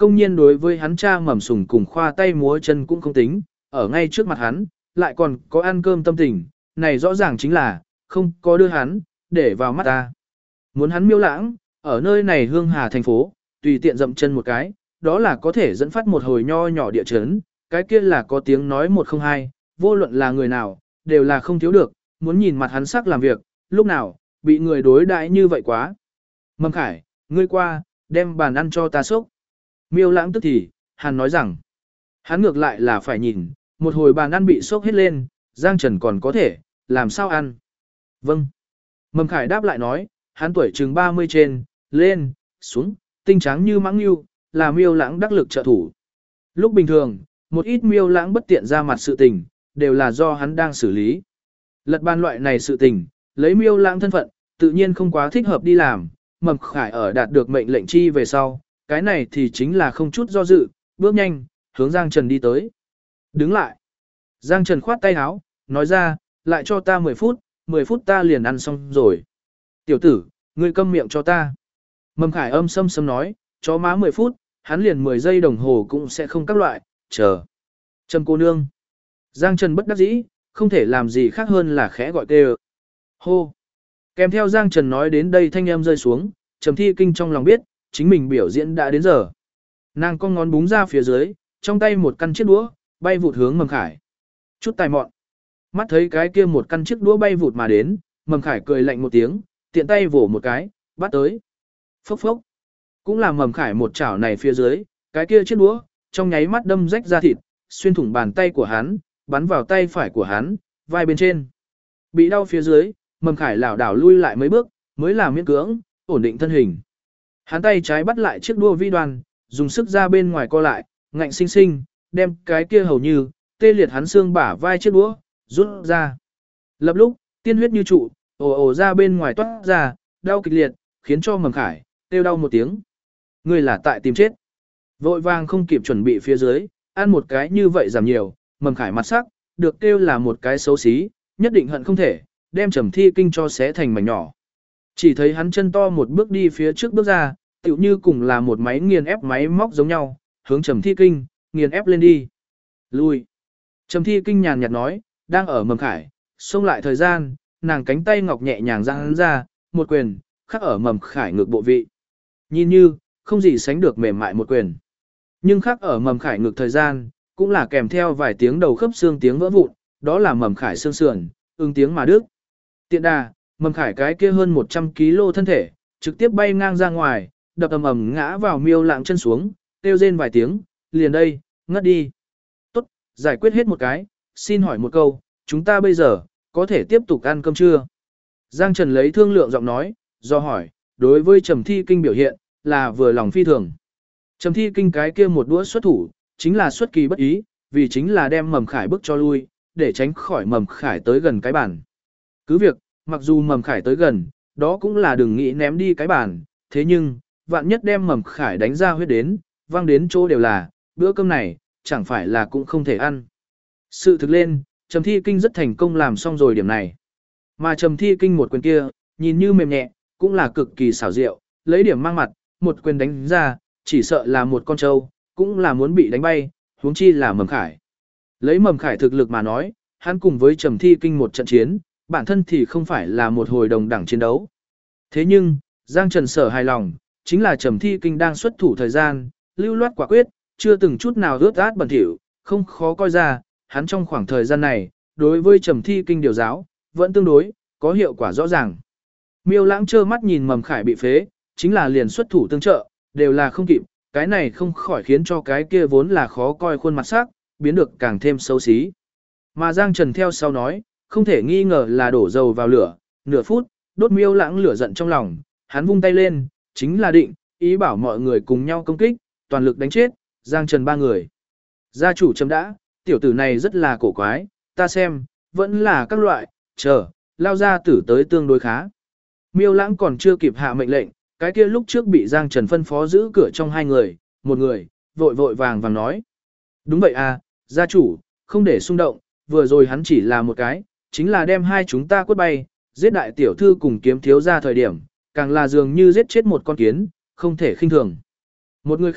công nhiên đối với hắn cha mầm sùng cùng khoa tay múa chân cũng không tính, ở ngay trước mặt hắn, lại còn có ăn cơm tâm tình, này rõ ràng chính là, không có đưa hắn, để vào mắt ta. Muốn hắn Miêu Lãng, ở nơi này hương hà thành phố, tùy tiện dậm chân một cái, đó là có thể dẫn phát một hồi nho nhỏ địa chấn, cái kia là có tiếng nói 102, vô luận là người nào, đều là không thiếu được, muốn nhìn mặt hắn sắc làm việc, lúc nào, bị người đối đãi như vậy quá. Mầm Khải, ngươi qua, đem bàn ăn cho ta sốc. Miêu Lãng tức thì, hắn nói rằng, hắn ngược lại là phải nhìn, một hồi bàn ăn bị sốc hết lên, Giang Trần còn có thể, làm sao ăn. Vâng. Mầm Khải đáp lại nói, hắn tuổi chừng 30 trên, lên, xuống, tinh trắng như mãng nhưu, là Miêu Lãng đắc lực trợ thủ. Lúc bình thường, một ít Miêu Lãng bất tiện ra mặt sự tình, đều là do hắn đang xử lý. Lật bàn loại này sự tình, lấy Miêu Lãng thân phận, tự nhiên không quá thích hợp đi làm, Mầm Khải ở đạt được mệnh lệnh chi về sau, cái này thì chính là không chút do dự, bước nhanh, hướng Giang Trần đi tới. Đứng lại. Giang Trần khoát tay áo, nói ra, lại cho ta 10 phút ta liền ăn xong rồi. Tiểu tử, ngươi câm miệng cho ta. Mầm Khải âm sâm sâm nói, cho má 10 phút, hắn liền 10 giây đồng hồ cũng sẽ không các loại, chờ. Trầm cô nương. Giang Trần bất đắc dĩ, không thể làm gì khác hơn là khẽ gọi kêu. Hô. Kèm theo Giang Trần nói đến đây thanh âm rơi xuống, Trầm Thi Kinh trong lòng biết, chính mình biểu diễn đã đến giờ. Nàng con ngón búng ra phía dưới, trong tay một căn chiếc đũa, bay vụt hướng Mầm Khải. Chút tài mọn. Mắt thấy cái kia một căn chiếc đũa bay vụt mà đến, Mầm Khải cười lạnh một tiếng, tiện tay vỗ một cái, bắt tới. Phốc phốc. Cũng là Mầm Khải một chảo này phía dưới, cái kia chiếc đũa, trong nháy mắt đâm rách ra thịt, xuyên thủng bàn tay của hắn, bắn vào tay phải của hắn, vai bên trên. Bị đau phía dưới, Mầm Khải lảo đảo lui lại mấy bước, mới làm miễn cưỡng, ổn định thân hình. Hắn tay trái bắt lại chiếc đũa vi đoàn, dùng sức ra bên ngoài co lại, ngạnh sinh sinh, đem cái kia hầu như tê liệt hắn xương bả vai chiếc đũa rút ra. Lập lúc, tiên huyết như trụ, ồ ồ ra bên ngoài toát ra, đau kịch liệt, khiến cho Mầm Khải kêu đau một tiếng. Người là tại tìm chết. Vội vàng không kịp chuẩn bị phía dưới, ăn một cái như vậy giảm nhiều, Mầm Khải mặt sắc, được kêu là một cái xấu xí, nhất định hận không thể, đem Trầm Thi Kinh cho xé thành mảnh nhỏ. Chỉ thấy hắn chân to một bước đi phía trước bước ra, tựu như cùng là một máy nghiền ép máy móc giống nhau, hướng Trầm Thi Kinh, nghiền ép lên đi. Lui. Trầm Thi Kinh nhàn nhạt nói, đang ở Mầm Khải, xông lại thời gian, nàng cánh tay ngọc nhẹ nhàng ra hắn ra, một quyền, khắc ở Mầm Khải ngực bộ vị. Nhìn như, không gì sánh được mềm mại một quyền. Nhưng khắc ở Mầm Khải ngực thời gian, cũng là kèm theo vài tiếng đầu khớp xương tiếng vỡ vụn, đó là Mầm Khải xương sườn, ưng tiếng mà đứt. Tiện đà, Mầm Khải cái kia hơn 100 kg thân thể, trực tiếp bay ngang ra ngoài, đập ầm ầm ngã vào Miêu Lãng chân xuống, kêu rên vài tiếng, liền đây, ngất đi. Tốt, giải quyết hết một cái, xin hỏi một câu, chúng ta bây giờ, có thể tiếp tục ăn cơm chưa? Giang Trần lấy thương lượng giọng nói, do hỏi, đối với Trầm Thi Kinh biểu hiện, là vừa lòng phi thường. Trầm Thi Kinh cái kia một đũa xuất thủ, chính là xuất kỳ bất ý, vì chính là đem Mầm Khải bức cho lui, để tránh khỏi Mầm Khải tới gần cái bàn. Cứ việc, mặc dù Mầm Khải tới gần, đó cũng là đừng nghĩ ném đi cái bàn, thế nhưng, vạn nhất đem Mầm Khải đánh ra huyết đến, văng đến chỗ đều là, bữa cơm này, chẳng phải là cũng không thể ăn. Sự thực lên, Trầm Thi Kinh rất thành công làm xong rồi điểm này. Mà Trầm Thi Kinh một quyền kia, nhìn như mềm nhẹ, cũng là cực kỳ xảo diệu, lấy điểm mang mặt, một quyền đánh ra, chỉ sợ là một con trâu, cũng là muốn bị đánh bay, huống chi là Mầm Khải. Lấy Mầm Khải thực lực mà nói, hắn cùng với Trầm Thi Kinh một trận chiến, bản thân thì không phải là một hồi đồng đẳng chiến đấu. Thế nhưng, Giang Trần sở hài lòng, chính là Trầm Thi Kinh đang xuất thủ thời gian, lưu loát quả quyết, chưa từng chút nào ướt át bẩn thỉu, không khó coi ra, hắn trong khoảng thời gian này, đối với Trầm Thi Kinh điều giáo, vẫn tương đối, có hiệu quả rõ ràng. Miêu Lãng trơ mắt nhìn Mầm Khải bị phế, chính là liền xuất thủ tương trợ, đều là không kịp, cái này không khỏi khiến cho cái kia vốn là khó coi khuôn mặt sắc, biến được càng thêm xấu xí. Mà Giang Trần theo sau nói, không thể nghi ngờ là đổ dầu vào lửa, nửa phút, đốt Miêu Lãng lửa giận trong lòng, hắn vung tay lên, chính là định, ý bảo mọi người cùng nhau công kích, toàn lực đánh chết, Giang Trần ba người. Gia chủ chấm đã, tiểu tử này rất là cổ quái, ta xem, vẫn là các loại, chờ, lao ra tử tới tương đối khá. Miêu Lãng còn chưa kịp hạ mệnh lệnh, cái kia lúc trước bị Giang Trần phân phó giữ cửa trong hai người, một người, vội vội vàng vàng nói. Đúng vậy à, gia chủ, không để xung động, vừa rồi hắn chỉ là một cái, chính là đem hai chúng ta quất bay, giết đại tiểu thư cùng kiếm thiếu ra thời điểm, càng là dường như giết chết một con kiến, không thể khinh thường. Một người khác,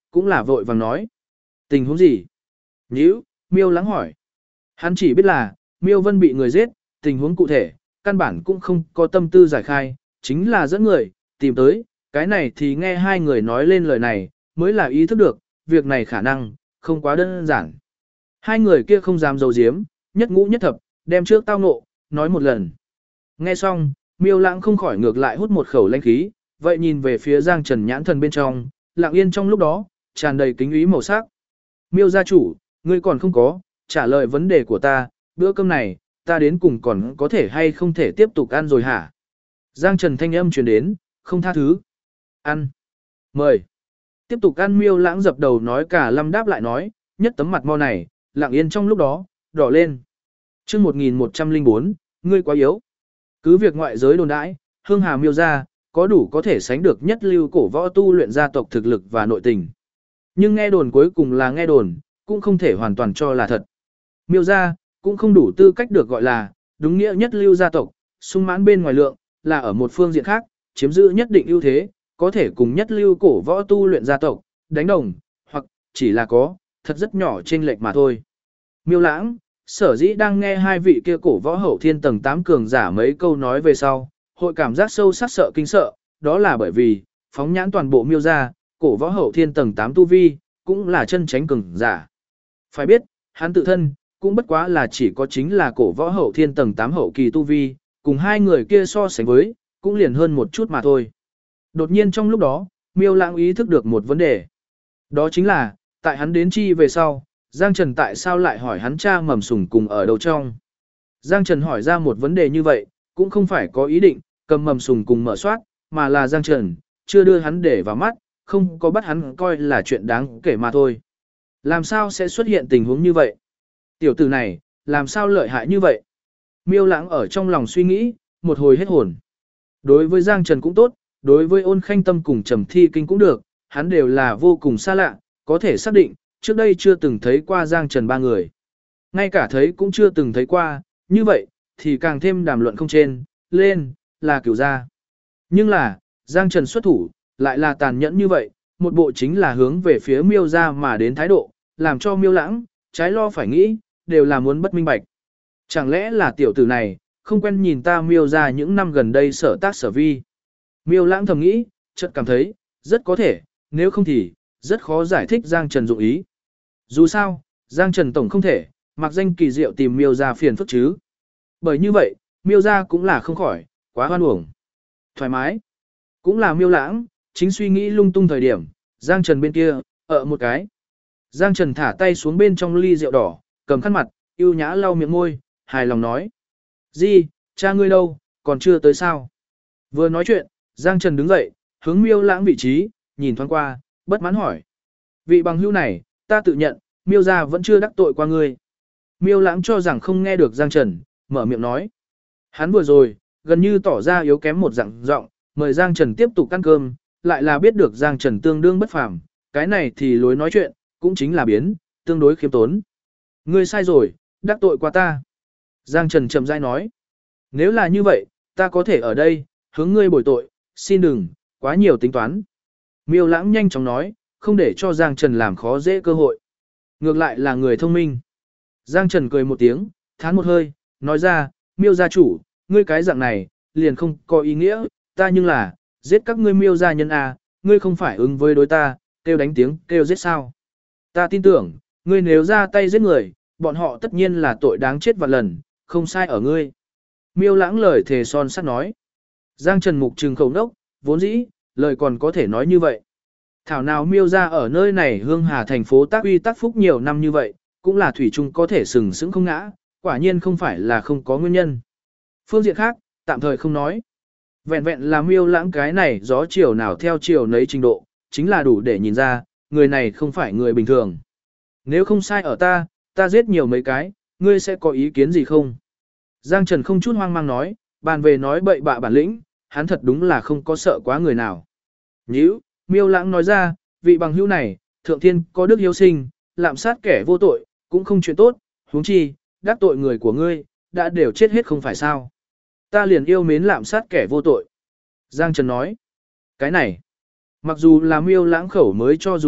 cũng là vội vàng nói. Tình huống gì? Nhữ, Miêu Lãng hỏi. Hắn chỉ biết là, Miêu Vân bị người giết, tình huống cụ thể, căn bản cũng không có tâm tư giải khai, chính là dẫn người, tìm tới, cái này thì nghe hai người nói lên lời này, mới là ý thức được, việc này khả năng, không quá đơn giản. Hai người kia không dám giấu giếm, nhất ngũ nhất thập, đem trước tao ngộ, nói một lần. Nghe xong, Miêu Lãng không khỏi ngược lại hút một khẩu lãnh khí, vậy nhìn về phía Giang Trần nhãn thần bên trong, lặng yên trong lúc đó, tràn đầy kính ý màu sắc. Miêu gia chủ, ngươi còn không có, trả lời vấn đề của ta, bữa cơm này, ta đến cùng còn có thể hay không thể tiếp tục ăn rồi hả? Giang Trần thanh âm truyền đến, không tha thứ. Ăn. Mời. Tiếp tục ăn. Miêu Lãng dập đầu nói cả lâm đáp lại nói, nhất tấm mặt mo này, lặng yên trong lúc đó, đỏ lên. Chương 1104, ngươi quá yếu. Cứ việc ngoại giới đồn đãi, Hương Hà Miêu gia có đủ có thể sánh được nhất lưu cổ võ tu luyện gia tộc thực lực và nội tình. Nhưng nghe đồn cuối cùng là nghe đồn, cũng không thể hoàn toàn cho là thật. Miêu gia cũng không đủ tư cách được gọi là đúng nghĩa nhất lưu gia tộc, sung mãn bên ngoài lượng, là ở một phương diện khác, chiếm giữ nhất định ưu thế, có thể cùng nhất lưu cổ võ tu luyện gia tộc đánh đồng, hoặc chỉ là có thật rất nhỏ chênh lệch mà thôi. Miêu Lãng, sở dĩ đang nghe hai vị kia cổ võ hậu thiên tầng 8 cường giả mấy câu nói về sau, hội cảm giác sâu sắc sợ kinh sợ, đó là bởi vì, phóng nhãn toàn bộ Miêu gia, cổ võ hậu thiên tầng 8 tu vi, cũng là chân chánh cường giả. Phải biết, hắn tự thân, cũng bất quá là chỉ có chính là cổ võ hậu thiên tầng 8 hậu kỳ tu vi, cùng hai người kia so sánh với, cũng liền hơn một chút mà thôi. Đột nhiên trong lúc đó, Miêu Lãng ý thức được một vấn đề. Đó chính là, tại hắn đến chi về sau, Giang Trần tại sao lại hỏi hắn cha Mầm Sùng cùng ở đâu trong. Giang Trần hỏi ra một vấn đề như vậy, cũng không phải có ý định, cầm Mầm Sùng cùng mở soát, mà là Giang Trần, chưa đưa hắn để vào mắt, không có bắt hắn coi là chuyện đáng kể mà thôi. Làm sao sẽ xuất hiện tình huống như vậy? Tiểu tử này, làm sao lợi hại như vậy? Miêu Lãng ở trong lòng suy nghĩ, một hồi hết hồn. Đối với Giang Trần cũng tốt, đối với Ôn Khanh Tâm cùng Trầm Thi Kinh cũng được, hắn đều là vô cùng xa lạ, có thể xác định, trước đây chưa từng thấy qua Giang Trần ba người. Ngay cả thấy cũng chưa từng thấy qua, như vậy, thì càng thêm đàm luận không trên, lên, là cửu gia. Nhưng là, Giang Trần xuất thủ, lại là tàn nhẫn như vậy, một bộ chính là hướng về phía Miêu gia mà đến thái độ, làm cho Miêu Lãng, trái lo phải nghĩ, đều là muốn bất minh bạch. Chẳng lẽ là tiểu tử này, không quen nhìn ta Miêu gia những năm gần đây sở tác sở vi. Miêu Lãng thầm nghĩ, chợt cảm thấy, rất có thể, nếu không thì, rất khó giải thích Giang Trần dụng ý. Dù sao, Giang Trần tổng không thể, mặc danh kỳ diệu tìm Miêu gia phiền phức chứ. Bởi như vậy, Miêu gia cũng là không khỏi, quá hoan uổng. Thoải mái. Cũng là Miêu Lãng, chính suy nghĩ lung tung thời điểm, Giang Trần bên kia, ở một cái. Giang Trần thả tay xuống bên trong ly rượu đỏ, cầm khăn mặt, yêu nhã lau miệng môi, hài lòng nói. Gì, cha ngươi đâu, còn chưa tới sao? Vừa nói chuyện, Giang Trần đứng dậy, hướng Miêu Lãng vị trí, nhìn thoáng qua, bất mãn hỏi. Vị bằng hữu này, ta tự nhận, Miêu gia vẫn chưa đắc tội qua ngươi. Miêu Lãng cho rằng không nghe được Giang Trần, mở miệng nói. Hắn vừa rồi, gần như tỏ ra yếu kém một dạng giọng, mời Giang Trần tiếp tục ăn cơm, lại là biết được Giang Trần tương đương bất phàm, cái này thì lối nói chuyện, cũng chính là biến, tương đối khiêm tốn. Ngươi sai rồi, đắc tội qua ta. Giang Trần chậm rãi nói. Nếu là như vậy, ta có thể ở đây, hướng ngươi bồi tội, xin đừng, quá nhiều tính toán. Miêu Lãng nhanh chóng nói, không để cho Giang Trần làm khó dễ cơ hội. Ngược lại là người thông minh. Giang Trần cười một tiếng, thán một hơi, nói ra, Miêu gia chủ, ngươi cái dạng này, liền không có ý nghĩa, ta nhưng là, giết các ngươi Miêu gia nhân à, ngươi không phải ứng với đối ta, kêu đánh tiếng, kêu giết sao. Ta tin tưởng, ngươi nếu ra tay giết người, bọn họ tất nhiên là tội đáng chết vạn lần, không sai ở ngươi. Miêu Lãng lời thề son sắt nói. Giang Trần mục trừng khẩu nốc, vốn dĩ, lời còn có thể nói như vậy. Thảo nào Miêu gia ở nơi này Hương Hà thành phố tác uy tác phúc nhiều năm như vậy, cũng là thủy chung có thể sừng sững không ngã, quả nhiên không phải là không có nguyên nhân. Phương diện khác, tạm thời không nói. Vẹn vẹn là Miêu Lãng cái này gió chiều nào theo chiều nấy trình độ, chính là đủ để nhìn ra, người này không phải người bình thường. Nếu không sai ở ta giết nhiều mấy cái, ngươi sẽ có ý kiến gì không? Giang Trần không chút hoang mang nói, bàn về nói bậy bạ bản lĩnh, hắn thật đúng là không có sợ quá người nào. Nhữ, Miêu Lãng nói ra, vị bằng hữu này, thượng thiên có đức hiếu sinh, lạm sát kẻ vô tội, cũng không chuyện tốt, huống chi, đắc tội người của ngươi, đã đều chết hết không phải sao. Ta liền yêu mến lạm sát kẻ vô tội. Giang Trần nói, cái này, mặc dù là Miêu Lãng khẩu mới cho dù tốt,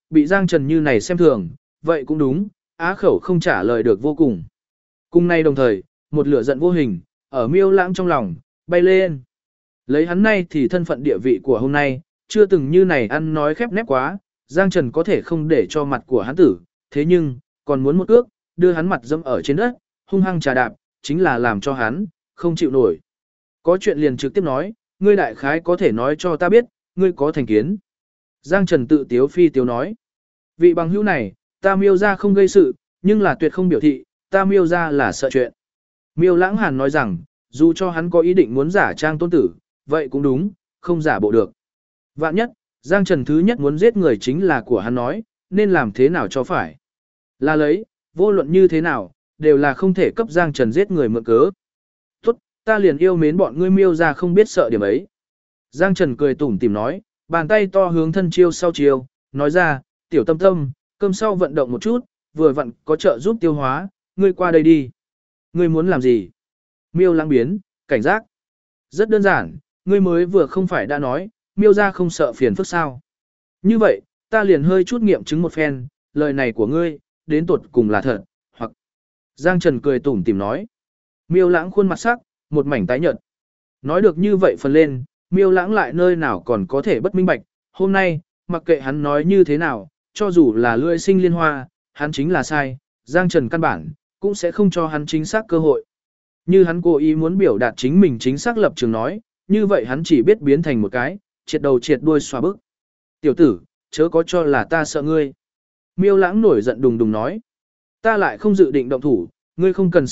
bị Giang Trần như này xem thường, vậy cũng đúng, á khẩu không trả lời được vô cùng. Cùng nay đồng thời, một lửa giận vô hình, ở Miêu Lãng trong lòng, bay lên. Lấy hắn nay thì thân phận địa vị của hôm nay, chưa từng như này ăn nói khép nép quá, Giang Trần có thể không để cho mặt của hắn tử, thế nhưng, còn muốn một ước, đưa hắn mặt dẫm ở trên đất, hung hăng trà đạp, chính là làm cho hắn, không chịu nổi. Có chuyện liền trực tiếp nói, ngươi đại khái có thể nói cho ta biết, ngươi có thành kiến. Giang Trần tự tiếu phi tiếu nói, vị bằng hữu này, ta Miêu ra không gây sự, nhưng là tuyệt không biểu thị, ta Miêu ra là sợ chuyện. Miêu Lãng Hàn nói rằng, dù cho hắn có ý định muốn giả trang tôn tử, vậy cũng đúng, không giả bộ được. Vạn nhất, Giang Trần thứ nhất muốn giết người chính là của hắn nói, nên làm thế nào cho phải. Là lấy, vô luận như thế nào, đều là không thể cấp Giang Trần giết người mượn cớ. Tốt, ta liền yêu mến bọn ngươi Miêu ra không biết sợ điểm ấy. Giang Trần cười tủm tỉm nói, bàn tay to hướng thân chiêu sau chiêu, nói ra, tiểu tâm tâm, cơm sau vận động một chút, vừa vặn có trợ giúp tiêu hóa, ngươi qua đây đi. Ngươi muốn làm gì? Miêu Lãng biến, cảnh giác. Rất đơn giản, ngươi mới vừa không phải đã nói, Miêu ra không sợ phiền phức sao. Như vậy, ta liền hơi chút nghiệm chứng một phen, lời này của ngươi, đến tột cùng là thật, hoặc... Giang Trần cười tủm tỉm nói. Miêu Lãng khuôn mặt sắc, một mảnh tái nhợt. Nói được như vậy phần lên, Miêu Lãng lại nơi nào còn có thể bất minh bạch, hôm nay, mặc kệ hắn nói như thế nào, cho dù là lưỡi sinh liên hoa, hắn chính là sai, Giang Trần căn bản, cũng sẽ không cho hắn chính xác cơ hội. Như hắn cố ý muốn biểu đạt chính mình chính xác lập trường nói, như vậy hắn chỉ biết biến thành một cái, triệt đầu triệt đuôi xóa bức. Tiểu tử, chớ có cho là ta sợ ngươi. Miêu Lãng nổi giận đùng đùng nói. Ta lại không dự định động thủ, ngươi không cần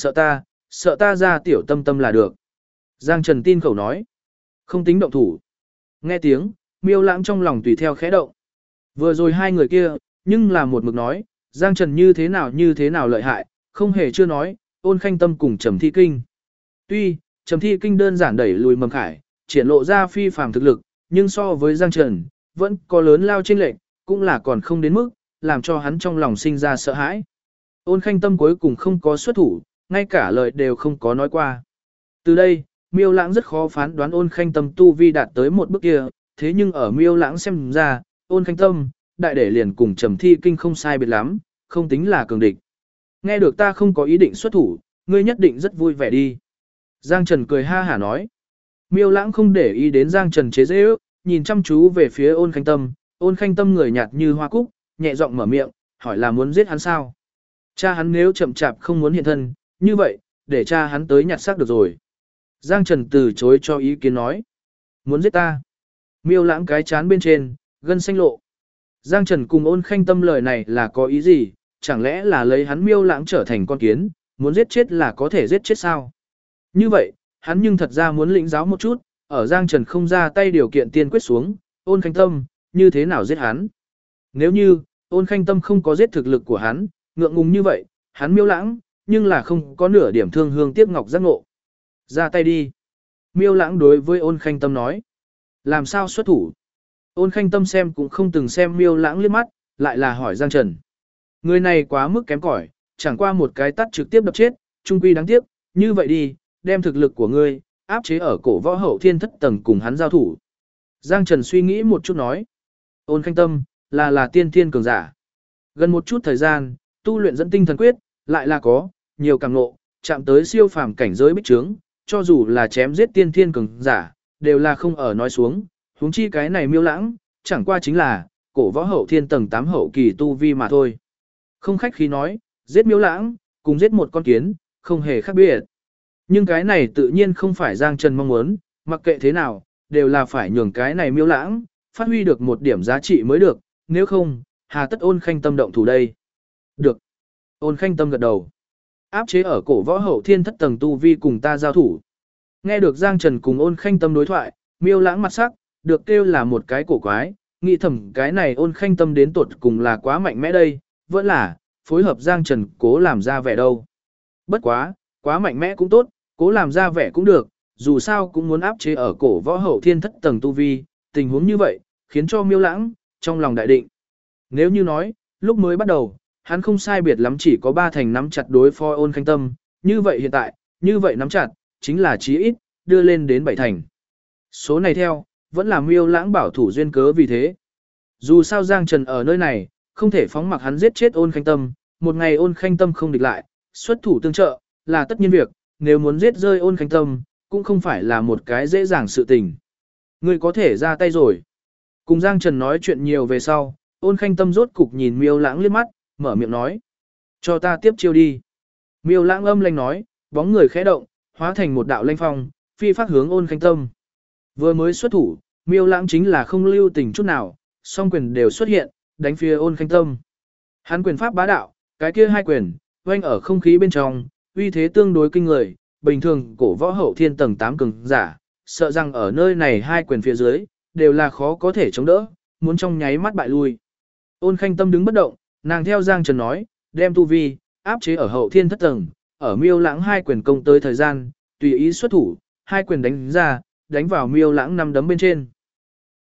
sợ ta ra tiểu tâm tâm là được. Giang Trần tin khẩu nói. Không tính động thủ. Nghe tiếng, Miêu Lãng trong lòng tùy theo khẽ động. Vừa rồi hai người kia, nhưng là một mực nói, Giang Trần như thế nào lợi hại, không hề chưa nói, Ôn Khanh Tâm cùng Trầm Thi Kinh. Tuy, Trầm Thi Kinh đơn giản đẩy lùi Mầm Khải, triển lộ ra phi phàm thực lực, nhưng so với Giang Trần, vẫn có lớn lao chênh lệch, cũng là còn không đến mức, làm cho hắn trong lòng sinh ra sợ hãi. Ôn Khanh Tâm cuối cùng không có xuất thủ, ngay cả lời đều không có nói qua. Từ đây, Miêu Lãng rất khó phán đoán Ôn Khanh Tâm tu vi đạt tới một bước kia, thế nhưng ở Miêu Lãng xem ra, Ôn Khanh Tâm, đại để liền cùng Trầm Thi Kinh không sai biệt lắm, không tính là cường địch. Nghe được ta không có ý định xuất thủ, ngươi nhất định rất vui vẻ đi. Giang Trần cười ha hả nói. Miêu Lãng không để ý đến Giang Trần chế giễu, nhìn chăm chú về phía Ôn Khanh Tâm, Ôn Khanh Tâm người nhạt như hoa cúc, nhẹ giọng mở miệng, hỏi là muốn giết hắn sao? Cha hắn nếu chậm chạp không muốn hiện thân, như vậy, để cha hắn tới nhặt xác được rồi. Giang Trần từ chối cho ý kiến nói. Muốn giết ta? Miêu Lãng cái chán bên trên, gân xanh lộ. Giang Trần cùng Ôn Khanh Tâm lời này là có ý gì? Chẳng lẽ là lấy hắn Miêu Lãng trở thành con kiến, muốn giết chết là có thể giết chết sao? Như vậy, hắn nhưng thật ra muốn lĩnh giáo một chút, ở Giang Trần không ra tay điều kiện tiên quyết xuống, Ôn Khanh Tâm, như thế nào giết hắn? Nếu như, Ôn Khanh Tâm không có giết thực lực của hắn, ngượng ngùng như vậy, hắn Miêu Lãng, nhưng là không có nửa điểm thương hương tiếc ngọc giác ngộ. Ra tay đi. Miêu Lãng đối với Ôn Khanh Tâm nói. Làm sao xuất thủ? Ôn Khanh Tâm xem cũng không từng xem Miêu Lãng liếc mắt, lại là hỏi Giang Trần. Người này quá mức kém cỏi, chẳng qua một cái tắt trực tiếp đập chết, trung quy đáng tiếc, như vậy đi, đem thực lực của ngươi, áp chế ở cổ võ hậu thiên thất tầng cùng hắn giao thủ. Giang Trần suy nghĩ một chút nói. Ôn Khanh Tâm, là tiên thiên cường giả. Gần một chút thời gian, tu luyện dẫn tinh thần quyết, lại là có, nhiều càng ngộ, chạm tới siêu phàm cảnh giới bích trướng, cho dù là chém giết tiên thiên cường giả, đều là không ở nói xuống, huống chi cái này Miêu Lãng, chẳng qua chính là, cổ võ hậu thiên tầng 8 hậu kỳ tu vi mà thôi. Không khách khí nói, giết Miêu Lãng, cùng giết một con kiến, không hề khác biệt. Nhưng cái này tự nhiên không phải Giang Trần mong muốn, mặc kệ thế nào, đều là phải nhường cái này Miêu Lãng, phát huy được một điểm giá trị mới được, nếu không, hà tất Ôn Khanh Tâm động thủ đây. Được. Ôn Khanh Tâm gật đầu. Áp chế ở cổ võ hậu thiên thất tầng tu vi cùng ta giao thủ. Nghe được Giang Trần cùng Ôn Khanh Tâm đối thoại, Miêu Lãng mặt sắc, được kêu là một cái cổ quái, nghĩ thầm cái này Ôn Khanh Tâm đến tột cùng là quá mạnh mẽ đây, vẫn là, phối hợp Giang Trần cố làm ra vẻ đâu. Bất quá mạnh mẽ cũng tốt, cố làm ra vẻ cũng được, dù sao cũng muốn áp chế ở cổ võ hậu thiên thất tầng tu vi, tình huống như vậy, khiến cho Miêu Lãng, trong lòng đại định. Nếu như nói, lúc mới bắt đầu, hắn không sai biệt lắm chỉ có 3 thành nắm chặt đối phó Ôn Khanh Tâm, như vậy hiện tại, như vậy nắm chặt, chính là chí ít, đưa lên đến 7 thành. Số này theo, vẫn là Miêu Lãng bảo thủ duyên cớ vì thế. Dù sao Giang Trần ở nơi này, không thể phóng mặc hắn giết chết Ôn Khanh Tâm, một ngày Ôn Khanh Tâm không địch lại, xuất thủ tương trợ, là tất nhiên việc, nếu muốn giết rơi Ôn Khanh Tâm, cũng không phải là một cái dễ dàng sự tình. Ngươi có thể ra tay rồi. Cùng Giang Trần nói chuyện nhiều về sau, Ôn Khanh Tâm rốt cục nhìn Miêu Lãng liếc mắt, mở miệng nói. Cho ta tiếp chiêu đi. Miêu Lãng âm lanh nói, bóng người khẽ động, hóa thành một đạo lanh phong, phi phát hướng Ôn Khanh Tâm. Vừa mới xuất thủ, Miêu Lãng chính là không lưu tình chút nào, song quyền đều xuất hiện, đánh phía Ôn Khanh Tâm. Hắn quyền pháp bá đạo, cái kia hai quyền, oanh ở không khí bên trong, uy thế tương đối kinh người, bình thường cổ võ hậu thiên tầng 8 cường giả, sợ rằng ở nơi này hai quyền phía dưới, đều là khó có thể chống đỡ, muốn trong nháy mắt bại lui. Ôn Khanh Tâm đứng bất động, nàng theo Giang Trần nói, đem tu vi, áp chế ở hậu thiên thất tầng, ở Miêu Lãng hai quyền công tới thời gian, tùy ý xuất thủ, hai quyền đánh ra, đánh vào Miêu Lãng năm đấm bên trên.